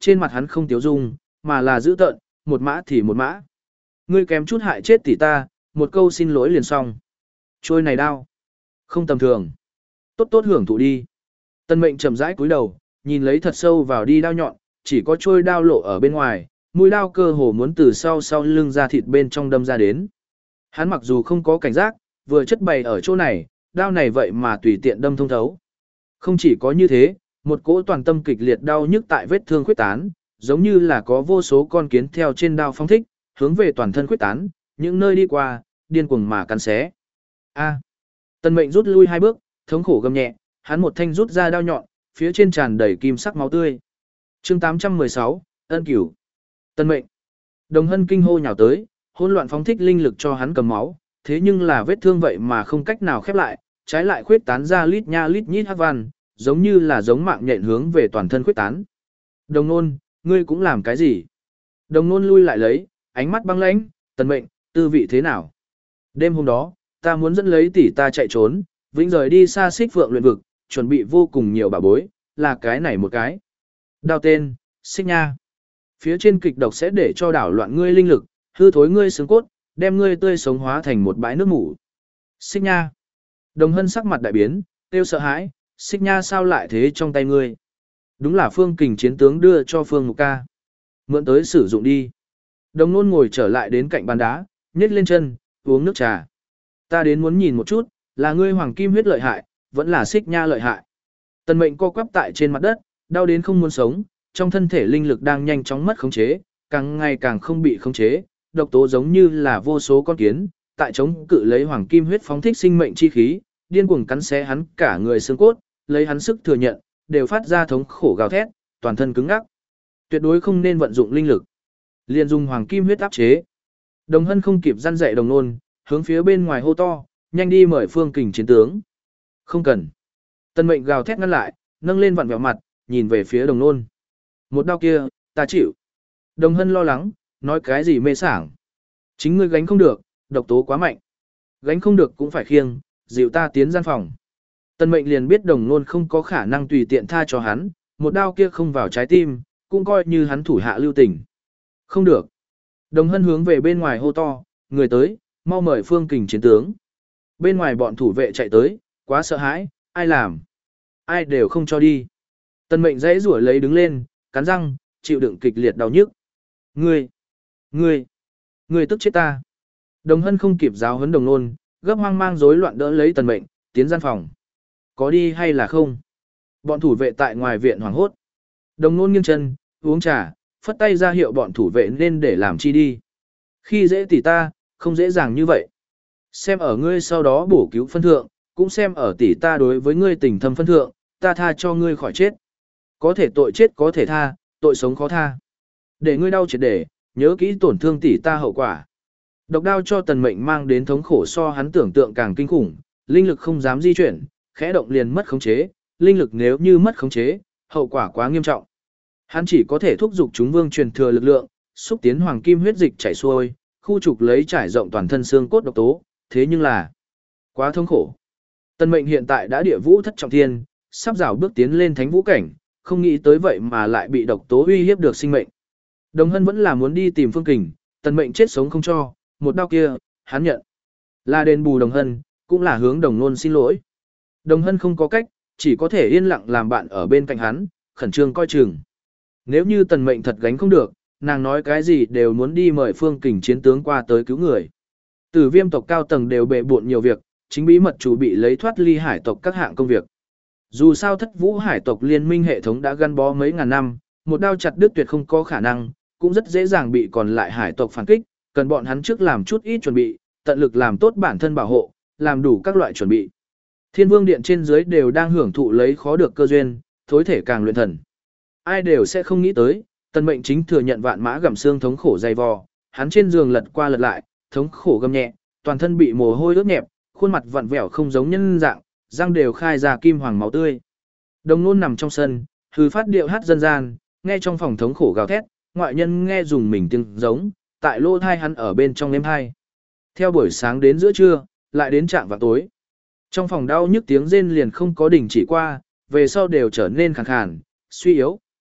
trên mặt hắn không tiếu dung, mà là dữ tợn, một mã thì một mã. Ngươi kém chút hại chết tỷ ta, một câu xin lỗi liền xong. Trôi này đao, không tầm thường. Tốt tốt hưởng thụ đi. Tân mệnh chậm rãi cúi đầu, nhìn lấy thật sâu vào đi đao nhọn, chỉ có trôi đao lộ ở bên ngoài, mũi đao cơ hồ muốn từ sau sau lưng ra thịt bên trong đâm ra đến. Hắn mặc dù không có cảnh giác, vừa chất bày ở chỗ này, đao này vậy mà tùy tiện đâm thông thấu. Không chỉ có như thế, một cỗ toàn tâm kịch liệt đau nhức tại vết thương khuyết tán, giống như là có vô số con kiến theo trên đao phong thích, hướng về toàn thân khuyết tán, những nơi đi qua, điên cuồng mà cắn xé. A. Tân mệnh rút lui hai bước, thống khổ gầm nhẹ, hắn một thanh rút ra đao nhọn, phía trên tràn đầy kim sắc máu tươi. Chương tám trăm mười sáu, ân cửu. Tân mệnh. Đồng Hân kinh hô nhào tới, hỗn loạn phóng thích linh lực cho hắn cầm máu, thế nhưng là vết thương vậy mà không cách nào khép lại, trái lại khuyết tán ra lít nha lít nhít hắc văn, giống như là giống mạng nhện hướng về toàn thân khuyết tán. Đồng Nôn, ngươi cũng làm cái gì? Đồng Nôn lui lại lấy, ánh mắt băng lãnh, Tân mệnh, tư vị thế nào? Đêm hôm đó, ta muốn dẫn lấy tỷ ta chạy trốn, vĩnh rời đi xa xích phượng luyện vực, chuẩn bị vô cùng nhiều bảo bối, là cái này một cái. Đao tên, xích nha. Phía trên kịch độc sẽ để cho đảo loạn ngươi linh lực, hư thối ngươi xương cốt, đem ngươi tươi sống hóa thành một bãi nước mủ. Xích nha. Đồng Hân sắc mặt đại biến, kêu sợ hãi, xích nha sao lại thế trong tay ngươi? Đúng là Phương Kình chiến tướng đưa cho Phương Mục Ca. Mượn tới sử dụng đi. Đồng Nôn ngồi trở lại đến cạnh bàn đá, nhét lên chân, uống nước trà. Ta đến muốn nhìn một chút, là ngươi hoàng kim huyết lợi hại, vẫn là xích nha lợi hại. Tần mệnh co quắp tại trên mặt đất, đau đến không muốn sống, trong thân thể linh lực đang nhanh chóng mất khống chế, càng ngày càng không bị khống chế, độc tố giống như là vô số con kiến, tại chống cự lấy hoàng kim huyết phóng thích sinh mệnh chi khí, điên cuồng cắn xé hắn cả người xương cốt, lấy hắn sức thừa nhận, đều phát ra thống khổ gào thét, toàn thân cứng ngắc. Tuyệt đối không nên vận dụng linh lực. Liền dùng hoàng kim huyết áp chế. Đồng Hân không kịp răn dạy Đồng Nôn, hướng phía bên ngoài hô to, nhanh đi mời Phương Kình chiến tướng. Không cần. Tân mệnh gào thét ngăn lại, nâng lên vặn vẹo mặt, nhìn về phía Đồng Nôn. Một đao kia, ta chịu. Đồng Hân lo lắng, nói cái gì mê sảng. Chính ngươi gánh không được, độc tố quá mạnh. Gánh không được cũng phải khiêng, dịu ta tiến gian phòng. Tân mệnh liền biết Đồng Nôn không có khả năng tùy tiện tha cho hắn, một đao kia không vào trái tim, cũng coi như hắn thủ hạ lưu tình. Không được. Đồng Hân hướng về bên ngoài hô to, người tới, mau mời Phương Kình chiến tướng. Bên ngoài bọn thủ vệ chạy tới, quá sợ hãi, ai làm? Ai đều không cho đi. Tân mệnh dãy rủa lấy đứng lên, cắn răng, chịu đựng kịch liệt đau nhức. Ngươi, ngươi, ngươi tức chết ta. Đồng Hân không kịp giáo huấn Đồng Nôn, gấp hoang mang rối loạn đỡ lấy Tần mệnh, tiến gian phòng. Có đi hay là không? Bọn thủ vệ tại ngoài viện hoảng hốt. Đồng Nôn nghiêng chân, uống trà, phất tay ra hiệu bọn thủ vệ nên để làm chi đi. Khi dễ tỷ ta, không dễ dàng như vậy. Xem ở ngươi sau đó bổ cứu phân thượng, cũng xem ở tỷ ta đối với ngươi tình thâm phân thượng, ta tha cho ngươi khỏi chết. Có thể tội chết có thể tha, tội sống khó tha. Để ngươi đau triệt để, nhớ kỹ tổn thương tỷ ta hậu quả. Độc đao cho Tần mệnh mang đến thống khổ so hắn tưởng tượng càng kinh khủng, linh lực không dám di chuyển, khẽ động liền mất khống chế, linh lực nếu như mất khống chế, hậu quả quá nghiêm trọng. Hắn chỉ có thể thúc giục chúng vương truyền thừa lực lượng, xúc tiến hoàng kim huyết dịch chảy xuôi, khu trục lấy trải rộng toàn thân xương cốt độc tố, thế nhưng là quá thống khổ. Tần mệnh hiện tại đã địa vũ thất trọng thiên, sắp rào bước tiến lên thánh vũ cảnh, không nghĩ tới vậy mà lại bị độc tố uy hiếp được sinh mệnh. Đồng Hân vẫn là muốn đi tìm Phương Kình, Tần mệnh chết sống không cho, một đau kia, hắn nhận. Là đền bù Đồng Hân, cũng là hướng Đồng Nôn xin lỗi. Đồng Hân không có cách, chỉ có thể yên lặng làm bạn ở bên cạnh hắn, khẩn trương coi chừng. Nếu như Tần mệnh thật gánh không được, nàng nói cái gì đều muốn đi mời Phương Kình chiến tướng qua tới cứu người. Tử Viêm tộc cao tầng đều bệ bội nhiều việc, chính bí mật chủ bị lấy thoát ly hải tộc các hạng công việc. Dù sao Thất Vũ hải tộc liên minh hệ thống đã gắn bó mấy ngàn năm, một đao chặt đứt tuyệt không có khả năng, cũng rất dễ dàng bị còn lại hải tộc phản kích, cần bọn hắn trước làm chút ít chuẩn bị, tận lực làm tốt bản thân bảo hộ, làm đủ các loại chuẩn bị. Thiên Vương điện trên dưới đều đang hưởng thụ lấy khó được cơ duyên, thối thể càng luyện thần. Ai đều sẽ không nghĩ tới, Tần mệnh chính thừa nhận vạn mã gặm xương thống khổ dày vò, hắn trên giường lật qua lật lại, thống khổ gầm nhẹ, toàn thân bị mồ hôi ướt nhẹp, khuôn mặt vặn vẹo không giống nhân dạng, răng đều khai ra kim hoàng máu tươi. Đồng Nôn nằm trong sân, hư phát điệu hát dân gian, nghe trong phòng thống khổ gào thét, ngoại nhân nghe dùng mình tiếng giống, tại lô thai hắn ở bên trong êm hai. Theo buổi sáng đến giữa trưa, lại đến trạng vào tối. Trong phòng đau nhức tiếng rên liền không có đỉnh chỉ qua, về sau đều trở nên khàn khàn, suy yếu,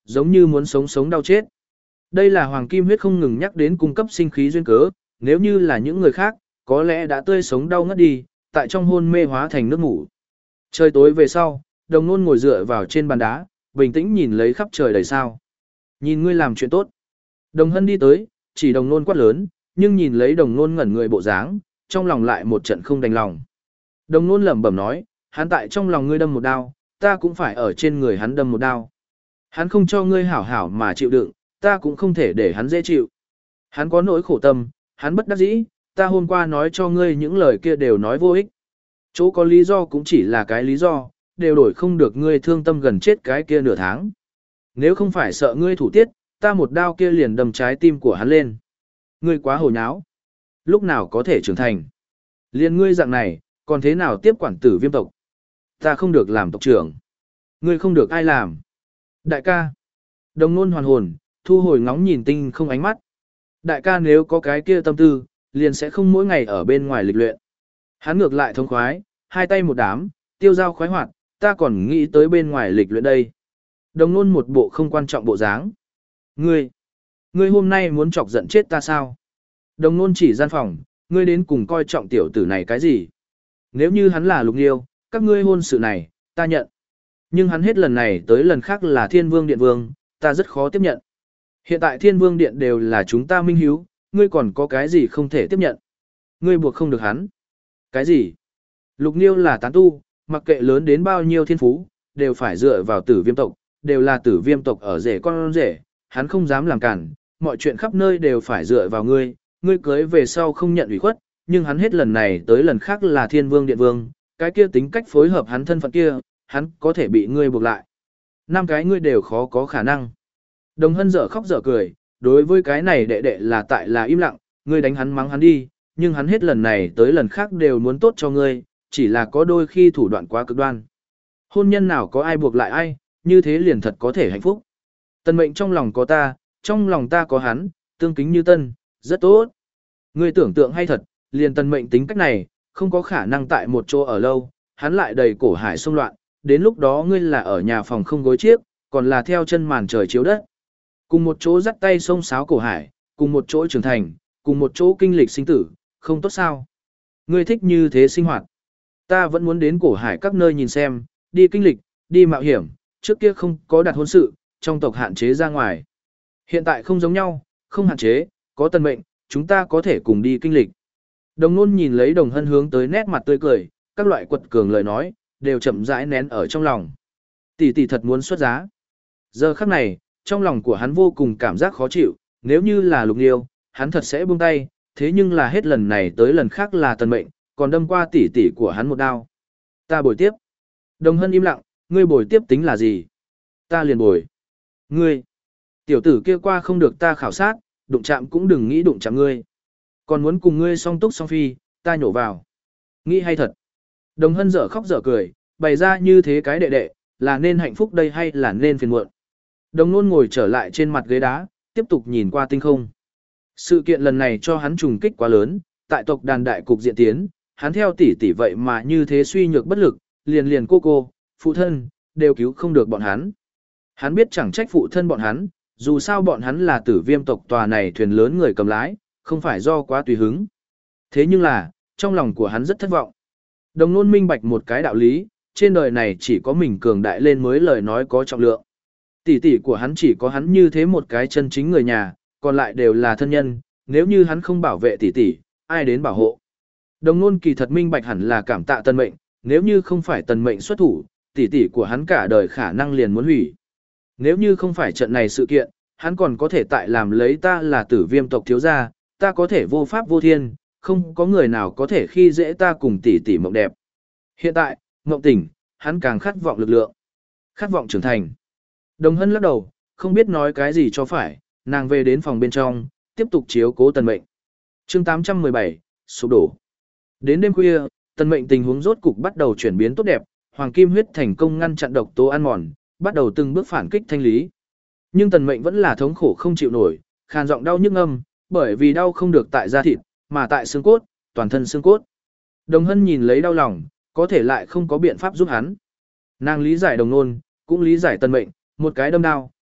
giống như muốn sống sống đau chết. Đây là hoàng kim huyết không ngừng nhắc đến cung cấp sinh khí duyên cớ, nếu như là những người khác, có lẽ đã tươi sống đau ngất đi, tại trong hôn mê hóa thành nước ngủ. Trời tối về sau, đồng nôn ngồi dựa vào trên bàn đá, bình tĩnh nhìn lấy khắp trời đầy sao. Nhìn ngươi làm chuyện tốt. Đồng hân đi tới, chỉ đồng nôn quát lớn, nhưng nhìn lấy đồng nôn ngẩn người bộ dáng, trong lòng lại một trận không đành lòng. Đồng nôn lẩm bẩm nói, hắn tại trong lòng ngươi đâm một đao, ta cũng phải ở trên người hắn đâm một đao. Hắn không cho ngươi hảo hảo mà chịu đựng, ta cũng không thể để hắn dễ chịu. Hắn có nỗi khổ tâm, hắn bất đắc dĩ, ta hôm qua nói cho ngươi những lời kia đều nói vô ích. Chỗ có lý do cũng chỉ là cái lý do, đều đổi không được ngươi thương tâm gần chết cái kia nửa tháng. Nếu không phải sợ ngươi thủ tiết, ta một đao kia liền đâm trái tim của hắn lên. Ngươi quá hồ nháo. Lúc nào có thể trưởng thành? Liên ngươi dạng này, còn thế nào tiếp quản tử viêm tộc? Ta không được làm tộc trưởng. Ngươi không được ai làm. Đại ca. Đồng nôn hoàn hồn, thu hồi ngóng nhìn tinh không ánh mắt. Đại ca nếu có cái kia tâm tư, liền sẽ không mỗi ngày ở bên ngoài lịch luyện. Hắn ngược lại thông khoái, hai tay một đám, tiêu dao khoái hoạt, ta còn nghĩ tới bên ngoài lịch luyện đây. Đồng nôn một bộ không quan trọng bộ dáng. Ngươi, ngươi hôm nay muốn chọc giận chết ta sao? Đồng nôn chỉ gian phòng, ngươi đến cùng coi trọng tiểu tử này cái gì? Nếu như hắn là Lục Nghiêu, các ngươi hôn sự này, ta nhận. Nhưng hắn hết lần này tới lần khác là Thiên Vương Điện Vương, ta rất khó tiếp nhận. Hiện tại Thiên Vương Điện đều là chúng ta minh hiếu, ngươi còn có cái gì không thể tiếp nhận? Ngươi buộc không được hắn. Cái gì? Lục Nghiêu là tán tu, mặc kệ lớn đến bao nhiêu thiên phú, đều phải dựa vào tử viêm tộc, đều là tử viêm tộc ở rể con rể, hắn không dám làm cản, mọi chuyện khắp nơi đều phải dựa vào ngươi, ngươi cưới về sau không nhận ủy khuất, nhưng hắn hết lần này tới lần khác là Thiên Vương Điện Vương, cái kia tính cách phối hợp hắn thân phận kia, hắn có thể bị ngươi buộc lại. Năm cái ngươi đều khó có khả năng. Đồng Hân dở khóc dở cười, đối với cái này đệ đệ là tại là im lặng, ngươi đánh hắn mắng hắn đi, nhưng hắn hết lần này tới lần khác đều muốn tốt cho ngươi, chỉ là có đôi khi thủ đoạn quá cực đoan. Hôn nhân nào có ai buộc lại ai, như thế liền thật có thể hạnh phúc. Tân mệnh trong lòng có ta, trong lòng ta có hắn, tương kính như tân, rất tốt. Ngươi tưởng tượng hay thật, liền tân mệnh tính cách này, không có khả năng tại một chỗ ở lâu, hắn lại đầy cổ hải xung loạn, đến lúc đó ngươi là ở nhà phòng không gối chiếc, còn là theo chân màn trời chiếu đất. Cùng một chỗ dắt tay sông sáo cổ hải, cùng một chỗ trưởng thành, cùng một chỗ kinh lịch sinh tử, không tốt sao? Ngươi thích như thế sinh hoạt. Ta vẫn muốn đến cổ hải các nơi nhìn xem, đi kinh lịch, đi mạo hiểm, trước kia không có đặt hôn sự, trong tộc hạn chế ra ngoài. Hiện tại không giống nhau, không hạn chế, có tần mệnh, chúng ta có thể cùng đi kinh lịch. Đồng nôn nhìn lấy đồng hân hướng tới nét mặt tươi cười, các loại quật cường lời nói, đều chậm rãi nén ở trong lòng. Tỷ tỷ thật muốn xuất giá. Giờ khắc này, trong lòng của hắn vô cùng cảm giác khó chịu, nếu như là Lục Nghiêu, hắn thật sẽ buông tay, thế nhưng là hết lần này tới lần khác là tần mệnh, còn đâm qua tỷ tỷ của hắn một đao. Ta bồi tiếp. Đồng Hân im lặng, ngươi bồi tiếp tính là gì? Ta liền bồi. Ngươi, tiểu tử kia qua không được ta khảo sát, đụng chạm cũng đừng nghĩ đụng chạm ngươi. Còn muốn cùng ngươi song túc song phi, ta nhổ vào. Nghĩ hay thật. Đồng Hân dở khóc dở cười, bày ra như thế cái đệ đệ, là nên hạnh phúc đây hay là nên phiền muộn. Đồng Nôn ngồi trở lại trên mặt ghế đá, tiếp tục nhìn qua tinh không. Sự kiện lần này cho hắn trùng kích quá lớn, tại tộc đàn đại cục diện tiến, hắn theo tỷ tỷ vậy mà như thế suy nhược bất lực, liền liền cô cô, phụ thân, đều cứu không được bọn hắn. Hắn biết chẳng trách phụ thân bọn hắn, dù sao bọn hắn là tử viêm tộc tòa này thuyền lớn người cầm lái, không phải do quá tùy hứng. Thế nhưng là, trong lòng của hắn rất thất vọng. Đồng Nôn minh bạch một cái đạo lý, trên đời này chỉ có mình cường đại lên mới lời nói có trọng lượng. Tỷ tỷ của hắn chỉ có hắn như thế một cái chân chính người nhà, còn lại đều là thân nhân, nếu như hắn không bảo vệ tỷ tỷ, ai đến bảo hộ. Đồng Nôn kỳ thật minh bạch hẳn là cảm tạ Tần Mệnh, nếu như không phải Tần Mệnh xuất thủ, tỷ tỷ của hắn cả đời khả năng liền muốn hủy. Nếu như không phải trận này sự kiện, hắn còn có thể tại làm lấy ta là tử viêm tộc thiếu gia, ta có thể vô pháp vô thiên, không có người nào có thể khi dễ ta cùng tỷ tỷ mộng đẹp. Hiện tại, mộng tỉnh, hắn càng khát vọng lực lượng, khát vọng trưởng thành. Đồng Hân lắc đầu, không biết nói cái gì cho phải, nàng về đến phòng bên trong, tiếp tục chiếu cố Tần Mệnh. Chương tám trăm mười bảy, sụp đổ. Đến đêm khuya, Tần Mệnh tình huống rốt cục bắt đầu chuyển biến tốt đẹp, hoàng kim huyết thành công ngăn chặn độc tố ăn mòn, bắt đầu từng bước phản kích thanh lý. Nhưng Tần Mệnh vẫn là thống khổ không chịu nổi, khàn giọng đau nhức âm, bởi vì đau không được tại da thịt, mà tại xương cốt, toàn thân xương cốt. Đồng Hân nhìn lấy đau lòng, có thể lại không có biện pháp giúp hắn. Nàng lý giải Đồng Nôn, cũng lý giải Tần Mệnh, một cái đâm đau,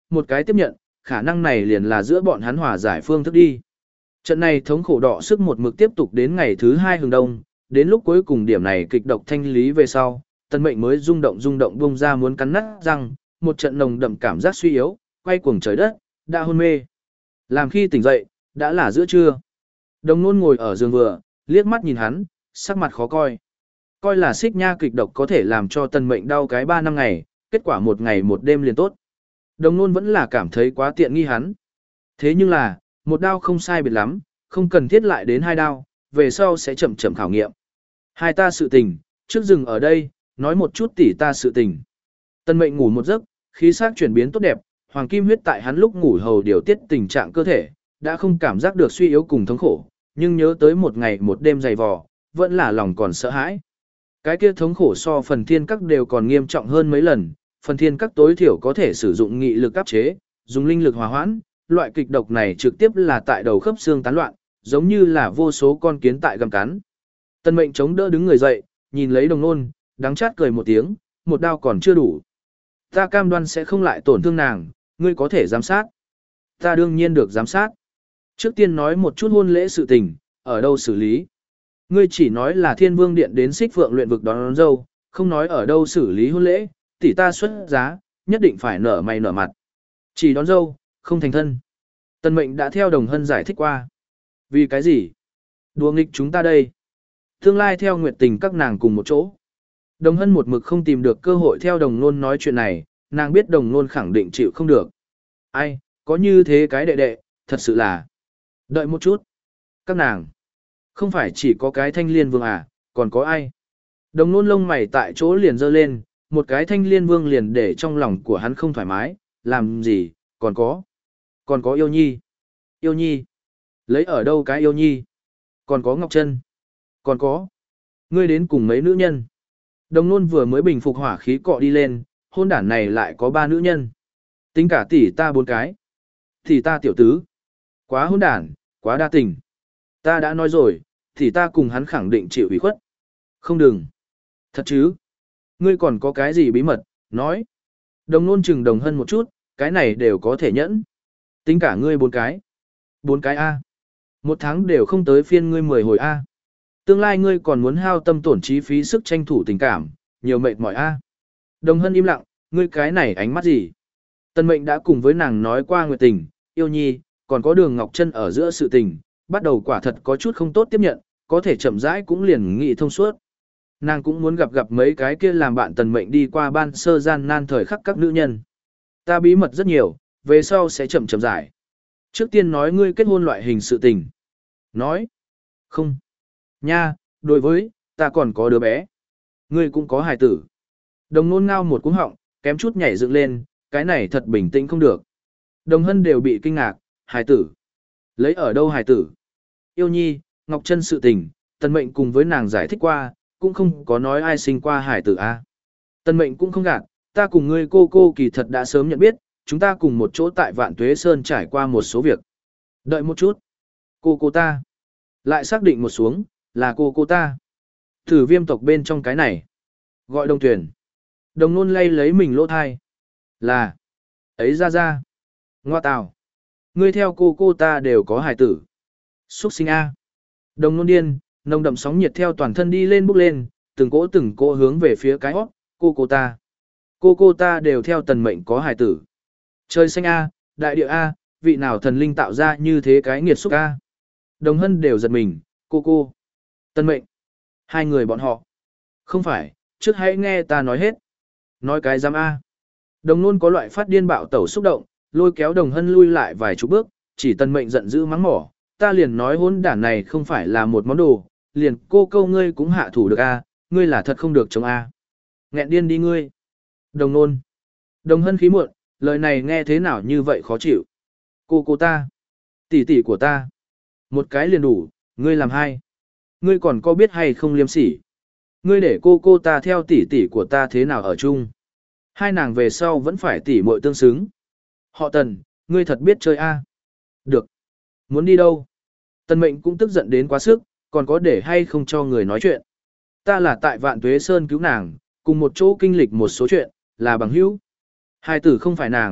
một cái tiếp nhận, khả năng này liền là giữa bọn hắn hòa giải phương thức đi. Trận này thống khổ đọ sức một mực tiếp tục đến ngày thứ hai hừng đông, đến lúc cuối cùng điểm này kịch độc thanh lý về sau, Tân Mệnh mới rung động rung động bung ra muốn cắn nát răng, một trận nồng đậm cảm giác suy yếu, quay cuồng trời đất, đã hôn mê. Làm khi tỉnh dậy, đã là giữa trưa. Đồng Nôn ngồi ở giường vừa, liếc mắt nhìn hắn, sắc mặt khó coi. Coi là xích nha kịch độc có thể làm cho Tân Mệnh đau cái ba năm ngày, kết quả một ngày một đêm liền tốt. Đồng Nôn vẫn là cảm thấy quá tiện nghi hắn. Thế nhưng là, một đao không sai biệt lắm, không cần thiết lại đến hai đao, về sau sẽ chậm chậm khảo nghiệm. Hai ta sự tình, trước dừng ở đây, nói một chút tỉ ta sự tình. Tân Mệnh ngủ một giấc, khí sắc chuyển biến tốt đẹp, hoàng kim huyết tại hắn lúc ngủ hầu điều tiết tình trạng cơ thể, đã không cảm giác được suy yếu cùng thống khổ, nhưng nhớ tới một ngày một đêm dày vò, vẫn là lòng còn sợ hãi. Cái kia thống khổ so phần thiên các đều còn nghiêm trọng hơn mấy lần, phần thiên các tối thiểu có thể sử dụng nghị lực áp chế, dùng linh lực hòa hoãn, loại kịch độc này trực tiếp là tại đầu khớp xương tán loạn, giống như là vô số con kiến tại gặm cắn. Tân Mệnh chống đỡ đứng người dậy, nhìn lấy Đồng Nôn, đắng chát cười một tiếng, một đao còn chưa đủ. Ta cam đoan sẽ không lại tổn thương nàng, ngươi có thể giám sát. Ta đương nhiên được giám sát. Trước tiên nói một chút hôn lễ sự tình, ở đâu xử lý. Ngươi chỉ nói là Thiên Vương Điện đến Xích Phượng luyện vực đón, đón dâu, không nói ở đâu xử lý hôn lễ, tỷ ta xuất giá, nhất định phải nở mày nở mặt. Chỉ đón dâu, không thành thân. Tân Mệnh đã theo Đồng Hân giải thích qua. Vì cái gì? Đùa nghịch chúng ta đây. Tương lai theo nguyện tình các nàng cùng một chỗ. Đồng Hân một mực không tìm được cơ hội theo Đồng Nôn nói chuyện này, nàng biết Đồng Nôn khẳng định chịu không được. Ai, có như thế cái đệ đệ, thật sự là. Đợi một chút. Các nàng. Không phải chỉ có cái Thanh Liên Vương à, còn có ai? Đồng Nôn lông mày tại chỗ liền giơ lên, một cái Thanh Liên Vương liền để trong lòng của hắn không thoải mái, làm gì, còn có. Còn có Yêu Nhi. Yêu Nhi. Lấy ở đâu cái Yêu Nhi? Còn có Ngọc Trân. Còn có. Ngươi đến cùng mấy nữ nhân. Đồng Nôn vừa mới bình phục hỏa khí cọ đi lên, hôn đản này lại có ba nữ nhân. Tính cả tỷ ta bốn cái. Tỷ ta tiểu tứ. Quá hôn đản, quá đa tình. Ta đã nói rồi, thì ta cùng hắn khẳng định chịu ủy khuất. Không đừng. Thật chứ. Ngươi còn có cái gì bí mật, nói. Đồng Nôn chừng Đồng Hân một chút, cái này đều có thể nhẫn. Tính cả ngươi bốn cái. Bốn cái A. Một tháng đều không tới phiên ngươi mười hồi A. Tương lai ngươi còn muốn hao tâm tổn trí phí sức tranh thủ tình cảm, nhiều mệt mỏi A. Đồng Hân im lặng, ngươi cái này ánh mắt gì? Tân Mệnh đã cùng với nàng nói qua nguyệt tình, Yêu Nhi, còn có Đường Ngọc Trân ở giữa sự tình, bắt đầu quả thật có chút không tốt tiếp nhận, có thể chậm rãi cũng liền nghị thông suốt. Nàng cũng muốn gặp gặp mấy cái kia làm bạn Tần Mệnh đi qua ban sơ gian nan thời khắc các nữ nhân. Ta bí mật rất nhiều, về sau sẽ chậm chậm giải. Trước tiên nói ngươi kết hôn loại hình sự tình. Nói. Không. Nha, đối với, ta còn có đứa bé. Ngươi cũng có hài tử. Đồng Nôn ngao một cú họng, kém chút nhảy dựng lên, cái này thật bình tĩnh không được. Đồng Hân đều bị kinh ngạc, hài tử. Lấy ở đâu hài tử? Yêu Nhi, Ngọc Trân sự tình, Tần Mệnh cùng với nàng giải thích qua, cũng không có nói ai sinh qua hài tử a. Tần Mệnh cũng không gạt, ta cùng ngươi cô cô kỳ thật đã sớm nhận biết, chúng ta cùng một chỗ tại Vạn Tuế Sơn trải qua một số việc. Đợi một chút. Cô cô ta. Lại xác định một xuống, là cô cô ta. Thử Viêm tộc bên trong cái này. Gọi Đồng Tuyển. Đồng Nôn lay lấy mình lỗ thai. Là. Ấy ra ra. Ngoa tào. Ngươi theo cô cô ta đều có hài tử. Xuất sinh A. Đồng Nôn điên, nồng đậm sóng nhiệt theo toàn thân đi lên bốc lên, từng cỗ từng cỗ hướng về phía cái hót, cô cô ta. Cô cô ta đều theo Tần Mệnh có hài tử. Trời xanh A, đại địa A, vị nào thần linh tạo ra như thế cái nghiệt xúc A. Đồng Hân đều giật mình, cô cô. Tần Mệnh. Hai người bọn họ. Không phải, trước hãy nghe ta nói hết. Nói cái giám A. Đồng Nôn có loại phát điên bạo tẩu xúc động, lôi kéo Đồng Hân lui lại vài chục bước, chỉ Tần Mệnh giận dữ mắng mỏ. Ta liền nói hôn đản này không phải là một món đồ, liền cô câu ngươi cũng hạ thủ được A, ngươi là thật không được chống A. Nghẹn điên đi ngươi. Đồng Nôn. Đồng Hân khí muộn, lời này nghe thế nào như vậy khó chịu. Cô cô ta. Tỷ tỷ của ta. Một cái liền đủ, ngươi làm hai. Ngươi còn có biết hay không liêm sỉ. Ngươi để cô cô ta theo tỷ tỷ của ta thế nào ở chung. Hai nàng về sau vẫn phải tỷ muội tương xứng. Họ Tần, ngươi thật biết chơi a. Được. Muốn đi đâu? Tần Mệnh cũng tức giận đến quá sức, còn có để hay không cho người nói chuyện. Ta là tại Vạn Tuế Sơn cứu nàng, cùng một chỗ kinh lịch một số chuyện, là bằng hữu. Hai tử không phải nàng,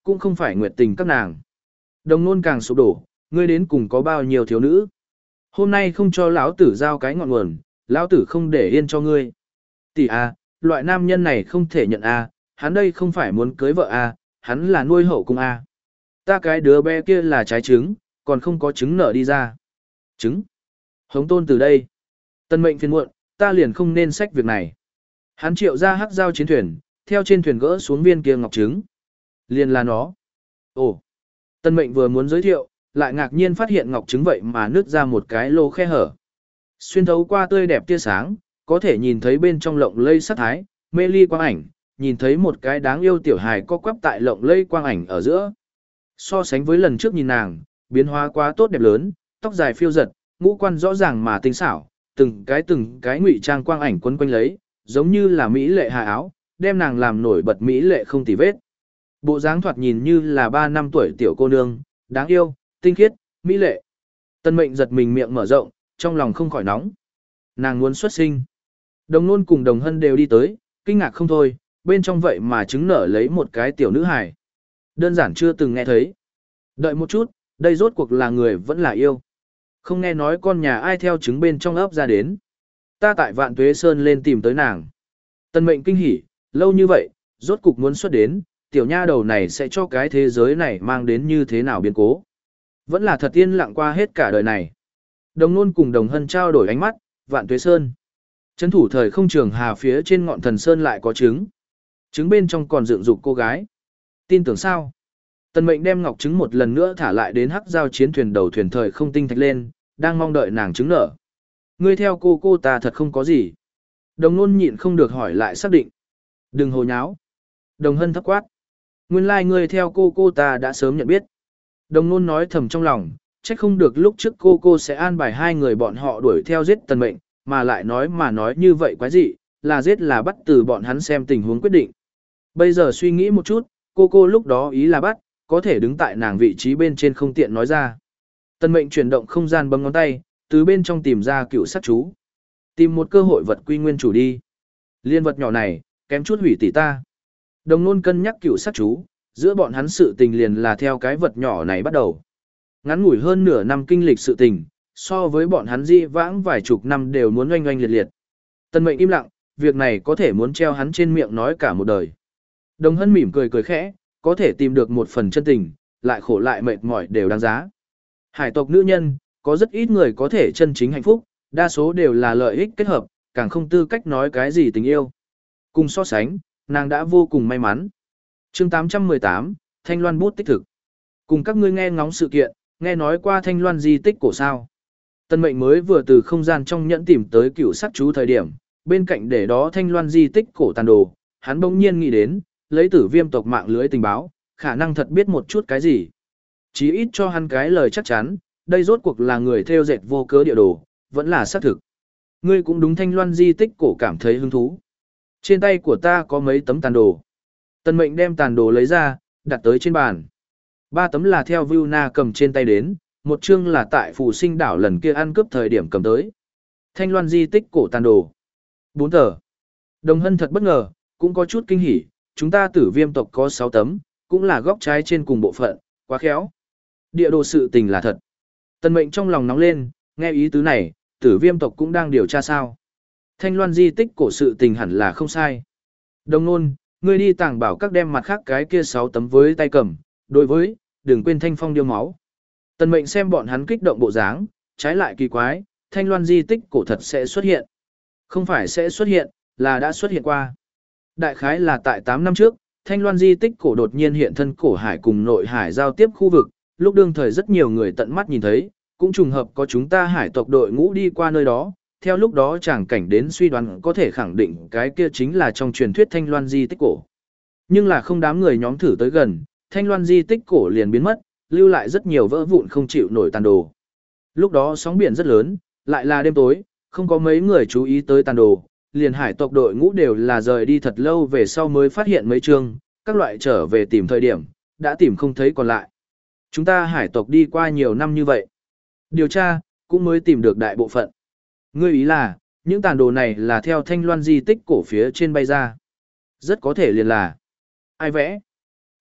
cũng không phải nguyệt tình các nàng. Đồng nôn càng sụp đổ, ngươi đến cùng có bao nhiêu thiếu nữ. Hôm nay không cho lão tử giao cái ngọn nguồn, lão tử không để yên cho ngươi. Tỷ a, loại nam nhân này không thể nhận a, hắn đây không phải muốn cưới vợ a, hắn là nuôi hậu cung a. Ta cái đứa bé kia là trái trứng, còn không có trứng nở đi ra. Trứng? Hống tôn từ đây. Tân mệnh phiền muộn, ta liền không nên xách việc này. Hắn triệu ra hắc giao chiến thuyền, theo trên thuyền gỡ xuống viên kia ngọc trứng. Liền là nó. Ồ. Tân mệnh vừa muốn giới thiệu, lại ngạc nhiên phát hiện ngọc trứng vậy mà nứt ra một cái lỗ khe hở. Xuyên thấu qua tươi đẹp tia sáng, có thể nhìn thấy bên trong lộng lây sắc thái, mê ly quang ảnh, nhìn thấy một cái đáng yêu tiểu hài co quắp tại lộng lây quang ảnh ở giữa. So sánh với lần trước nhìn nàng, biến hóa quá tốt đẹp lớn, tóc dài phiêu giật, ngũ quan rõ ràng mà tinh xảo, từng cái từng cái ngụy trang quang ảnh quấn quanh lấy, giống như là mỹ lệ hà áo, đem nàng làm nổi bật mỹ lệ không tì vết. Bộ dáng thoạt nhìn như là ba năm tuổi tiểu cô nương, đáng yêu, tinh khiết, mỹ lệ. Tân mệnh giật mình miệng mở rộng, trong lòng không khỏi nóng. Nàng muốn xuất sinh. Đồng nôn cùng đồng hân đều đi tới, kinh ngạc không thôi, bên trong vậy mà trứng nở lấy một cái tiểu nữ hài. Đơn giản chưa từng nghe thấy. Đợi một chút, đây rốt cuộc là người vẫn là yêu. Không nghe nói con nhà ai theo trứng bên trong ấp ra đến. Ta tại Vạn Tuế Sơn lên tìm tới nàng. Tân mệnh kinh hỉ, lâu như vậy, rốt cục muốn xuất đến, tiểu nha đầu này sẽ cho cái thế giới này mang đến như thế nào biến cố. Vẫn là thật yên lặng qua hết cả đời này. Đồng nôn cùng đồng hân trao đổi ánh mắt, Vạn Tuế Sơn. Trấn thủ thời không trường hà phía trên ngọn thần sơn lại có trứng. Trứng bên trong còn dựng dục cô gái. Tin tưởng sao? Tần mệnh đem ngọc trứng một lần nữa thả lại đến hắc giao chiến thuyền đầu thuyền thời không tinh thạch lên, đang mong đợi nàng trứng nở. Ngươi theo cô cô ta thật không có gì. Đồng nôn nhịn không được hỏi lại xác định. Đừng hồ nháo. Đồng hân thấp quát. Nguyên lai like ngươi theo cô cô ta đã sớm nhận biết. Đồng nôn nói thầm trong lòng, trách không được lúc trước cô cô sẽ an bài hai người bọn họ đuổi theo giết tần mệnh, mà lại nói mà nói như vậy quái dị, là giết là bắt từ bọn hắn xem tình huống quyết định. Bây giờ suy nghĩ một chút, cô cô lúc đó ý là bắt, có thể đứng tại nàng vị trí bên trên không tiện nói ra. Tần mệnh chuyển động không gian bấm ngón tay, từ bên trong tìm ra cựu sát chú. Tìm một cơ hội vật quy nguyên chủ đi. Liên vật nhỏ này, kém chút hủy tỷ ta. Đồng nôn cân nhắc cựu sát chú, giữa bọn hắn sự tình liền là theo cái vật nhỏ này bắt đầu. Ngắn ngủi hơn nửa năm kinh lịch sự tình, so với bọn hắn di vãng vài chục năm đều muốn oanh oanh liệt liệt. Tần mệnh im lặng, việc này có thể muốn treo hắn trên miệng nói cả một đời. Đồng hân mỉm cười cười khẽ, có thể tìm được một phần chân tình, lại khổ lại mệt mỏi đều đáng giá. Hải tộc nữ nhân, có rất ít người có thể chân chính hạnh phúc, đa số đều là lợi ích kết hợp, càng không tư cách nói cái gì tình yêu. Cùng so sánh, nàng đã vô cùng may mắn. chương tám trăm mười tám, Thanh Loan bút tích thực. Cùng các ngươi nghe ngóng sự kiện, nghe nói qua Thanh Loan di tích cổ sao. Tân mệnh mới vừa từ không gian trong nhẫn tìm tới cựu sắc chú thời điểm, bên cạnh để đó Thanh Loan di tích cổ tàn đồ, hắn bỗng nhiên nghĩ đến, lấy tử viêm tộc mạng lưới tình báo, khả năng thật biết một chút cái gì. Chí ít cho hắn cái lời chắc chắn, đây rốt cuộc là người theo dệt vô cớ địa đồ, vẫn là xác thực. Ngươi cũng đúng Thanh Loan di tích cổ cảm thấy hứng thú. Trên tay của ta có mấy tấm tàn đồ. Tân mệnh đem tàn đồ lấy ra, đặt tới trên bàn. Ba tấm là theo Vu Na cầm trên tay đến, một chương là tại Phù Sinh đảo lần kia ăn cướp thời điểm cầm tới. Thanh Loan di tích cổ tàn đồ. Bốn tờ. Đồng hân thật bất ngờ, cũng có chút kinh hỉ, chúng ta tử viêm tộc có sáu tấm, cũng là góc trái trên cùng bộ phận, quá khéo. Địa đồ sự tình là thật. Tần mệnh trong lòng nóng lên, nghe ý tứ này, tử viêm tộc cũng đang điều tra sao. Thanh Loan di tích cổ sự tình hẳn là không sai. Đồng nôn, ngươi đi tàng bảo các đem mặt khác cái kia sáu tấm với tay cầm, đối với, đừng quên thanh phong điêu máu. Tần mệnh xem bọn hắn kích động bộ dáng, trái lại kỳ quái, Thanh Loan di tích cổ thật sẽ xuất hiện. Không phải sẽ xuất hiện, là đã xuất hiện qua. Đại khái là tại tám năm trước, Thanh Loan di tích cổ đột nhiên hiện thân cổ hải cùng nội hải giao tiếp khu vực, lúc đương thời rất nhiều người tận mắt nhìn thấy, cũng trùng hợp có chúng ta hải tộc đội ngũ đi qua nơi đó, theo lúc đó chẳng cảnh đến suy đoán có thể khẳng định cái kia chính là trong truyền thuyết Thanh Loan di tích cổ. Nhưng là không đám người nhóm thử tới gần, Thanh Loan di tích cổ liền biến mất, lưu lại rất nhiều vỡ vụn không chịu nổi tàn đồ. Lúc đó sóng biển rất lớn, lại là đêm tối, không có mấy người chú ý tới tàn đồ, liền hải tộc đội ngũ đều là rời đi thật lâu về sau mới phát hiện mấy chương, các loại trở về tìm thời điểm, đã tìm không thấy còn lại. Chúng ta hải tộc đi qua nhiều năm như vậy. Điều tra, cũng mới tìm được đại bộ phận. Ngươi ý là, những tàn đồ này là theo Thanh Loan di tích cổ phía trên bay ra. Rất có thể liền là. Ai vẽ?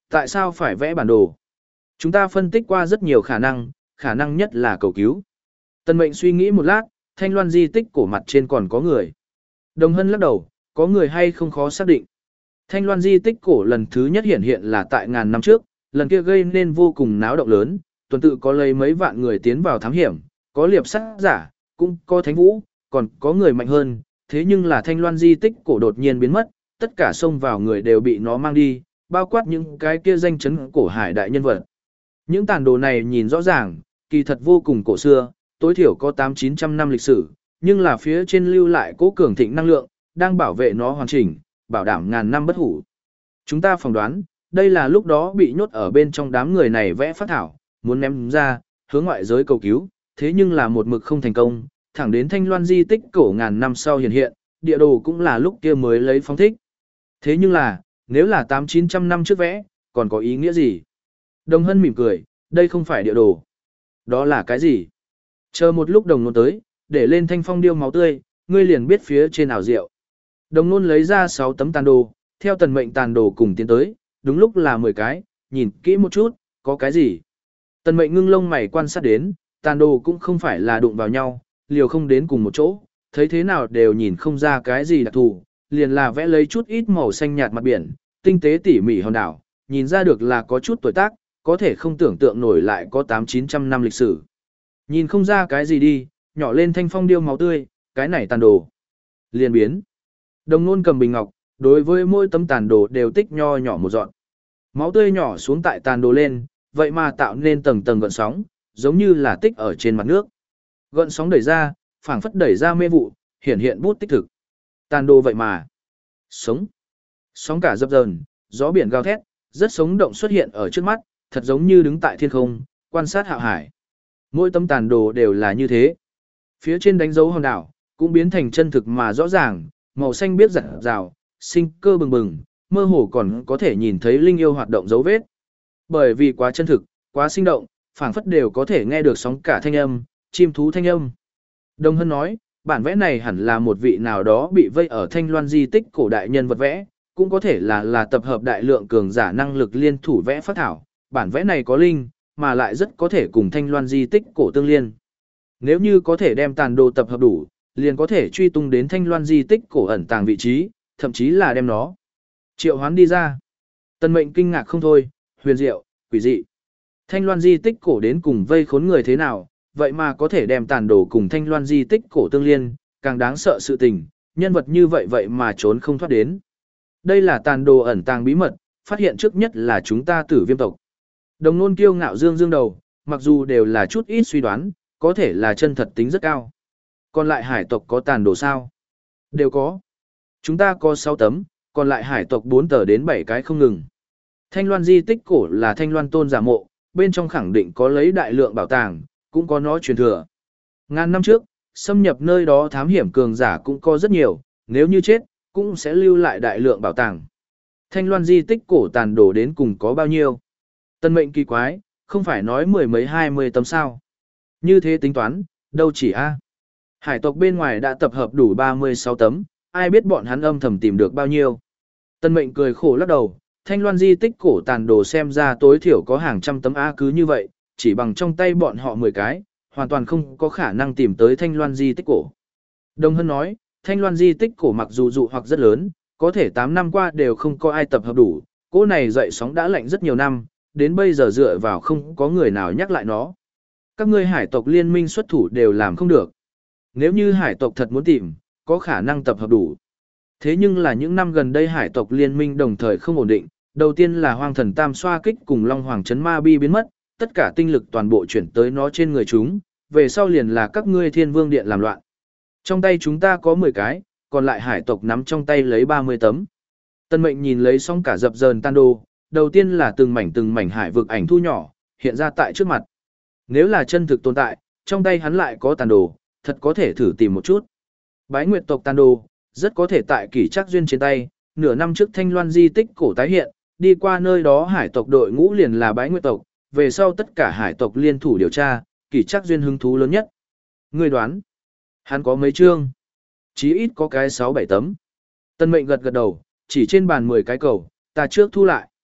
Tại sao phải vẽ bản đồ? Chúng ta phân tích qua rất nhiều khả năng, khả năng nhất là cầu cứu. Tân mệnh suy nghĩ một lát, Thanh Loan di tích cổ mặt trên còn có người. Đồng Hân lắc đầu, có người hay không khó xác định. Thanh Loan di tích cổ lần thứ nhất hiện hiện là tại ngàn năm trước, lần kia gây nên vô cùng náo động lớn, tuần tự có lấy mấy vạn người tiến vào thám hiểm, có liệp sát giả, cũng có thánh vũ, còn có người mạnh hơn, thế nhưng là Thanh Loan di tích cổ đột nhiên biến mất, tất cả xông vào người đều bị nó mang đi, bao quát những cái kia danh chấn cổ hải đại nhân vật. Những tàn đồ này nhìn rõ ràng, kỳ thật vô cùng cổ xưa, tối thiểu có tám chín trăm năm lịch sử, nhưng là phía trên lưu lại cố cường thịnh năng lượng, đang bảo vệ nó hoàn chỉnh, bảo đảm ngàn năm bất hủ. Chúng ta phỏng đoán, đây là lúc đó bị nhốt ở bên trong đám người này vẽ phát thảo, muốn ném ra, hướng ngoại giới cầu cứu, thế nhưng là một mực không thành công, thẳng đến Thanh Loan di tích cổ ngàn năm sau hiện hiện, địa đồ cũng là lúc kia mới lấy phóng thích. Thế nhưng là, nếu là tám chín trăm năm trước vẽ, còn có ý nghĩa gì? Đồng Hân mỉm cười, đây không phải địa đồ. Đó là cái gì? Chờ một lúc đồng nôn tới, để lên thanh phong điêu máu tươi, ngươi liền biết phía trên ảo diệu. Đồng nôn lấy ra sáu tấm tàn đồ, theo tần mệnh tàn đồ cùng tiến tới, đúng lúc là mười cái, nhìn kỹ một chút, có cái gì? Tần mệnh ngưng lông mày quan sát đến, tàn đồ cũng không phải là đụng vào nhau, liều không đến cùng một chỗ, thấy thế nào đều nhìn không ra cái gì đặc thù, liền là vẽ lấy chút ít màu xanh nhạt mặt biển, tinh tế tỉ mỉ hòn đảo, nhìn ra được là có chút tuổi tác, có thể không tưởng tượng nổi lại có tám chín trăm năm lịch sử. Nhìn không ra cái gì đi, nhỏ lên thanh phong điêu máu tươi, cái này tàn đồ. Liền biến. Đồng nôn cầm bình ngọc, đối với mỗi tấm tàn đồ đều tích nho nhỏ một dọn. Máu tươi nhỏ xuống tại tàn đồ lên, vậy mà tạo nên tầng tầng gợn sóng, giống như là tích ở trên mặt nước. Gợn sóng đẩy ra, phảng phất đẩy ra mê vụ, hiện hiện bút tích thực. Tàn đồ vậy mà. Sống. Sóng cả dập dờn, gió biển gào thét, rất sống động xuất hiện ở trước mắt, thật giống như đứng tại thiên không, quan sát hạo hải. Mỗi tấm tàn đồ đều là như thế. Phía trên đánh dấu hòn đảo, cũng biến thành chân thực mà rõ ràng, màu xanh biếc rạng rào, sinh cơ bừng bừng, mơ hồ còn có thể nhìn thấy linh yêu hoạt động dấu vết. Bởi vì quá chân thực, quá sinh động, phảng phất đều có thể nghe được sóng cả thanh âm, chim thú thanh âm. Đồng Hân nói, bản vẽ này hẳn là một vị nào đó bị vây ở Thanh Loan di tích cổ đại nhân vật vẽ, cũng có thể là là tập hợp đại lượng cường giả năng lực liên thủ vẽ phát thảo, bản vẽ này có linh, mà lại rất có thể cùng Thanh Loan di tích cổ tương liên. Nếu như có thể đem tàn đồ tập hợp đủ, liền có thể truy tung đến Thanh Loan di tích cổ ẩn tàng vị trí, thậm chí là đem nó triệu hoán đi ra. Tần Mệnh kinh ngạc không thôi, huyền diệu, quỷ dị. Thanh Loan di tích cổ đến cùng vây khốn người thế nào, vậy mà có thể đem tàn đồ cùng Thanh Loan di tích cổ tương liên, càng đáng sợ sự tình, nhân vật như vậy vậy mà trốn không thoát đến. Đây là tàn đồ ẩn tàng bí mật, phát hiện trước nhất là chúng ta Tử Viêm tộc. Đồng Nôn kiêu ngạo dương dương đầu, mặc dù đều là chút ít suy đoán, có thể là chân thật tính rất cao. Còn lại hải tộc có tàn đồ sao? Đều có. Chúng ta có sáu tấm, còn lại hải tộc bốn tờ đến bảy cái không ngừng. Thanh Loan di tích cổ là Thanh Loan tôn giả mộ, bên trong khẳng định có lấy đại lượng bảo tàng, cũng có nó truyền thừa. Ngàn năm trước, xâm nhập nơi đó thám hiểm cường giả cũng có rất nhiều, nếu như chết, cũng sẽ lưu lại đại lượng bảo tàng. Thanh Loan di tích cổ tàn đồ đến cùng có bao nhiêu? Tân Mệnh kỳ quái, không phải nói mười mấy hai mươi tấm sao? Như thế tính toán, đâu chỉ a. Hải tộc bên ngoài đã tập hợp đủ ba mươi sáu tấm, ai biết bọn hắn âm thầm tìm được bao nhiêu. Tân Mệnh cười khổ lắc đầu, Thanh Loan di tích cổ tàn đồ xem ra tối thiểu có hàng trăm tấm a cứ như vậy, chỉ bằng trong tay bọn họ mười cái, hoàn toàn không có khả năng tìm tới Thanh Loan di tích cổ. Đồng Hân nói, Thanh Loan di tích cổ mặc dù dụ hoặc rất lớn, có thể tám năm qua đều không có ai tập hợp đủ, cỗ này dậy sóng đã lạnh rất nhiều năm, đến bây giờ dựa vào không có người nào nhắc lại nó. Các ngươi hải tộc liên minh xuất thủ đều làm không được. Nếu như hải tộc thật muốn tìm, có khả năng tập hợp đủ. Thế nhưng là những năm gần đây hải tộc liên minh đồng thời không ổn định, đầu tiên là Hoang Thần Tam xoa kích cùng Long Hoàng Trấn Ma Bi biến mất, tất cả tinh lực toàn bộ chuyển tới nó trên người chúng, về sau liền là các ngươi Thiên Vương Điện làm loạn. Trong tay chúng ta có mười cái, còn lại hải tộc nắm trong tay lấy ba mươi tấm. Tân Mệnh nhìn lấy xong cả dập dờn tan đồ, đầu tiên là từng mảnh từng mảnh hải vực ảnh thu nhỏ, hiện ra tại trước mặt. Nếu là chân thực tồn tại, trong tay hắn lại có tàn đồ, thật có thể thử tìm một chút. Bái Nguyệt tộc tàn đồ, rất có thể tại Kỷ Trác Duyên trên tay, nửa năm trước Thanh Loan di tích cổ tái hiện, đi qua nơi đó hải tộc đội ngũ liền là Bái Nguyệt tộc, về sau tất cả hải tộc liên thủ điều tra, Kỷ Trác Duyên hứng thú lớn nhất. Ngươi đoán, hắn có mấy chương? Chí ít có cái sáu bảy tấm. Tân Mệnh gật gật đầu, chỉ trên bàn mười cái cầu, ta trước thu lại.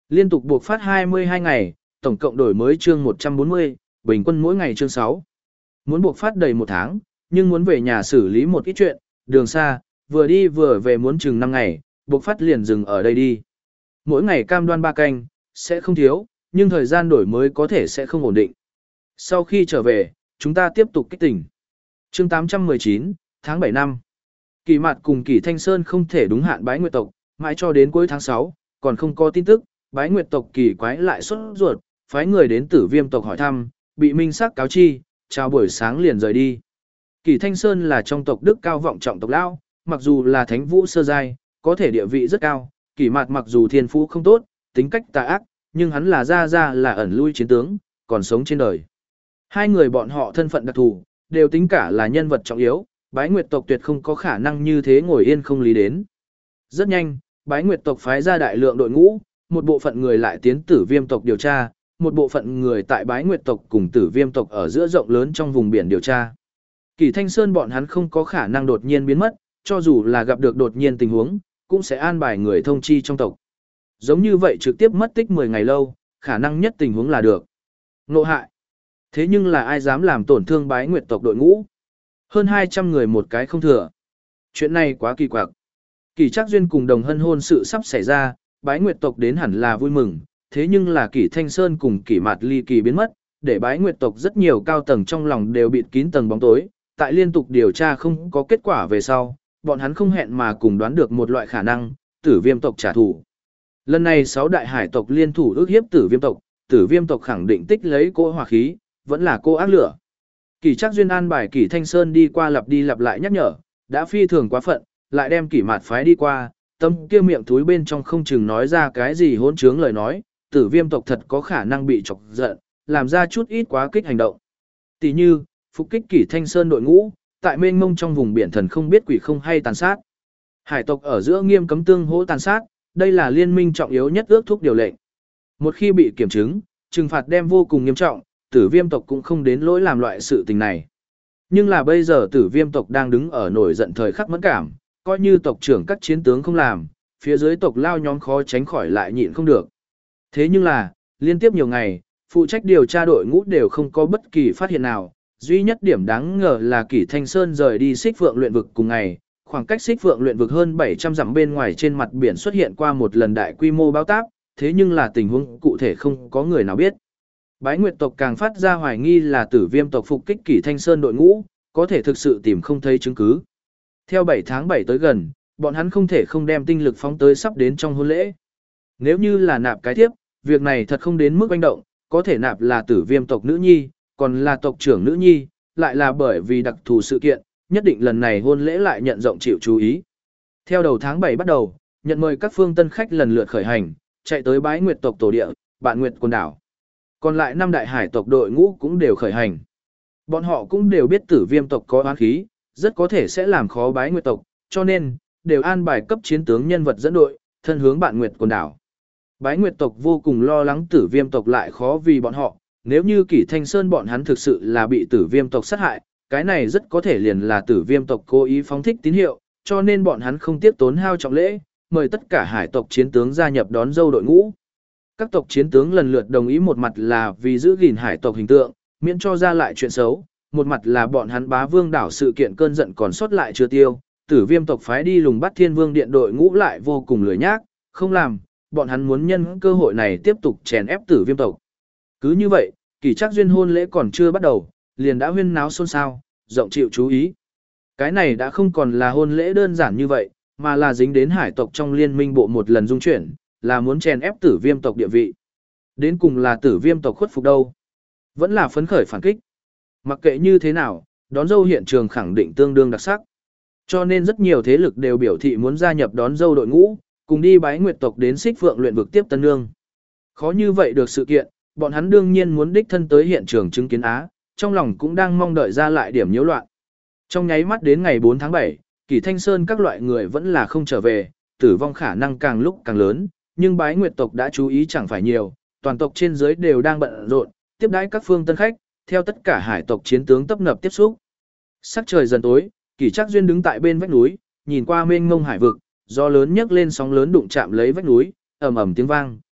Liên tục buộc phát hai mươi hai ngày, tổng cộng đổi mới chương một trăm bốn mươi, bình quân mỗi ngày chương sáu. Muốn buộc phát đầy một tháng, nhưng muốn về nhà xử lý một ít chuyện, đường xa, vừa đi vừa về muốn chừng năm ngày, buộc phát liền dừng ở đây đi. Mỗi ngày cam đoan ba canh, sẽ không thiếu, nhưng thời gian đổi mới có thể sẽ không ổn định. Sau khi trở về, chúng ta tiếp tục kích tỉnh. Chương tám trăm mười chín, tháng bảy năm. Kỳ Mạt cùng Kỳ Thanh Sơn không thể đúng hạn bái nguyệt tộc, mãi cho đến cuối tháng sáu, còn không có tin tức, bái nguyệt tộc kỳ quái lại xuất ruột, phái người đến Tử Viêm tộc hỏi thăm, bị minh sắc cáo chi, chào buổi sáng liền rời đi. Kỳ Thanh Sơn là trong tộc đức cao vọng trọng tộc lão, mặc dù là thánh vũ sơ giai, có thể địa vị rất cao, Kỳ Mạt mặc dù thiên phú không tốt, tính cách tà ác, nhưng hắn là ra ra là ẩn lui chiến tướng, còn sống trên đời. Hai người bọn họ thân phận đặc thù, đều tính cả là nhân vật trọng yếu, bái nguyệt tộc tuyệt không có khả năng như thế ngồi yên không lý đến. Rất nhanh, bái nguyệt tộc phái ra đại lượng đội ngũ, một bộ phận người lại tiến Tử Viêm tộc điều tra, một bộ phận người tại bái nguyệt tộc cùng Tử Viêm tộc ở giữa rộng lớn trong vùng biển điều tra. Kỳ Thanh Sơn bọn hắn không có khả năng đột nhiên biến mất, cho dù là gặp được đột nhiên tình huống, cũng sẽ an bài người thông chi trong tộc. Giống như vậy trực tiếp mất tích mười ngày lâu, khả năng nhất tình huống là được. Ngộ hại. Thế nhưng là ai dám làm tổn thương bái nguyệt tộc đội ngũ? Hơn hai trăm người một cái không thừa. Chuyện này quá kỳ quặc. Kỳ Trác Duyên cùng Đồng Hân hôn sự sắp xảy ra, bái nguyệt tộc đến hẳn là vui mừng, thế nhưng là Kỳ Thanh Sơn cùng Kỳ Mạt ly kỳ biến mất, để bái nguyệt tộc rất nhiều cao tầng trong lòng đều bịt kín tầng bóng tối, tại liên tục điều tra không có kết quả về sau, bọn hắn không hẹn mà cùng đoán được một loại khả năng, Tử Viêm tộc trả thù. Lần này sáu đại hải tộc liên thủ ước hiếp Tử Viêm tộc, Tử Viêm tộc khẳng định tích lấy cô hỏa khí, vẫn là cô ác lửa. Kỳ Trác Duyên an bài Kỳ Thanh Sơn đi qua lặp đi lặp lại nhắc nhở, đã phi thường quá phận, lại đem Kỳ Mạt phái đi qua, tâm kia miệng túi bên trong không chừng nói ra cái gì hỗn trướng lời nói, Tử Viêm tộc thật có khả năng bị chọc giận, làm ra chút ít quá kích hành động. Tỷ như, phục kích Kỳ Thanh Sơn đội ngũ, tại mênh mông trong vùng biển thần không biết quỷ không hay tàn sát. Hải tộc ở giữa nghiêm cấm tương hỗ tàn sát, đây là liên minh trọng yếu nhất ước thúc điều lệnh. Một khi bị kiểm chứng, trừng phạt đem vô cùng nghiêm trọng, Tử Viêm tộc cũng không đến lỗi làm loại sự tình này. Nhưng là bây giờ Tử Viêm tộc đang đứng ở nổi giận thời khắc mẫn cảm, coi như tộc trưởng các chiến tướng không làm, phía dưới tộc lao nhóm khó tránh khỏi lại nhịn không được. Thế nhưng là, liên tiếp nhiều ngày, phụ trách điều tra đội ngũ đều không có bất kỳ phát hiện nào, duy nhất điểm đáng ngờ là Kỷ Thanh Sơn rời đi Xích Phượng luyện vực cùng ngày, khoảng cách Xích Phượng luyện vực hơn bảy trăm dặm bên ngoài trên mặt biển xuất hiện qua một lần đại quy mô báo táp, thế nhưng là tình huống cụ thể không có người nào biết. Bái Nguyệt tộc càng phát ra hoài nghi là Tử Viêm tộc phục kích Kỷ Thanh Sơn đội ngũ, có thể thực sự tìm không thấy chứng cứ. Theo bảy tháng bảy tới gần, bọn hắn không thể không đem tinh lực phóng tới sắp đến trong hôn lễ. Nếu như là nạp cái tiếp, việc này thật không đến mức oanh động, có thể nạp là Tử Viêm tộc nữ nhi, còn là tộc trưởng nữ nhi, lại là bởi vì đặc thù sự kiện, nhất định lần này hôn lễ lại nhận rộng chịu chú ý. Theo đầu tháng bảy bắt đầu, nhận mời các phương tân khách lần lượt khởi hành, chạy tới Bái Nguyệt tộc tổ địa, Bạn Nguyệt quần đảo. Còn lại năm đại hải tộc đội ngũ cũng đều khởi hành. Bọn họ cũng đều biết Tử Viêm tộc có oán khí, rất có thể sẽ làm khó Bái Nguyệt tộc, cho nên đều an bài cấp chiến tướng nhân vật dẫn đội, thân hướng Bạn Nguyệt quần đảo. Bái Nguyệt tộc vô cùng lo lắng Tử Viêm tộc lại khó vì bọn họ, nếu như Kỷ Thanh Sơn bọn hắn thực sự là bị Tử Viêm tộc sát hại, cái này rất có thể liền là Tử Viêm tộc cố ý phóng thích tín hiệu, cho nên bọn hắn không tiếc tốn hao trọng lễ, mời tất cả hải tộc chiến tướng gia nhập đón dâu đội ngũ. Các tộc chiến tướng lần lượt đồng ý, một mặt là vì giữ gìn hải tộc hình tượng, miễn cho ra lại chuyện xấu, một mặt là bọn hắn bá vương đảo sự kiện cơn giận còn sót lại chưa tiêu, Tử Viêm tộc phái đi lùng bắt Thiên Vương điện đội ngũ lại vô cùng lười nhác, không làm, bọn hắn muốn nhân cơ hội này tiếp tục chèn ép Tử Viêm tộc. Cứ như vậy, Kỷ Trác Duyên hôn lễ còn chưa bắt đầu, liền đã huyên náo xôn xao, rộng chịu chú ý. Cái này đã không còn là hôn lễ đơn giản như vậy, mà là dính đến hải tộc trong liên minh bộ một lần dung chuyển, là muốn chèn ép Tử Viêm tộc địa vị. Đến cùng là Tử Viêm tộc khuất phục đâu? Vẫn là phấn khởi phản kích. Mặc kệ như thế nào, đón dâu hiện trường khẳng định tương đương đặc sắc. Cho nên rất nhiều thế lực đều biểu thị muốn gia nhập đón dâu đội ngũ, cùng đi Bái Nguyệt tộc đến Xích Phượng luyện vực tiếp tân nương. Khó như vậy được sự kiện, bọn hắn đương nhiên muốn đích thân tới hiện trường chứng kiến á, trong lòng cũng đang mong đợi ra lại điểm nhiễu loạn. Trong nháy mắt đến ngày bốn tháng bảy, Kỷ Thanh Sơn các loại người vẫn là không trở về, tử vong khả năng càng lúc càng lớn, nhưng Bái Nguyệt tộc đã chú ý chẳng phải nhiều, toàn tộc trên dưới đều đang bận rộn, tiếp đãi các phương tân khách, theo tất cả hải tộc chiến tướng tấp nập tiếp xúc. Sắc trời dần tối, Kỷ Trác Duyên đứng tại bên vách núi, nhìn qua mênh mông hải vực, gió lớn nhấc lên sóng lớn đụng chạm lấy vách núi, ầm ầm tiếng vang,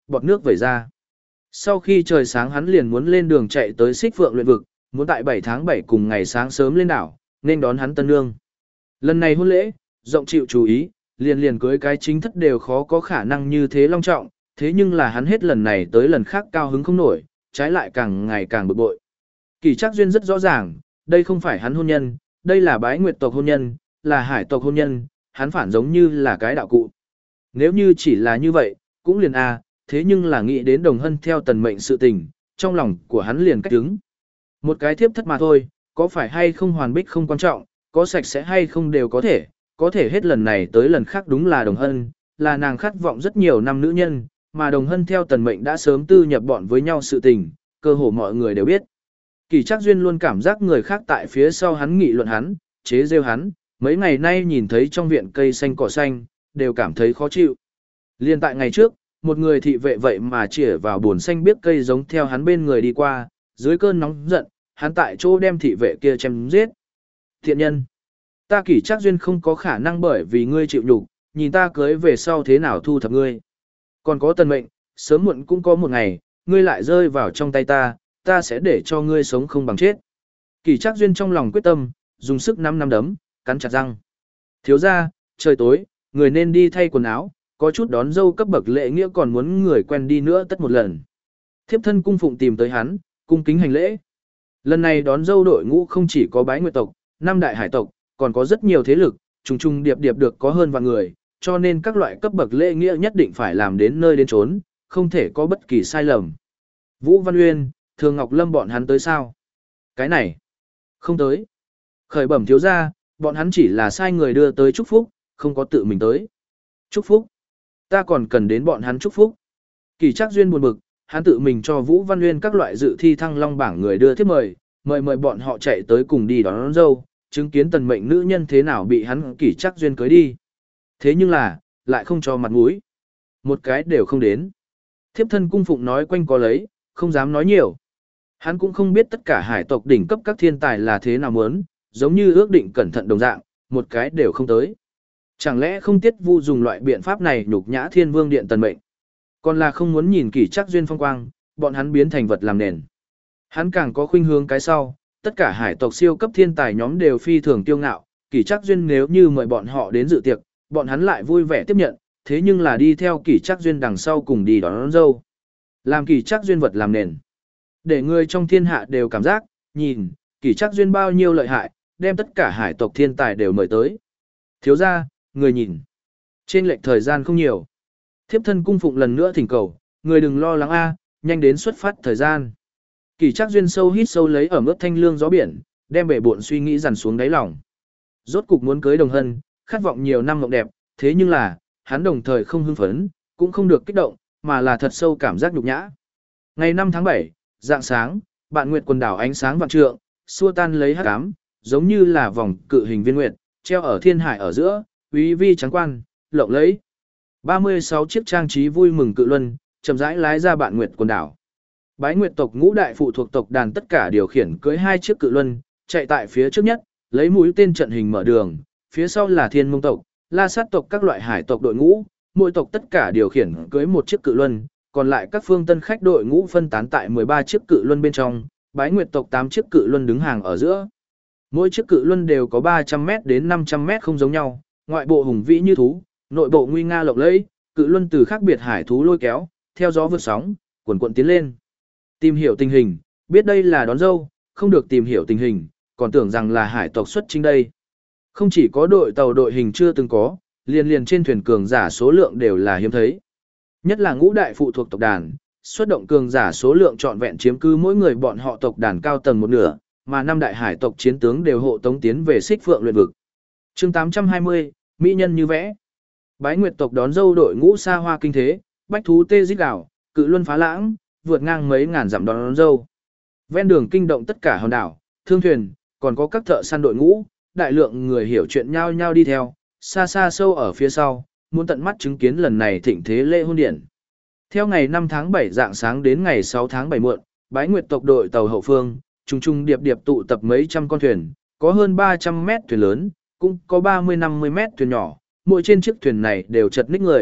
bọt nước vẩy ra. Sau khi trời sáng hắn liền muốn lên đường chạy tới Xích Phượng luyện vực, muốn tại bảy tháng bảy cùng ngày sáng sớm lên đảo, nên đón hắn tân nương. Lần này hôn lễ, rộng chịu chú ý, liền liền cưới cái chính thất đều khó có khả năng như thế long trọng, thế nhưng là hắn hết lần này tới lần khác cao hứng không nổi, trái lại càng ngày càng bực bội. Kỳ Trác Duyên rất rõ ràng, đây không phải hắn hôn nhân, đây là Bái Nguyệt tộc hôn nhân, là Hải tộc hôn nhân, hắn phản giống như là cái đạo cụ. Nếu như chỉ là như vậy, cũng liền a, thế nhưng là nghĩ đến Đồng Hân theo tần mệnh sự tình, trong lòng của hắn liền cách đứng. Một cái thiếp thất mà thôi, có phải hay không hoàn bích không quan trọng, có sạch sẽ hay không đều có thể, có thể hết lần này tới lần khác đúng là Đồng Hân, là nàng khát vọng rất nhiều năm nữ nhân, mà Đồng Hân theo tần mệnh đã sớm tư nhập bọn với nhau sự tình, cơ hồ mọi người đều biết. Kỳ Trác Duyên luôn cảm giác người khác tại phía sau hắn nghị luận hắn, chế giễu hắn, mấy ngày nay nhìn thấy trong viện cây xanh cỏ xanh, đều cảm thấy khó chịu. Liên tại ngày trước, một người thị vệ vậy mà chĩa vào buồn xanh biết cây giống theo hắn bên người đi qua, dưới cơn nóng giận, hắn tại chỗ đem thị vệ kia chém giết. Thiện nhân, ta Kỳ Trác Duyên không có khả năng bởi vì ngươi chịu nhục, nhìn ta cưới về sau thế nào thu thập ngươi. Còn có tần mệnh, sớm muộn cũng có một ngày, ngươi lại rơi vào trong tay ta, ta sẽ để cho ngươi sống không bằng chết. Kỳ Trác Duyên trong lòng quyết tâm, dùng sức nắm nắm đấm, cắn chặt răng. Thiếu gia, trời tối, người nên đi thay quần áo, có chút đón dâu cấp bậc lễ nghĩa còn muốn người quen đi nữa tất một lần. Thiếp thân cung phụng tìm tới hắn, cung kính hành lễ. Lần này đón dâu đội ngũ không chỉ có Bái Nguyệt tộc, năm đại hải tộc, còn có rất nhiều thế lực, trùng trùng điệp điệp được có hơn vạn người, cho nên các loại cấp bậc lễ nghĩa nhất định phải làm đến nơi đến chốn, không thể có bất kỳ sai lầm. Vũ Văn Uyên, Thường Ngọc Lâm bọn hắn tới sao? Cái này, không tới. Khởi bẩm thiếu gia, bọn hắn chỉ là sai người đưa tới chúc phúc, không có tự mình tới. Chúc phúc? Ta còn cần đến bọn hắn chúc phúc. Kỳ Trác Duyên buồn bực, hắn tự mình cho Vũ Văn Uyên các loại dự thi thăng long bảng người đưa thiếp mời, mời mời bọn họ chạy tới cùng đi đón, đón dâu, chứng kiến tần mệnh nữ nhân thế nào bị hắn Kỳ Trác Duyên cưới đi. Thế nhưng là, lại không cho mặt mũi. Một cái đều không đến. Thiếp thân cung phụng nói quanh có lấy, không dám nói nhiều. Hắn cũng không biết tất cả hải tộc đỉnh cấp các thiên tài là thế nào muốn, giống như ước định cẩn thận đồng dạng, một cái đều không tới. Chẳng lẽ không tiết vu dùng loại biện pháp này nhục nhã Thiên Vương Điện tần mệnh? Còn là không muốn nhìn Kỳ Trác Duyên phong quang, bọn hắn biến thành vật làm nền. Hắn càng có khuynh hướng cái sau, tất cả hải tộc siêu cấp thiên tài nhóm đều phi thường kiêu ngạo, Kỳ Trác Duyên nếu như mời bọn họ đến dự tiệc, bọn hắn lại vui vẻ tiếp nhận, thế nhưng là đi theo Kỳ Trác Duyên đằng sau cùng đi đón, đón dâu. Làm Kỳ Trác Duyên vật làm nền. Để người trong thiên hạ đều cảm giác, nhìn, Kỳ Trác Duyên bao nhiêu lợi hại, đem tất cả hải tộc thiên tài đều mời tới. Thiếu gia, người nhìn. Trên lệch thời gian không nhiều. Thiếp thân cung phụng lần nữa thỉnh cầu, người đừng lo lắng a, nhanh đến xuất phát thời gian. Kỳ Trác Duyên sâu hít sâu lấy ở mức thanh lương gió biển, đem bể bộn suy nghĩ dằn xuống đáy lòng. Rốt cục muốn cưới Đồng Hân, khát vọng nhiều năm mộng đẹp, thế nhưng là, hắn đồng thời không hưng phấn, cũng không được kích động, mà là thật sâu cảm giác nhục nhã. Ngày năm tháng bảy, dạng sáng, Bạn Nguyệt quần đảo ánh sáng vạn trượng, xua tan lấy hắc ám, giống như là vòng cự hình viên nguyệt, treo ở thiên hải ở giữa, uy vi trắng quan, lộng lẫy. ba mươi sáu chiếc trang trí vui mừng cự luân, chậm rãi lái ra Bạn Nguyệt quần đảo. Bái Nguyệt tộc ngũ đại phụ thuộc tộc đàn tất cả điều khiển cưới hai chiếc cự luân, chạy tại phía trước nhất, lấy mũi tên trận hình mở đường, phía sau là Thiên Mông tộc, La Sát tộc các loại hải tộc đội ngũ, mỗi tộc tất cả điều khiển cưới một chiếc cự luân, còn lại các phương tân khách đội ngũ phân tán tại mười ba chiếc cự luân bên trong, Bái Nguyệt tộc tám chiếc cự luân đứng hàng ở giữa. Mỗi chiếc cự luân đều có ba trăm mét đến năm trăm mét không giống nhau, ngoại bộ hùng vĩ như thú, nội bộ nguy nga lộng lẫy, cự luân từ khác biệt hải thú lôi kéo, theo gió vượt sóng, cuồn cuộn tiến lên. Tìm hiểu tình hình, biết đây là đón dâu, không được tìm hiểu tình hình, còn tưởng rằng là hải tộc xuất chinh đây. Không chỉ có đội tàu đội hình chưa từng có, liền liền trên thuyền cường giả số lượng đều là hiếm thấy. Nhất là ngũ đại phụ thuộc tộc đàn, xuất động cường giả số lượng trọn vẹn chiếm cứ mỗi người bọn họ tộc đàn cao tầng một nửa, mà năm đại hải tộc chiến tướng đều hộ tống tiến về Xích Phượng luyện vực. Chương tám trăm hai mươi, mỹ nhân như vẽ. Bái Nguyệt tộc đón dâu đội ngũ xa hoa kinh thế, bách thú tê rít gào, cự luân phá lãng, vượt ngang mấy ngàn dặm đón, đón dâu. Ven đường kinh động tất cả hòn đảo, thương thuyền, còn có các thợ săn đội ngũ, đại lượng người hiểu chuyện nhau nhau đi theo, xa xa sâu ở phía sau, muốn tận mắt chứng kiến lần này thịnh thế lễ hôn điển. Theo ngày năm tháng bảy dạng sáng đến ngày sáu tháng bảy muộn, Bái Nguyệt tộc đội tàu hậu phương, trùng trùng điệp điệp tụ tập mấy trăm con thuyền, có hơn ba trăm mét thuyền lớn, cũng có ba mươi năm mươi mét thuyền nhỏ, mỗi trên chiếc thuyền này đều chật ních người,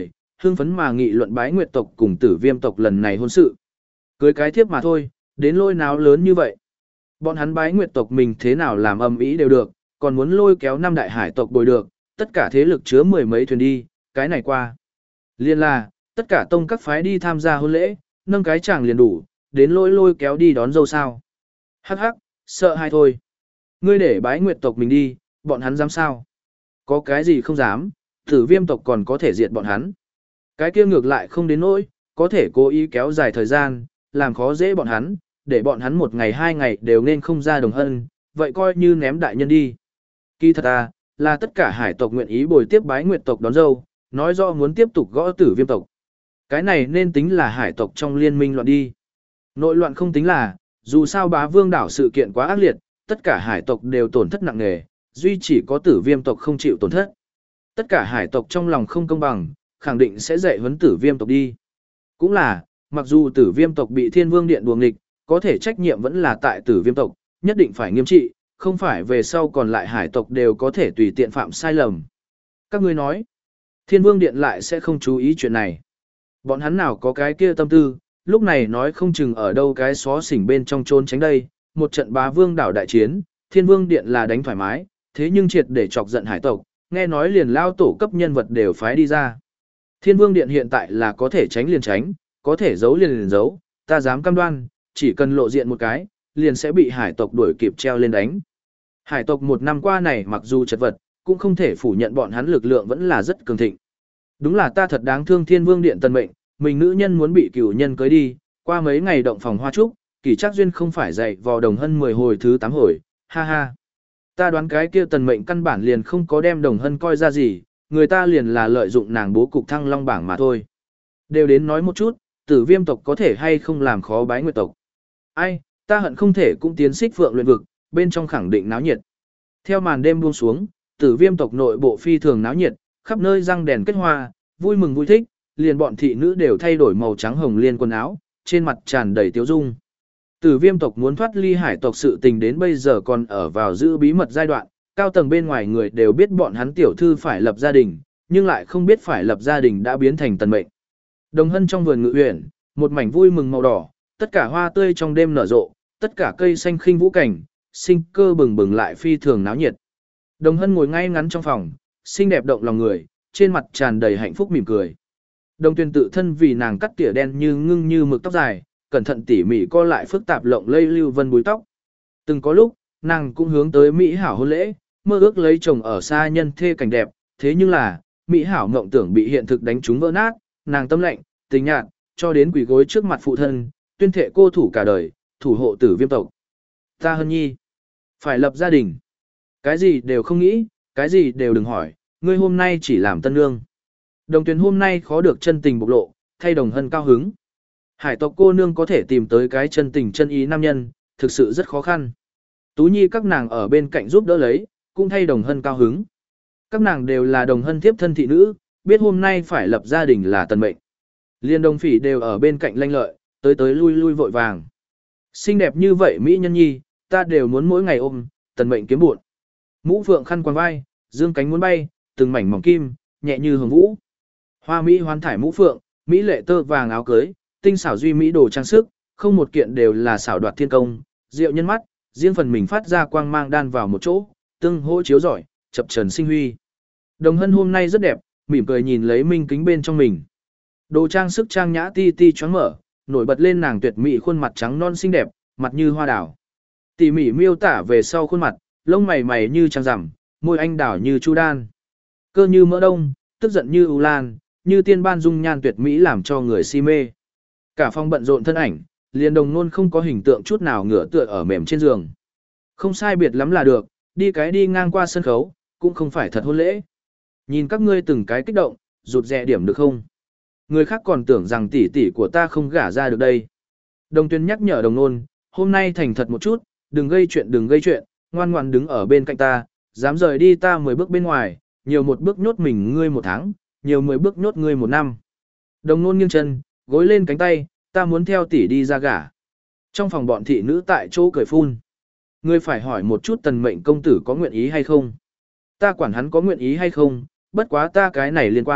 hưng phấn mà nghị luận Bái Nguyệt tộc cùng Tử Viêm tộc lần này hôn sự. Cưới cái thiếp mà thôi, đến lôi náo lớn như vậy. Bọn hắn Bái Nguyệt tộc mình thế nào làm ầm ĩ đều được, còn muốn lôi kéo năm đại hải tộc bồi được, tất cả thế lực chứa mười mấy thuyền đi, cái này qua. Liên là, tất cả tông các phái đi tham gia hôn lễ, nâng cái chàng liền đủ, đến lôi lôi kéo đi đón dâu sao. Hắc hắc, sợ hay thôi. Ngươi để Bái Nguyệt tộc mình đi, bọn hắn dám sao? Có cái gì không dám, Tử Viêm tộc còn có thể diệt bọn hắn. Cái kia ngược lại không đến nỗi, có thể cố ý kéo dài thời gian, làm khó dễ bọn hắn, để bọn hắn một ngày hai ngày đều nên không ra Đồng Hân, vậy coi như ném đại nhân đi. Kỳ thật à, là tất cả hải tộc nguyện ý bồi tiếp Bái Nguyệt tộc đón dâu, nói rõ muốn tiếp tục gõ Tử Viêm tộc. Cái này nên tính là hải tộc trong liên minh loạn đi. Nội loạn không tính là, dù sao Bá Vương đảo sự kiện quá ác liệt, tất cả hải tộc đều tổn thất nặng nề, duy chỉ có Tử Viêm tộc không chịu tổn thất. Tất cả hải tộc trong lòng không công bằng, khẳng định sẽ dạy huấn Tử Viêm tộc đi. Cũng là, mặc dù Tử Viêm tộc bị Thiên Vương Điện đuồng nghịch, có thể trách nhiệm vẫn là tại Tử Viêm tộc, nhất định phải nghiêm trị, không phải về sau còn lại hải tộc đều có thể tùy tiện phạm sai lầm. Các ngươi nói, Thiên Vương Điện lại sẽ không chú ý chuyện này. Bọn hắn nào có cái kia tâm tư, lúc này nói không chừng ở đâu cái xó xỉnh bên trong trốn tránh đây, một trận Bá Vương đảo đại chiến, Thiên Vương Điện là đánh thoải mái, thế nhưng triệt để chọc giận hải tộc, nghe nói liền lao tổ cấp nhân vật đều phái đi ra. Thiên Vương Điện hiện tại là có thể tránh liền tránh, có thể giấu liền liền giấu, ta dám cam đoan, chỉ cần lộ diện một cái, liền sẽ bị hải tộc đuổi kịp treo lên đánh. Hải tộc một năm qua này mặc dù chật vật, cũng không thể phủ nhận bọn hắn lực lượng vẫn là rất cường thịnh. Đúng là ta thật đáng thương Thiên Vương Điện tần mệnh, mình nữ nhân muốn bị cửu nhân cưới đi, qua mấy ngày động phòng hoa trúc, Kỳ Trác Duyên không phải dạy vò Đồng Hân mười hồi thứ tám hồi, ha ha. Ta đoán cái kia tần mệnh căn bản liền không có đem Đồng Hân coi ra gì, người ta liền là lợi dụng nàng bố cục thăng long bảng mà thôi. Đều đến nói một chút, Tử Viêm tộc có thể hay không làm khó Bái Nguyệt tộc. Ai, ta hận không thể cũng tiến xích Phượng luyện vực, bên trong khẳng định náo nhiệt. Theo màn đêm buông xuống, Tử Viêm tộc nội bộ phi thường náo nhiệt, khắp nơi răng đèn kết hoa, vui mừng vui thích, liền bọn thị nữ đều thay đổi màu trắng hồng liên quần áo, trên mặt tràn đầy tiếu dung. Tử Viêm tộc muốn thoát ly hải tộc sự tình đến bây giờ còn ở vào giữ bí mật giai đoạn, cao tầng bên ngoài người đều biết bọn hắn tiểu thư phải lập gia đình, nhưng lại không biết phải lập gia đình đã biến thành tần mệnh. Đồng Hân trong vườn ngự uyển, một mảnh vui mừng màu đỏ, tất cả hoa tươi trong đêm nở rộ, tất cả cây xanh khinh vũ cảnh, sinh cơ bừng bừng lại phi thường náo nhiệt. Đồng Hân ngồi ngay ngắn trong phòng, xinh đẹp động lòng người, trên mặt tràn đầy hạnh phúc mỉm cười. Đồng Tuyền tự thân vì nàng cắt tỉa đen như ngưng như mực tóc dài, cẩn thận tỉ mỉ co lại phức tạp lộng lây lưu vân búi tóc. Từng có lúc, nàng cũng hướng tới mỹ hảo hôn lễ, mơ ước lấy chồng ở xa nhân thê cảnh đẹp, thế nhưng là, mỹ hảo ngộng tưởng bị hiện thực đánh trúng vỡ nát, nàng tâm lạnh, tình nhạt, cho đến quỳ gối trước mặt phụ thân, tuyên thệ cô thủ cả đời, thủ hộ Tử Viêm tộc. Ta Hân Nhi, phải lập gia đình. Cái gì đều không nghĩ, cái gì đều đừng hỏi, ngươi hôm nay chỉ làm tân nương. Đồng Tuyền hôm nay khó được chân tình bộc lộ, thay Đồng Hân cao hứng. Hải tộc cô nương có thể tìm tới cái chân tình chân ý nam nhân, thực sự rất khó khăn. Tú Nhi các nàng ở bên cạnh giúp đỡ lấy, cũng thay Đồng Hân cao hứng. Các nàng đều là Đồng Hân tiếp thân thị nữ, biết hôm nay phải lập gia đình là tần mệnh. Liên Đồng Phỉ đều ở bên cạnh lanh lợi, tới tới lui lui vội vàng. Xinh đẹp như vậy mỹ nhân nhi, ta đều muốn mỗi ngày ôm, tần mệnh kiếm buồn. Mũ phượng khăn quàng vai, dương cánh muốn bay, từng mảnh mỏng kim, nhẹ như hồng vũ. Hoa mỹ hoán thải mũ phượng, mỹ lệ tơ vàng áo cưới, tinh xảo duy mỹ đồ trang sức, không một kiện đều là xảo đoạt thiên công, diệu nhân mắt, riêng phần mình phát ra quang mang đan vào một chỗ, tương hỗ chiếu rọi, chập chờn sinh huy. Đồng Hân hôm nay rất đẹp, mỉm cười nhìn lấy minh kính bên trong mình. Đồ trang sức trang nhã ti ti choáng mở, nổi bật lên nàng tuyệt mỹ khuôn mặt trắng non xinh đẹp, mặt như hoa đào. Tỉ mỉ miêu tả về sau khuôn mặt, lông mày mày như trăng rằm, môi anh đào như chu đan. Cơ như mỡ đông, tức giận như ưu lan, như tiên ban dung nhan tuyệt mỹ làm cho người si mê. Cả phòng bận rộn thân ảnh, liền Đồng Nôn không có hình tượng chút nào ngửa tựa ở mềm trên giường. Không sai biệt lắm là được, đi cái đi ngang qua sân khấu, cũng không phải thật hôn lễ. Nhìn các ngươi từng cái kích động, rụt rè điểm được không? Người khác còn tưởng rằng tỷ tỷ của ta không gả ra được đây. Đồng Tuyên nhắc nhở Đồng Nôn, hôm nay thành thật một chút, đừng gây chuyện đừng gây chuyện, ngoan ngoan đứng ở bên cạnh ta, dám rời đi ta mười bước bên ngoài, nhiều một bước nhốt mình ngươi một tháng, nhiều mười bước nhốt ngươi một năm. Đồng Nôn nghiêng chân, gối lên cánh tay, ta muốn theo tỷ đi ra gả. Trong phòng bọn thị nữ tại chỗ cười phun. Ngươi phải hỏi một chút tần mệnh công tử có nguyện ý hay không. Ta quản hắn có nguyện ý hay không, bất quá ta cái này liên quan,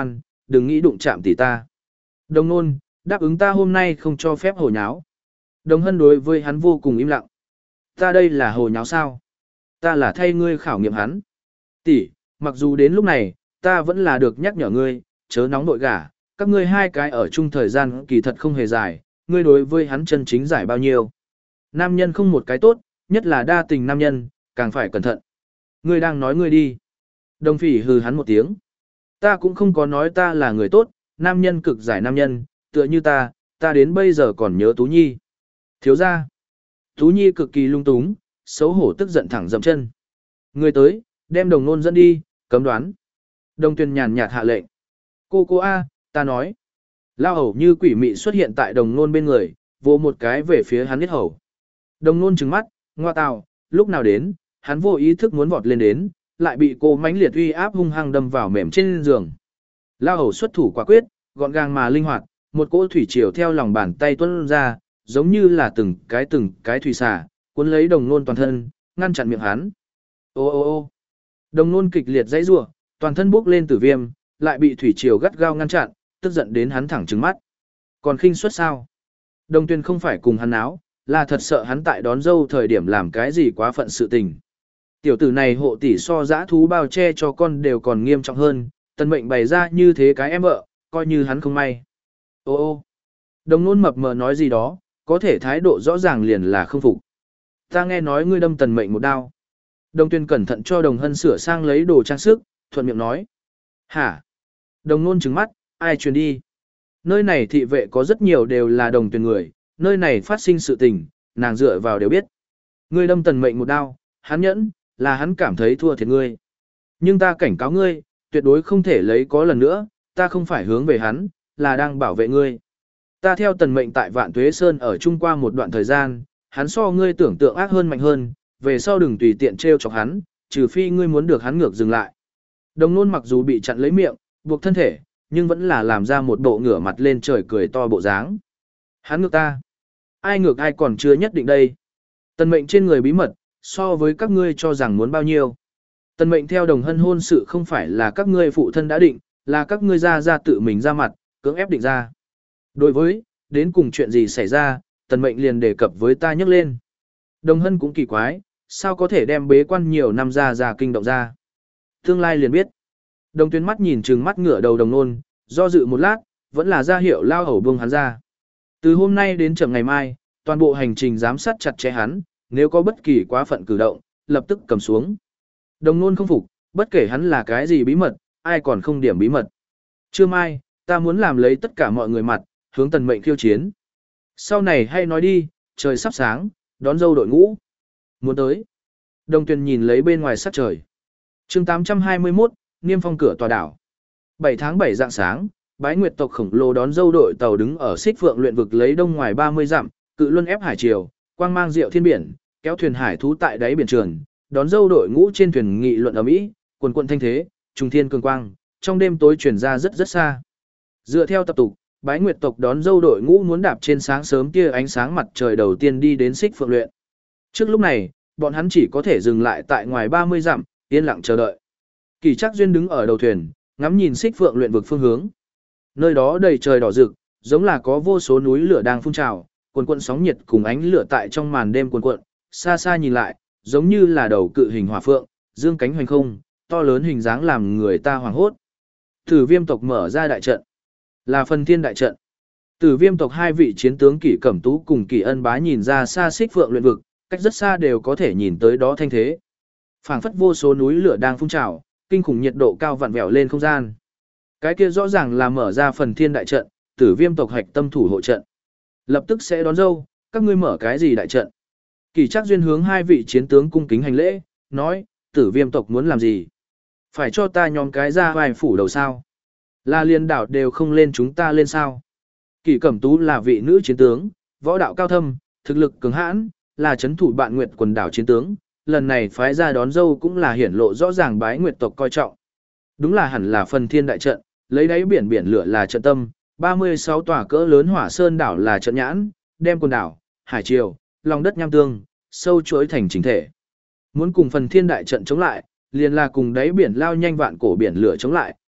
đừng nghĩ đụng chạm tỷ ta. Đồng nôn, đáp ứng ta hôm nay không cho phép hồ nháo. Đồng hân đối với hắn vô cùng im lặng. Ta đây là hồ nháo sao? Ta là thay ngươi khảo nghiệm hắn. Tỷ, mặc dù đến lúc này, ta vẫn là được nhắc nhở ngươi, chớ nóng nội gả, các ngươi hai cái ở chung thời gian kỳ thật không hề dài, ngươi đối với hắn chân chính giải bao nhiêu. Nam nhân không một cái tốt, nhất là đa tình nam nhân, càng phải cẩn thận. Ngươi đang nói ngươi đi. Đồng phỉ hừ hắn một tiếng. Ta cũng không có nói ta là người tốt, nam nhân cực giải nam nhân, tựa như ta, ta đến bây giờ còn nhớ Tú Nhi. Thiếu ra. Tú Nhi cực kỳ lung túng, xấu hổ tức giận thẳng dậm chân. Người tới, đem đồng nôn dẫn đi, cấm đoán. Đồng Tuyền nhàn nhạt hạ lệnh. Cô cô A, ta nói. Lao hầu như quỷ mị xuất hiện tại đồng nôn bên người, vô một cái về phía hắn biết hầu. Đồng nôn trừng mắt, ngoa tào, lúc nào đến, hắn vô ý thức muốn vọt lên đến, lại bị cô mãnh liệt uy áp hung hăng đâm vào mềm trên giường. Lao hầu xuất thủ quả quyết, gọn gàng mà linh hoạt, một cỗ thủy triều theo lòng bàn tay tuôn ra, giống như là từng cái từng cái thủy xả, cuốn lấy đồng nôn toàn thân, ngăn chặn miệng hắn. Ô ô ô đồng nôn kịch liệt dãy rủa, toàn thân bốc lên tử viêm, lại bị thủy triều gắt gao ngăn chặn, tức giận đến hắn thẳng trừng mắt. Còn khinh suất sao? Đồng Tuyền không phải cùng hắn áo, là thật sợ hắn tại đón dâu thời điểm làm cái gì quá phận sự tình. Tiểu tử này hộ tỷ so dã thú bao che cho con đều còn nghiêm trọng hơn, tần mệnh bày ra như thế cái em vợ, coi như hắn không may. Ô ô đồng nôn mập mờ nói gì đó, có thể thái độ rõ ràng liền là không phục. Ta nghe nói ngươi đâm tần mệnh một đao. Đồng Tuyền cẩn thận cho đồng hân sửa sang lấy đồ trang sức, thuận miệng nói. Hả? Đồng nôn trừng mắt, ai truyền đi? Nơi này thị vệ có rất nhiều đều là đồng Tuyền người, nơi này phát sinh sự tình, nàng dựa vào đều biết. Ngươi đâm tần mệnh một đao, hắn nhẫn, là hắn cảm thấy thua thiệt ngươi. Nhưng ta cảnh cáo ngươi, tuyệt đối không thể lấy có lần nữa, ta không phải hướng về hắn, là đang bảo vệ ngươi. Ta theo tần mệnh tại Vạn Tuế Sơn ở chung qua một đoạn thời gian, hắn so ngươi tưởng tượng ác hơn mạnh hơn, về sau đừng tùy tiện trêu chọc hắn, trừ phi ngươi muốn được hắn ngược dừng lại. Đồng nôn mặc dù bị chặn lấy miệng, buộc thân thể, nhưng vẫn là làm ra một bộ ngửa mặt lên trời cười to bộ dáng. Hắn ngược ta. Ai ngược ai còn chưa nhất định đây. Tần mệnh trên người bí mật, so với các ngươi cho rằng muốn bao nhiêu. Tần mệnh theo đồng hân hôn sự không phải là các ngươi phụ thân đã định, là các ngươi ra ra tự mình ra mặt, cưỡng ép định ra. Đối với, đến cùng chuyện gì xảy ra, tần mệnh liền đề cập với ta nhắc lên. Đồng hân cũng kỳ quái, sao có thể đem bế quan nhiều năm ra ra kinh động ra. Tương lai liền biết. Đồng Tuyến mắt nhìn trừng mắt ngửa đầu đồng nôn, do dự một lát, vẫn là ra hiệu lao hầu buông hắn ra. Từ hôm nay đến chậm ngày mai, toàn bộ hành trình giám sát chặt chẽ hắn, nếu có bất kỳ quá phận cử động, lập tức cầm xuống. Đồng nôn không phục, bất kể hắn là cái gì bí mật, ai còn không điểm bí mật. Trưa mai, ta muốn làm lấy tất cả mọi người mặt, hướng tần mệnh khiêu chiến. Sau này hay nói đi, trời sắp sáng, đón dâu đội ngũ. Muốn tới. Đồng Tuyền nhìn lấy bên ngoài sắc trời. chương tám trăm hai mươi mốt, niêm phong cửa tòa đảo. bảy tháng bảy dạng sáng, bái nguyệt tộc khổng lồ đón dâu đội tàu đứng ở xích phượng luyện vực lấy đông ngoài ba mươi dặm, cự luân ép hải triều, quang mang diệu thiên biển, kéo thuyền hải thú tại đáy biển trường, đón dâu đội ngũ trên thuyền nghị luận ầm ĩ, quần quần thanh thế, trùng thiên cường quang, trong đêm tối truyền ra rất rất xa. Dựa theo tập tục, bái nguyệt tộc đón dâu đội ngũ muốn đạp trên sáng sớm tia ánh sáng mặt trời đầu tiên đi đến xích phượng luyện. Trước lúc này, bọn hắn chỉ có thể dừng lại tại ngoài ba mươi dặm, yên lặng chờ đợi. Kỳ Trác Duyên đứng ở đầu thuyền, ngắm nhìn xích phượng luyện vực phương hướng. Nơi đó đầy trời đỏ rực, giống là có vô số núi lửa đang phun trào, cuồn cuộn sóng nhiệt cùng ánh lửa tại trong màn đêm cuồn cuộn, xa xa nhìn lại, giống như là đầu cự hình hỏa phượng, dương cánh hoành không, to lớn hình dáng làm người ta hoảng hốt. Tử Viêm tộc mở ra đại trận, là Phần Thiên đại trận. Tử Viêm tộc hai vị chiến tướng Kỷ Cẩm Tú cùng Kỷ Ân Bá nhìn ra xa xích phượng luyện vực, cách rất xa đều có thể nhìn tới đó thanh thế. Phảng phất vô số núi lửa đang phun trào, kinh khủng nhiệt độ cao vặn vẹo lên không gian. Cái kia rõ ràng là mở ra Phần Thiên đại trận, Tử Viêm tộc hạch tâm thủ hộ trận. Lập tức sẽ đón dâu, các ngươi mở cái gì đại trận? Kỳ Trác Duyên hướng hai vị chiến tướng cung kính hành lễ, nói, Tử Viêm tộc muốn làm gì? Phải cho ta nhóm cái ra vài phủ đầu sao? Là liên đảo đều không lên chúng ta lên sao? Kỷ Cẩm Tú là vị nữ chiến tướng, võ đạo cao thâm, thực lực cường hãn, là chấn thủ Bạn Nguyệt quần đảo chiến tướng, lần này phái ra đón dâu cũng là hiển lộ rõ ràng bái nguyệt tộc coi trọng. Đúng là hẳn là Phần Thiên đại trận, lấy đáy biển biển lửa là trận tâm, ba mươi sáu tòa cỡ lớn hỏa sơn đảo là trận nhãn, đem quần đảo, hải triều, lòng đất nham tương, sâu chuỗi thành chính thể. Muốn cùng Phần Thiên đại trận chống lại, liền là cùng đáy biển lao nhanh vạn cổ biển lửa chống lại,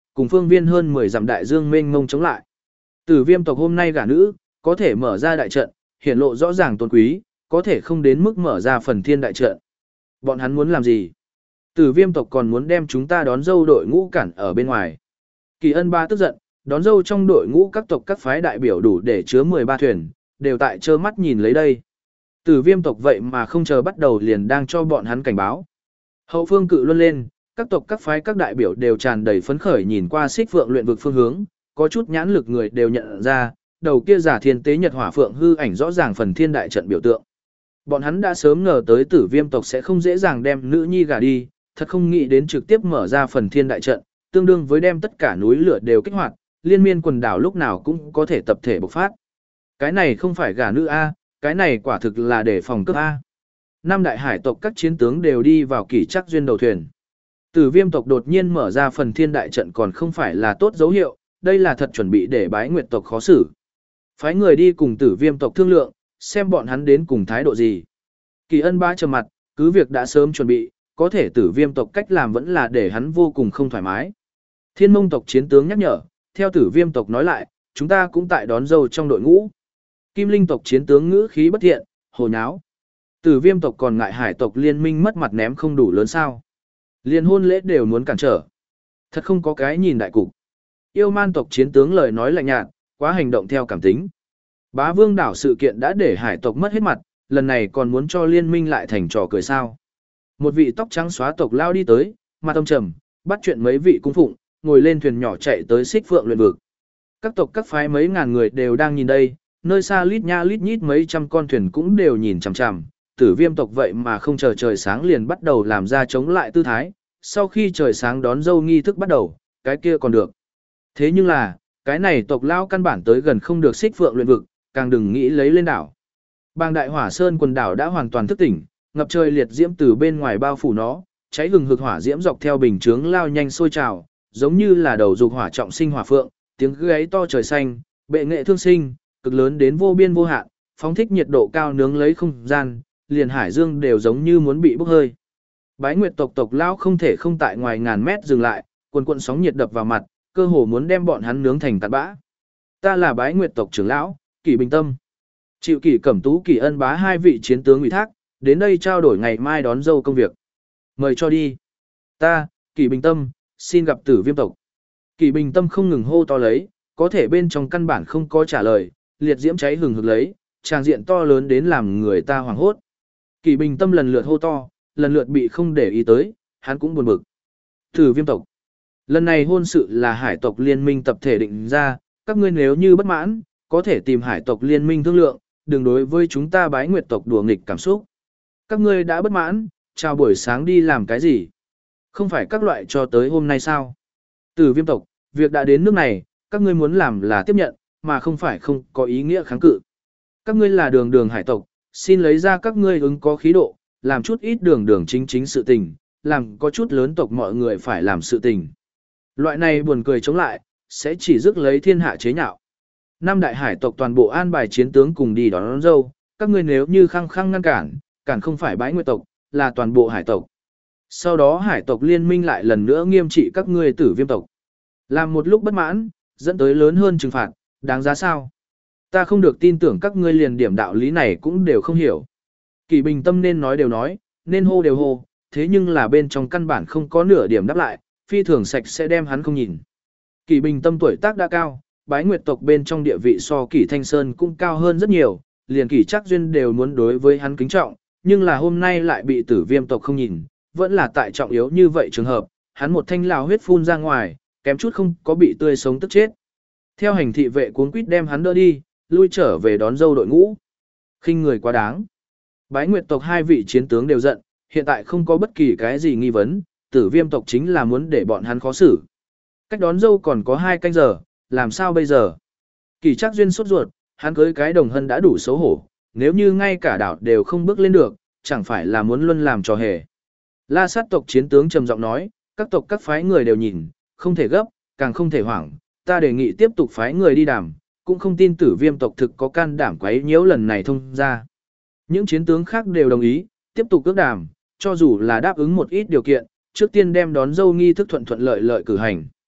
cùng phương viên hơn mười dặm đại dương mênh mông chống lại. Tử Viêm tộc hôm nay gả nữ, có thể mở ra đại trận, hiển lộ rõ ràng tôn quý, có thể không đến mức mở ra phần thiên đại trận. Bọn hắn muốn làm gì? Tử Viêm tộc còn muốn đem chúng ta đón dâu đội ngũ cản ở bên ngoài. Kỳ Ân Ba tức giận, đón dâu trong đội ngũ các tộc các phái đại biểu đủ để chứa mười ba thuyền, đều tại trơ mắt nhìn lấy đây. Tử Viêm tộc vậy mà không chờ bắt đầu liền đang cho bọn hắn cảnh báo. Hậu phương cự luân lên, các tộc các phái các đại biểu đều tràn đầy phấn khởi nhìn qua Xích Phượng luyện vực phương hướng, có chút nhãn lực người đều nhận ra, đầu kia giả thiên tế nhật hỏa phượng hư ảnh rõ ràng phần thiên đại trận biểu tượng. Bọn hắn đã sớm ngờ tới Tử Viêm tộc sẽ không dễ dàng đem nữ nhi gả đi, thật không nghĩ đến trực tiếp mở ra phần thiên đại trận, tương đương với đem tất cả núi lửa đều kích hoạt, liên miên quần đảo lúc nào cũng có thể tập thể bộc phát. Cái này không phải gả nữ a, cái này quả thực là để phòng cướp a. Năm đại hải tộc các chiến tướng đều đi vào kỷ trắc duyên đầu thuyền. Tử Viêm tộc đột nhiên mở ra phần thiên đại trận còn không phải là tốt dấu hiệu, đây là thật chuẩn bị để Bái Nguyệt tộc khó xử. Phái người đi cùng Tử Viêm tộc thương lượng, xem bọn hắn đến cùng thái độ gì. Kỳ Ân Bá trầm mặt, cứ việc đã sớm chuẩn bị, có thể Tử Viêm tộc cách làm vẫn là để hắn vô cùng không thoải mái. Thiên Mông tộc chiến tướng nhắc nhở, theo Tử Viêm tộc nói lại, chúng ta cũng tại đón dâu trong đội ngũ. Kim Linh tộc chiến tướng ngữ khí bất thiện, hồ nháo. Tử Viêm tộc còn ngại hải tộc liên minh mất mặt ném không đủ lớn sao? Liên hôn lễ đều muốn cản trở. Thật không có cái nhìn đại cục. Yêu Man tộc chiến tướng lời nói lạnh nhạt, quá hành động theo cảm tính. Bá Vương đảo sự kiện đã để hải tộc mất hết mặt, lần này còn muốn cho liên minh lại thành trò cười sao? Một vị tóc trắng xóa tộc lao đi tới, mặt ông trầm, bắt chuyện mấy vị cung phụng, ngồi lên thuyền nhỏ chạy tới Xích Phượng luyện vực. Các tộc các phái mấy ngàn người đều đang nhìn đây, nơi xa lít nha lít nhít mấy trăm con thuyền cũng đều nhìn chằm chằm. Tử Viêm tộc vậy mà không chờ trời sáng liền bắt đầu làm ra chống lại tư thái, sau khi trời sáng đón dâu nghi thức bắt đầu, cái kia còn được. Thế nhưng là, cái này tộc lao căn bản tới gần không được Xích Phượng luyện vực, càng đừng nghĩ lấy lên đảo. Bàng Đại Hỏa Sơn quần đảo đã hoàn toàn thức tỉnh, ngập trời liệt diễm từ bên ngoài bao phủ nó, cháy hừng hực hỏa diễm dọc theo bình chướng lao nhanh sôi trào, giống như là đầu dục hỏa trọng sinh hỏa phượng, tiếng gáy to trời xanh, bệ nghệ thương sinh, cực lớn đến vô biên vô hạn, phóng thích nhiệt độ cao nướng lấy không gian, liền hải dương đều giống như muốn bị bốc hơi. Bái Nguyệt tộc tộc lão không thể không tại ngoài ngàn mét dừng lại, quần quần sóng nhiệt đập vào mặt, cơ hồ muốn đem bọn hắn nướng thành tạt bã. Ta là Bái Nguyệt tộc trưởng lão, Kỷ Bình Tâm. Chịu Kỷ Cẩm Tú Kỷ Ân Bá hai vị chiến tướng ủy thác, đến đây trao đổi ngày mai đón dâu công việc. Mời cho đi. Ta, Kỷ Bình Tâm, xin gặp Tử Viêm tộc. Kỷ Bình Tâm không ngừng hô to lấy, có thể bên trong căn bản không có trả lời, liệt diễm cháy hừng hực lấy, tràng diện to lớn đến làm người ta hoảng hốt. Kỷ Bình Tâm lần lượt hô to, lần lượt bị không để ý tới, hắn cũng buồn bực. Tử Viêm tộc. Lần này hôn sự là hải tộc liên minh tập thể định ra, các ngươi nếu như bất mãn, có thể tìm hải tộc liên minh thương lượng, đừng đối với chúng ta Bái Nguyệt tộc đùa nghịch cảm xúc. Các ngươi đã bất mãn, chào buổi sáng đi làm cái gì? Không phải các loại cho tới hôm nay sao? Tử Viêm tộc, việc đã đến nước này, các ngươi muốn làm là tiếp nhận, mà không phải không có ý nghĩa kháng cự. Các ngươi là đường đường hải tộc, xin lấy ra các ngươi ứng có khí độ, làm chút ít đường đường chính chính sự tình, làm có chút lớn tộc mọi người phải làm sự tình. Loại này buồn cười chống lại, sẽ chỉ rước lấy thiên hạ chế nhạo. Năm đại hải tộc toàn bộ an bài chiến tướng cùng đi đón, đón dâu, các ngươi nếu như khăng khăng ngăn cản, cản không phải Bái Nguyệt tộc, là toàn bộ hải tộc. Sau đó hải tộc liên minh lại lần nữa nghiêm trị các ngươi Tử Viêm tộc. Làm một lúc bất mãn, dẫn tới lớn hơn trừng phạt, đáng giá sao? Ta không được tin tưởng các ngươi liền điểm đạo lý này cũng đều không hiểu. Kỷ Bình Tâm nên nói đều nói, nên hô đều hô, thế nhưng là bên trong căn bản không có nửa điểm đáp lại, phi thường sạch sẽ đem hắn không nhìn. Kỷ Bình Tâm tuổi tác đã cao, Bái Nguyệt tộc bên trong địa vị so Kỷ Thanh Sơn cũng cao hơn rất nhiều, liền Kỷ Trác Duyên đều muốn đối với hắn kính trọng, nhưng là hôm nay lại bị Tử Viêm tộc không nhìn, vẫn là tại trọng yếu như vậy trường hợp, hắn một thanh lao huyết phun ra ngoài, kém chút không có bị tươi sống tức chết. Theo hành thị vệ cuống quýt đem hắn đỡ đi, lui trở về đón dâu đội ngũ. Khinh người quá đáng. Bái Nguyệt tộc hai vị chiến tướng đều giận, hiện tại không có bất kỳ cái gì nghi vấn, Tử Viêm tộc chính là muốn để bọn hắn khó xử. Cách đón dâu còn có hai canh giờ, làm sao bây giờ? Kỷ Trác Duyên sốt ruột, hắn cưới cái đồng hân đã đủ xấu hổ, nếu như ngay cả đảo đều không bước lên được, chẳng phải là muốn luân làm trò hề. La Sát tộc chiến tướng trầm giọng nói, các tộc các phái người đều nhìn, không thể gấp, càng không thể hoảng, ta đề nghị tiếp tục phái người đi đàm, cũng không tin Tử Viêm tộc thực có can đảm quấy nhiễu lần này thông ra. Những chiến tướng khác đều đồng ý, tiếp tục ước đàm, cho dù là đáp ứng một ít điều kiện, trước tiên đem đón dâu nghi thức thuận thuận lợi lợi cử hành.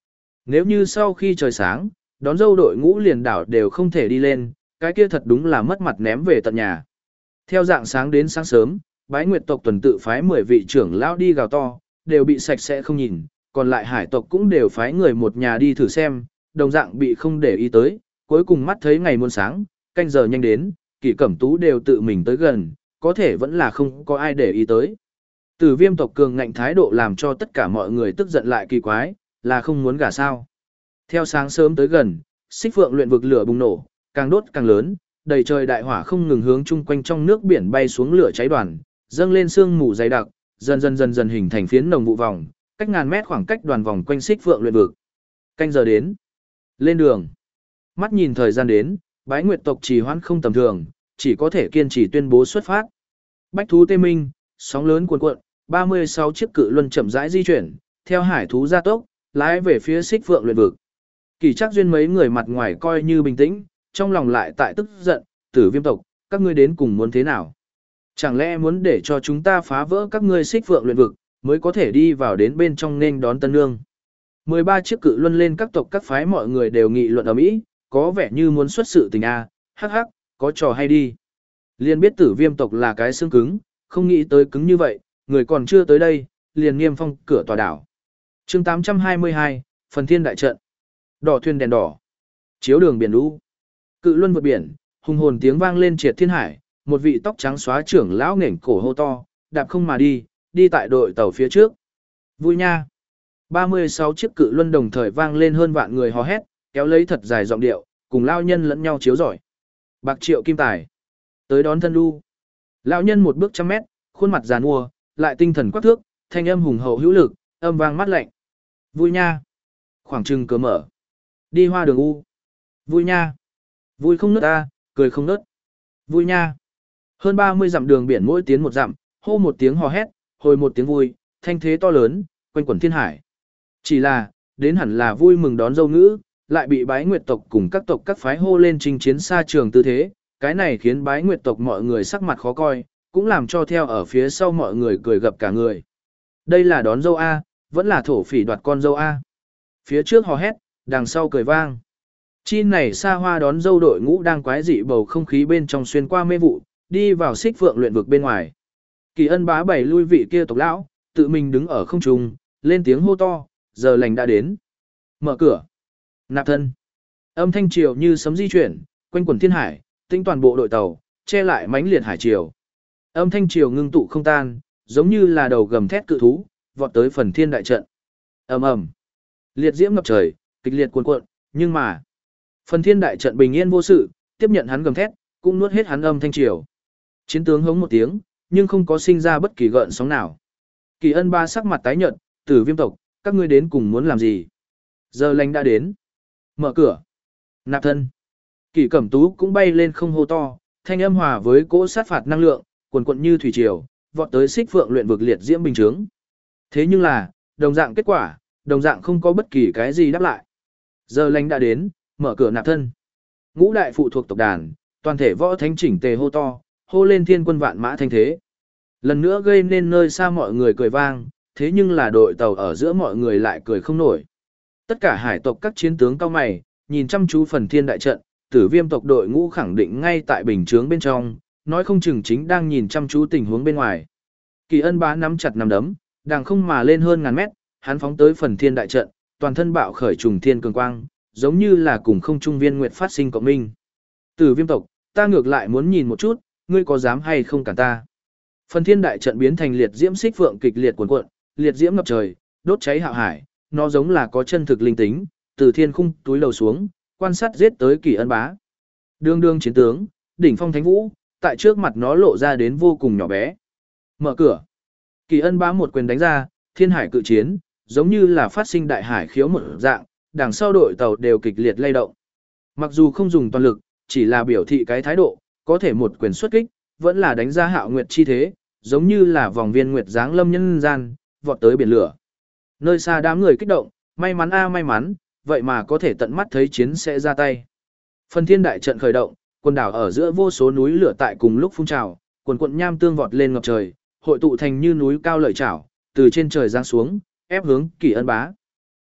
Nếu như sau khi trời sáng, đón dâu đội ngũ liền đảo đều không thể đi lên, cái kia thật đúng là mất mặt ném về tận nhà. Theo dạng sáng đến sáng sớm, Bái Nguyệt tộc tuần tự phái mười vị trưởng lão đi gào to, đều bị sạch sẽ không nhìn, còn lại hải tộc cũng đều phái người một nhà đi thử xem, đồng dạng bị không để ý tới, cuối cùng mắt thấy ngày muôn sáng, canh giờ nhanh đến, Kỷ Cẩm Tú đều tự mình tới gần, có thể vẫn là không có ai để ý tới. Tử Viêm tộc cường ngạnh thái độ làm cho tất cả mọi người tức giận lại kỳ quái, là không muốn gả sao. Theo sáng sớm tới gần, Xích Phượng luyện vực lửa bùng nổ, càng đốt càng lớn, đầy trời đại hỏa không ngừng hướng chung quanh trong nước biển bay xuống lửa cháy đoàn, dâng lên sương mù dày đặc, dần dần dần dần hình thành phiến nồng vụ vòng, cách ngàn mét khoảng cách đoàn vòng quanh Xích Phượng luyện vực. Canh giờ đến. Lên đường. Mắt nhìn thời gian đến, Bái Nguyệt tộc trì hoãn không tầm thường, chỉ có thể kiên trì tuyên bố xuất phát. Bách thú tê minh, sóng lớn cuồn cuộn, ba mươi sáu chiếc cự luân chậm rãi di chuyển, theo hải thú gia tốc, lái về phía Xích Phượng luyện vực. Kỳ Trác Duyên mấy người mặt ngoài coi như bình tĩnh, trong lòng lại tại tức giận, Tử Viêm tộc, các ngươi đến cùng muốn thế nào? Chẳng lẽ muốn để cho chúng ta phá vỡ các ngươi Xích Phượng luyện vực, mới có thể đi vào đến bên trong nên đón tân nương? mười ba chiếc cự luân lên các tộc các phái mọi người đều nghị luận ầm ĩ, có vẻ như muốn xuất sự tình a, hắc hắc, có trò hay đi. Liền biết Tử Viêm tộc là cái xương cứng, không nghĩ tới cứng như vậy, người còn chưa tới đây, liền niêm phong cửa tòa đảo. Chương tám trăm hai mươi hai, Phần Thiên đại trận. Đỏ thuyền đèn đỏ, chiếu đường biển lũ. Cự luân vượt biển, hùng hồn tiếng vang lên triệt thiên hải, một vị tóc trắng xóa trưởng lão nghển cổ hô to, đạp không mà đi, đi tại đội tàu phía trước. Vui nha. ba mươi sáu chiếc cự luân đồng thời vang lên hơn vạn người hò hét, kéo lấy thật dài giọng điệu, cùng lao nhân lẫn nhau chiếu rọi. Bạc Triệu Kim Tài tới đón thân lưu. Lão nhân một bước trăm mét, khuôn mặt giàn mua, lại tinh thần quắc thước, thanh âm hùng hậu hữu lực, âm vang mát lạnh. Vui nha. Khoảng trừng cớ mở. Đi hoa đường u. Vui nha. Vui không nớt ta, cười không nớt. Vui nha. Hơn ba mươi dặm đường biển mỗi tiến một dặm, hô một tiếng hò hét, hồi một tiếng vui, thanh thế to lớn, quanh quẩn thiên hải. Chỉ là, đến hẳn là vui mừng đón dâu ngữ, lại bị Bái Nguyệt tộc cùng các tộc các phái hô lên chinh chiến xa trường tư thế, cái này khiến Bái Nguyệt tộc mọi người sắc mặt khó coi, cũng làm cho theo ở phía sau mọi người cười gập cả người. Đây là đón dâu A, vẫn là thổ phỉ đoạt con dâu A. Phía trước hò hét, đằng sau cười vang. Chi này xa hoa đón dâu đội ngũ đang quái dị bầu không khí bên trong xuyên qua mê vụ, đi vào Xích Phượng luyện vực bên ngoài. Kỳ Ân bá bảy lui vị kia tộc lão, tự mình đứng ở không trung, lên tiếng hô to, giờ lành đã đến. Mở cửa. Nạp thân. Âm thanh triều như sấm di chuyển, quanh quần thiên hải, tinh toàn bộ đội tàu, che lại mãnh liệt hải triều. Âm thanh triều ngưng tụ không tan, giống như là đầu gầm thét cự thú, vọt tới Phần Thiên đại trận. Ầm ầm. Liệt diễm ngập trời, kịch liệt cuồn cuộn, nhưng mà Phần Thiên đại trận bình yên vô sự, tiếp nhận hắn gầm thét, cũng nuốt hết hắn âm thanh triều. Chiến tướng hống một tiếng, nhưng không có sinh ra bất kỳ gợn sóng nào. Kỳ Ân ba sắc mặt tái nhợt, Tử Viêm tộc, các ngươi đến cùng muốn làm gì? Giờ lành đã đến. Mở cửa. Nạp thân. Kỷ Cẩm Tú cũng bay lên không hô to, thanh âm hòa với cỗ sát phạt năng lượng, cuồn cuộn như thủy triều, vọt tới Xích Phượng luyện vực liệt diễm bình chướng. Thế nhưng là, đồng dạng kết quả, đồng dạng không có bất kỳ cái gì đáp lại. Giờ lành đã đến, mở cửa nạp thân. Ngũ đại phụ thuộc tộc đàn, toàn thể võ thánh chỉnh tề hô to, hô lên thiên quân vạn mã thanh thế. Lần nữa gây nên nơi xa mọi người cười vang, thế nhưng là đội tàu ở giữa mọi người lại cười không nổi. Tất cả hải tộc các chiến tướng cao mày, nhìn chăm chú Phần Thiên đại trận, Tử Viêm tộc đội ngũ khẳng định ngay tại bình chướng bên trong, nói không chừng chính đang nhìn chăm chú tình huống bên ngoài. Kỳ Ân bá nắm chặt nắm đấm, đàng không mà lên hơn ngàn mét, hắn phóng tới Phần Thiên đại trận, toàn thân bạo khởi trùng thiên cường quang, giống như là cùng không trung viên nguyệt phát sinh cộng minh. Tử Viêm tộc, ta ngược lại muốn nhìn một chút, ngươi có dám hay không cản ta? Phần Thiên đại trận biến thành liệt diễm xích phượng kịch liệt cuồn cuộn, liệt diễm ngập trời, đốt cháy hạo hải, nó giống là có chân thực linh tính, từ thiên khung túi lầu xuống, quan sát giết tới Kỳ Ân bá. Đương đương chiến tướng, đỉnh phong thánh vũ, tại trước mặt nó lộ ra đến vô cùng nhỏ bé. Mở cửa. Kỳ Ân bá một quyền đánh ra, thiên hải cự chiến, giống như là phát sinh đại hải khiếu một dạng, đằng sau đội tàu đều kịch liệt lay động. Mặc dù không dùng toàn lực, chỉ là biểu thị cái thái độ, có thể một quyền xuất kích, vẫn là đánh ra hạo nguyệt chi thế, giống như là vòng viên nguyệt giáng lâm nhân gian, vọt tới biển lửa. Nơi xa đám người kích động, may mắn a may mắn, vậy mà có thể tận mắt thấy chiến sẽ ra tay. Phần Thiên đại trận khởi động, quần đảo ở giữa vô số núi lửa tại cùng lúc phun trào, quần quần nham tương vọt lên ngập trời, hội tụ thành như núi cao lợi chảo, từ trên trời giáng xuống, ép hướng Kỳ Ân bá.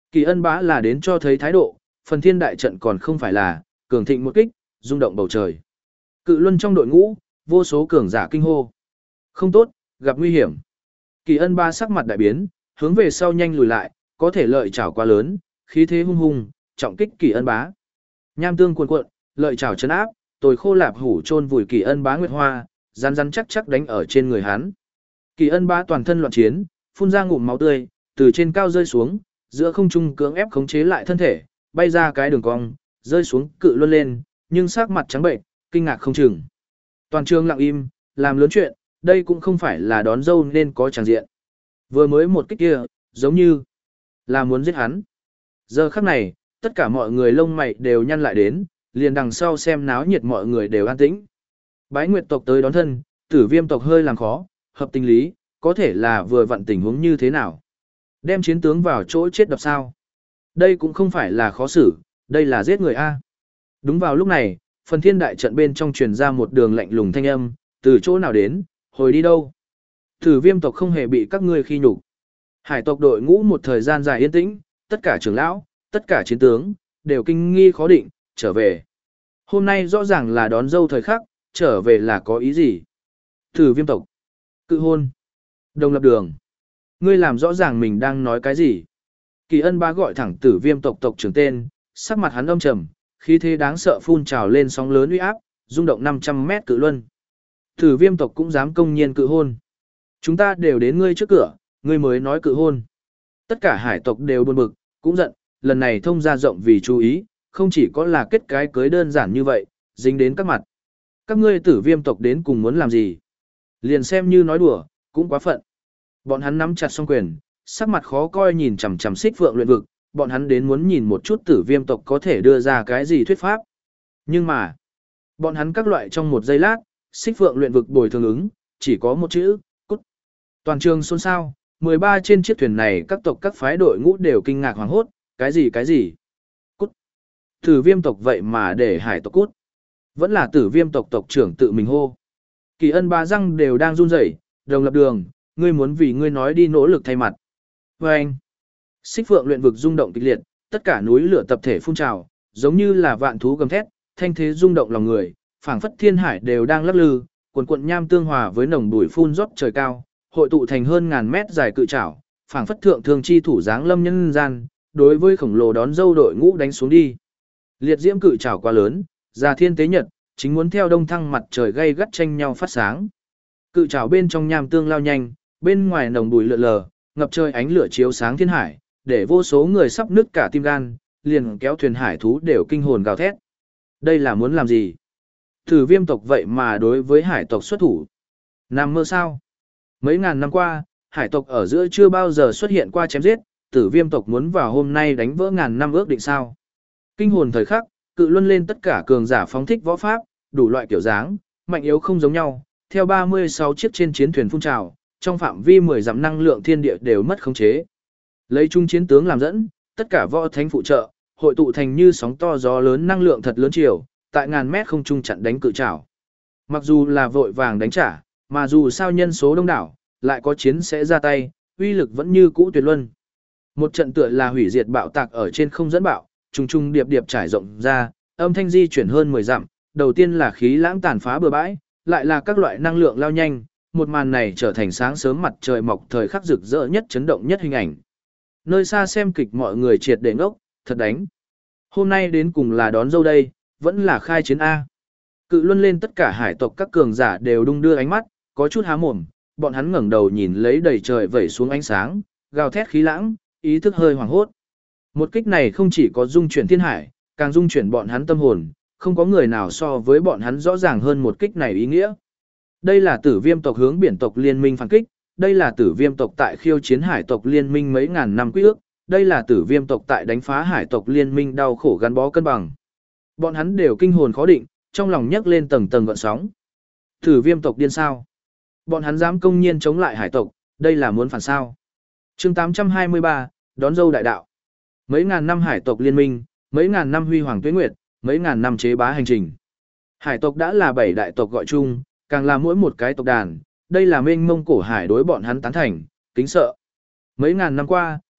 Kỳ Ân Bá là đến cho thấy thái độ, phần thiên đại trận còn không phải là cường thịnh một kích, rung động bầu trời. Cự luân trong đội ngũ, vô số cường giả kinh hô. Không tốt, gặp nguy hiểm. Kỳ Ân Bá sắc mặt đại biến, hướng về sau nhanh lùi lại, có thể lợi chảo quá lớn, khí thế hung hùng, trọng kích Kỳ Ân Bá. Nham tương cuồn cuộn, lợi chảo chấn áp, tồi khô lạp hủ chôn vùi Kỳ Ân Bá nguyệt hoa, rắn rắn chắc chắc đánh ở trên người hắn. Kỳ Ân Bá toàn thân loạn chiến, phun ra ngụm máu tươi, từ trên cao rơi xuống, giữa không trung cưỡng ép khống chế lại thân thể, bay ra cái đường cong, rơi xuống cự luân lên, nhưng sắc mặt trắng bệnh, kinh ngạc không chừng. Toàn trường lặng im, làm lớn chuyện, đây cũng không phải là đón dâu nên có tràng diện. Vừa mới một kích kia, giống như là muốn giết hắn. Giờ khắc này, tất cả mọi người lông mày đều nhăn lại đến, liền đằng sau xem náo nhiệt mọi người đều an tĩnh. Bái Nguyệt tộc tới đón thân, Tử Viêm tộc hơi làm khó, hợp tình lý, có thể là vừa vặn tình huống như thế nào. Đem chiến tướng vào chỗ chết đập sao. Đây cũng không phải là khó xử, đây là giết người A. Đúng vào lúc này, phần thiên đại trận bên trong truyền ra một đường lạnh lùng thanh âm, từ chỗ nào đến, hồi đi đâu. Tử Viêm tộc không hề bị các ngươi khi nhục. Hải tộc đội ngũ một thời gian dài yên tĩnh, tất cả trưởng lão, tất cả chiến tướng, đều kinh nghi khó định, trở về. Hôm nay rõ ràng là đón dâu thời khắc, trở về là có ý gì? Tử Viêm tộc, cự hôn, đồng lập đường. Ngươi làm rõ ràng mình đang nói cái gì? Kỳ Ân Bá gọi thẳng Tử Viêm tộc tộc trưởng tên, sắc mặt hắn âm trầm, khí thế đáng sợ phun trào lên sóng lớn uy áp, rung động năm trăm mét cự luân. Tử Viêm tộc cũng dám công nhiên cự hôn. Chúng ta đều đến ngươi trước cửa, ngươi mới nói cự hôn. Tất cả hải tộc đều buồn bực, cũng giận, lần này thông ra rộng vì chú ý, không chỉ có là kết cái cưới đơn giản như vậy, dính đến các mặt. Các ngươi Tử Viêm tộc đến cùng muốn làm gì? Liền xem như nói đùa, cũng quá phận. Bọn hắn nắm chặt song quyền, sắc mặt khó coi nhìn chằm chằm Xích Phượng luyện vực, bọn hắn đến muốn nhìn một chút Tử Viêm tộc có thể đưa ra cái gì thuyết pháp. Nhưng mà, bọn hắn các loại trong một giây lát, Xích Phượng luyện vực bồi thường ứng, chỉ có một chữ, cút. Toàn trường xôn xao, mười ba trên chiếc thuyền này các tộc các phái đội ngũ đều kinh ngạc hoảng hốt, cái gì cái gì? Cút. Tử Viêm tộc vậy mà để hải tộc cút. Vẫn là Tử Viêm tộc tộc trưởng tự mình hô. Kỳ Ân Bá răng đều đang run rẩy, đồng lập đường, ngươi muốn vì ngươi nói đi nỗ lực thay mặt. Và anh, Xích Phượng luyện vực rung động kịch liệt, tất cả núi lửa tập thể phun trào, giống như là vạn thú gầm thét, thanh thế rung động lòng người, phảng phất thiên hải đều đang lắc lư, cuồn cuộn nham tương hòa với nồng bụi phun rót trời cao, hội tụ thành hơn ngàn mét dài cự trảo, phảng phất thượng thương chi thủ dáng lâm nhân gian, đối với khổng lồ đón dâu đội ngũ đánh xuống đi. Liệt diễm cự trảo quá lớn, già thiên tế nhật, chính muốn theo đông thăng mặt trời gay gắt tranh nhau phát sáng. Cự trảo bên trong nham tương lao nhanh, bên ngoài nồng bụi lượn lờ, ngập trời ánh lửa chiếu sáng thiên hải, để vô số người sắp nứt cả tim gan, liền kéo thuyền hải thú đều kinh hồn gào thét. Đây là muốn làm gì? Tử Viêm tộc vậy mà đối với hải tộc xuất thủ. Nằm mơ sao? Mấy ngàn năm qua, hải tộc ở giữa chưa bao giờ xuất hiện qua chém giết, Tử Viêm tộc muốn vào hôm nay đánh vỡ ngàn năm ước định sao? Kinh hồn thời khắc, cự luân lên tất cả cường giả phóng thích võ pháp, đủ loại kiểu dáng, mạnh yếu không giống nhau, theo ba mươi sáu chiếc trên chiến thuyền phun trào, trong phạm vi mười dặm năng lượng thiên địa đều mất khống chế. Lấy trung chiến tướng làm dẫn, tất cả võ thánh phụ trợ, hội tụ thành như sóng to gió lớn năng lượng thật lớn chiều, tại ngàn mét không trung chặn đánh cự trảo. Mặc dù là vội vàng đánh trả, mà dù sao nhân số đông đảo, lại có chiến sẽ ra tay, uy lực vẫn như cũ tuyệt luân. Một trận tựa là hủy diệt bạo tạc ở trên không dẫn bạo, trùng trùng điệp điệp trải rộng ra, âm thanh di chuyển hơn mười dặm, đầu tiên là khí lãng tàn phá bừa bãi, lại là các loại năng lượng lao nhanh, một màn này trở thành sáng sớm mặt trời mọc thời khắc rực rỡ nhất chấn động nhất hình ảnh. Nơi xa xem kịch mọi người triệt để ngốc, thật đánh. Hôm nay đến cùng là đón dâu đây, vẫn là khai chiến A. Cự luân lên tất cả hải tộc các cường giả đều đung đưa ánh mắt, có chút há mồm, bọn hắn ngẩng đầu nhìn lấy đầy trời vẩy xuống ánh sáng, gào thét khí lãng, ý thức hơi hoảng hốt. Một kích này không chỉ có dung chuyển thiên hải, càng dung chuyển bọn hắn tâm hồn, không có người nào so với bọn hắn rõ ràng hơn một kích này ý nghĩa. Đây là Tử Viêm tộc hướng biển tộc liên minh phản kích, đây là Tử Viêm tộc tại khiêu chiến hải tộc liên minh mấy ngàn năm quy ước, đây là Tử Viêm tộc tại đánh phá hải tộc liên minh đau khổ gắn bó cân bằng. Bọn hắn đều kinh hồn khó định, trong lòng nhấc lên tầng tầng gợn sóng. Tử Viêm tộc điên sao? Bọn hắn dám công nhiên chống lại hải tộc, đây là muốn phản sao? Chương tám trăm hai mươi ba, đón dâu đại đạo. Mấy ngàn năm hải tộc liên minh, mấy ngàn năm huy hoàng tuế nguyệt, mấy ngàn năm chế bá hành trình. Hải tộc đã là bảy đại tộc gọi chung, càng là mỗi một cái tộc đàn, đây là mênh mông cổ hải đối bọn hắn tán thành, kính sợ. Mấy ngàn năm qua,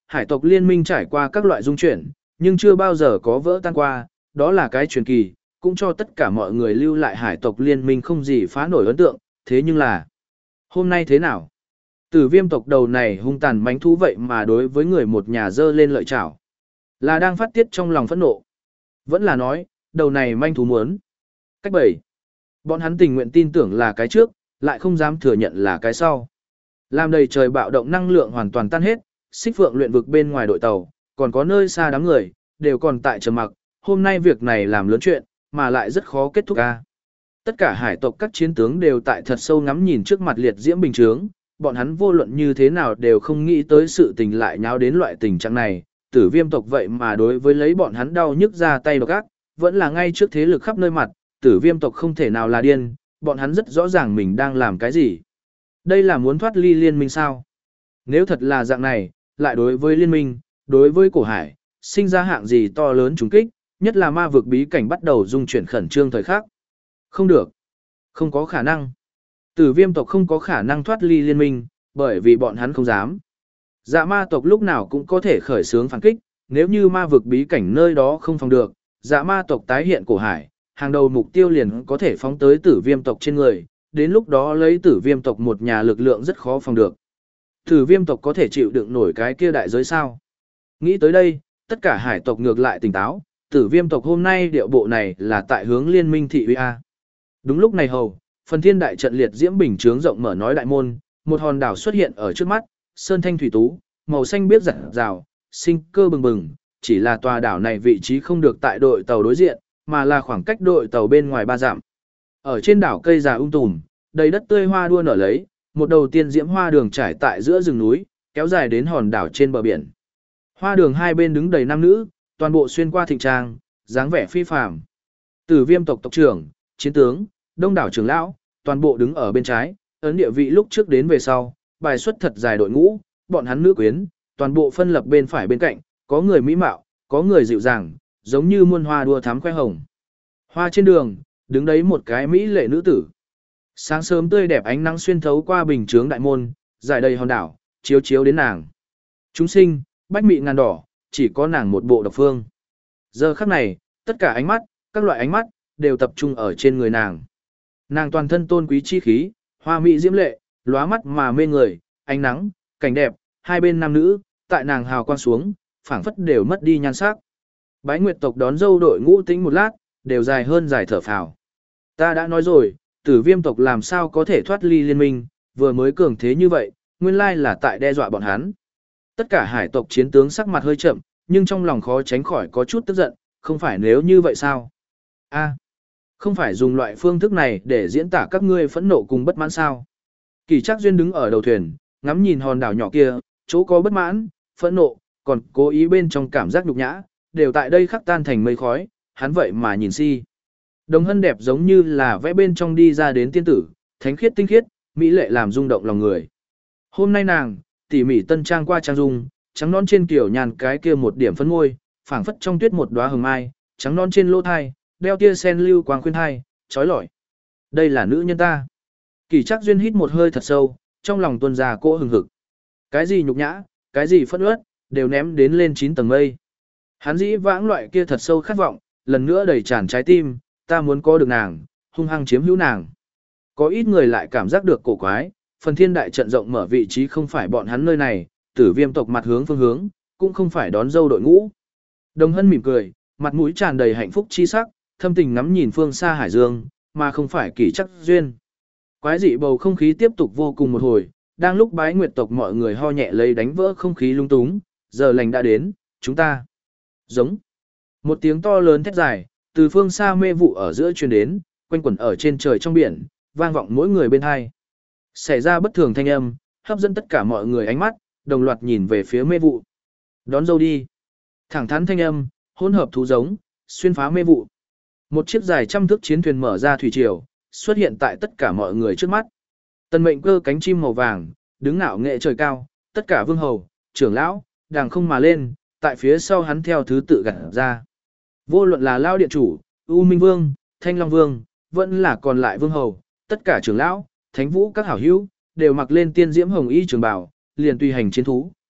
hải tộc liên minh trải qua các loại dung chuyển, nhưng chưa bao giờ có vỡ tan qua, đó là cái truyền kỳ, cũng cho tất cả mọi người lưu lại hải tộc liên minh không gì phá nổi ấn tượng, thế nhưng là hôm nay thế nào? Tử viêm tộc đầu này hung tàn mánh thú vậy mà đối với người một nhà dơ lên lợi chảo. Là đang phát tiết trong lòng phẫn nộ. Vẫn là nói, đầu này manh thú muốn. Cách bảy. Bọn hắn tình nguyện tin tưởng là cái trước, lại không dám thừa nhận là cái sau. Làm đầy trời bạo động năng lượng hoàn toàn tan hết, xích phượng luyện vực bên ngoài đội tàu, còn có nơi xa đám người, đều còn tại trầm mặc. Hôm nay việc này làm lớn chuyện, mà lại rất khó kết thúc ca. Tất cả hải tộc các chiến tướng đều tại thật sâu ngắm nhìn trước mặt liệt diễm bình chướng, bọn hắn vô luận như thế nào đều không nghĩ tới sự tình lại nháo đến loại tình trạng này, tử viêm tộc vậy mà đối với lấy bọn hắn đau nhức ra tay độc ác, vẫn là ngay trước thế lực khắp nơi mặt, tử viêm tộc không thể nào là điên, bọn hắn rất rõ ràng mình đang làm cái gì. Đây là muốn thoát ly liên minh sao? Nếu thật là dạng này, lại đối với liên minh, đối với cổ hải, sinh ra hạng gì to lớn trùng kích, nhất là ma vực bí cảnh bắt đầu dung chuyển khẩn trương thời khắc. Không được. Không có khả năng. Tử viêm tộc không có khả năng thoát ly liên minh, bởi vì bọn hắn không dám. Dạ ma tộc lúc nào cũng có thể khởi xướng phản kích, nếu như ma vực bí cảnh nơi đó không phòng được, dạ ma tộc tái hiện cổ hải, hàng đầu mục tiêu liền có thể phóng tới tử viêm tộc trên người, đến lúc đó lấy tử viêm tộc một nhà lực lượng rất khó phòng được. Tử viêm tộc có thể chịu đựng nổi cái kia đại giới sao? Nghĩ tới đây, tất cả hải tộc ngược lại tỉnh táo, tử viêm tộc hôm nay điệu bộ này là tại hướng liên minh thị uy a. Đúng lúc này hầu, phần thiên đại trận liệt diễm bình chướng rộng mở nói đại môn, một hòn đảo xuất hiện ở trước mắt, sơn thanh thủy tú, màu xanh biếc rạng rào, sinh cơ bừng bừng, chỉ là tòa đảo này vị trí không được tại đội tàu đối diện, mà là khoảng cách đội tàu bên ngoài ba dặm. Ở trên đảo cây già um tùm, đầy đất tươi hoa đua nở lấy, một đầu tiên diễm hoa đường trải tại giữa rừng núi, kéo dài đến hòn đảo trên bờ biển. Hoa đường hai bên đứng đầy nam nữ, toàn bộ xuyên qua thịnh trang, dáng vẻ phi phàm. Tử viêm tộc tộc trưởng, chiến tướng, đông đảo trưởng lão, toàn bộ đứng ở bên trái, ấn địa vị lúc trước đến về sau, bài xuất thật dài đội ngũ, bọn hắn nữ quyến, toàn bộ phân lập bên phải bên cạnh, có người mỹ mạo, có người dịu dàng, giống như muôn hoa đua thắm khoe hồng. Hoa trên đường, đứng đấy một cái mỹ lệ nữ tử. Sáng sớm tươi đẹp ánh nắng xuyên thấu qua bình chướng đại môn, rải đầy hòn đảo, chiếu chiếu đến nàng. Chúng sinh, bách mị ngàn đỏ, chỉ có nàng một bộ độc phương. Giờ khắc này, tất cả ánh mắt, các loại ánh mắt, đều tập trung ở trên người nàng. Nàng toàn thân tôn quý chi khí, hoa mỹ diễm lệ, lóa mắt mà mê người, ánh nắng, cảnh đẹp, hai bên nam nữ, tại nàng hào quang xuống, phảng phất đều mất đi nhan sắc. Bái Nguyệt tộc đón dâu đội ngũ tĩnh một lát, đều dài hơn dài thở phào. Ta đã nói rồi, Tử Viêm tộc làm sao có thể thoát ly liên minh, vừa mới cường thế như vậy, nguyên lai là tại đe dọa bọn hắn. Tất cả hải tộc chiến tướng sắc mặt hơi chậm, nhưng trong lòng khó tránh khỏi có chút tức giận, không phải nếu như vậy sao? A, không phải dùng loại phương thức này để diễn tả các ngươi phẫn nộ cùng bất mãn sao? Kỳ Trác Duyên đứng ở đầu thuyền, ngắm nhìn hòn đảo nhỏ kia, chỗ có bất mãn, phẫn nộ, còn cố ý bên trong cảm giác nhục nhã, đều tại đây khắc tan thành mây khói, hắn vậy mà nhìn si. Đồng Hân đẹp giống như là vẽ bên trong đi ra đến tiên tử, thánh khiết tinh khiết, mỹ lệ làm rung động lòng người. Hôm nay nàng, tỉ mỉ tân trang qua trang dung, trắng non trên kiểu nhàn cái kia một điểm phấn môi, phảng phất trong tuyết một đóa hồng mai, trắng non trên lỗ thai, đeo tia sen lưu quang khuyên thai, trói lọi. Đây là nữ nhân ta. Kỳ Trác Duyên hít một hơi thật sâu, trong lòng tuôn ra cỗ hừng hực. Cái gì nhục nhã, cái gì phẫn uất, đều ném đến lên chín tầng mây. Hắn dĩ vãng loại kia thật sâu khát vọng, lần nữa đầy tràn trái tim, ta muốn có được nàng, hung hăng chiếm hữu nàng. Có ít người lại cảm giác được cổ quái, phần thiên đại trận rộng mở vị trí không phải bọn hắn nơi này, Tử Viêm tộc mặt hướng phương hướng, cũng không phải đón dâu đội ngũ. Đồng Hân mỉm cười, mặt mũi tràn đầy hạnh phúc chi sắc, thâm tình ngắm nhìn phương xa hải dương, mà không phải Kỳ Trác Duyên. Quái dị bầu không khí tiếp tục vô cùng một hồi, đang lúc Bái Nguyệt tộc mọi người ho nhẹ lấy đánh vỡ không khí lung túng, giờ lành đã đến, chúng ta. Giống. Một tiếng to lớn thét dài, từ phương xa mê vụ ở giữa truyền đến, quanh quẩn ở trên trời trong biển, vang vọng mỗi người bên hai. Xảy ra bất thường thanh âm, hấp dẫn tất cả mọi người ánh mắt, đồng loạt nhìn về phía mê vụ. Đón dâu đi. Thẳng thắn thanh âm, hỗn hợp thú giống, xuyên phá mê vụ. Một chiếc dài trăm thước chiến thuyền mở ra thủy triều, xuất hiện tại tất cả mọi người trước mắt. Tần Mệnh cơ cánh chim màu vàng, đứng ngạo nghệ trời cao, tất cả vương hầu, trưởng lão, đàng không mà lên, tại phía sau hắn theo thứ tự gặt ra. Vô luận là Lao Điện Chủ, U Minh Vương, Thanh Long Vương, vẫn là còn lại vương hầu, tất cả trưởng lão, thánh vũ các hảo hữu, đều mặc lên tiên diễm hồng y trường bào, liền tùy hành chiến thú,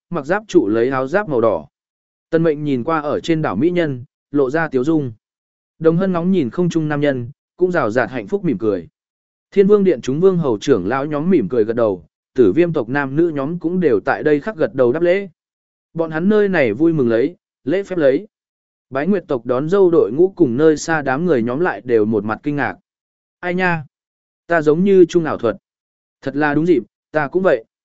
mặc giáp trụ lấy áo giáp màu đỏ. Tân Mệnh nhìn qua ở trên đảo mỹ nhân, lộ ra tiếu dung. Đồng Hân ngóng nhìn không trung nam nhân, cũng rào rạt hạnh phúc mỉm cười. Thiên Vương điện chúng vương hầu trưởng lão nhóm mỉm cười gật đầu, Tử Viêm tộc nam nữ nhóm cũng đều tại đây khắc gật đầu đáp lễ. Bọn hắn nơi này vui mừng lấy, lễ phép lấy. Bái Nguyệt tộc đón dâu đội ngũ cùng nơi xa đám người nhóm lại đều một mặt kinh ngạc. Ai nha? Ta giống như trung ảo thuật. Thật là đúng dịp, ta cũng vậy.